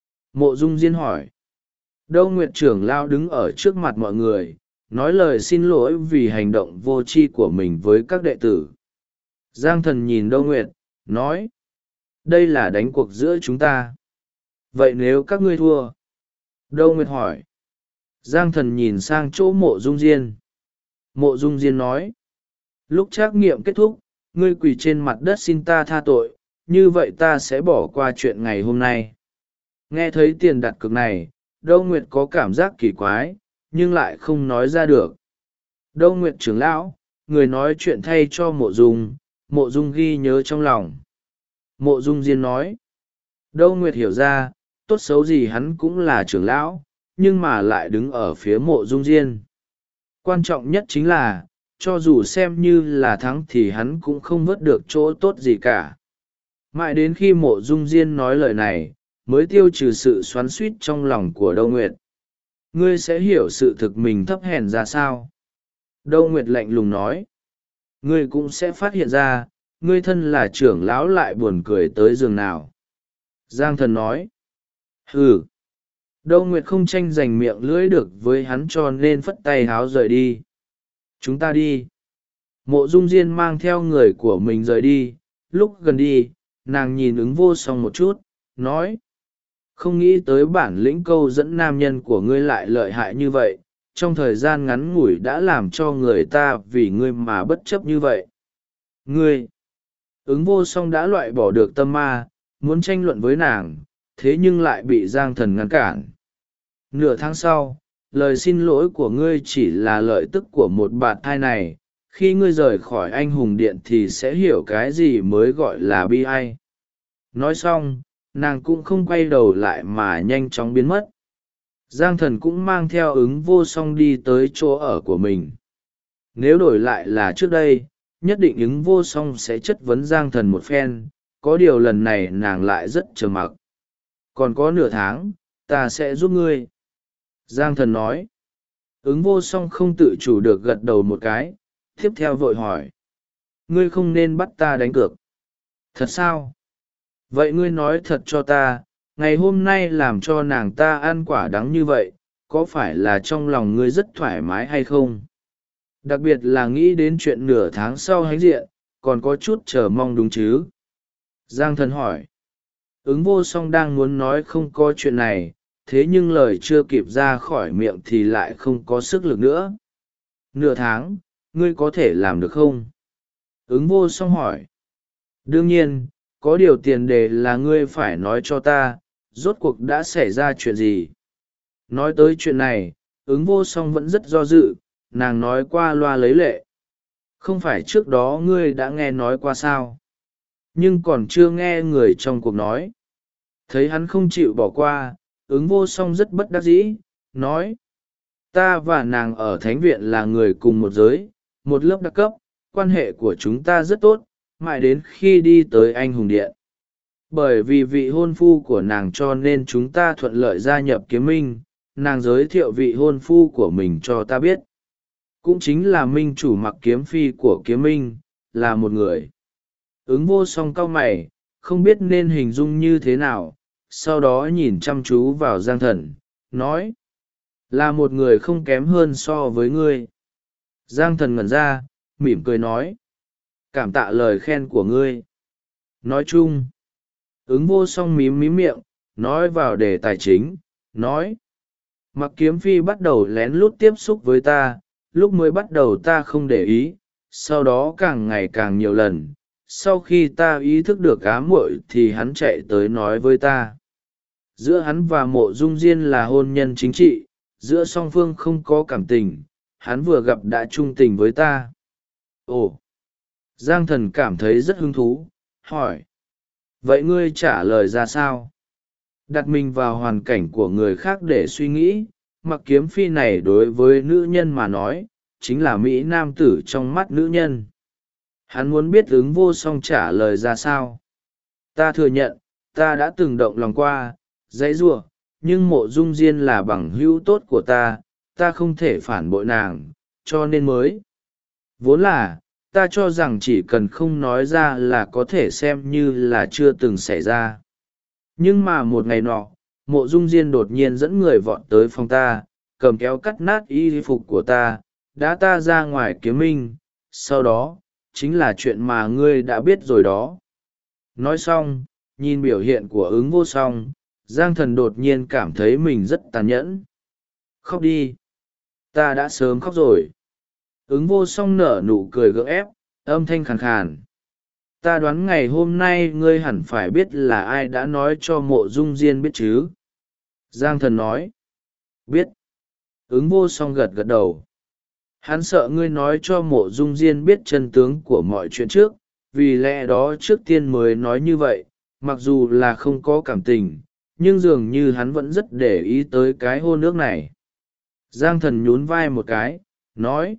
Mộ Dung Diên hỏi. Đâu Nguyệt trưởng lao đứng ở trước mặt mọi người, nói lời xin lỗi vì hành động vô tri của mình với các đệ tử. Giang Thần nhìn Đâu Nguyệt, nói. Đây là đánh cuộc giữa chúng ta. Vậy nếu các ngươi thua? Đâu Nguyệt hỏi. Giang Thần nhìn sang chỗ Mộ Dung Diên. Mộ Dung Diên nói. Lúc trắc nghiệm kết thúc, ngươi quỳ trên mặt đất xin ta tha tội, như vậy ta sẽ bỏ qua chuyện ngày hôm nay. Nghe thấy tiền đặt cược này, Đâu Nguyệt có cảm giác kỳ quái, nhưng lại không nói ra được. Đâu Nguyệt trưởng lão, người nói chuyện thay cho Mộ Dung ghi nhớ trong lòng. Mộ Dung Diên nói. Đâu Nguyệt hiểu ra, tốt xấu gì hắn cũng là trưởng lão, nhưng mà lại đứng ở phía Mộ Dung Diên. Quan trọng nhất chính là, cho dù xem như là thắng thì hắn cũng không vớt được chỗ tốt gì cả. Mãi đến khi Mộ Dung Diên nói lời này, mới tiêu trừ sự xoắn xuýt trong lòng của Đâu Nguyệt. Ngươi sẽ hiểu sự thực mình thấp hèn ra sao? Đâu Nguyệt lạnh lùng nói. Ngươi cũng sẽ phát hiện ra, ngươi thân là trưởng lão lại buồn cười tới giường nào. Giang Thần nói. Hừ. Đâu Nguyệt không tranh giành miệng lưỡi được với hắn cho nên phất tay háo rời đi. Chúng ta đi. Mộ Dung Diên mang theo người của mình rời đi, lúc gần đi, nàng nhìn ứng vô song một chút, nói. Không nghĩ tới bản lĩnh câu dẫn nam nhân của ngươi lại lợi hại như vậy, trong thời gian ngắn ngủi đã làm cho người ta vì ngươi mà bất chấp như vậy. Ngươi, ứng vô song đã loại bỏ được tâm ma, muốn tranh luận với nàng, thế nhưng lại bị Giang Thần ngăn cản. Nửa tháng sau, lời xin lỗi của ngươi chỉ là lợi tức của một bạt thai này, khi ngươi rời khỏi anh hùng điện thì sẽ hiểu cái gì mới gọi là bi ai. Nói xong, nàng cũng không quay đầu lại mà nhanh chóng biến mất. Giang Thần cũng mang theo ứng vô song đi tới chỗ ở của mình. Nếu đổi lại là trước đây, nhất định ứng vô song sẽ chất vấn Giang Thần một phen, có điều lần này nàng lại rất trầm mặc. Còn có nửa tháng, ta sẽ giúp ngươi. Giang Thần nói. Ứng vô song không tự chủ được gật đầu một cái, tiếp theo vội hỏi. Ngươi không nên bắt ta đánh cược. Thật sao? Vậy ngươi nói thật cho ta, ngày hôm nay làm cho nàng ta ăn quả đắng như vậy, có phải là trong lòng ngươi rất thoải mái hay không? Đặc biệt là nghĩ đến chuyện nửa tháng sau hãnh diện, còn có chút chờ mong đúng chứ? Giang Thần hỏi. Ứng vô song đang muốn nói không có chuyện này, thế nhưng lời chưa kịp ra khỏi miệng thì lại không có sức lực nữa. Nửa tháng, ngươi có thể làm được không? Ứng vô song hỏi. Đương nhiên, có điều tiền đề là ngươi phải nói cho ta, rốt cuộc đã xảy ra chuyện gì. Nói tới chuyện này, ứng vô song vẫn rất do dự, nàng nói qua loa lấy lệ. Không phải trước đó ngươi đã nghe nói qua sao? Nhưng còn chưa nghe người trong cuộc nói. Thấy hắn không chịu bỏ qua, ứng vô song rất bất đắc dĩ, nói. Ta và nàng ở thánh viện là người cùng một giới, một lớp đặc cấp, quan hệ của chúng ta rất tốt, mãi đến khi đi tới anh hùng điện. Bởi vì vị hôn phu của nàng cho nên chúng ta thuận lợi gia nhập kiếm minh, nàng giới thiệu vị hôn phu của mình cho ta biết. Cũng chính là minh chủ mặc kiếm phi của kiếm minh, là một người. Ứng vô song cau mày, không biết nên hình dung như thế nào, sau đó nhìn chăm chú vào Giang Thần, nói. Là một người không kém hơn so với ngươi. Giang Thần ngẩn ra, mỉm cười nói. Cảm tạ lời khen của ngươi. Nói chung, ứng vô song mím mím miệng, nói vào đề tài chính, nói. Mặc kiếm phi bắt đầu lén lút tiếp xúc với ta, lúc mới bắt đầu ta không để ý, sau đó càng ngày càng nhiều lần. Sau khi ta ý thức được ám muội thì hắn chạy tới nói với ta. Giữa hắn và Mộ Dung Diên là hôn nhân chính trị, giữa song phương không có cảm tình, hắn vừa gặp đã trung tình với ta. Ồ! Giang Thần cảm thấy rất hứng thú, hỏi. Vậy ngươi trả lời ra sao? Đặt mình vào hoàn cảnh của người khác để suy nghĩ, mặc kiếm phi này đối với nữ nhân mà nói, chính là mỹ nam tử trong mắt nữ nhân. Hắn muốn biết ứng vô song trả lời ra sao. Ta thừa nhận, ta đã từng động lòng qua, dãy giụa, nhưng Mộ Dung Diên là bằng hữu tốt của ta không thể phản bội nàng, cho nên mới. Vốn là, ta cho rằng chỉ cần không nói ra là có thể xem như là chưa từng xảy ra. Nhưng mà một ngày nọ, Mộ Dung Diên đột nhiên dẫn người vọt tới phòng ta, cầm kéo cắt nát y phục của ta, đá ta ra ngoài kiếm minh, sau đó, chính là chuyện mà ngươi đã biết rồi đó. Nói xong, nhìn biểu hiện của ứng vô song, Giang Thần đột nhiên cảm thấy mình rất tàn nhẫn. Khóc đi. Ta đã sớm khóc rồi. Ứng vô song nở nụ cười gượng ép, âm thanh khàn khàn. Ta đoán ngày hôm nay ngươi hẳn phải biết là ai đã nói cho Mộ Dung Diên biết chứ. Giang Thần nói. Biết. Ứng vô song gật gật đầu. Hắn sợ ngươi nói cho Mộ Dung Diên biết chân tướng của mọi chuyện trước, vì lẽ đó trước tiên mới nói như vậy, mặc dù là không có cảm tình, nhưng dường như hắn vẫn rất để ý tới cái hôn ước này. Giang Thần nhún vai một cái, nói.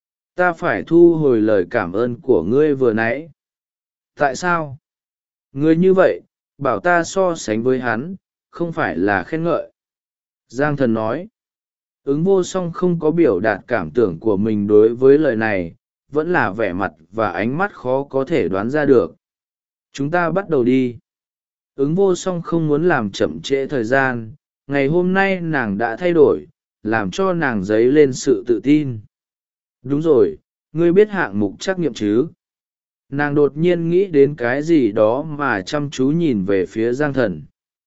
Ta phải thu hồi lời cảm ơn của ngươi vừa nãy. Tại sao? Ngươi như vậy, bảo ta so sánh với hắn, không phải là khen ngợi. Giang Thần nói. Ứng vô song không có biểu đạt cảm tưởng của mình đối với lời này, vẫn là vẻ mặt và ánh mắt khó có thể đoán ra được. Chúng ta bắt đầu đi. Ứng vô song không muốn làm chậm trễ thời gian, ngày hôm nay nàng đã thay đổi, làm cho nàng dấy lên sự tự tin. Đúng rồi, ngươi biết hạng mục trắc nghiệm chứ? Nàng đột nhiên nghĩ đến cái gì đó mà chăm chú nhìn về phía Giang Thần.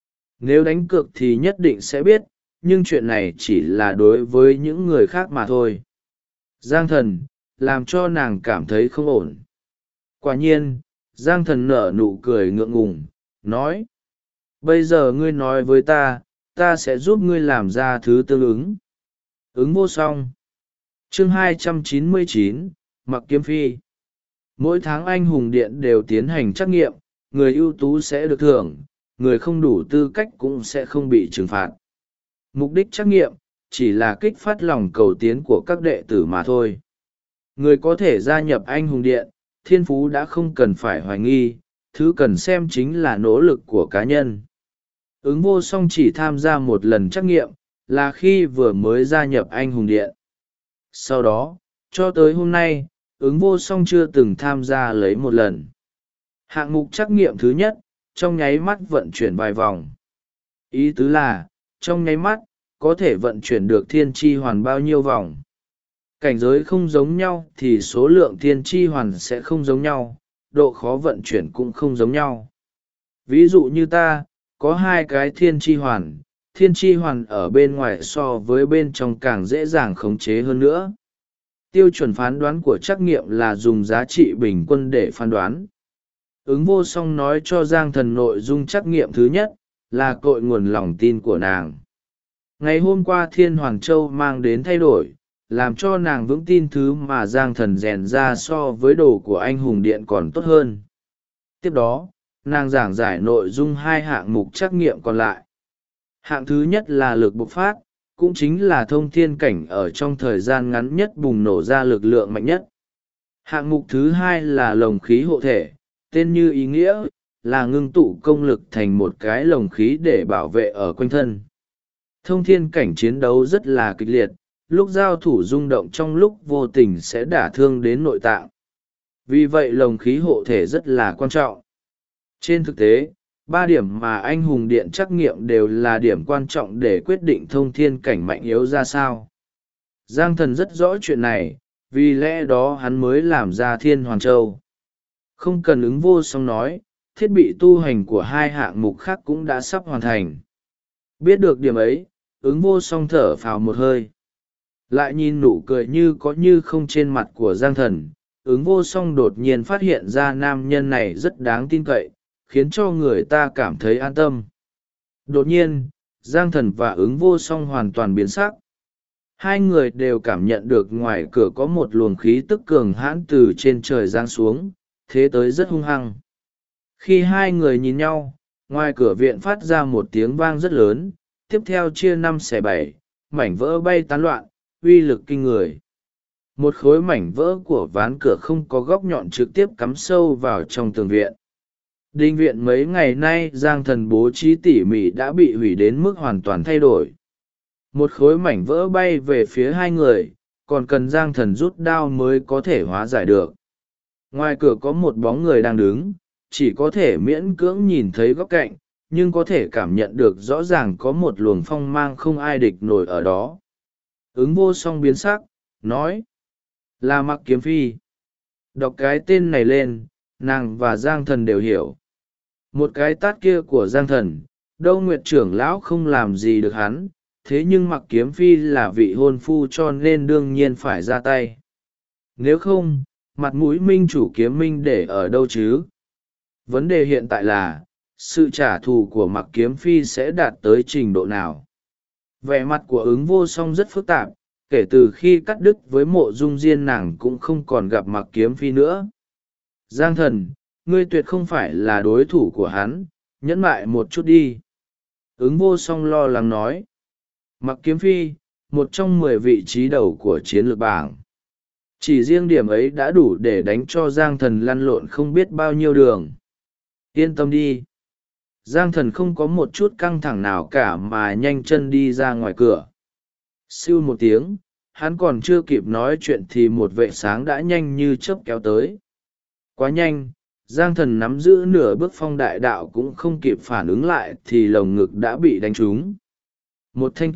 Nếu đánh cược thì nhất định sẽ biết, nhưng chuyện này chỉ là đối với những người khác mà thôi. Giang Thần, làm cho nàng cảm thấy không ổn. Quả nhiên, Giang Thần nở nụ cười ngượng ngùng, nói. bây giờ ngươi nói với ta sẽ giúp ngươi làm ra thứ tương ứng. Ứng vô song. Chương 299, Mặc Kiếm Phi. Mỗi tháng anh hùng điện đều tiến hành trắc nghiệm, người ưu tú sẽ được thưởng, người không đủ tư cách cũng sẽ không bị trừng phạt. Mục đích trắc nghiệm chỉ là kích phát lòng cầu tiến của các đệ tử mà thôi. Người có thể gia nhập anh hùng điện, thiên phú đã không cần phải hoài nghi, thứ cần xem chính là nỗ lực của cá nhân. Ứng vô song chỉ tham gia một lần trắc nghiệm, là khi vừa mới gia nhập anh hùng điện. Sau đó, cho tới hôm nay, ứng vô song chưa từng tham gia lấy một lần. Hạng mục trắc nghiệm thứ nhất, trong nháy mắt vận chuyển vài vòng. Ý tứ là, trong nháy mắt, có thể vận chuyển được thiên tri hoàn bao nhiêu vòng. Cảnh giới không giống nhau thì số lượng thiên tri hoàn sẽ không giống nhau, độ khó vận chuyển cũng không giống nhau. Ví dụ như ta, có 2 cái thiên tri hoàn ở bên ngoài so với bên trong càng dễ dàng khống chế hơn nữa. Tiêu chuẩn phán đoán của trắc nghiệm là dùng giá trị bình quân để phán đoán. Ứng vô song nói cho Giang Thần nội dung trắc nghiệm thứ nhất, là cội nguồn lòng tin của nàng. Ngày hôm qua Thiên Hoàng Châu mang đến thay đổi, làm cho nàng vững tin thứ mà Giang Thần rèn ra so với đồ của anh hùng điện còn tốt hơn. Tiếp đó, nàng giảng giải nội dung 2 hạng mục trắc nghiệm còn lại. Hạng thứ nhất là lực bộc phát, cũng chính là thông thiên cảnh ở trong thời gian ngắn nhất bùng nổ ra lực lượng mạnh nhất. Hạng mục thứ 2 là lồng khí hộ thể, tên như ý nghĩa, là ngưng tụ công lực thành một cái lồng khí để bảo vệ ở quanh thân. Thông thiên cảnh chiến đấu rất là kịch liệt, lúc giao thủ rung động trong lúc vô tình sẽ đả thương đến nội tạng. Vì vậy lồng khí hộ thể rất là quan trọng. Trên thực tế, 3 điểm mà anh hùng điện trắc nghiệm đều là điểm quan trọng để quyết định thông thiên cảnh mạnh yếu ra sao. Giang Thần rất rõ chuyện này, vì lẽ đó hắn mới làm ra Thiên Hoàng Châu. Không cần ứng vô song nói, thiết bị tu hành của 2 hạng mục khác cũng đã sắp hoàn thành. Biết được điểm ấy, ứng vô song thở phào một hơi. Lại nhìn nụ cười như có như không trên mặt của Giang Thần, ứng vô song đột nhiên phát hiện ra nam nhân này rất đáng tin cậy, khiến cho người ta cảm thấy an tâm. Đột nhiên, Giang Thần và ứng vô song hoàn toàn biến sắc. 2 người đều cảm nhận được ngoài cửa có một luồng khí tức cường hãn từ trên trời giáng xuống, thế tới rất hung hăng. Khi 2 người nhìn nhau, ngoài cửa viện phát ra một tiếng vang rất lớn, tiếp theo chia 5 xẻ 7, mảnh vỡ bay tán loạn, uy lực kinh người. Một khối mảnh vỡ của ván cửa không có góc nhọn trực tiếp cắm sâu vào trong tường viện. Đình viện mấy ngày nay Giang Thần bố trí tỉ mỉ đã bị hủy đến mức hoàn toàn thay đổi. Một khối mảnh vỡ bay về phía 2 người, còn cần Giang Thần rút đao mới có thể hóa giải được. Ngoài cửa có một bóng người đang đứng, chỉ có thể miễn cưỡng nhìn thấy góc cạnh, nhưng có thể cảm nhận được rõ ràng có một luồng phong mang không ai địch nổi ở đó. Ứng vô song biến sắc, nói, là Mặc Kiếm Phi. Đọc cái tên này lên, nàng và Giang Thần đều hiểu. Một cái tát kia của Giang Thần, đâu Nguyệt trưởng lão không làm gì được hắn, thế nhưng Mặc Kiếm Phi là vị hôn phu cho nên đương nhiên phải ra tay. Nếu không, mặt mũi minh chủ Kiếm Minh để ở đâu chứ? Vấn đề hiện tại là, sự trả thù của Mặc Kiếm Phi sẽ đạt tới trình độ nào? Vẻ mặt của ứng vô song rất phức tạp, kể từ khi cắt đứt với Mộ Dung Diên nàng cũng không còn gặp Mặc Kiếm Phi nữa. Giang Thần, ngươi tuyệt không phải là đối thủ của hắn, nhẫn mại một chút đi. Ứng vô song lo lắng nói. Mặc Kiếm Phi, một trong 10 vị trí đầu của chiến lược bảng. Chỉ riêng điểm ấy đã đủ để đánh cho Giang Thần lăn lộn không biết bao nhiêu đường. Yên tâm đi. Giang Thần không có một chút căng thẳng nào cả mà nhanh chân đi ra ngoài cửa. Siêu một tiếng, hắn còn chưa kịp nói chuyện thì một vệ sáng đã nhanh như chớp kéo tới. Quá nhanh, Giang Thần nắm giữ nửa bước phong đại đạo cũng không kịp phản ứng lại thì lồng ngực đã bị đánh trúng. Một thanh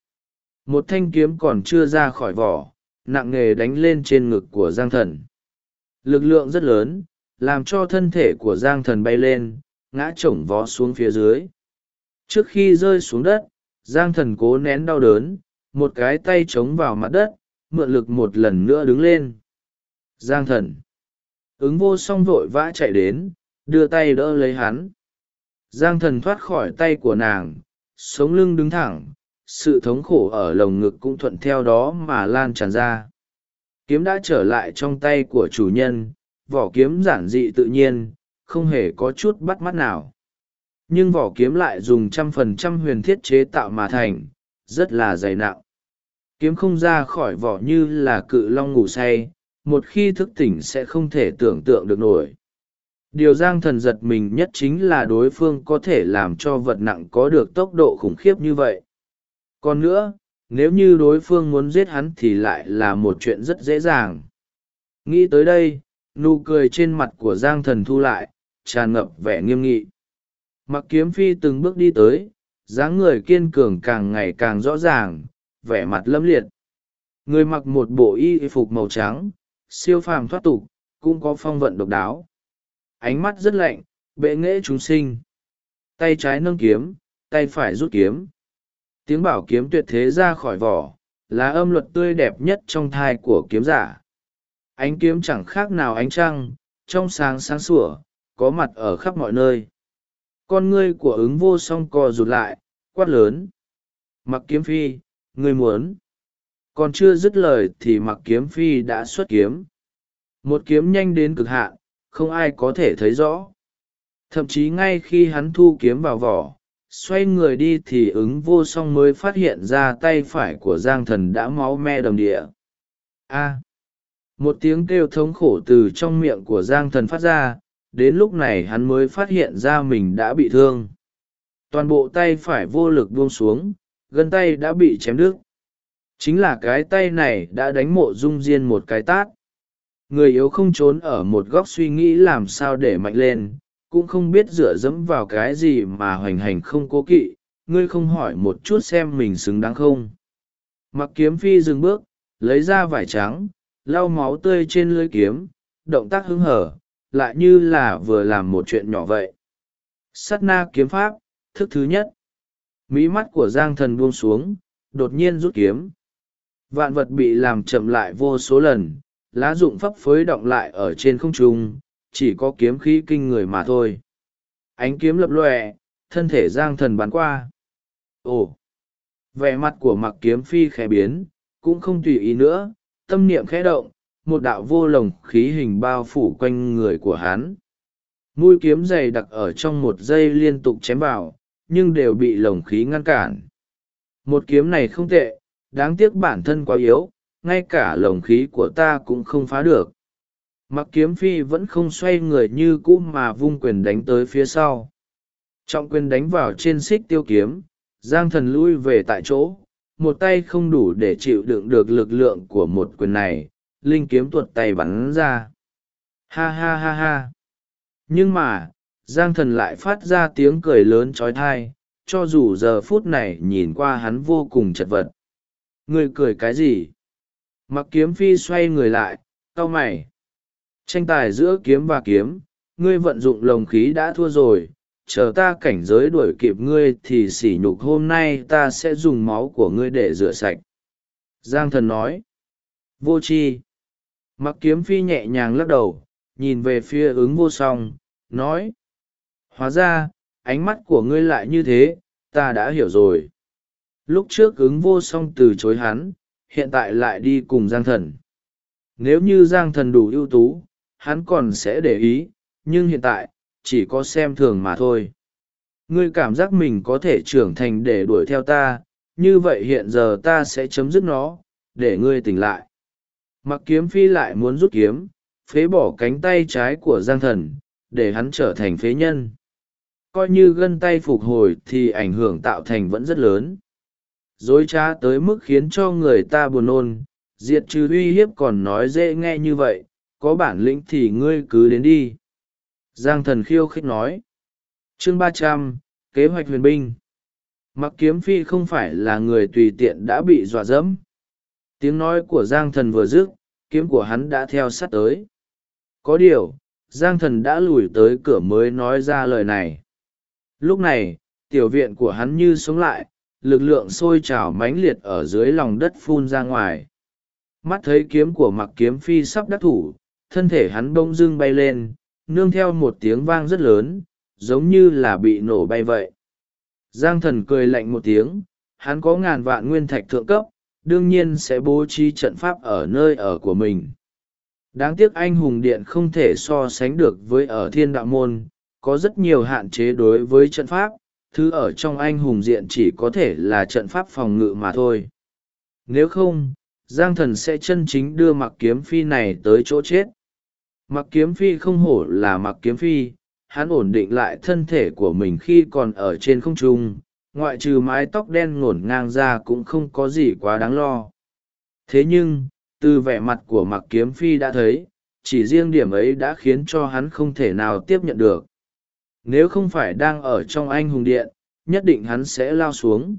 kiếm còn chưa ra khỏi vỏ, nặng nề đánh lên trên ngực của Giang Thần. Lực lượng rất lớn, làm cho thân thể của Giang Thần bay lên, ngã chổng vó xuống phía dưới. Trước khi rơi xuống đất, Giang Thần cố nén đau đớn, một cái tay chống vào mặt đất, mượn lực một lần nữa đứng lên. Giang Thần. Ứng vô song vội vã chạy đến, đưa tay đỡ lấy hắn. Giang Thần thoát khỏi tay của nàng, sống lưng đứng thẳng, sự thống khổ ở lồng ngực cũng thuận theo đó mà lan tràn ra. Kiếm đã trở lại trong tay của chủ nhân, vỏ kiếm giản dị tự nhiên, không hề có chút bắt mắt nào. Nhưng vỏ kiếm lại dùng 100% huyền thiết chế tạo mà thành, rất là dày nặng. Kiếm không ra khỏi vỏ như là cự long ngủ say, một khi thức tỉnh sẽ không thể tưởng tượng được nổi. Điều Giang Thần giật mình nhất chính là đối phương có thể làm cho vật nặng có được tốc độ khủng khiếp như vậy. Còn nữa, nếu như đối phương muốn giết hắn thì lại là một chuyện rất dễ dàng. Nghĩ tới đây, nụ cười trên mặt của Giang Thần thu lại, tràn ngập vẻ nghiêm nghị. Mặc Kiếm Phi từng bước đi tới, dáng người kiên cường càng ngày càng rõ ràng, vẻ mặt lâm liệt. Người mặc một bộ y phục màu trắng, siêu phàm thoát tục, cũng có phong vận độc đáo. Ánh mắt rất lạnh, bệ nghệ chúng sinh. Tay trái nâng kiếm, tay phải rút kiếm. Tiếng bảo kiếm tuyệt thế ra khỏi vỏ, là âm luật tươi đẹp nhất trong thai của kiếm giả. Ánh kiếm chẳng khác nào ánh trăng, trong sáng sáng sủa, có mặt ở khắp mọi nơi. Con ngươi của Ứng Vô Song co rụt lại, quát lớn. Mặc Kiếm Phi, ngươi muốn. Còn chưa dứt lời thì Mặc Kiếm Phi đã xuất kiếm. Một kiếm nhanh đến cực hạn, không ai có thể thấy rõ. Thậm chí ngay khi hắn thu kiếm vào vỏ, xoay người đi thì Ứng Vô Song mới phát hiện ra tay phải của Giang Thần đã máu me đầm đìa. A! Một tiếng kêu thống khổ từ trong miệng của Giang Thần phát ra, đến lúc này hắn mới phát hiện ra mình đã bị thương. Toàn bộ tay phải vô lực buông xuống, gân tay đã bị chém đứt. Chính là cái tay này đã đánh Mộ Dung Diên một cái tát. Người yếu không trốn ở một góc suy nghĩ làm sao để mạnh lên, cũng không biết dựa dẫm vào cái gì mà hoành hành không cố kỵ, ngươi không hỏi một chút xem mình xứng đáng không. Mặc Kiếm Phi dừng bước, lấy ra vải trắng, lau máu tươi trên lưỡi kiếm, động tác hứng hở, lại như là vừa làm một chuyện nhỏ vậy. Sát na kiếm pháp, thức thứ nhất. Mí mắt của Giang Thần buông xuống, đột nhiên rút kiếm. Vạn vật bị làm chậm lại vô số lần, lá rụng phấp phới động lại ở trên không trung, chỉ có kiếm khí kinh người mà thôi. Ánh kiếm lập lòe, thân thể Giang Thần bắn qua. Ồ! Vẻ mặt của Mặc Kiếm Phi khẽ biến, cũng không tùy ý nữa, tâm niệm khẽ động, một đạo vô lồng khí hình bao phủ quanh người của hắn. Mũi kiếm dày đặc ở trong một giây liên tục chém vào, nhưng đều bị lồng khí ngăn cản. Một kiếm này không tệ, đáng tiếc bản thân quá yếu, ngay cả lồng khí của ta cũng không phá được. Mặc Kiếm Phi vẫn không xoay người như cũ mà vung quyền đánh tới phía sau. Trọng quyền đánh vào trên xích tiêu kiếm, Giang Thần lui về tại chỗ, một tay không đủ để chịu đựng được lực lượng của một quyền này, linh kiếm tuột tay bắn ra. Ha ha ha ha. Nhưng mà, Giang Thần lại phát ra tiếng cười lớn trói thai, cho dù giờ phút này nhìn qua hắn vô cùng chật vật. Ngươi cười cái gì? Mặc Kiếm Phi xoay người lại, cau mày. Tranh tài giữa kiếm và kiếm, ngươi vận dụng lồng khí đã thua rồi, chờ ta cảnh giới đuổi kịp ngươi thì sỉ nhục hôm nay ta sẽ dùng máu của ngươi để rửa sạch. Giang Thần nói. Vô tri. Mặc Kiếm Phi nhẹ nhàng lắc đầu, nhìn về phía Ứng Vô Song, nói. Hóa ra, ánh mắt của ngươi lại như thế, ta đã hiểu rồi. Lúc trước Ứng Vô Song từ chối hắn, hiện tại lại đi cùng Giang Thần. Nếu như Giang Thần đủ ưu tú, hắn còn sẽ để ý, nhưng hiện tại, chỉ có xem thường mà thôi. Ngươi cảm giác mình có thể trưởng thành để đuổi theo ta, như vậy hiện giờ ta sẽ chấm dứt nó, để ngươi tỉnh lại. Mặc Kiếm Phi lại muốn rút kiếm, phế bỏ cánh tay trái của Giang Thần, để hắn trở thành phế nhân. Coi như gân tay phục hồi thì ảnh hưởng tạo thành vẫn rất lớn. Dối trá tới mức khiến cho người ta buồn nôn, diệt trừ uy hiếp còn nói dễ nghe như vậy, có bản lĩnh thì ngươi cứ đến đi. Giang Thần khiêu khích nói. Chương 300, kế hoạch huyền binh. Mặc Kiếm Phi không phải là người tùy tiện đã bị dọa dẫm. Tiếng nói của Giang Thần vừa dứt, kiếm của hắn đã theo sát tới. Có điều, Giang Thần đã lùi tới cửa mới nói ra lời này. Lúc này, tiểu viện của hắn như sống lại, lực lượng sôi trào mãnh liệt ở dưới lòng đất phun ra ngoài. Mắt thấy kiếm của Mặc Kiếm Phi sắp đắc thủ, thân thể hắn bỗng dưng bay lên, nương theo một tiếng vang rất lớn, giống như là bị nổ bay vậy. Giang Thần cười lạnh một tiếng, hắn có ngàn vạn nguyên thạch thượng cấp, đương nhiên sẽ bố trí trận pháp ở nơi ở của mình. Đáng tiếc anh hùng điện không thể so sánh được với ở thiên đạo môn, có rất nhiều hạn chế đối với trận pháp, thứ ở trong anh hùng điện chỉ có thể là trận pháp phòng ngự mà thôi. Nếu không, Giang Thần sẽ chân chính đưa Mặc Kiếm Phi này tới chỗ chết. Mặc Kiếm Phi không hổ là Mặc Kiếm Phi, hắn ổn định lại thân thể của mình khi còn ở trên không trung, ngoại trừ mái tóc đen ngổn ngang ra cũng không có gì quá đáng lo. Thế nhưng, từ vẻ mặt của Mặc Kiếm Phi đã thấy, chỉ riêng điểm ấy đã khiến cho hắn không thể nào tiếp nhận được. Nếu không phải đang ở trong anh hùng điện, nhất định hắn sẽ lao xuống.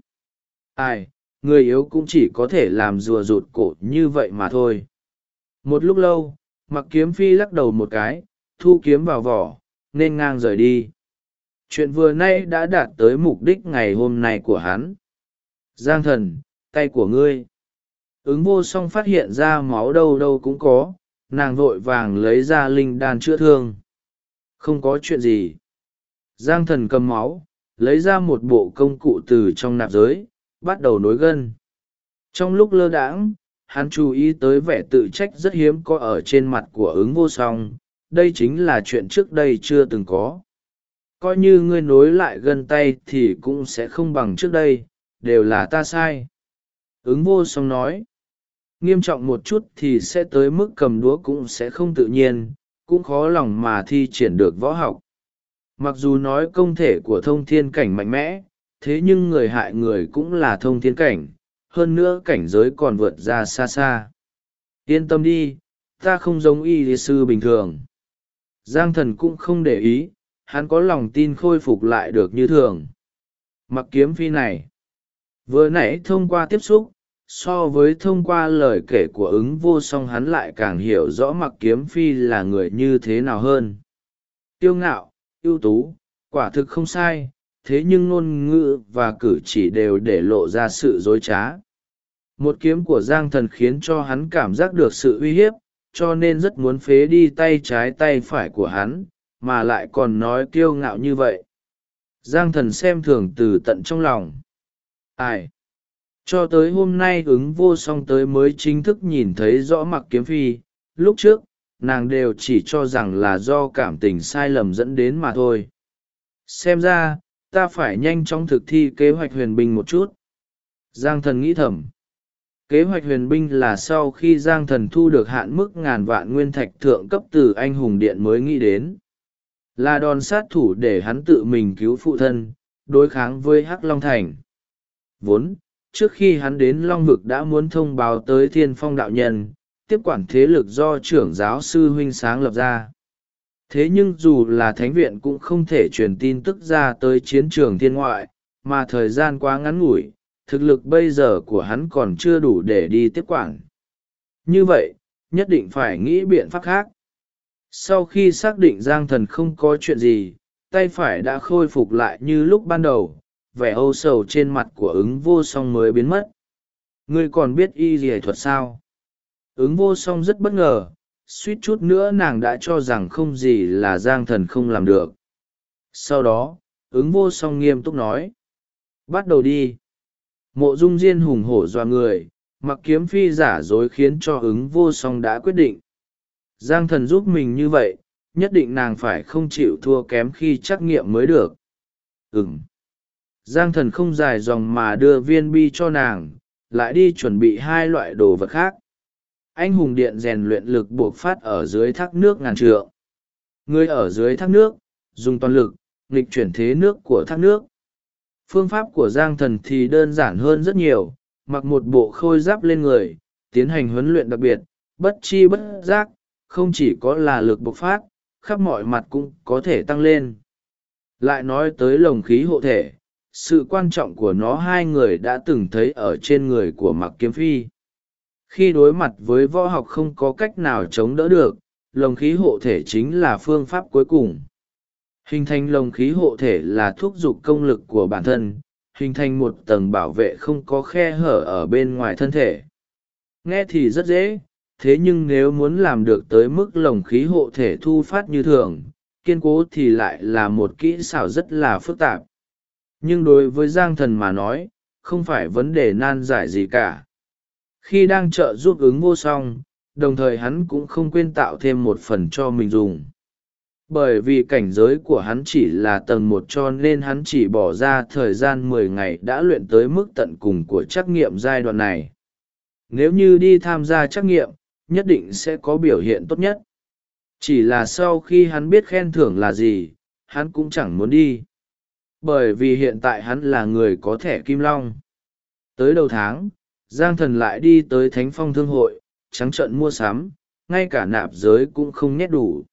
Ai, người yếu cũng chỉ có thể làm rùa rụt cổ như vậy mà thôi. Một lúc lâu, Mặc Kiếm Phi lắc đầu một cái, thu kiếm vào vỏ, nên ngang rời đi. Chuyện vừa nay đã đạt tới mục đích ngày hôm nay của hắn. Giang Thần, tay của ngươi. Ứng Vô Song phát hiện ra máu đâu đâu cũng có, nàng vội vàng lấy ra linh đan chữa thương. Không có chuyện gì. Giang Thần cầm máu, lấy ra một bộ công cụ từ trong nạp giới, bắt đầu nối gân. Trong lúc lơ đãng, hắn chú ý tới vẻ tự trách rất hiếm có ở trên mặt của Ứng Vô Song, đây chính là chuyện trước đây chưa từng có. Coi như ngươi nối lại gân tay thì cũng sẽ không bằng trước đây, đều là ta sai. Ứng Vô Song nói, nghiêm trọng một chút thì sẽ tới mức cầm đũa cũng sẽ không tự nhiên, cũng khó lòng mà thi triển được võ học. Mặc dù nói công thể của thông thiên cảnh mạnh mẽ, thế nhưng người hại người cũng là thông thiên cảnh, hơn nữa cảnh giới còn vượt ra xa xa. Yên tâm đi, ta không giống y lý sư bình thường. Giang Thần cũng không để ý, hắn có lòng tin khôi phục lại được như thường. Mặc Kiếm Phi này, vừa nãy thông qua tiếp xúc, so với thông qua lời kể của Ứng Vô Song hắn lại càng hiểu rõ Mặc Kiếm Phi là người như thế nào hơn. Kiêu ngạo, ưu tú, quả thực không sai, thế nhưng ngôn ngữ và cử chỉ đều để lộ ra sự dối trá. Một kiếm của Giang Thần khiến cho hắn cảm giác được sự uy hiếp, cho nên rất muốn phế đi tay trái tay phải của hắn, mà lại còn nói kiêu ngạo như vậy. Giang Thần xem thường từ tận trong lòng. Ai? Cho tới hôm nay Ứng Vô Song tới mới chính thức nhìn thấy rõ Mặc Kiếm Phi, lúc trước, nàng đều chỉ cho rằng là do cảm tình sai lầm dẫn đến mà thôi. Xem ra, ta phải nhanh chóng thực thi kế hoạch huyền binh một chút. Giang Thần nghĩ thầm. Kế hoạch huyền binh là sau khi Giang Thần thu được hạn mức ngàn vạn nguyên thạch thượng cấp từ anh hùng điện mới nghĩ đến. Là đòn sát thủ để hắn tự mình cứu phụ thân, đối kháng với Hắc Long Thành. Vốn, trước khi hắn đến Long Vực đã muốn thông báo tới Thiên Phong đạo nhân, tiếp quản thế lực do trưởng giáo sư huynh sáng lập ra. Thế nhưng dù là thánh viện cũng không thể truyền tin tức ra tới chiến trường thiên ngoại, mà thời gian quá ngắn ngủi, thực lực bây giờ của hắn còn chưa đủ để đi tiếp quản. Như vậy, nhất định phải nghĩ biện pháp khác. Sau khi xác định Giang Thần không có chuyện gì, tay phải đã khôi phục lại như lúc ban đầu, vẻ âu sầu trên mặt của Ứng Vô Song mới biến mất. Ngươi còn biết y y thuật sao? Ứng Vô Song rất bất ngờ, suýt chút nữa nàng đã cho rằng không gì là Giang Thần không làm được. Sau đó, Ứng Vô Song nghiêm túc nói. Bắt đầu đi. Mộ Dung Diên hùng hổ dọa người, Mặc Kiếm Phi giả dối khiến cho Ứng Vô Song đã quyết định. Giang Thần giúp mình như vậy, nhất định nàng phải không chịu thua kém khi trắc nghiệm mới được. Giang Thần không dài dòng mà đưa viên bi cho nàng, lại đi chuẩn bị hai loại đồ vật khác. Anh hùng điện rèn luyện lực buộc phát ở dưới thác nước ngàn trượng. Người ở dưới thác nước, dùng toàn lực, nghịch chuyển thế nước của thác nước. Phương pháp của Giang Thần thì đơn giản hơn rất nhiều, mặc một bộ khôi giáp lên người, tiến hành huấn luyện đặc biệt, bất chi bất giác, không chỉ có là lực bộc phát, khắp mọi mặt cũng có thể tăng lên. Lại nói tới lồng khí hộ thể, sự quan trọng của nó hai người đã từng thấy ở trên người của Mặc Kiếm Phi. Khi đối mặt với võ học không có cách nào chống đỡ được, lồng khí hộ thể chính là phương pháp cuối cùng. Hình thành lồng khí hộ thể là thúc giục công lực của bản thân, hình thành một tầng bảo vệ không có khe hở ở bên ngoài thân thể. Nghe thì rất dễ, thế nhưng nếu muốn làm được tới mức lồng khí hộ thể thu phát như thường, kiên cố thì lại là một kỹ xảo rất là phức tạp. Nhưng đối với Giang Thần mà nói, không phải vấn đề nan giải gì cả. Khi đang trợ giúp ứng vô song, đồng thời hắn cũng không quên tạo thêm một phần cho mình dùng. Bởi vì cảnh giới của hắn chỉ là tầng 1 cho nên hắn chỉ bỏ ra thời gian 10 ngày đã luyện tới mức tận cùng của trắc nghiệm giai đoạn này. Nếu như đi tham gia trắc nghiệm, nhất định sẽ có biểu hiện tốt nhất. Chỉ là sau khi hắn biết khen thưởng là gì, hắn cũng chẳng muốn đi. Bởi vì hiện tại hắn là người có thẻ Kim Long. Tới đầu tháng, Giang Thần lại đi tới Thánh Phong Thương hội, trắng trợn mua sắm, ngay cả nạp giới cũng không nhét đủ.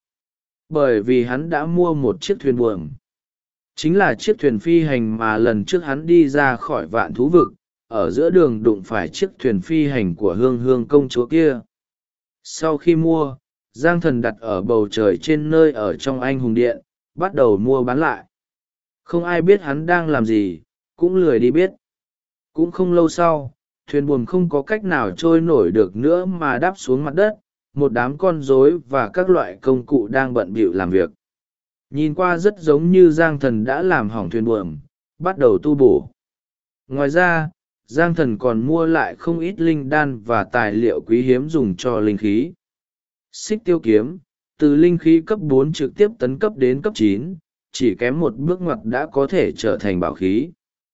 Bởi vì hắn đã mua một chiếc thuyền buồm. Chính là chiếc thuyền phi hành mà lần trước hắn đi ra khỏi Vạn Thú Vực, ở giữa đường đụng phải chiếc thuyền phi hành của Hương Hương công chúa kia. Sau khi mua, Giang Thần đặt ở bầu trời trên nơi ở trong Anh Hùng Điện, bắt đầu mua bán lại. Không ai biết hắn đang làm gì, cũng lười đi biết. Cũng không lâu sau, thuyền buồm không có cách nào trôi nổi được nữa mà đáp xuống mặt đất, một đám con rối và các loại công cụ đang bận bịu làm việc. Nhìn qua rất giống như Giang Thần đã làm hỏng thuyền buồm, bắt đầu tu bổ. Ngoài ra, Giang Thần còn mua lại không ít linh đan và tài liệu quý hiếm dùng cho linh khí. Xích tiêu kiếm, từ linh khí cấp 4 trực tiếp tấn cấp đến cấp 9, chỉ kém một bước ngoặt đã có thể trở thành bảo khí.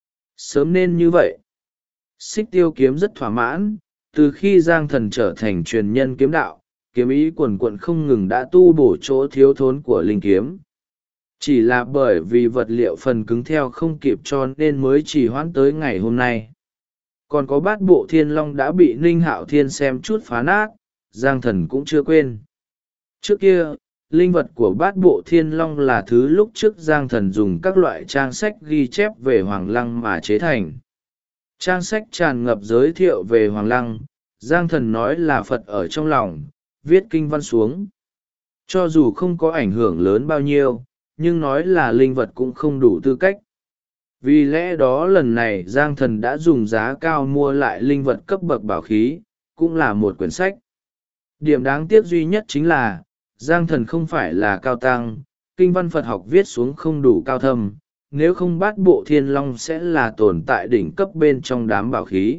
Sớm nên như vậy. Xích tiêu kiếm rất thỏa mãn, từ khi Giang Thần trở thành truyền nhân kiếm đạo, kiếm ý quần quận không ngừng đã tu bổ chỗ thiếu thốn của linh kiếm. Chỉ là bởi vì vật liệu phần cứng theo không kịp cho nên mới chỉ hoãn tới ngày hôm nay. Còn có bát bộ thiên long đã bị Ninh Hạo Thiên xem chút phá nát, Giang Thần cũng chưa quên. Trước kia, linh vật của bát bộ thiên long là thứ lúc trước Giang Thần dùng các loại trang sách ghi chép về Hoàng Lăng mà chế thành. Trang sách tràn ngập giới thiệu về Hoàng Lăng, Giang Thần nói là Phật ở trong lòng, viết kinh văn xuống. Cho dù không có ảnh hưởng lớn bao nhiêu, nhưng nói là linh vật cũng không đủ tư cách. Vì lẽ đó lần này Giang Thần đã dùng giá cao mua lại linh vật cấp bậc bảo khí, cũng là một quyển sách. Điểm đáng tiếc duy nhất chính là, Giang Thần không phải là cao tăng, kinh văn Phật học viết xuống không đủ cao thâm, nếu không bát bộ thiên long sẽ là tồn tại đỉnh cấp bên trong đám bảo khí.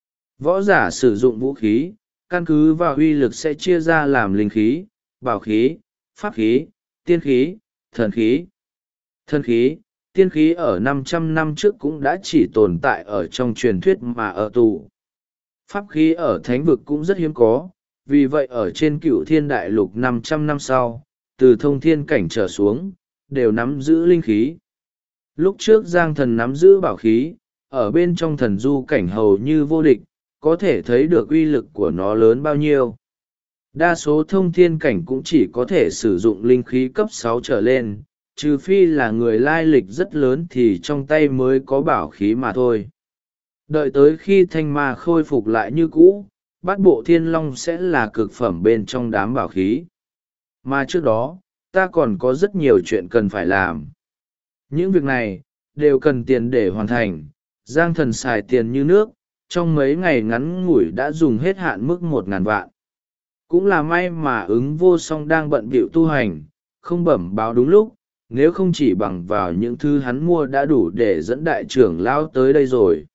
Võ giả sử dụng vũ khí, căn cứ vào uy lực sẽ chia ra làm linh khí, bảo khí, pháp khí, tiên khí, thần khí. Thần khí, tiên khí ở 500 năm trước cũng đã chỉ tồn tại ở trong truyền thuyết mà ở tù. Pháp khí ở thánh vực cũng rất hiếm có, vì vậy ở trên Cựu Thiên Đại Lục 500 năm sau, từ thông thiên cảnh trở xuống, đều nắm giữ linh khí. Lúc trước Giang Thần nắm giữ bảo khí, ở bên trong thần du cảnh hầu như vô địch, có thể thấy được uy lực của nó lớn bao nhiêu. Đa số thông thiên cảnh cũng chỉ có thể sử dụng linh khí cấp 6 trở lên, trừ phi là người lai lịch rất lớn thì trong tay mới có bảo khí mà thôi. Đợi tới khi thanh ma khôi phục lại như cũ, bát bộ thiên long sẽ là cực phẩm bên trong đám bảo khí. Mà trước đó, ta còn có rất nhiều chuyện cần phải làm. Những việc này, đều cần tiền để hoàn thành. Giang Thần xài tiền như nước, trong mấy ngày ngắn ngủi đã dùng hết hạn mức 1.000 vạn. Cũng là may mà ứng vô song đang bận bịu tu hành, không bẩm báo đúng lúc, nếu không chỉ bằng vào những thứ hắn mua đã đủ để dẫn đại trưởng lao tới đây rồi.